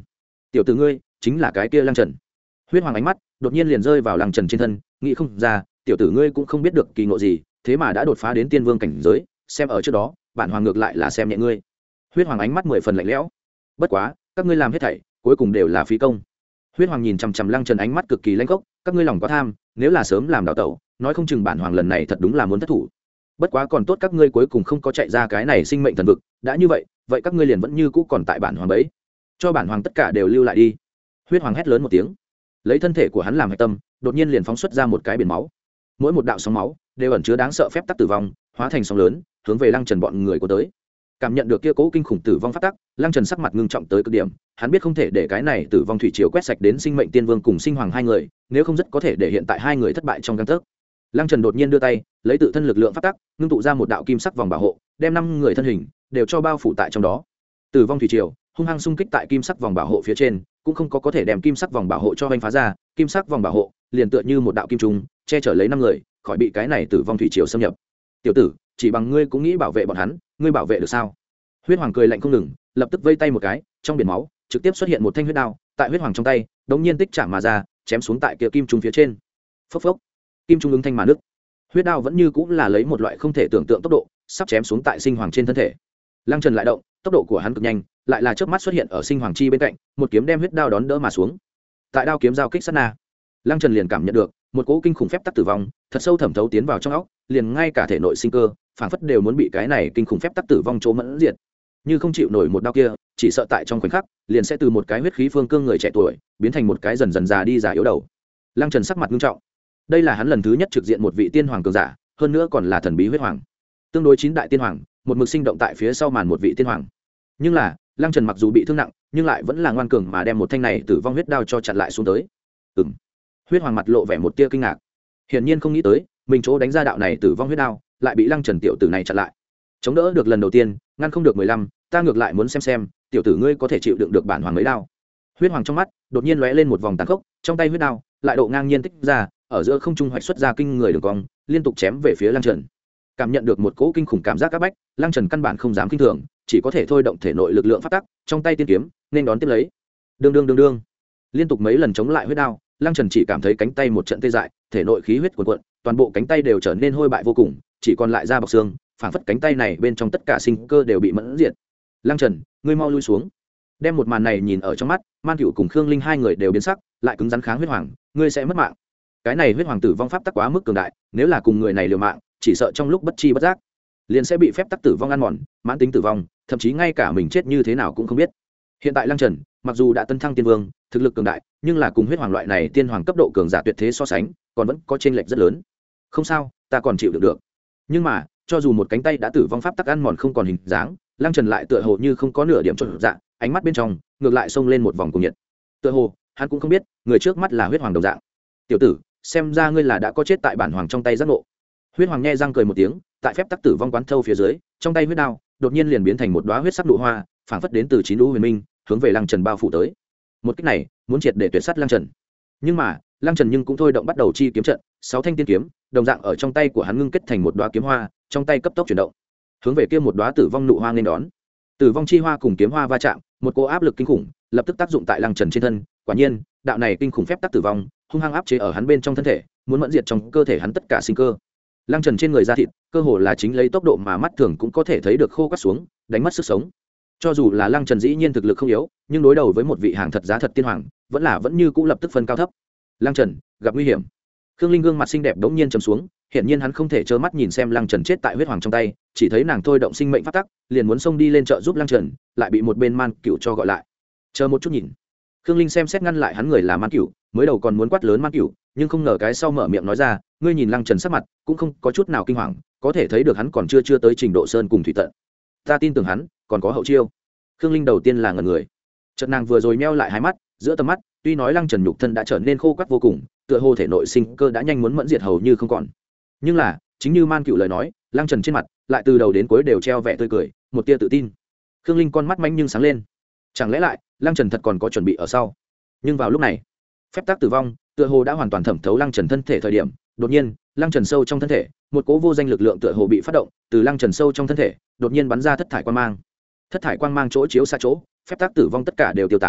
tiểu tử ngươi chính là cái kia lăng trần. Huyết hoàng ánh mắt đột nhiên liền rơi vào lăng trần trên thân, nghĩ không ra tiểu tử ngươi cũng không biết được kỳ ngộ gì, thế mà đã đột phá đến tiên vương cảnh giới, xem ở trước đó bản hoàng ngược lại là xem nhẹ ngươi. Huyết hoàng ánh mắt mười phần lạnh lẽo. Bất quá các ngươi làm hết thảy cuối cùng đều là phí công. Huyết hoàng nhìn chằm chằm lăng trần ánh mắt cực kỳ lanh khốc, các ngươi lòng quá tham, nếu là sớm làm đào tẩu, nói không chừng bản hoàng lần này thật đúng là muốn thất thủ. Bất quá còn tốt các ngươi cuối cùng không có chạy ra cái này sinh mệnh thần vực, đã như vậy vậy các ngươi liền vẫn như cũ còn tại bản hoàng bấy, cho bản hoàng tất cả đều lưu lại đi. Huyết hoàng hét lớn một tiếng, lấy thân thể của hắn làm hạch tâm, đột nhiên liền phóng xuất ra một cái biển máu, mỗi một đạo sóng máu đều ẩn chứa đáng sợ phép tắc tử vong, hóa thành sóng lớn hướng về lăng trần bọn người của tới. Cảm nhận được kia cố kinh khủng tử vong phát tắc, lăng trần sắc mặt ngưng trọng tới cực điểm, hắn biết không thể để cái này tử vong thủy triều quét sạch đến sinh mệnh tiên vương cùng sinh hoàng hai người, nếu không rất có thể để hiện tại hai người thất bại trong gang tấc. Lăng trần đột nhiên đưa tay lấy tự thân lực lượng phát tắc, ngưng tụ ra một đạo kim sắc vòng bảo hộ, đem năm người thân hình đều cho bao phủ tại trong đó. Tử vong thủy triều hung hăng xung kích tại kim sắc vòng bảo hộ phía trên, cũng không có có thể đem kim sắc vòng bảo hộ cho anh phá ra, kim sắc vòng bảo hộ liền tựa như một đạo kim trùng che chở lấy năm người khỏi bị cái này tử vong thủy triều xâm nhập. Tiểu tử, chỉ bằng ngươi cũng nghĩ bảo vệ bọn hắn, ngươi bảo vệ được sao? Huyết hoàng cười lạnh không ngừng, lập tức vây tay một cái, trong biển máu trực tiếp xuất hiện một thanh huyết đao, tại huyết hoàng trong tay đống nhiên tích chạm mà ra, chém xuống tại kia kim trùng phía trên. Phốc phốc, kim trùng ứng thanh mà nứt. Huyết đao vẫn như cũng là lấy một loại không thể tưởng tượng tốc độ sắp chém xuống tại sinh hoàng trên thân thể. Lăng Trần lại động, tốc độ của hắn cực nhanh, lại là chớp mắt xuất hiện ở sinh hoàng chi bên cạnh, một kiếm đem huyết đao đón đỡ mà xuống. Tại đao kiếm giao kích sát na, Lăng Trần liền cảm nhận được một cỗ kinh khủng phép tắc tử vong thật sâu thẩm thấu tiến vào trong óc, liền ngay cả thể nội sinh cơ phảng phất đều muốn bị cái này kinh khủng phép tắc tử vong chỗ mẫn diệt. Như không chịu nổi một đao kia, chỉ sợ tại trong khoảnh khắc liền sẽ từ một cái huyết khí phương cương người trẻ tuổi biến thành một cái dần dần già đi già yếu đầu. Lăng Trần sắc mặt nghiêm trọng, đây là hắn lần thứ nhất trực diện một vị tiên hoàng cường giả, hơn nữa còn là thần bí huyết hoàng. Tương đối chín đại tiên hoàng, một mực sinh động tại phía sau màn một vị tiên hoàng. Nhưng là, Lăng Trần mặc dù bị thương nặng, nhưng lại vẫn là ngoan cường mà đem một thanh này tử vong huyết đao cho chặn lại xuống tới. Ừm. Huyết hoàng mặt lộ vẻ một tia kinh ngạc. Hiển nhiên không nghĩ tới, mình chỗ đánh ra đạo này tử vong huyết đao, lại bị Lăng Trần tiểu tử này chặn lại. Chống đỡ được lần đầu tiên, ngăn không được mười lăm, ta ngược lại muốn xem xem, tiểu tử ngươi có thể chịu đựng được bản hoàng mấy đao. Huyết hoàng trong mắt đột nhiên lóe lên một vòng tàn khốc, trong tay huyết đao lại độ ngang nhiên tích ra, ở giữa không trung hoạch xuất ra kinh người đường cong, liên tục chém về phía Lăng Trần. Cảm nhận được một cỗ kinh khủng cảm giác áp bách, Lăng Trần căn bản không dám kinh thường, chỉ có thể thôi động thể nội lực lượng phát tắc, trong tay tiên kiếm nên đón tiếp lấy. Đương đương đương đương, liên tục mấy lần chống lại huyết đao, Lăng Trần chỉ cảm thấy cánh tay một trận tê dại, thể nội khí huyết cuồn cuộn, toàn bộ cánh tay đều trở nên hôi bại vô cùng, chỉ còn lại da bọc xương, phảng phất cánh tay này bên trong tất cả sinh cơ đều bị mẫn diệt. Lăng Trần, ngươi mau lui xuống. Đem một màn này nhìn ở trong mắt, Man Cửu cùng Khương Linh hai người đều biến sắc, lại cứng rắn kháng huyết hoàng, ngươi sẽ mất mạng. Cái này huyết hoàng tử vong pháp tắc quá mức cường đại, nếu là cùng người này liều mạng, chỉ sợ trong lúc bất chi bất giác liền sẽ bị phép tắc tử vong ăn mòn, mãn tính tử vong, thậm chí ngay cả mình chết như thế nào cũng không biết. Hiện tại Lăng Trần mặc dù đã tân thăng tiên vương, thực lực cường đại, nhưng là cùng huyết hoàng loại này tiên hoàng cấp độ cường giả tuyệt thế so sánh, còn vẫn có chênh lệch rất lớn. Không sao, ta còn chịu được được. Nhưng mà, cho dù một cánh tay đã tử vong pháp tắc ăn mòn không còn hình dáng, Lăng Trần lại tựa hồ như không có nửa điểm chột dạ, ánh mắt bên trong ngược lại xông lên một vòng cuồng nhiệt. Tựa hồ hắn cũng không biết, người trước mắt là huyết hoàng đồng dạng. Tiểu tử, xem ra ngươi là đã có chết tại bản hoàng trong tay giác ngộ. Huyết hoàng nhe răng cười một tiếng, tại phép tắc tử vong quán thâu phía dưới, trong tay huyết đao đột nhiên liền biến thành một đóa huyết sắc nụ hoa, phảng phất đến từ chín lũ huyền minh, hướng về Lăng Trần bao phủ tới. Một kích này muốn triệt để tuyệt sát Lăng Trần. Nhưng mà, Lăng Trần nhưng cũng thôi động bắt đầu chi kiếm trận, sáu thanh tiên kiếm, đồng dạng ở trong tay của hắn ngưng kết thành một đóa kiếm hoa, trong tay cấp tốc chuyển động, hướng về kia một đóa tử vong nụ hoa nên đón. Tử vong chi hoa cùng kiếm hoa va chạm, một cỗ áp lực kinh khủng lập tức tác dụng tại Lăng Trần trên thân. Quả nhiên, đạo này kinh khủng phép tắc tử vong hung hăng áp chế ở hắn bên trong thân thể, muốn mẫn diệt trong cơ thể hắn tất cả sinh cơ. Lăng Trần trên người da thịt, cơ hồ là chính lấy tốc độ mà mắt thường cũng có thể thấy được khô quắt xuống, đánh mất sức sống. Cho dù là Lăng Trần dĩ nhiên thực lực không yếu, nhưng đối đầu với một vị hàng thật giá thật tiên hoàng, vẫn là vẫn như cũ lập tức phân cao thấp. Lăng Trần gặp nguy hiểm. Khương Linh gương mặt xinh đẹp đống nhiên trầm xuống, hiển nhiên hắn không thể trơ mắt nhìn xem Lăng Trần chết tại huyết hoàng trong tay, chỉ thấy nàng thôi động sinh mệnh pháp tắc, liền muốn xông đi lên trợ giúp Lăng Trần, lại bị một bên Man Cửu cho gọi lại. Chờ một chút nhìn. Khương Linh xem xét ngăn lại hắn người là Man Cửu, mới đầu còn muốn quát lớn Man Cửu, nhưng không ngờ cái sau mở miệng nói ra, ngươi nhìn Lăng Trần sắc mặt, cũng không có chút nào kinh hoàng, có thể thấy được hắn còn chưa chưa tới trình độ sơn cùng thủy tận. Ta tin tưởng hắn, còn có hậu chiêu. Khương Linh đầu tiên là ngẩn người. Chợt nàng vừa rồi meo lại hai mắt, giữa tầm mắt, tuy nói Lăng Trần nhục thân đã trở nên khô quắt vô cùng, tựa hồ thể nội sinh cơ đã nhanh muốn mẫn diệt hầu như không còn. Nhưng là, chính như Man Cửu lời nói, Lăng Trần trên mặt lại từ đầu đến cuối đều treo vẻ tươi cười, một tia tự tin. Khương Linh con mắt manh nhưng sáng lên. Chẳng lẽ lại, Lăng Trần thật còn có chuẩn bị ở sau? Nhưng vào lúc này, phép tắc tử vong tựa hồ đã hoàn toàn thẩm thấu Lăng Trần thân thể thời điểm, đột nhiên, Lăng Trần sâu trong thân thể, một cỗ vô danh lực lượng tựa hồ bị phát động, từ Lăng Trần sâu trong thân thể, đột nhiên bắn ra thất thải quang mang. Thất thải quang mang chỗ chiếu xa chỗ, phép tắc tử vong tất cả đều tiêu tán,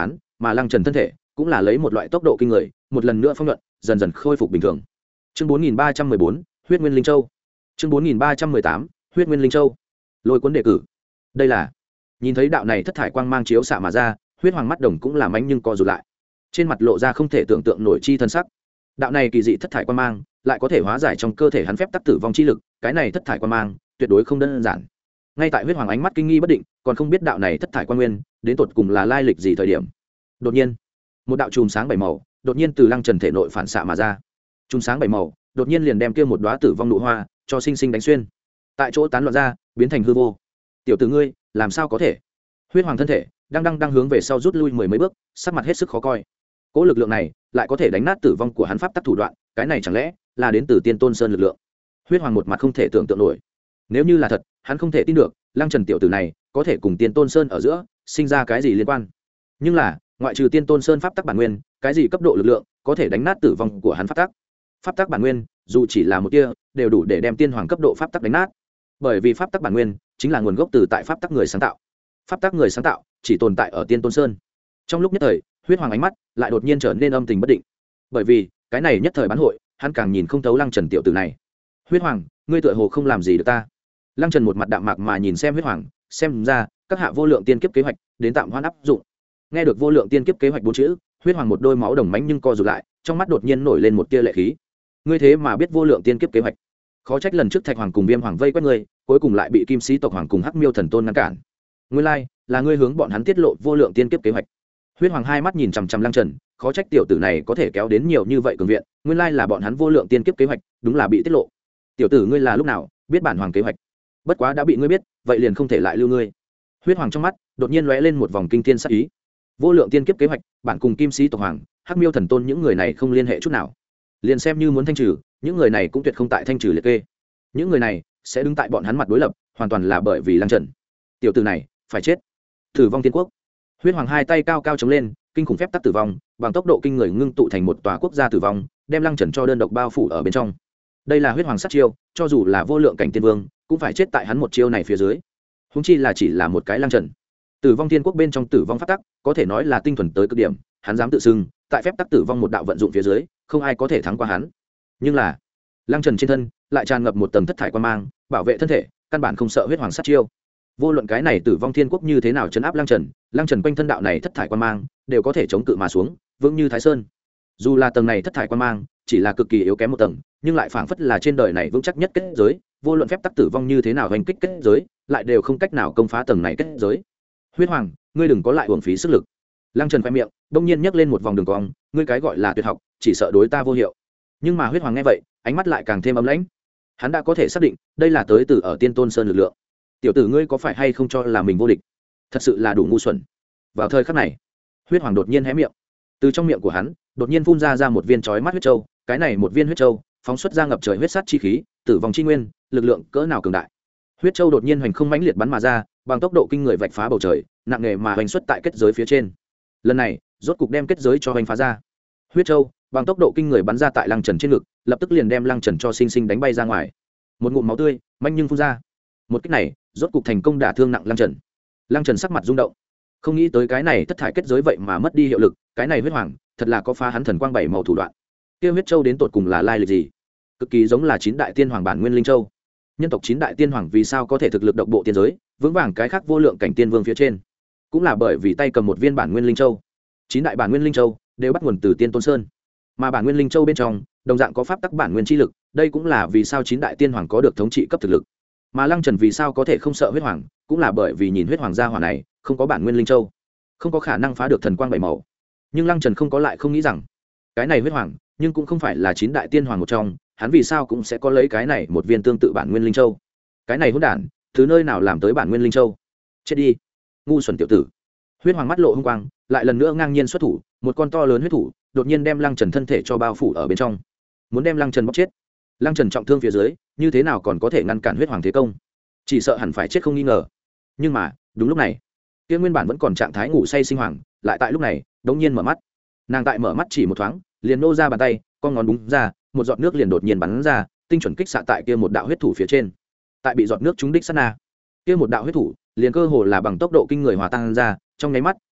mà lăng trần thân thể cũng là lấy một loại tốc độ kinh người một lần nữa phong nhuận dần dần khôi phục bình thường. Chương bốn nghìn ba trăm mười bốn huyết nguyên linh châu. Chương bốn nghìn ba trăm mười tám huyết nguyên linh châu. Lôi cuốn đề cử. Đây là nhìn thấy đạo này thất thải quang mang chiếu xạ mà ra, huyết hoàng mắt đồng cũng làm ánh nhưng co rụt lại, trên mặt lộ ra không thể tưởng tượng nổi chi thân sắc. Đạo này kỳ dị thất thải quang mang lại có thể hóa giải trong cơ thể hắn phép tắc tử vong chi lực, cái này thất thải quang mang tuyệt đối không đơn giản. Ngay tại huyết hoàng ánh mắt kinh nghi bất định, còn không biết đạo này thất thải quang nguyên đến tột cùng là lai lịch gì thời điểm, đột nhiên một đạo chùm sáng bảy màu đột nhiên từ lăng trần thể nội phản xạ mà ra. Chùm sáng bảy màu đột nhiên liền đem kia một đóa tử vong nụ hoa cho sinh sinh đánh xuyên, tại chỗ tán loạn ra, biến thành hư vô. Tiểu tử ngươi làm sao có thể? Huyết hoàng thân thể đang đang đang hướng về sau rút lui mười mấy bước, sắc mặt hết sức khó coi. Cỗ lực lượng này lại có thể đánh nát tử vong của hắn pháp tắc thủ đoạn, cái này chẳng lẽ là đến từ Tiên Tôn Sơn lực lượng? Huyết hoàng một mặt không thể tưởng tượng nổi. Nếu như là thật, hắn không thể tin được lăng trần tiểu tử này có thể cùng Tiên Tôn Sơn ở giữa sinh ra cái gì liên quan. Nhưng là ngoại trừ Tiên Tôn Sơn pháp tắc bản nguyên, cái gì cấp độ lực lượng có thể đánh nát tử vong của hắn pháp tắc? Pháp tắc bản nguyên dù chỉ là một tia đều đủ để đem tiên hoàng cấp độ pháp tắc đánh nát, bởi vì pháp tắc bản nguyên chính là nguồn gốc từ tại pháp tắc người sáng tạo. Pháp tắc người sáng tạo chỉ tồn tại ở Tiên Tôn Sơn. Trong lúc nhất thời, huyết hoàng ánh mắt lại đột nhiên trở nên âm tình bất định, bởi vì cái này nhất thời bán hội hắn càng nhìn không thấu lăng trần tiểu tử này. Huyết hoàng, ngươi tựa hồ không làm gì được ta. Lăng trần một mặt đạm mạc mà nhìn xem huyết hoàng, xem ra các hạ vô lượng tiên kiếp kế hoạch đến tạm hoãn áp dụng. Nghe được vô lượng tiên kiếp kế hoạch bốn chữ, huyết hoàng một đôi máu đồng mánh nhưng co rụt lại, trong mắt đột nhiên nổi lên một tia lệ khí. Ngươi thế mà biết vô lượng tiên kiếp kế hoạch? Khó trách lần trước thạch hoàng cùng viêm hoàng vây quét ngươi, cuối cùng lại bị kim sĩ tộc hoàng cùng hắc miêu thần tôn ngăn cản. Nguyên lai là ngươi hướng bọn hắn tiết lộ vô lượng tiên kiếp kế hoạch. Huyết hoàng hai mắt nhìn chằm chằm lăng trần, khó trách tiểu tử này có thể kéo đến nhiều như vậy cường viện, nguyên lai là bọn hắn vô lượng tiên kiếp kế hoạch đúng là bị tiết lộ. Tiểu tử ngươi là lúc nào biết bản hoàng kế hoạch? Bất quá đã bị ngươi biết, vậy liền không thể lại lưu ngươi. Huyết hoàng trong mắt đột nhiên lóe lên một vòng kinh thiên sát ý. Vô lượng tiên kiếp kế hoạch, bản cùng kim sĩ tộc hoàng, hắc miêu thần tôn những người này không liên hệ chút nào. Liền xem như muốn thanh trừ, những người này cũng tuyệt không tại thanh trừ liệt kê. Những người này sẽ đứng tại bọn hắn mặt đối lập, hoàn toàn là bởi vì lăng trần. Tiểu tử này phải chết. Tử vong tiên quốc. Huyết hoàng hai tay cao cao chống lên, kinh khủng phép tắc tử vong bằng tốc độ kinh người ngưng tụ thành một tòa quốc gia tử vong, đem lăng trần cho đơn độc bao phủ ở bên trong. Đây là huyết hoàng sát chiêu, cho dù là vô lượng cảnh tiên vương cũng phải chết tại hắn một chiêu này phía dưới. Húng chi là chỉ là một cái lăng trần. Tử vong tiên quốc bên trong tử vong pháp tắc có thể nói là tinh thuần tới cực điểm, hắn dám tự xưng tại phép tắc tử vong một đạo vận dụng phía dưới không ai có thể thắng qua hắn. Nhưng là lăng trần trên thân lại tràn ngập một tầng thất thải quan mang, bảo vệ thân thể, căn bản không sợ huyết hoàng sát chiêu. Vô luận cái này tử vong thiên quốc như thế nào chấn áp lăng trần, lăng trần quanh thân đạo này thất thải quan mang đều có thể chống cự mà xuống, vững như thái sơn. Dù là tầng này thất thải quan mang chỉ là cực kỳ yếu kém một tầng, nhưng lại phảng phất là trên đời này vững chắc nhất kết giới, vô luận phép tắc tử vong như thế nào hành kích kết giới, lại đều không cách nào công phá tầng này kết giới. Huyết hoàng, ngươi đừng có lại uổng phí sức lực. Lăng trần khoe miệng đông nhiên nhấc lên một vòng đường cong, ngươi cái gọi là tuyệt học chỉ sợ đối ta vô hiệu. Nhưng mà huyết hoàng nghe vậy, ánh mắt lại càng thêm ấm lãnh. Hắn đã có thể xác định đây là tới từ ở Tiên Tôn Sơn lực lượng. Tiểu tử ngươi có phải hay không cho là mình vô địch? Thật sự là đủ ngu xuẩn. Vào thời khắc này, huyết hoàng đột nhiên hé miệng, từ trong miệng của hắn đột nhiên phun ra ra một viên chói mắt huyết châu. Cái này một viên huyết châu phóng xuất ra ngập trời huyết sát chi khí, tử vong chi nguyên, lực lượng cỡ nào cường đại. Huyết châu đột nhiên hoành không mãnh liệt bắn mà ra, bằng tốc độ kinh người vạch phá bầu trời, nặng nề mà hoành xuất tại kết giới phía trên. Lần này rốt cục đem kết giới cho hoành phá ra. Huyết châu bằng tốc độ kinh người bắn ra tại lăng trần trên ngực, lập tức liền đem lăng trần cho sinh sinh đánh bay ra ngoài. Một ngụm máu tươi manh nhưng phun ra. Một kích này rốt cục thành công đả thương nặng lăng trần. Lăng trần sắc mặt rung động, không nghĩ tới cái này thất thải kết giới vậy mà mất đi hiệu lực. Cái này huyết hoàng thật là có phá hắn thần quang bảy màu thủ đoạn. Kia huyết châu đến tột cùng là lai lịch gì? Cực kỳ giống là chín đại tiên hoàng bản nguyên linh châu. Nhân tộc chín đại tiên hoàng vì sao có thể thực lực độc bộ tiên giới, vững vàng cái khác vô lượng cảnh tiên vương phía trên, cũng là bởi vì tay cầm một viên bản nguyên linh châu. Chín đại bản nguyên linh châu đều bắt nguồn từ Tiên Tôn Sơn, mà bản nguyên linh châu bên trong đồng dạng có pháp tắc bản nguyên chi lực, đây cũng là vì sao chín đại tiên hoàng có được thống trị cấp thực lực. Mà lăng trần vì sao có thể không sợ huyết hoàng, cũng là bởi vì nhìn huyết hoàng gia hỏa này không có bản nguyên linh châu, không có khả năng phá được thần quang bảy màu. Nhưng lăng trần không có lại không nghĩ rằng cái này huyết hoàng nhưng cũng không phải là chín đại tiên hoàng một trong, hắn vì sao cũng sẽ có lấy cái này một viên tương tự bản nguyên linh châu. Cái này hỗn đản thứ nơi nào làm tới bản nguyên linh châu? Chết đi, ngu xuẩn tiểu tử. Huyết hoàng mắt lộ hung quang, lại lần nữa ngang nhiên xuất thủ, một con to lớn huyết thủ đột nhiên đem lăng trần thân thể cho bao phủ ở bên trong, muốn đem lăng trần bóc chết. Lăng trần trọng thương phía dưới như thế nào còn có thể ngăn cản huyết hoàng thế công, chỉ sợ hẳn phải chết không nghi ngờ. Nhưng mà đúng lúc này, kia nguyên bản vẫn còn trạng thái ngủ say sinh hoàng lại tại lúc này đột nhiên mở mắt. Nàng tại mở mắt chỉ một thoáng liền nô ra bàn tay, con ngón búng ra, một giọt nước liền đột nhiên bắn ra, tinh chuẩn kích xạ tại kia một đạo huyết thủ phía trên. Tại bị giọt nước trúng đích sát na, kia một đạo huyết thủ liền cơ hồ là bằng tốc độ kinh người hòa tan ra, trong nháy mắt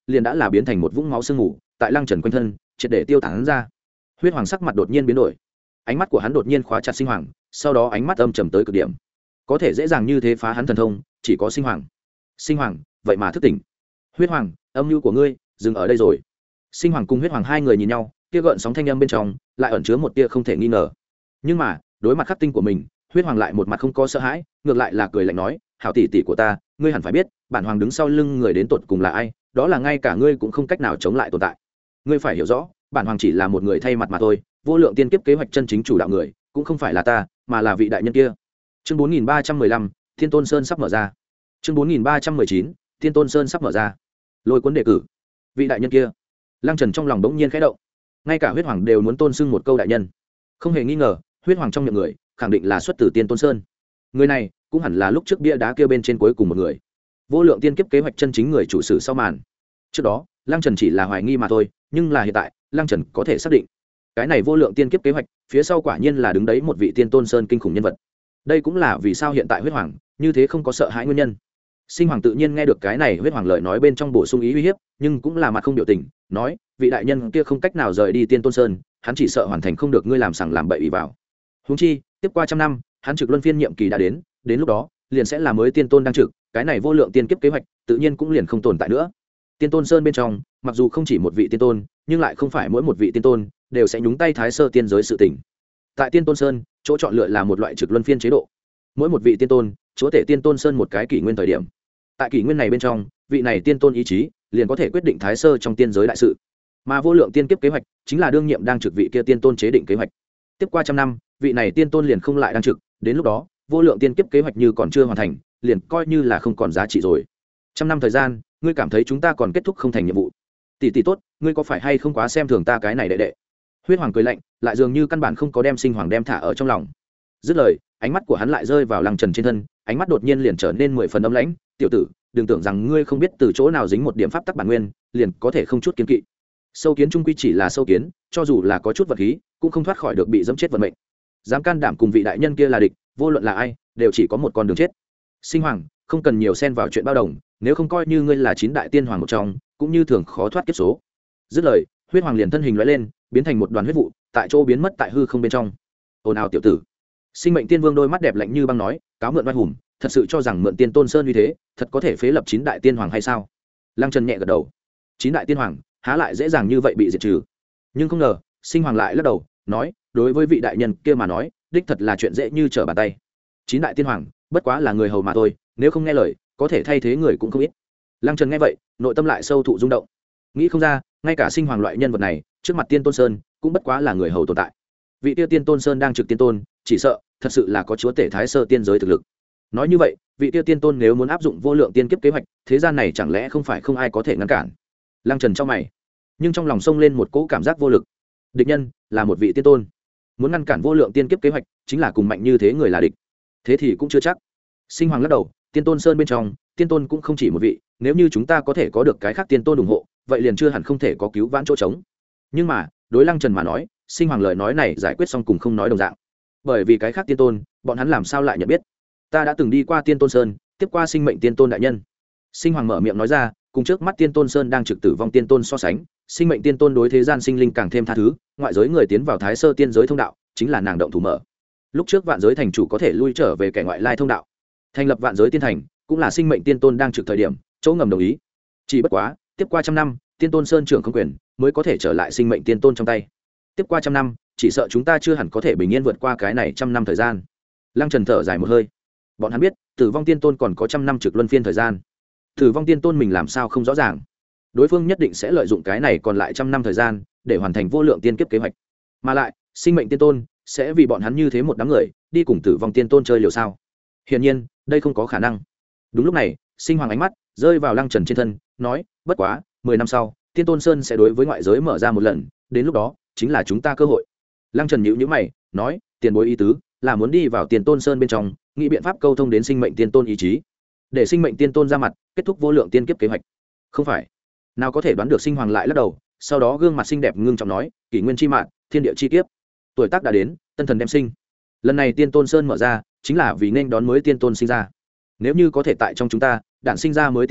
liền đã là biến thành một vũng máu sương mù tại lăng trần quanh thân triệt để tiêu tán ra. Huyết hoàng sắc mặt đột nhiên biến đổi, ánh mắt của hắn đột nhiên khóa chặt sinh hoàng, sau đó ánh mắt âm trầm tới cực điểm. Có thể dễ dàng như thế phá hắn thần thông chỉ có sinh hoàng. Sinh hoàng vậy mà thức tỉnh. Huyết hoàng, âm mưu của ngươi dừng ở đây rồi. Sinh hoàng cùng huyết hoàng hai người nhìn nhau, kia gợn sóng thanh âm bên trong lại ẩn chứa một tia không thể nghi ngờ. Nhưng mà đối mặt khắc tinh của mình, huyết hoàng lại một mặt không có sợ hãi, ngược lại là cười lạnh nói, hảo tỷ tỷ của ta, ngươi hẳn phải biết bản hoàng đứng sau lưng người đến tột cùng là ai, đó là ngay cả ngươi cũng không cách nào chống lại tồn tại. Ngươi phải hiểu rõ, bản hoàng chỉ là một người thay mặt mà thôi, vô lượng tiên kiếp kế hoạch chân chính chủ đạo người cũng không phải là ta, mà là vị đại nhân kia. Chương bốn nghìn ba trăm mười lăm, Thiên Tôn Sơn sắp mở ra. Chương bốn nghìn ba trăm mười chín, Thiên Tôn Sơn sắp mở ra. Lôi cuốn đề cử. Vị đại nhân kia. Lăng Trần trong lòng bỗng nhiên khẽ động. Ngay cả huyết hoàng đều muốn tôn xưng một câu đại nhân. Không hề nghi ngờ, huyết hoàng trong miệng người khẳng định là xuất từ Tiên Tôn Sơn. Người này cũng hẳn là lúc trước bia đá kia bên trên cuối cùng một người. Vô lượng tiên kiếp kế hoạch chân chính người chủ sử sau màn. Trước đó, Lăng Trần chỉ là hoài nghi mà thôi, nhưng là hiện tại, Lăng Trần có thể xác định, cái này vô lượng tiên kiếp kế hoạch, phía sau quả nhiên là đứng đấy một vị Tiên Tôn Sơn kinh khủng nhân vật. Đây cũng là vì sao hiện tại huyết hoàng như thế không có sợ hãi nguyên nhân. Sinh hoàng tự nhiên nghe được cái này huyết hoàng lời nói bên trong bổ sung ý uy hiếp, nhưng cũng là mặt không biểu tình, nói, vị đại nhân kia không cách nào rời đi Tiên Tôn Sơn, hắn chỉ sợ hoàn thành không được ngươi làm sằng làm bậy ý vào. Huống chi, tiếp qua trăm năm, hắn trực luân phiên nhiệm kỳ đã đến, đến lúc đó, liền sẽ là mới tiên tôn đang trực, cái này vô lượng tiên kiếp kế hoạch, tự nhiên cũng liền không tồn tại nữa. Tiên Tôn Sơn bên trong, mặc dù không chỉ một vị tiên tôn, nhưng lại không phải mỗi một vị tiên tôn đều sẽ nhúng tay thái sơ tiên giới sự tình. Tại Tiên Tôn Sơn, chỗ chọn lựa là một loại trực luân phiên chế độ. Mỗi một vị tiên tôn, chúa tể Tiên Tôn Sơn một cái kỷ nguyên thời điểm. Tại kỷ nguyên này bên trong, vị này tiên tôn ý chí liền có thể quyết định thái sơ trong tiên giới đại sự. Mà vô lượng tiên kiếp kế hoạch chính là đương nhiệm đang trực vị kia tiên tôn chế định kế hoạch. Tiếp qua trăm năm, vị này tiên tôn liền không lại đang trực, đến lúc đó, vô lượng tiên kiếp kế hoạch như còn chưa hoàn thành, liền coi như là không còn giá trị rồi. Trăm năm thời gian, ngươi cảm thấy chúng ta còn kết thúc không thành nhiệm vụ? Tỷ tỷ tốt, ngươi có phải hay không quá xem thường ta cái này đệ đệ? Huyết hoàng cười lạnh, lại dường như căn bản không có đem sinh hoàng đem thả ở trong lòng. Dứt lời, ánh mắt của hắn lại rơi vào Lăng Trần trên thân, ánh mắt đột nhiên liền trở nên mười phần âm lãnh. Tiểu tử, đừng tưởng rằng ngươi không biết từ chỗ nào dính một điểm pháp tắc bản nguyên, liền có thể không chút kiên kỵ. Sâu kiến trung quy chỉ là sâu kiến, cho dù là có chút vật khí, cũng không thoát khỏi được bị dẫm chết vận mệnh. Dám can đảm cùng vị đại nhân kia là địch, vô luận là ai, đều chỉ có một con đường chết. Sinh hoàng, không cần nhiều xen vào chuyện bao đồng, nếu không coi như ngươi là chín đại tiên hoàng một trong, cũng như thường khó thoát kiếp số. Dứt lời, huyết hoàng liền thân hình lóe lên, biến thành một đoàn huyết vụ, tại chỗ biến mất tại hư không bên trong. Ồn ào tiểu tử. Sinh mệnh tiên vương đôi mắt đẹp lạnh như băng nói, cáo mượn oai hùng, thật sự cho rằng mượn Tiên Tôn Sơn uy thế, thật có thể phế lập chín đại tiên hoàng hay sao? Lăng Trần nhẹ gật đầu. Chín đại tiên hoàng, há lại dễ dàng như vậy bị diệt trừ? Nhưng không ngờ, sinh hoàng lại lắc đầu, nói, đối với vị đại nhân kia mà nói, đích thật là chuyện dễ như trở bàn tay. Chín đại tiên hoàng, bất quá là người hầu mà thôi, nếu không nghe lời, có thể thay thế người cũng không ít. Lăng Trần nghe vậy, nội tâm lại sâu thụ rung động. Nghĩ không ra, ngay cả sinh hoàng loại nhân vật này, trước mặt Tiên Tôn Sơn, cũng bất quá là người hầu tồn tại. Vị tiêu Tiên Tôn Sơn đang trực tiên tôn, chỉ sợ thật sự là có chúa tể thái sơ tiên giới thực lực. Nói như vậy, vị tiêu tiên tôn nếu muốn áp dụng vô lượng tiên kiếp kế hoạch, thế gian này chẳng lẽ không phải không ai có thể ngăn cản? Lăng Trần trong mày, nhưng trong lòng xông lên một cỗ cảm giác vô lực. Địch nhân là một vị tiên tôn, muốn ngăn cản vô lượng tiên kiếp kế hoạch, chính là cùng mạnh như thế người là địch. Thế thì cũng chưa chắc. Sinh hoàng lắc đầu, Tiên Tôn Sơn bên trong, tiên tôn cũng không chỉ một vị, nếu như chúng ta có thể có được cái khác tiên tôn ủng hộ, vậy liền chưa hẳn không thể có cứu vãn chỗ trống. Nhưng mà, đối Lăng Trần mà nói, sinh hoàng lời nói này giải quyết xong cùng không nói đồng dạng. Bởi vì cái khác tiên tôn, bọn hắn làm sao lại nhận biết? Ta đã từng đi qua Tiên Tôn Sơn, tiếp qua sinh mệnh tiên tôn đại nhân. Sinh hoàng mở miệng nói ra, cùng trước mắt Tiên Tôn Sơn đang trực tử vong tiên tôn so sánh, sinh mệnh tiên tôn đối thế gian sinh linh càng thêm tha thứ, ngoại giới người tiến vào thái sơ tiên giới thông đạo, chính là nàng động thủ mở. Lúc trước vạn giới thành chủ có thể lui trở về kẻ ngoại lai thông đạo, thành lập vạn giới tiên thành, cũng là sinh mệnh tiên tôn đang trực thời điểm, chỗ ngầm đồng ý. Chỉ bất quá, tiếp qua trăm năm, Tiên Tôn Sơn trưởng không quyền, mới có thể trở lại sinh mệnh tiên tôn trong tay. Tiếp qua trăm năm, chỉ sợ chúng ta chưa hẳn có thể bình yên vượt qua cái này trăm năm thời gian. Lăng Trần thở dài một hơi. Bọn hắn biết, tử vong tiên tôn còn có trăm năm trực luân phiên thời gian. Tử vong tiên tôn mình làm sao không rõ ràng. Đối phương nhất định sẽ lợi dụng cái này còn lại trăm năm thời gian, để hoàn thành vô lượng tiên kiếp kế hoạch. Mà lại, sinh mệnh tiên tôn sẽ vì bọn hắn như thế một đám người, đi cùng tử vong tiên tôn chơi liều sao? Hiển nhiên, đây không có khả năng. Đúng lúc này, sinh hoàng ánh mắt rơi vào Lăng Trần trên thân, nói, bất quá, mười năm sau, Tiên Tôn Sơn sẽ đối với ngoại giới mở ra một lần, đến lúc đó, chính là chúng ta cơ hội. Lăng Trần nhíu nhíu mày, nói, tiền bối ý tứ là muốn đi vào Tiên Tôn Sơn bên trong, nghĩ biện pháp câu thông đến sinh mệnh tiên tôn ý chí, để sinh mệnh tiên tôn ra mặt, kết thúc vô lượng tiên kiếp kế hoạch. Không phải. Nào có thể đoán được sinh hoàng lại lắc đầu, sau đó gương mặt xinh đẹp ngưng trọng nói, kỷ nguyên chi mạng, thiên địa chi kiếp, tuổi tác đã đến, tân thần đem sinh. Lần này Tiên Tôn Sơn mở ra, chính là vì nên đón mới tiên tôn sinh ra. Nếu như có thể tại trong chúng ta đản sinh ra mới tiên tôn,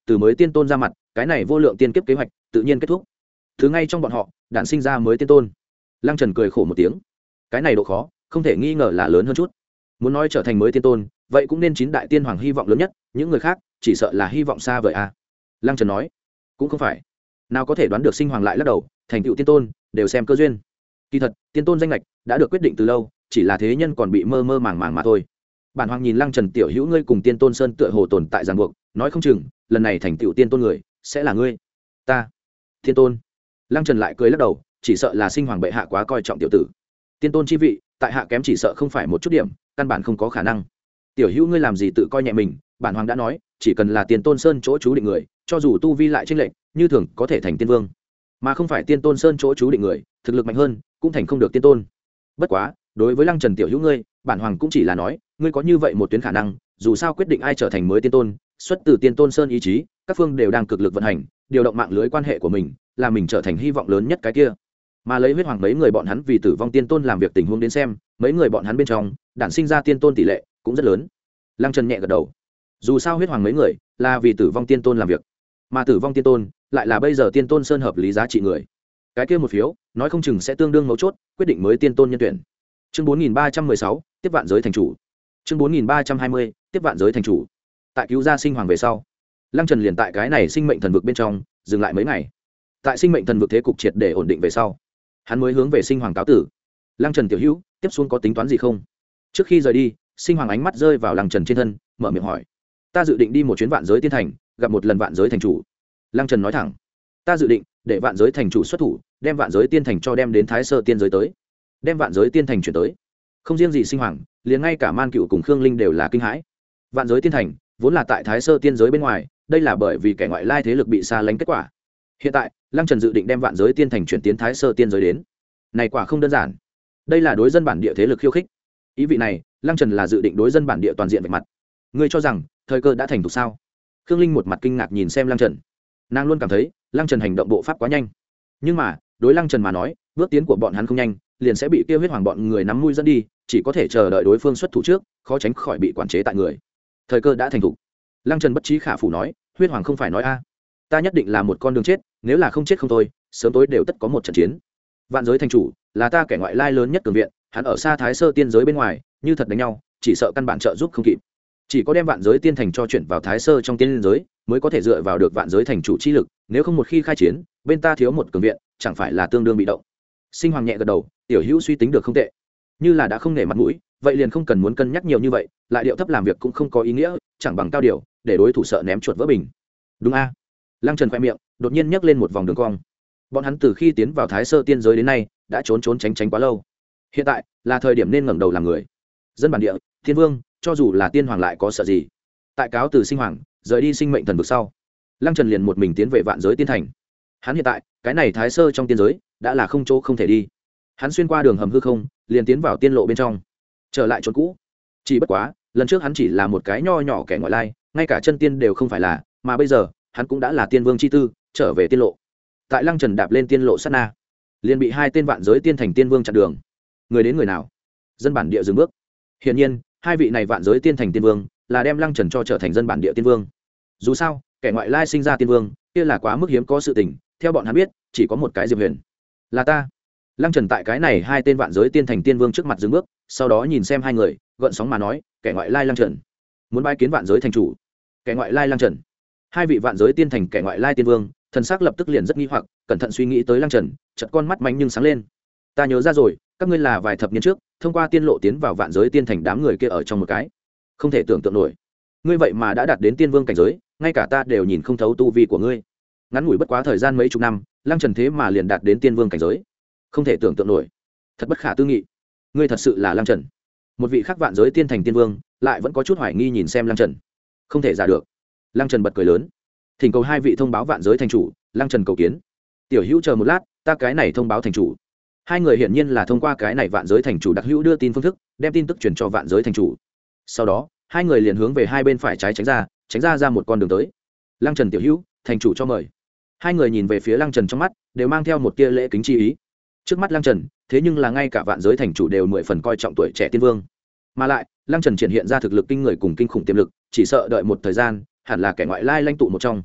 từ mới tiên tôn ra mặt, cái này vô lượng tiên kiếp kế hoạch tự nhiên kết thúc. Thứ ngay trong bọn họ đản sinh ra mới tiên tôn. Lăng Trần cười khổ một tiếng, cái này độ khó không thể nghi ngờ là lớn hơn chút. Muốn nói trở thành mới tiên tôn, vậy cũng nên chín đại tiên hoàng hy vọng lớn nhất, những người khác chỉ sợ là hy vọng xa vời a. Lăng Trần nói, cũng không phải, nào có thể đoán được sinh hoàng lại lắc đầu, thành tựu tiên tôn đều xem cơ duyên. Kỳ thật tiên tôn danh lệch đã được quyết định từ lâu, chỉ là thế nhân còn bị mơ mơ màng màng mà thôi. Bản hoàng nhìn Lăng Trần tiểu hữu ngươi cùng tiên tôn sơn tựa hồ tồn tại ràng buộc, nói không chừng lần này thành tựu tiên tôn người sẽ là ngươi. Ta tiên tôn. Lăng Trần lại cười lắc đầu, chỉ sợ là sinh hoàng bệ hạ quá coi trọng tiểu tử. Tiên tôn chi vị tại hạ kém chỉ sợ không phải một chút điểm, căn bản không có khả năng. Tiểu hữu ngươi làm gì tự coi nhẹ mình, bản hoàng đã nói chỉ cần là tiên tôn sơn chỗ chú định người, cho dù tu vi lại chênh lệch, như thường có thể thành tiên vương, mà không phải tiên tôn sơn chỗ chú định người thực lực mạnh hơn cũng thành không được tiên tôn. Bất quá đối với Lăng Trần tiểu hữu ngươi, bản hoàng cũng chỉ là nói ngươi có như vậy một tuyến khả năng, dù sao quyết định ai trở thành mới tiên tôn xuất từ tiên tôn sơn ý chí, các phương đều đang cực lực vận hành điều động mạng lưới quan hệ của mình, là mình trở thành hy vọng lớn nhất cái kia. Mà lấy huyết hoàng mấy người bọn hắn vì tử vong tiên tôn làm việc tình huống đến xem, mấy người bọn hắn bên trong đản sinh ra tiên tôn tỷ lệ cũng rất lớn. Lăng Trần nhẹ gật đầu, dù sao huyết hoàng mấy người là vì tử vong tiên tôn làm việc, mà tử vong tiên tôn lại là bây giờ tiên tôn sơn hợp lý giá trị người, cái kia một phiếu nói không chừng sẽ tương đương mấu chốt quyết định mới tiên tôn nhân tuyển. Chương bốn nghìn ba trăm mười sáu tiếp vạn giới thành chủ. Chương bốn nghìn ba trăm hai mươi tiếp vạn giới thành chủ. Tại cứu ra sinh hoàng về sau, Lăng Trần liền tại cái này sinh mệnh thần vực bên trong dừng lại mấy ngày. Tại sinh mệnh thần vực thế cục triệt để ổn định về sau, hắn mới hướng về sinh hoàng cáo tử. Lăng Trần tiểu hữu, tiếp xuống có tính toán gì không? Trước khi rời đi, sinh hoàng ánh mắt rơi vào Lăng Trần trên thân, mở miệng hỏi. Ta dự định đi một chuyến vạn giới tiên thành, gặp một lần vạn giới thành chủ. Lăng Trần nói thẳng, ta dự định để vạn giới thành chủ xuất thủ, đem vạn giới tiên thành cho đem đến Thái Sơ tiên giới tới, đem vạn giới tiên thành chuyển tới. Không riêng gì sinh hoàng, liền ngay cả Man Cựu cùng Khương Linh đều là kinh hãi. Vạn giới tiên thành vốn là tại Thái Sơ tiên giới bên ngoài, đây là bởi vì kẻ ngoại lai thế lực bị xa lánh kết quả. Hiện tại Lăng Trần dự định đem vạn giới tiên thành chuyển tiến Thái Sơ tiên giới đến, này quả không đơn giản. Đây là đối dân bản địa thế lực khiêu khích. Ý vị này Lăng Trần là dự định đối dân bản địa toàn diện vạch mặt. Ngươi cho rằng thời cơ đã thành thục sao? Khương Linh một mặt kinh ngạc nhìn xem Lăng Trần, nàng luôn cảm thấy Lăng Trần hành động bộ pháp quá nhanh, nhưng mà đối Lăng Trần mà nói, bước tiến của bọn hắn không nhanh liền sẽ bị tiêu huyết hoàng bọn người nắm mũi dẫn đi, chỉ có thể chờ đợi đối phương xuất thủ trước, khó tránh khỏi bị quản chế tại người. Thời cơ đã thành thục. Lăng Trần bất trí khả phủ nói, huyết hoàng không phải nói a, ta nhất định là một con đường chết, nếu là không chết không thôi, sớm tối đều tất có một trận chiến. Vạn giới thành chủ là ta kẻ ngoại lai lớn nhất cường viện, hắn ở xa Thái Sơ tiên giới bên ngoài, như thật đánh nhau chỉ sợ căn bản trợ giúp không kịp, chỉ có đem vạn giới tiên thành cho chuyển vào Thái Sơ trong tiên giới mới có thể dựa vào được vạn giới thành chủ chi lực, nếu không một khi khai chiến, bên ta thiếu một cường viện chẳng phải là tương đương bị động. Sinh hoàng nhẹ gật đầu, tiểu hữu suy tính được không tệ, như là đã không nể mặt mũi, vậy liền không cần muốn cân nhắc nhiều như vậy, lại điệu thấp làm việc cũng không có ý nghĩa, chẳng bằng cao điều, để đối thủ sợ ném chuột vỡ bình. Đúng a? Lăng Trần khoe miệng đột nhiên nhấc lên một vòng đường cong. Bọn hắn từ khi tiến vào Thái Sơ tiên giới đến nay đã trốn trốn tránh tránh quá lâu, hiện tại là thời điểm nên ngẩng đầu làm người. Dân bản địa, thiên vương, cho dù là tiên hoàng lại có sợ gì? Tại cáo từ sinh hoàng rời đi sinh mệnh thần vực sau, Lăng Trần liền một mình tiến về vạn giới tiên thành. Hắn hiện tại cái này Thái Sơ trong tiên giới đã là không chỗ không thể đi, hắn xuyên qua đường hầm hư không liền tiến vào tiên lộ bên trong, trở lại chỗ cũ. Chỉ bất quá lần trước hắn chỉ là một cái nho nhỏ kẻ ngoại lai, ngay cả chân tiên đều không phải là, mà bây giờ hắn cũng đã là tiên vương chi tư, trở về tiên lộ. Tại Lăng Trần đạp lên tiên lộ sát na, liền bị hai tên vạn giới tiên thành tiên vương chặn đường. Người đến người nào? Dân bản địa dừng bước. Hiển nhiên hai vị này vạn giới tiên thành tiên vương là đem Lăng Trần cho trở thành dân bản địa tiên vương. Dù sao kẻ ngoại lai sinh ra tiên vương kia là quá mức hiếm có sự tình, theo bọn hắn biết chỉ có một cái Diệp Huyền. Là ta. Lăng Trần tại cái này hai tên vạn giới tiên thành tiên vương trước mặt dừng bước, sau đó nhìn xem hai người, gợn sóng mà nói, kẻ ngoại lai Lăng Trần muốn bái kiến vạn giới thành chủ. Kẻ ngoại lai Lăng Trần. Hai vị vạn giới tiên thành kẻ ngoại lai tiên vương thần sắc lập tức liền rất nghi hoặc, cẩn thận suy nghĩ tới Lăng Trần, chợt con mắt manh nhưng sáng lên. Ta nhớ ra rồi, các ngươi là vài thập niên trước thông qua tiên lộ tiến vào vạn giới tiên thành, đám người kia ở trong một cái. Không thể tưởng tượng nổi, ngươi vậy mà đã đạt đến tiên vương cảnh giới, ngay cả ta đều nhìn không thấu tu vi của ngươi. Ngắn ngủi bất quá thời gian mấy chục năm, Lăng Trần thế mà liền đạt đến tiên vương cảnh giới, không thể tưởng tượng nổi, thật bất khả tư nghị. Ngươi thật sự là Lăng Trần? Một vị khác vạn giới tiên thành tiên vương lại vẫn có chút hoài nghi nhìn xem Lăng Trần. Không thể giả được. Lăng Trần bật cười lớn, thỉnh cầu hai vị thông báo vạn giới thành chủ. Lăng Trần cầu kiến. Tiểu hữu chờ một lát, ta cái này thông báo thành chủ. Hai người hiển nhiên là thông qua cái này vạn giới thành chủ đặc hữu đưa tin phương thức, đem tin tức truyền cho vạn giới thành chủ. Sau đó hai người liền hướng về hai bên phải trái tránh ra, tránh ra ra một con đường tới. Lăng Trần tiểu hữu, thành chủ cho mời. Hai người nhìn về phía Lăng Trần, trong mắt đều mang theo một tia lễ kính chi ý. Trước mắt Lăng Trần thế nhưng là ngay cả vạn giới thành chủ đều mười phần coi trọng tuổi trẻ tiên vương, mà lại Lăng Trần triển hiện ra thực lực kinh người cùng kinh khủng tiềm lực, chỉ sợ đợi một thời gian hẳn là kẻ ngoại lai lãnh tụ một trong.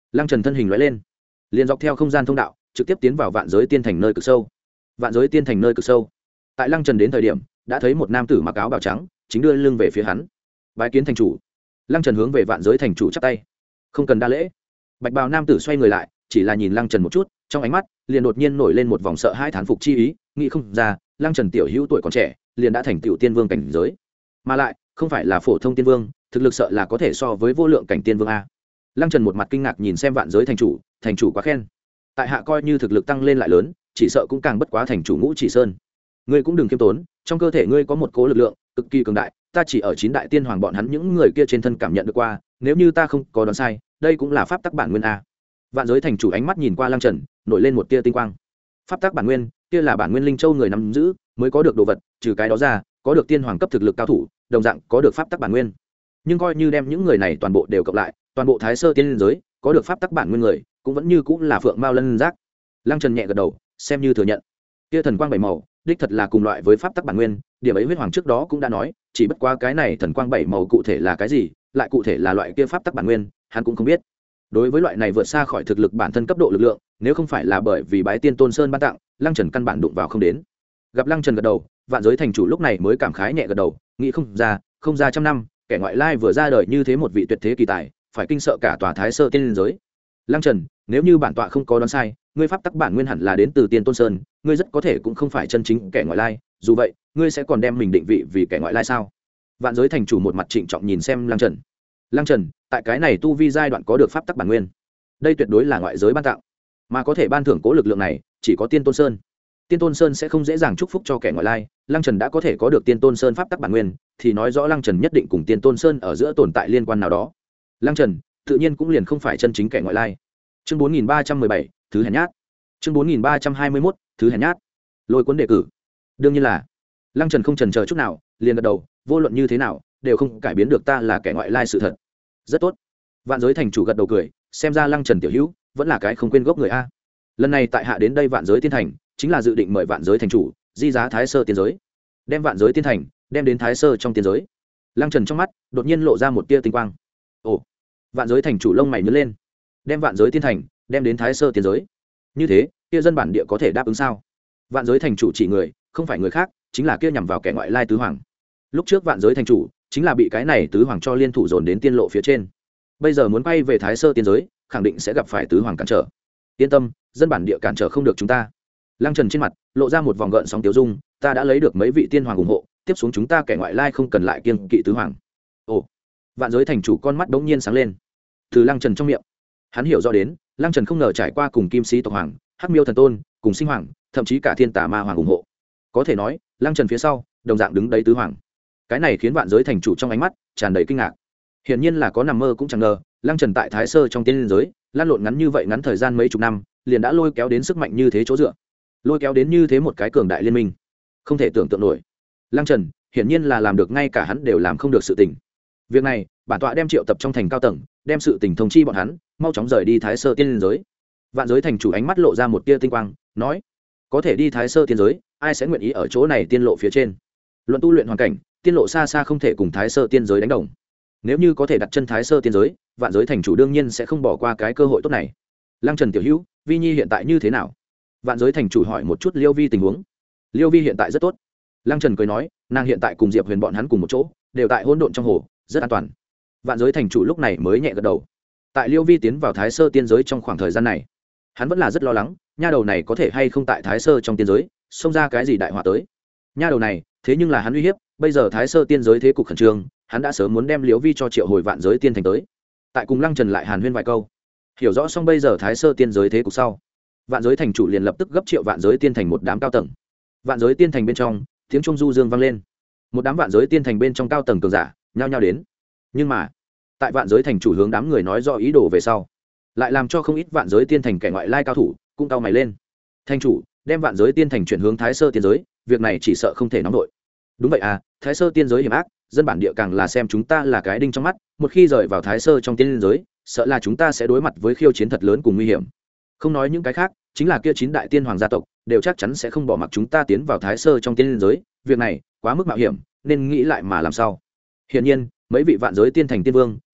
Lăng Trần thân hình lóe lên, liền dọc theo không gian thông đạo trực tiếp tiến vào vạn giới tiên thành nơi cực sâu. Vạn giới tiên thành nơi cực sâu, tại Lăng Trần đến thời điểm đã thấy một nam tử mặc áo bào trắng chính đưa lưng về phía hắn. Bái kiến thành chủ. Lăng Trần hướng về vạn giới thành chủ chắp tay. Không cần đa lễ. Bạch bào nam tử xoay người lại, chỉ là nhìn Lăng Trần một chút, trong ánh mắt liền đột nhiên nổi lên một vòng sợ hãi thán phục chi ý, nghĩ không ra Lăng Trần tiểu hữu tuổi còn trẻ liền đã thành tiểu tiên vương cảnh giới, mà lại không phải là phổ thông tiên vương, thực lực sợ là có thể so với vô lượng cảnh tiên vương a. Lăng Trần một mặt kinh ngạc nhìn xem vạn giới thành chủ, thành chủ quá khen. Tại hạ coi như thực lực tăng lên lại lớn, chỉ sợ cũng càng bất quá thành chủ Ngũ Chỉ Sơn. Ngươi cũng đừng kiêm tốn, trong cơ thể ngươi có một cố lực lượng cực kỳ cường đại, ta chỉ ở chín đại tiên hoàng bọn hắn những người kia trên thân cảm nhận được qua, nếu như ta không có đoán sai, đây cũng là pháp tắc bản nguyên a. Vạn giới thành chủ ánh mắt nhìn qua Lăng Trần, nổi lên một tia tinh quang. Pháp tắc bản nguyên, kia là bản nguyên linh châu người nắm giữ mới có được đồ vật, trừ cái đó ra, có được tiên hoàng cấp thực lực cao thủ, đồng dạng có được pháp tắc bản nguyên. Nhưng coi như đem những người này toàn bộ đều cộng lại, toàn bộ Thái Sơ tiên giới có được pháp tắc bản nguyên người, cũng vẫn như cũng là phượng mao lân giác. Lăng Trần nhẹ gật đầu, xem như thừa nhận. Kia thần quang bảy màu, đích thật là cùng loại với pháp tắc bản nguyên, điểm ấy huyết hoàng trước đó cũng đã nói, chỉ bất quá cái này thần quang bảy màu cụ thể là cái gì, lại cụ thể là loại kia pháp tắc bản nguyên, hắn cũng không biết. Đối với loại này vượt xa khỏi thực lực bản thân cấp độ lực lượng, nếu không phải là bởi vì bái tiên tôn sơn ban tặng, Lăng Trần căn bản đụng vào không đến. Gặp Lăng Trần gật đầu, vạn giới thành chủ lúc này mới cảm khái nhẹ gật đầu, nghĩ không ra, không ra trăm năm, kẻ ngoại lai vừa ra đời như thế một vị tuyệt thế kỳ tài, phải kinh sợ cả tòa Thái Sơ tiên giới. Lăng Trần, nếu như bản tọa không có đoán sai, ngươi pháp tắc bản nguyên hẳn là đến từ tiên tôn sơn, ngươi rất có thể cũng không phải chân chính kẻ ngoại lai, dù vậy, ngươi sẽ còn đem mình định vị vì kẻ ngoại lai sao? Vạn giới thành chủ một mặt trịnh trọng nhìn xem Lăng Trần. Lăng Trần, tại cái này tu vi giai đoạn có được pháp tắc bản nguyên, đây tuyệt đối là ngoại giới ban tặng, mà có thể ban thưởng cố lực lượng này chỉ có tiên tôn sơn. Tiên tôn sơn sẽ không dễ dàng chúc phúc cho kẻ ngoại lai. Lăng Trần đã có thể có được tiên tôn sơn pháp tắc bản nguyên, thì nói rõ Lăng Trần nhất định cùng tiên tôn sơn ở giữa tồn tại liên quan nào đó. Lăng Trần tự nhiên cũng liền không phải chân chính kẻ ngoại lai. Chương bốn nghìn ba trăm mười bảy, thứ hèn nhát. Chương bốn nghìn ba trăm hai mươi mốt, thứ hèn nhát. Lôi cuốn đề cử. Đương nhiên là. Lăng Trần không chần chờ chút nào, liền gật đầu, vô luận như thế nào, đều không cải biến được ta là kẻ ngoại lai sự thật. Rất tốt. Vạn giới thành chủ gật đầu cười, xem ra Lăng Trần tiểu hữu vẫn là cái không quên gốc người a. Lần này tại hạ đến đây vạn giới tiên thành, chính là dự định mời vạn giới thành chủ di giá Thái Sơ tiên giới, đem vạn giới tiên thành đem đến Thái Sơ trong tiên giới. Lăng Trần trong mắt đột nhiên lộ ra một tia tinh quang. Ồ, vạn giới thành chủ lông mày nhướng lên, đem vạn giới tiên thành đem đến Thái Sơ tiên giới, như thế kia dân bản địa có thể đáp ứng sao? Vạn giới thành chủ chỉ người, không phải người khác, chính là kia nhằm vào kẻ ngoại lai tứ hoàng. Lúc trước vạn giới thành chủ chính là bị cái này tứ hoàng cho liên thủ dồn đến tiên lộ phía trên, bây giờ muốn quay về Thái Sơ tiên giới, khẳng định sẽ gặp phải tứ hoàng cản trở. Yên tâm, dân bản địa cản trở không được chúng ta. Lăng Trần trên mặt lộ ra một vòng gợn sóng tiêu dung, ta đã lấy được mấy vị tiên hoàng ủng hộ, tiếp xuống chúng ta kẻ ngoại lai không cần lại kiêng kỵ tứ hoàng. Ồ, vạn giới thành chủ con mắt bỗng nhiên sáng lên. Từ Lăng Trần trong miệng, hắn hiểu rõ đến, Lăng Trần không ngờ trải qua cùng Kim Sĩ tộc hoàng, Hắc Miêu thần tôn, cùng Sinh hoàng, thậm chí cả Thiên Tà Ma hoàng ủng hộ. Có thể nói, Lăng Trần phía sau, đồng dạng đứng đấy tứ hoàng. Cái này khiến vạn giới thành chủ trong ánh mắt tràn đầy kinh ngạc. Hiển nhiên là có nằm mơ cũng chẳng ngờ, Lăng Trần tại Thái Sơ trong tiên giới, lan lộn ngắn như vậy ngắn thời gian mấy chục năm, liền đã lôi kéo đến sức mạnh như thế chỗ dựa, lôi kéo đến như thế một cái cường đại liên minh, không thể tưởng tượng nổi. Lăng Trần hiển nhiên là làm được ngay cả hắn đều làm không được sự tình. Việc này, bản tọa đem triệu tập trong thành cao tầng, đem sự tình thông chi bọn hắn, mau chóng rời đi Thái Sơ tiên giới. Vạn giới thành chủ ánh mắt lộ ra một tia tinh quang, nói: có thể đi Thái Sơ tiên giới, ai sẽ nguyện ý ở chỗ này tiên lộ phía trên? Luận tu luyện hoàn cảnh, tiên lộ xa xa không thể cùng Thái Sơ tiên giới đánh đồng. Nếu như có thể đặt chân Thái Sơ tiên giới, vạn giới thành chủ đương nhiên sẽ không bỏ qua cái cơ hội tốt này. Lăng Trần tiểu hữu, Vi Nhi hiện tại như thế nào? Vạn giới thành chủ hỏi một chút Liêu Vi tình huống. Liêu Vi hiện tại rất tốt. Lăng Trần cười nói, nàng hiện tại cùng Diệp Huyền bọn hắn cùng một chỗ, đều tại hỗn độn trong hồ, rất an toàn. Vạn giới thành chủ lúc này mới nhẹ gật đầu. Tại Liêu Vi tiến vào Thái Sơ tiên giới trong khoảng thời gian này, hắn vẫn là rất lo lắng, nha đầu này có thể hay không tại Thái Sơ trong tiên giới xông ra cái gì đại họa tới. Nha đầu này, thế nhưng là hắn uy hiếp, bây giờ Thái Sơ tiên giới thế cục khẩn trương, hắn đã sớm muốn đem Liêu Vi cho triệu hồi vạn giới tiên thành tới. Tại cùng Lăng Trần lại hàn huyên vài câu, hiểu rõ xong bây giờ Thái Sơ tiên giới thế cục sau, vạn giới thành chủ liền lập tức gấp triệu vạn giới tiên thành một đám cao tầng. Vạn giới tiên thành bên trong, tiếng trung du dương vang lên, một đám vạn giới tiên thành bên trong cao tầng cường giả nhao nhao đến. Nhưng mà tại vạn giới thành chủ hướng đám người nói rõ ý đồ về sau, lại làm cho không ít vạn giới tiên thành kẻ ngoại lai cao thủ cũng cau mày lên. Thành chủ đem vạn giới tiên thành chuyển hướng Thái Sơ tiên giới, việc này chỉ sợ không thể nóng nổi. Đúng vậy à, Thái Sơ tiên giới hiểm ác, dân bản địa càng là xem chúng ta là cái đinh trong mắt, một khi rời vào Thái Sơ trong tiên giới, sợ là chúng ta sẽ đối mặt với khiêu chiến thật lớn cùng nguy hiểm. Không nói những cái khác, chính là kia chín đại tiên hoàng gia tộc đều chắc chắn sẽ không bỏ mặc chúng ta tiến vào Thái Sơ trong tiên giới, việc này quá mức mạo hiểm, nên nghĩ lại mà làm sao. Hiển nhiên, mấy vị vạn giới tiên thành tiên vương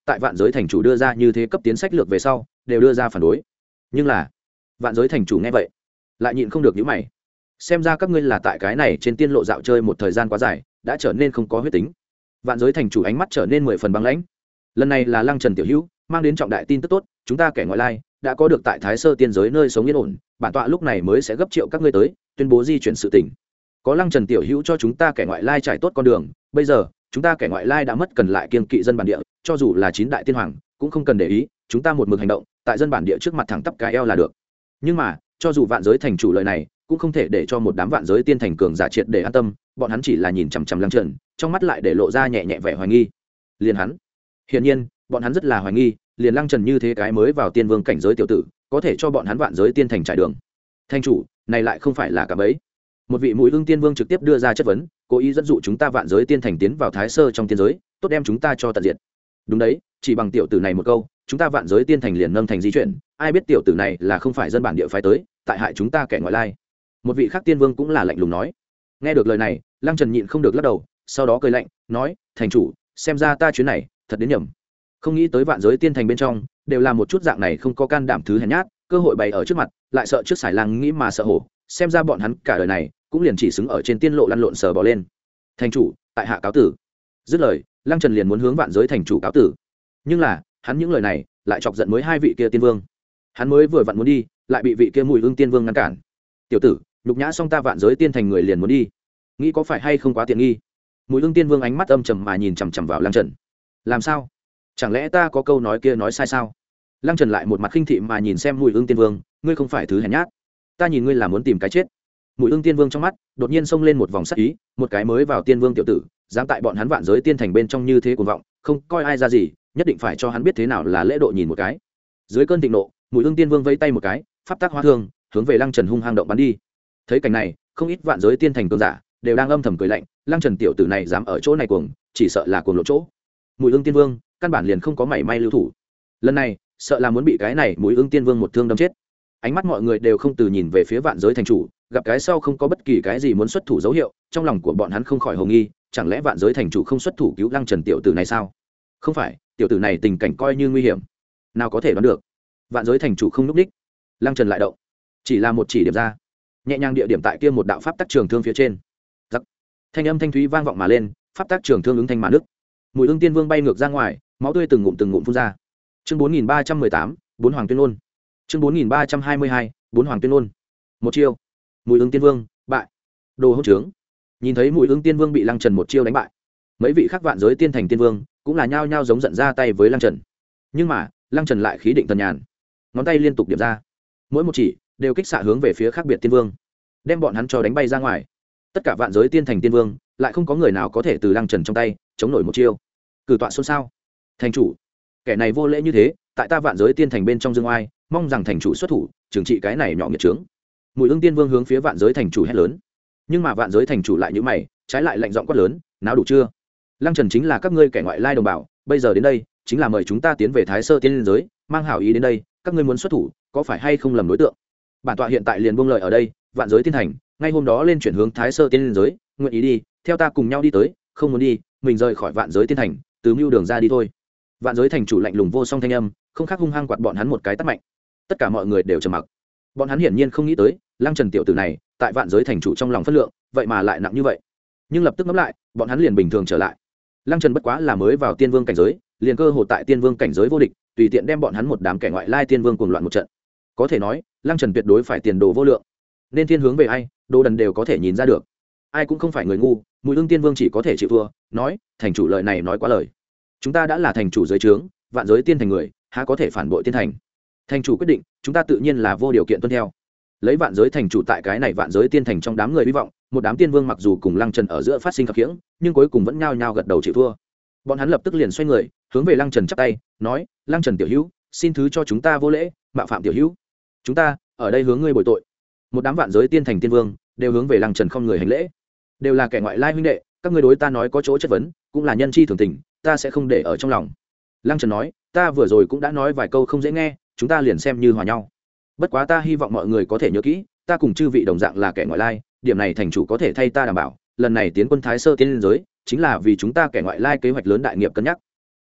tại vạn giới thành chủ đưa ra như thế cấp tiến sách lược về sau đều đưa ra phản đối. Nhưng là vạn giới thành chủ nghe vậy lại nhịn không được những mày, xem ra các ngươi là tại cái này trên tiên lộ dạo chơi một thời gian quá dài đã trở nên không có huyết tính. Vạn giới thành chủ ánh mắt trở nên mười phần băng lãnh. Lần này là Lăng Trần tiểu hữu mang đến trọng đại tin tức tốt, chúng ta kẻ ngoại lai đã có được tại Thái Sơ tiên giới nơi sống yên ổn, bản tọa lúc này mới sẽ gấp triệu các ngươi tới tuyên bố di chuyển sự tình. Có Lăng Trần tiểu hữu cho chúng ta kẻ ngoại lai trải tốt con đường, bây giờ chúng ta kẻ ngoại lai đã mất cần lại kiêng kỵ dân bản địa, cho dù là chín đại tiên hoàng cũng không cần để ý, chúng ta một mực hành động tại dân bản địa trước mặt thẳng tắp cái eo là được. Nhưng mà cho dù vạn giới thành chủ lời này cũng không thể để cho một đám vạn giới tiên thành cường giả triệt để an tâm, bọn hắn chỉ là nhìn chằm chằm Lăng Trần, trong mắt lại để lộ ra nhẹ nhẹ vẻ hoài nghi. Liền hắn, hiển nhiên bọn hắn rất là hoài nghi, liền Lăng Trần như thế cái mới vào tiên vương cảnh giới tiểu tử có thể cho bọn hắn vạn giới tiên thành trải đường. Thành chủ này lại không phải là cả bấy. Một vị mũi ưng tiên vương trực tiếp đưa ra chất vấn, cố ý dẫn dụ chúng ta vạn giới tiên thành tiến vào Thái Sơ trong tiên giới, tốt đem chúng ta cho tận diệt. Đúng đấy, chỉ bằng tiểu tử này một câu chúng ta vạn giới tiên thành liền nâng thành di chuyển, ai biết tiểu tử này là không phải dân bản địa phái tới, tại hại chúng ta kẻ ngoại lai. Một vị khác tiên vương cũng là lạnh lùng nói. Nghe được lời này, Lăng Trần nhịn không được lắc đầu, sau đó cười lạnh nói, thành chủ xem ra ta chuyến này thật đến nhầm, không nghĩ tới vạn giới tiên thành bên trong đều là một chút dạng này không có can đảm thứ hèn nhát, cơ hội bày ở trước mặt lại sợ trước xài lang nghĩ mà sợ hổ, xem ra bọn hắn cả đời này cũng liền chỉ xứng ở trên tiên lộ lăn lộn sờ bò lên. Thành chủ tại hạ cáo tử. Dứt lời, Lăng Trần liền muốn hướng vạn giới thành chủ cáo tử, nhưng là hắn những lời này lại chọc giận mới hai vị kia tiên vương. Hắn mới vừa vặn muốn đi lại bị vị kia mùi hương tiên vương ngăn cản. Tiểu tử nhục nhã xong ta vạn giới tiên thành người liền muốn đi, nghĩ có phải hay không quá tiện nghi? Mùi hương tiên vương ánh mắt âm trầm mà nhìn chằm chằm vào Lăng Trần. Làm sao, chẳng lẽ ta có câu nói kia nói sai sao? Lăng Trần lại một mặt khinh thị mà nhìn xem mùi hương tiên vương, ngươi không phải thứ hèn nhát, ta nhìn ngươi là muốn tìm cái chết. Mùi hương tiên vương trong mắt đột nhiên xông lên một vòng sắc ý, một cái mới vào tiên vương tiểu tử dám tại bọn hắn vạn giới tiên thành bên trong như thế cuồng vọng, không coi ai ra gì, nhất định phải cho hắn biết thế nào là lễ độ nhìn một cái. Dưới cơn thịnh nộ, mùi hương tiên vương vẫy tay một cái, pháp tác hóa thương hướng về Lăng Trần hung hăng động bắn đi. Thấy cảnh này, không ít vạn giới tiên thành cường giả đều đang âm thầm cười lạnh, Lăng Trần tiểu tử này dám ở chỗ này cuồng, chỉ sợ là cuồng lộ chỗ. Mùi hương tiên vương căn bản liền không có mảy may lưu thủ, lần này sợ là muốn bị cái này mùi hương tiên vương một thương đâm chết. Ánh mắt mọi người đều không từ nhìn về phía vạn giới thành chủ, gặp cái sau không có bất kỳ cái gì muốn xuất thủ dấu hiệu, trong lòng của bọn hắn không khỏi hồ nghi, chẳng lẽ vạn giới thành chủ không xuất thủ cứu Lăng Trần tiểu tử này sao? Không phải, tiểu tử này tình cảnh coi như nguy hiểm, nào có thể đoán được. Vạn giới thành chủ không núp đích, Lăng Trần lại động, chỉ là một chỉ điểm ra, nhẹ nhàng địa điểm tại kia một đạo pháp tắc trường thương phía trên. Giặc. Thanh âm thanh thúy vang vọng mà lên, pháp tắc trường thương ứng thanh mà nước. Mùi hương tiên vương bay ngược ra ngoài, máu tươi từng ngụm từng ngụm phun ra. Chương bốn nghìn ba trăm mười tám, bốn hoàng tuyên ngôn. Chương bốn nghìn ba trăm hai mươi hai, bốn hoàng tuyên ngôn. Một chiêu. Mùi hương tiên vương bại. Đồ hỗn trướng. Nhìn thấy mùi hương tiên vương bị Lăng Trần một chiêu đánh bại, mấy vị khác vạn giới tiên thành tiên vương cũng là nhao nhao giống giận ra tay với Lăng Trần. Nhưng mà Lăng Trần lại khí định thần nhàn, ngón tay liên tục điểm ra, mỗi một chỉ đều kích xạ hướng về phía khác biệt tiên vương, đem bọn hắn cho đánh bay ra ngoài. Tất cả vạn giới tiên thành tiên vương lại không có người nào có thể từ Lăng Trần trong tay chống nổi một chiêu. Cử tọa xôn xao. Thành chủ, kẻ này vô lễ như thế, tại ta vạn giới tiên thành bên trong dương oai, mong rằng thành chủ xuất thủ trừng trị cái này nhỏ nghiệt trướng. Mùi hương tiên vương hướng phía vạn giới thành chủ hét lớn, nhưng mà vạn giới thành chủ lại nhíu mày, trái lại lạnh giọng quát lớn, náo đủ chưa? Lăng Trần chính là các ngươi kẻ ngoại lai đồng bào, bây giờ đến đây chính là mời chúng ta tiến về Thái Sơ tiên liên giới, mang hảo ý đến đây, các ngươi muốn xuất thủ có phải hay không lầm đối tượng? Bản tọa hiện tại liền buông lời ở đây, vạn giới tiên thành ngay hôm đó lên chuyển hướng Thái Sơ tiên liên giới, nguyện ý đi theo ta cùng nhau đi tới, không muốn đi mình rời khỏi vạn giới tiên thành, từ mưu đường ra đi thôi. Vạn giới thành chủ lạnh lùng vô song thanh âm không khác hung hăng quạt bọn hắn một cái tát mạnh. Tất cả mọi người đều trầm mặc, bọn hắn hiển nhiên không nghĩ tới Lăng Trần tiểu tử này tại vạn giới thành chủ trong lòng phất lượng vậy mà lại nặng như vậy. Nhưng lập tức ngẫm lại, bọn hắn liền bình thường trở lại. Lăng Trần bất quá là mới vào tiên vương cảnh giới, liền cơ hội tại tiên vương cảnh giới vô địch, tùy tiện đem bọn hắn một đám kẻ ngoại lai tiên vương cuồng loạn một trận. Có thể nói Lăng Trần tuyệt đối phải tiền đồ vô lượng, nên thiên hướng về ai đồ đần đều có thể nhìn ra được, ai cũng không phải người ngu. Mùi hương tiên vương chỉ có thể chịu thua, nói thành chủ lời này nói quá lời, chúng ta đã là thành chủ dưới trướng, vạn giới tiên thành người há có thể phản bội tiên thành. Thành chủ quyết định, chúng ta tự nhiên là vô điều kiện tuân theo. Lấy vạn giới thành chủ tại cái này vạn giới tiên thành trong đám người hy vọng, một đám tiên vương mặc dù cùng Lăng Trần ở giữa phát sinh khập khiễng, nhưng cuối cùng vẫn nhao nhao gật đầu chịu thua. Bọn hắn lập tức liền xoay người hướng về Lăng Trần chắp tay, nói, Lăng Trần tiểu hữu, xin thứ cho chúng ta vô lễ, mạo phạm tiểu hữu, chúng ta ở đây hướng ngươi bồi tội. Một đám vạn giới tiên thành tiên vương đều hướng về Lăng Trần không người hành lễ, đều là kẻ ngoại lai huynh đệ, các ngươi đối ta nói có chỗ chất vấn, cũng là nhân chi thường tình, ta sẽ không để ở trong lòng. Lăng Trần nói, ta vừa rồi cũng đã nói vài câu không dễ nghe, chúng ta liền xem như hòa nhau. Bất quá ta hy vọng mọi người có thể nhớ kỹ, ta cùng chư vị đồng dạng là kẻ ngoại lai, điểm này thành chủ có thể thay ta đảm bảo, lần này tiến quân Thái Sơ tiên liên giới chính là vì chúng ta kẻ ngoại lai kế hoạch lớn đại nghiệp cân nhắc.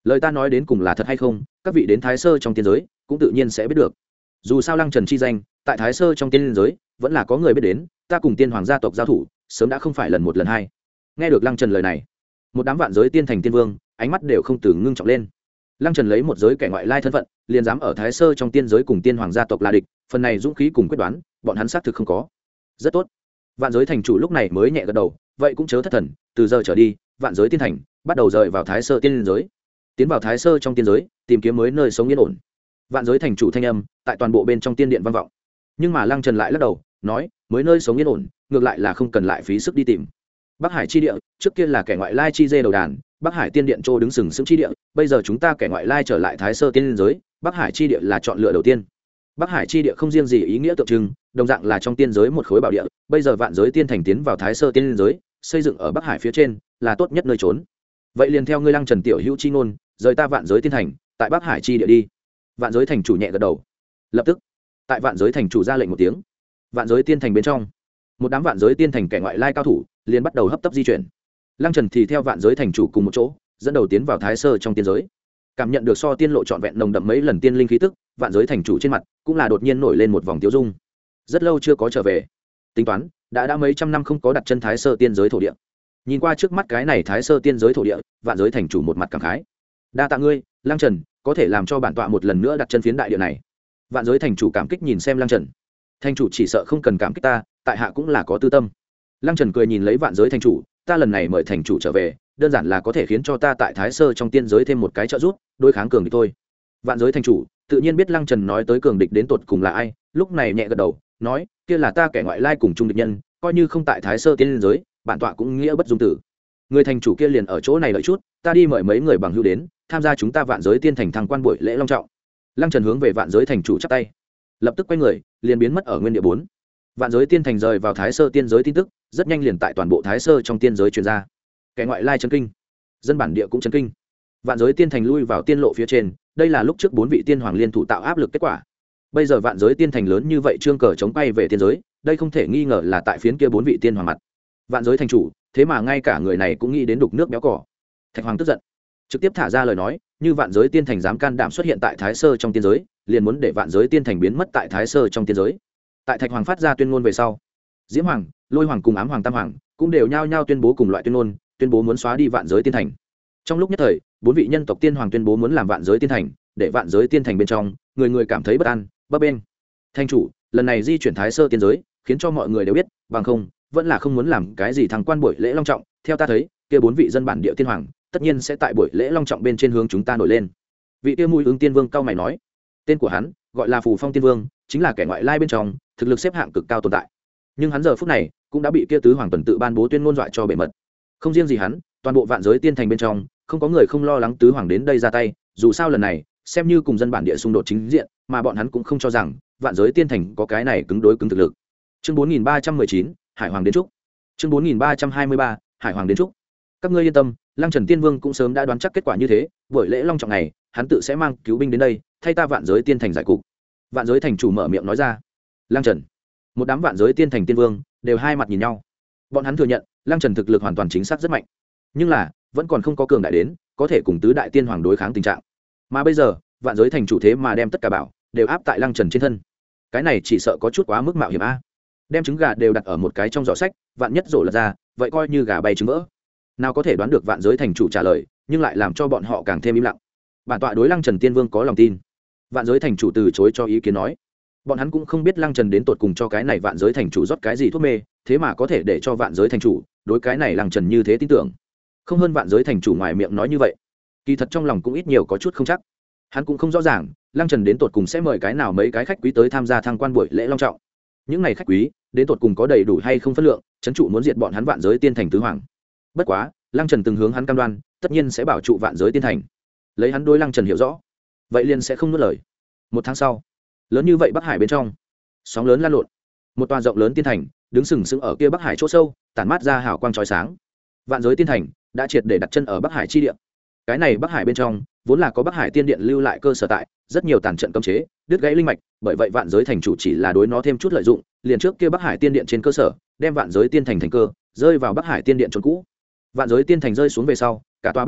lời ta nói đến cùng là thật hay không, các vị đến thái sơ trong tiên giới cũng tự nhiên sẽ biết được. Dù sao lăng trần chi danh tại thái sơ trong tiên giới vẫn là có người biết đến, ta cùng tiên hoàng gia tộc giao thủ sớm đã không phải lần một lần hai. Nghe được lăng trần lời này, một đám vạn giới tiên thành tiên vương ánh mắt đều không từ ngưng trọng lên. Lăng trần lấy một giới kẻ ngoại lai thân phận liền dám ở thái sơ trong tiên giới cùng tiên hoàng gia tộc là địch, phần này dũng khí cùng quyết đoán bọn hắn xác thực không có. Rất tốt. Vạn giới thành chủ lúc này mới nhẹ gật đầu, vậy cũng chớ thất thần, từ giờ trở đi vạn giới tiên thành bắt đầu rời vào thái sơ tiên giới, tiến vào thái sơ trong tiên giới tìm kiếm mới nơi sống yên ổn. Vạn giới thành chủ thanh âm tại toàn bộ bên trong tiên điện vang vọng. Nhưng mà lăng trần lại lắc đầu nói, mới nơi sống yên ổn ngược lại là không cần lại phí sức đi tìm. Bắc Hải chi địa trước kia là kẻ ngoại lai chi dê đầu đàn, Bắc Hải tiên điện châu đứng sừng sững chi địa, bây giờ chúng ta kẻ ngoại lai trở lại thái sơ tiên giới, Bắc Hải chi địa là chọn lựa đầu tiên. Bắc Hải chi địa không riêng gì ý nghĩa tượng trưng, đồng dạng là trong tiên giới một khối bảo địa, bây giờ vạn giới tiên thành tiến vào thái sơ tiên giới, xây dựng ở Bắc Hải phía trên là tốt nhất nơi trốn. Vậy liền theo ngươi lăng trần tiểu hữu chi ngôn, rời ta vạn giới tiên thành tại Bắc Hải chi địa đi. Vạn giới thành chủ nhẹ gật đầu. Lập tức tại vạn giới thành chủ ra lệnh một tiếng, vạn giới tiên thành bên trong một đám vạn giới tiên thành kẻ ngoại lai cao thủ liền bắt đầu hấp tấp di chuyển. Lăng trần thì theo vạn giới thành chủ cùng một chỗ dẫn đầu tiến vào thái sơ trong tiên giới. Cảm nhận được so tiên lộ trọn vẹn nồng đậm mấy lần tiên linh khí tức, vạn giới thành chủ trên mặt cũng là đột nhiên nổi lên một vòng tiêu dung. Rất lâu chưa có trở về, tính toán đã đã mấy trăm năm không có đặt chân thái sơ tiên giới thổ địa. Nhìn qua trước mắt cái này thái sơ tiên giới thổ địa, vạn giới thành chủ một mặt cảm khái. Đa tạ ngươi Lăng trần, có thể làm cho bản tọa một lần nữa đặt chân phiến đại địa này. Vạn giới thành chủ cảm kích nhìn xem Lăng trần. Thành chủ chỉ sợ không cần cảm kích ta, tại hạ cũng là có tư tâm. Lăng trần cười nhìn lấy vạn giới thành chủ, ta lần này mời thành chủ trở về đơn giản là có thể khiến cho ta tại thái sơ trong tiên giới thêm một cái trợ giúp, đối kháng cường địch thôi. Vạn giới thành chủ tự nhiên biết Lăng trần nói tới cường địch đến tột cùng là ai, lúc này nhẹ gật đầu nói, kia là ta kẻ ngoại lai cùng chung địch nhân, coi như không tại thái sơ tiên giới bản tọa cũng nghĩa bất dung tử. Người thành chủ kia liền ở chỗ này đợi chút, ta đi mời mấy người bằng hữu đến tham gia chúng ta vạn giới tiên thành thăng quan buổi lễ long trọng. Lăng trần hướng về vạn giới thành chủ chắp tay, lập tức quay người liền biến mất ở nguyên địa bốn. Vạn giới tiên thành rời vào thái sơ tiên giới tin tức rất nhanh liền tại toàn bộ thái sơ trong tiên giới truyền ra. Kẻ ngoại lai chấn kinh, dân bản địa cũng chấn kinh. Vạn giới tiên thành lui vào tiên lộ phía trên, đây là lúc trước bốn vị tiên hoàng liên thủ tạo áp lực kết quả. Bây giờ vạn giới tiên thành lớn như vậy trương cờ chống bay về tiên giới, đây không thể nghi ngờ là tại phiến kia bốn vị tiên hoàng mặt. Vạn giới thành chủ thế mà ngay cả người này cũng nghĩ đến đục nước béo cỏ. Thạch hoàng tức giận, trực tiếp thả ra lời nói, như vạn giới tiên thành dám can đảm xuất hiện tại thái sơ trong tiên giới, liền muốn để vạn giới tiên thành biến mất tại thái sơ trong tiên giới. Tại Thạch hoàng phát ra tuyên ngôn về sau, Diễm hoàng, Lôi hoàng cùng Ám hoàng, Tam hoàng cũng đều nhao nhao tuyên bố cùng loại tuyên ngôn, tuyên bố muốn xóa đi vạn giới tiên thành. Trong lúc nhất thời, bốn vị nhân tộc tiên hoàng tuyên bố muốn làm vạn giới tiên thành, để vạn giới tiên thành bên trong người người cảm thấy bất an, bấp bênh. Thành chủ lần này di chuyển thái sơ tiên giới, khiến cho mọi người đều biết, bằng không vẫn là không muốn làm cái gì thằng quan buổi lễ long trọng. Theo ta thấy, kia bốn vị dân bản địa tiên hoàng tất nhiên sẽ tại buổi lễ long trọng bên trên hướng chúng ta nổi lên. Vị kia Mùi Ứng tiên vương cao mày nói, tên của hắn gọi là Phù Phong tiên vương, chính là kẻ ngoại lai bên trong thực lực xếp hạng cực cao tồn tại. Nhưng hắn giờ phút này cũng đã bị kia tứ hoàng tuần tự ban bố tuyên ngôn dọa cho bể mật. Không riêng gì hắn, toàn bộ vạn giới tiên thành bên trong không có người không lo lắng tứ hoàng đến đây ra tay, dù sao lần này xem như cùng dân bản địa xung đột chính diện, mà bọn hắn cũng không cho rằng vạn giới tiên thành có cái này cứng đối cứng thực lực. Chương bốn nghìn ba trăm mười chín, Hải hoàng đến trúc. Chương bốn nghìn ba trăm hai mươi ba, Hải hoàng đến trúc. Các ngươi yên tâm, Lăng Trần Tiên Vương cũng sớm đã đoán chắc kết quả như thế, buổi lễ long trọng này, hắn tự sẽ mang cứu binh đến đây, thay ta vạn giới tiên thành giải cục. Vạn giới thành chủ mở miệng nói ra. Lăng Trần, một đám vạn giới tiên thành tiên vương đều hai mặt nhìn nhau. Bọn hắn thừa nhận, Lăng Trần thực lực hoàn toàn chính xác rất mạnh, nhưng là vẫn còn không có cường đại đến có thể cùng tứ đại tiên hoàng đối kháng tình trạng. Mà bây giờ, vạn giới thành chủ thế mà đem tất cả bảo đều áp tại Lăng Trần trên thân. Cái này chỉ sợ có chút quá mức mạo hiểm a. Đem trứng gà đều đặt ở một cái trong giỏ sách, vạn nhất rổ lật ra, vậy coi như gà bay trứng vỡ. Nào có thể đoán được vạn giới thành chủ trả lời, nhưng lại làm cho bọn họ càng thêm im lặng. Bản tọa đối Lăng Trần Tiên Vương có lòng tin. Vạn giới thành chủ từ chối cho ý kiến nói. Bọn hắn cũng không biết Lăng Trần đến tột cùng cho cái này vạn giới thành chủ rót cái gì thuốc mê, thế mà có thể để cho vạn giới thành chủ đối cái này Lăng Trần như thế tin tưởng. Không hơn vạn giới thành chủ ngoài miệng nói như vậy, kỳ thật trong lòng cũng ít nhiều có chút không chắc. Hắn cũng không rõ ràng Lăng Trần đến tột cùng sẽ mời cái nào mấy cái khách quý tới tham gia thăng quan buổi lễ long trọng. Những này khách quý đến tột cùng có đầy đủ hay không phân lượng, trấn trụ muốn diệt bọn hắn vạn giới tiên thành tứ hoàng. Bất quá Lăng Trần từng hướng hắn cam đoan, tất nhiên sẽ bảo trụ vạn giới tiên thành. Lấy hắn đối Lăng Trần hiểu rõ, vậy liền sẽ không nuốt lời. Một tháng sau, lớn như vậy Bắc Hải bên trong, sóng lớn lan lộn, một tòa rộng lớn tiên thành đứng sừng sững ở kia Bắc Hải chỗ sâu, tản mát ra hào quang chói sáng. Vạn giới tiên thành đã triệt để đặt chân ở Bắc Hải chi địa. Cái này Bắc Hải bên trong vốn là có Bắc Hải tiên điện lưu lại cơ sở tại, rất nhiều tàn trận cấm chế, đứt gãy linh mạch, bởi vậy vạn giới thành chủ chỉ là đối nó thêm chút lợi dụng, liền trước kia Bắc Hải tiên điện trên cơ sở, đem vạn giới tiên thành thành cơ rơi vào Bắc Hải tiên điện trốn cũ. Vạn giới tiên thành rơi xuống về sau, cả tòa Bắc Hải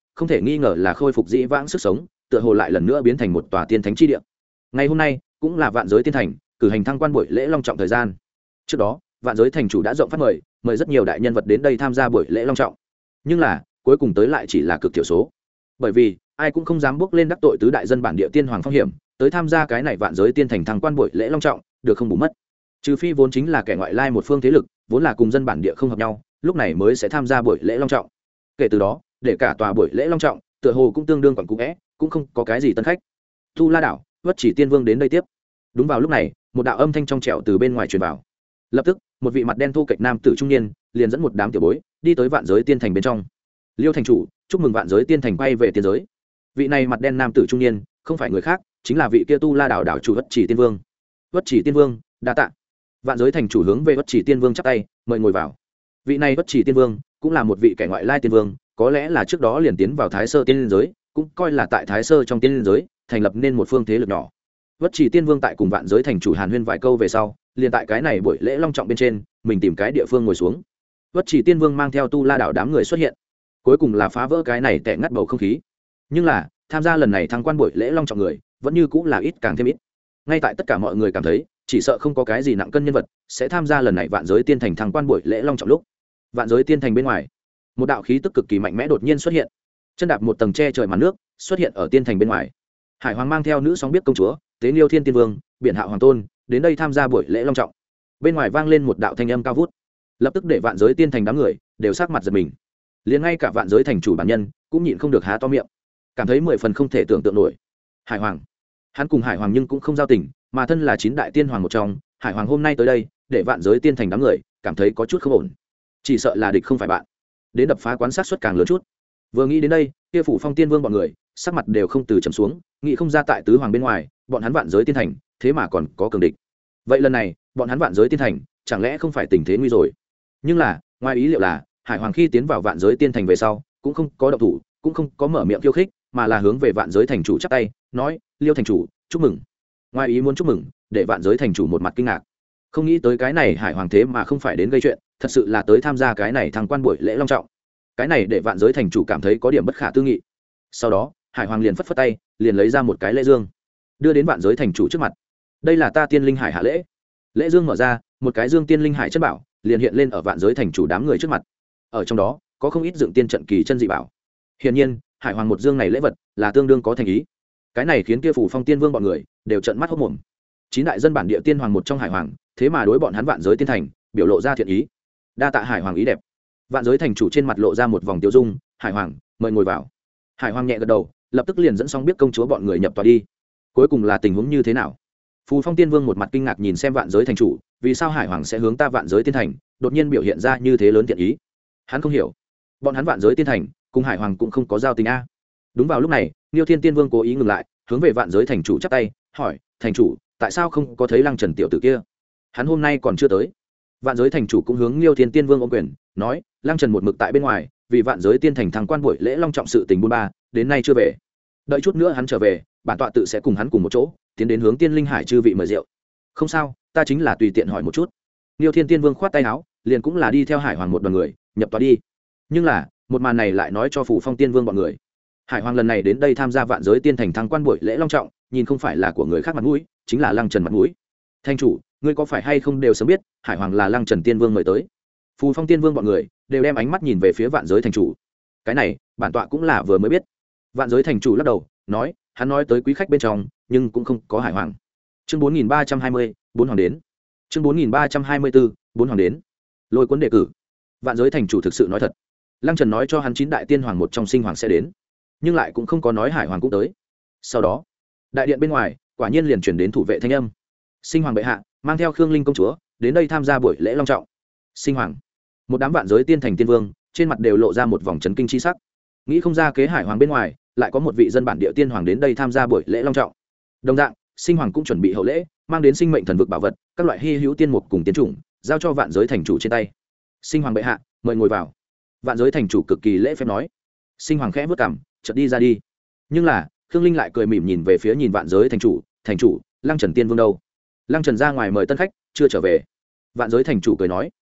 không thể nghi ngờ là khôi phục dĩ vãng sức sống, tựa hồ lại lần nữa biến thành một tòa tiên thánh chi địa. Ngày hôm nay cũng là vạn giới tiên thành cử hành thăng quan buổi lễ long trọng thời gian. Trước đó vạn giới thành chủ đã rộng phát mời mời rất nhiều đại nhân vật đến đây tham gia buổi lễ long trọng, nhưng là cuối cùng tới lại chỉ là cực thiểu số, bởi vì ai cũng không dám bước lên đắc tội tứ đại dân bản địa tiên hoàng phong hiểm tới tham gia cái này vạn giới tiên thành thăng quan buổi lễ long trọng, được không bù mất. Trừ phi vốn chính là kẻ ngoại lai một phương thế lực, vốn là cùng dân bản địa không hợp nhau, lúc này mới sẽ tham gia buổi lễ long trọng. Kể từ đó để cả tòa buổi lễ long trọng tựa hồ cũng tương đương quẩn cũ vẽ, cũng không có cái gì tân khách. Tu La đảo, Vất Chỉ Tiên Vương đến đây tiếp. Đúng vào lúc này một đạo âm thanh trong trẻo từ bên ngoài truyền vào. Lập tức một vị mặt đen thu kệch nam tử trung niên liền dẫn một đám tiểu bối đi tới vạn giới tiên thành bên trong. Liêu thành chủ, chúc mừng vạn giới tiên thành quay về tiên giới. Vị này mặt đen nam tử trung niên không phải người khác, chính là vị kia Tu La đảo đảo chủ Vất Chỉ Tiên Vương. Vất Chỉ Tiên Vương đa tạ. Vạn giới thành chủ hướng về Vất Chỉ Tiên Vương chắp tay mời ngồi vào. Vị này Vất Chỉ Tiên Vương cũng là một vị kẻ ngoại lai tiên vương, có lẽ là trước đó liền tiến vào Thái Sơ tiên giới, cũng coi là tại Thái Sơ trong tiên giới thành lập nên một phương thế lực nhỏ. Vất Chỉ Tiên Vương tại cùng vạn giới thành chủ hàn huyên vài câu về sau, liền tại cái này buổi lễ long trọng bên trên mình tìm cái địa phương ngồi xuống. Vất Chỉ Tiên Vương mang theo Tu La đảo đám người xuất hiện, cuối cùng là phá vỡ cái này tẻ ngắt bầu không khí. Nhưng là tham gia lần này thăng quan buổi lễ long trọng người vẫn như cũng là ít càng thêm ít. Ngay tại tất cả mọi người cảm thấy chỉ sợ không có cái gì nặng cân nhân vật sẽ tham gia lần này vạn giới tiên thành thăng quan buổi lễ long trọng lúc, vạn giới tiên thành bên ngoài một đạo khí tức cực kỳ mạnh mẽ đột nhiên xuất hiện, chân đạp một tầng che trời màn nước xuất hiện ở tiên thành bên ngoài. Hải Hoàng mang theo nữ sóng biết công chúa, Tế Liêu Thiên Tiên Vương, Biển Hạo Hoàng Tôn đến đây tham gia buổi lễ long trọng. Bên ngoài vang lên một đạo thanh âm cao vút, lập tức để vạn giới tiên thành đám người đều sắc mặt giật mình. Liền ngay cả vạn giới thành chủ bản nhân cũng nhịn không được há to miệng, cảm thấy mười phần không thể tưởng tượng nổi. Hải Hoàng, hắn cùng Hải Hoàng nhưng cũng không giao tình, mà thân là chín đại tiên hoàng một trong, Hải Hoàng hôm nay tới đây để vạn giới tiên thành đám người cảm thấy có chút không ổn, chỉ sợ là địch không phải bạn, đến đập phá quán sát suất càng lớn chút. Vừa nghĩ đến đây, kia phủ Phong Tiên Vương bọn người sắc mặt đều không từ trầm xuống, nghĩ không ra tại tứ hoàng bên ngoài bọn hắn vạn giới tiên thành thế mà còn có cường địch. Vậy lần này bọn hắn vạn giới tiên thành chẳng lẽ không phải tình thế nguy rồi? Nhưng là ngoài ý liệu là Hải Hoàng khi tiến vào vạn giới tiên thành về sau cũng không có động thủ, cũng không có mở miệng khiêu khích, mà là hướng về vạn giới thành chủ chắp tay nói: Liêu thành chủ, chúc mừng. Ngoài ý muốn chúc mừng để vạn giới thành chủ một mặt kinh ngạc, không nghĩ tới cái này Hải Hoàng thế mà không phải đến gây chuyện, thật sự là tới tham gia cái này thăng quan buổi lễ long trọng. Cái này để vạn giới thành chủ cảm thấy có điểm bất khả tư nghị. Sau đó Hải Hoàng liền phất phất tay, liền lấy ra một cái lễ dương đưa đến vạn giới thành chủ trước mặt. Đây là ta tiên linh hải hạ lễ. Lễ dương mở ra, một cái dương tiên linh hải chất bảo liền hiện lên ở vạn giới thành chủ đám người trước mặt. Ở trong đó có không ít dựng tiên trận kỳ chân dị bảo. Hiển nhiên Hải Hoàng một dương này lễ vật là tương đương có thành ý. Cái này khiến kia phủ Phong Tiên Vương bọn người đều trợn mắt hốt mồm. Chín đại dân bản địa tiên hoàng một trong Hải Hoàng, thế mà đối bọn hắn vạn giới tiên thành biểu lộ ra thiện ý. Đa tạ Hải Hoàng ý đẹp. Vạn giới thành chủ trên mặt lộ ra một vòng tiêu dung. Hải Hoàng, mời ngồi vào. Hải Hoàng nhẹ gật đầu, lập tức liền dẫn xong biết công chúa bọn người nhập tòa đi. Cuối cùng là tình huống như thế nào? Phù Phong Tiên Vương một mặt kinh ngạc nhìn xem vạn giới thành chủ, vì sao Hải Hoàng sẽ hướng ta vạn giới tiên thành đột nhiên biểu hiện ra như thế lớn thiện ý? Hắn không hiểu, bọn hắn vạn giới tiên thành cùng Hải Hoàng cũng không có giao tình a. Đúng vào lúc này, Liêu Thiên Tiên Vương cố ý ngừng lại, hướng về vạn giới thành chủ chắp tay, hỏi: thành chủ, tại sao không có thấy Lăng Trần tiểu tử kia? Hắn hôm nay còn chưa tới. Vạn giới thành chủ cũng hướng Liêu Thiên Tiên Vương ôm quyền, nói: Lăng Trần một mực tại bên ngoài, vì vạn giới tiên thành thăng quan buổi lễ long trọng sự tình buôn ba, đến nay chưa về. Đợi chút nữa hắn trở về, bản tọa tự sẽ cùng hắn cùng một chỗ tiến đến hướng tiên linh hải chư vị mời rượu. Không sao, ta chính là tùy tiện hỏi một chút. Liêu Thiên Tiên Vương khoát tay áo, liền cũng là đi theo Hải Hoàng một đoàn người nhập tòa đi. Nhưng là một màn này lại nói cho Phủ Phong Tiên Vương bọn người, Hải Hoàng lần này đến đây tham gia vạn giới tiên thành thăng quan buổi lễ long trọng, nhìn không phải là của người khác mặt mũi, chính là Lăng Trần mặt mũi. Thanh chủ, ngươi có phải hay không đều sớm biết Hải Hoàng là Lăng Trần Tiên Vương mời tới? Phù Phong Tiên Vương bọn người đều đem ánh mắt nhìn về phía vạn giới thành chủ. Cái này bản tọa cũng là vừa mới biết. Vạn giới thành chủ lắc đầu nói: hắn nói tới quý khách bên trong nhưng cũng không có Hải Hoàng. Chương bốn nghìn ba trăm hai mươi, bốn hoàng đến. Chương bốn nghìn ba trăm hai mươi bốn, bốn hoàng đến. Lôi cuốn đề cử. Vạn giới thành chủ thực sự nói thật, Lăng Trần nói cho hắn chín đại tiên hoàng một trong sinh hoàng sẽ đến, nhưng lại cũng không có nói Hải Hoàng cũng tới. Sau đó đại điện bên ngoài quả nhiên liền chuyển đến thủ vệ thanh âm: sinh hoàng bệ hạ mang theo Khương Linh công chúa đến đây tham gia buổi lễ long trọng. Sinh hoàng, một đám vạn giới tiên thành tiên vương trên mặt đều lộ ra một vòng chấn kinh chi sắc, nghĩ không ra kế Hải Hoàng bên ngoài lại có một vị dân bản địa tiên hoàng đến đây tham gia buổi lễ long trọng. Đồng dạng, sinh hoàng cũng chuẩn bị hậu lễ, mang đến sinh mệnh thần vực bảo vật, các loại hy hữu tiên mục cùng tiên chủng, giao cho vạn giới thành chủ trên tay. Sinh hoàng bệ hạ, mời ngồi vào. Vạn giới thành chủ cực kỳ lễ phép nói. Sinh hoàng khẽ vất cảm, chợt đi ra đi. Nhưng là Khương Linh lại cười mỉm nhìn về phía nhìn vạn giới thành chủ: thành chủ, Lăng Trần Tiên Vương đâu? Lăng Trần ra ngoài mời tân khách, chưa trở về. Vạn giới thành chủ cười nói: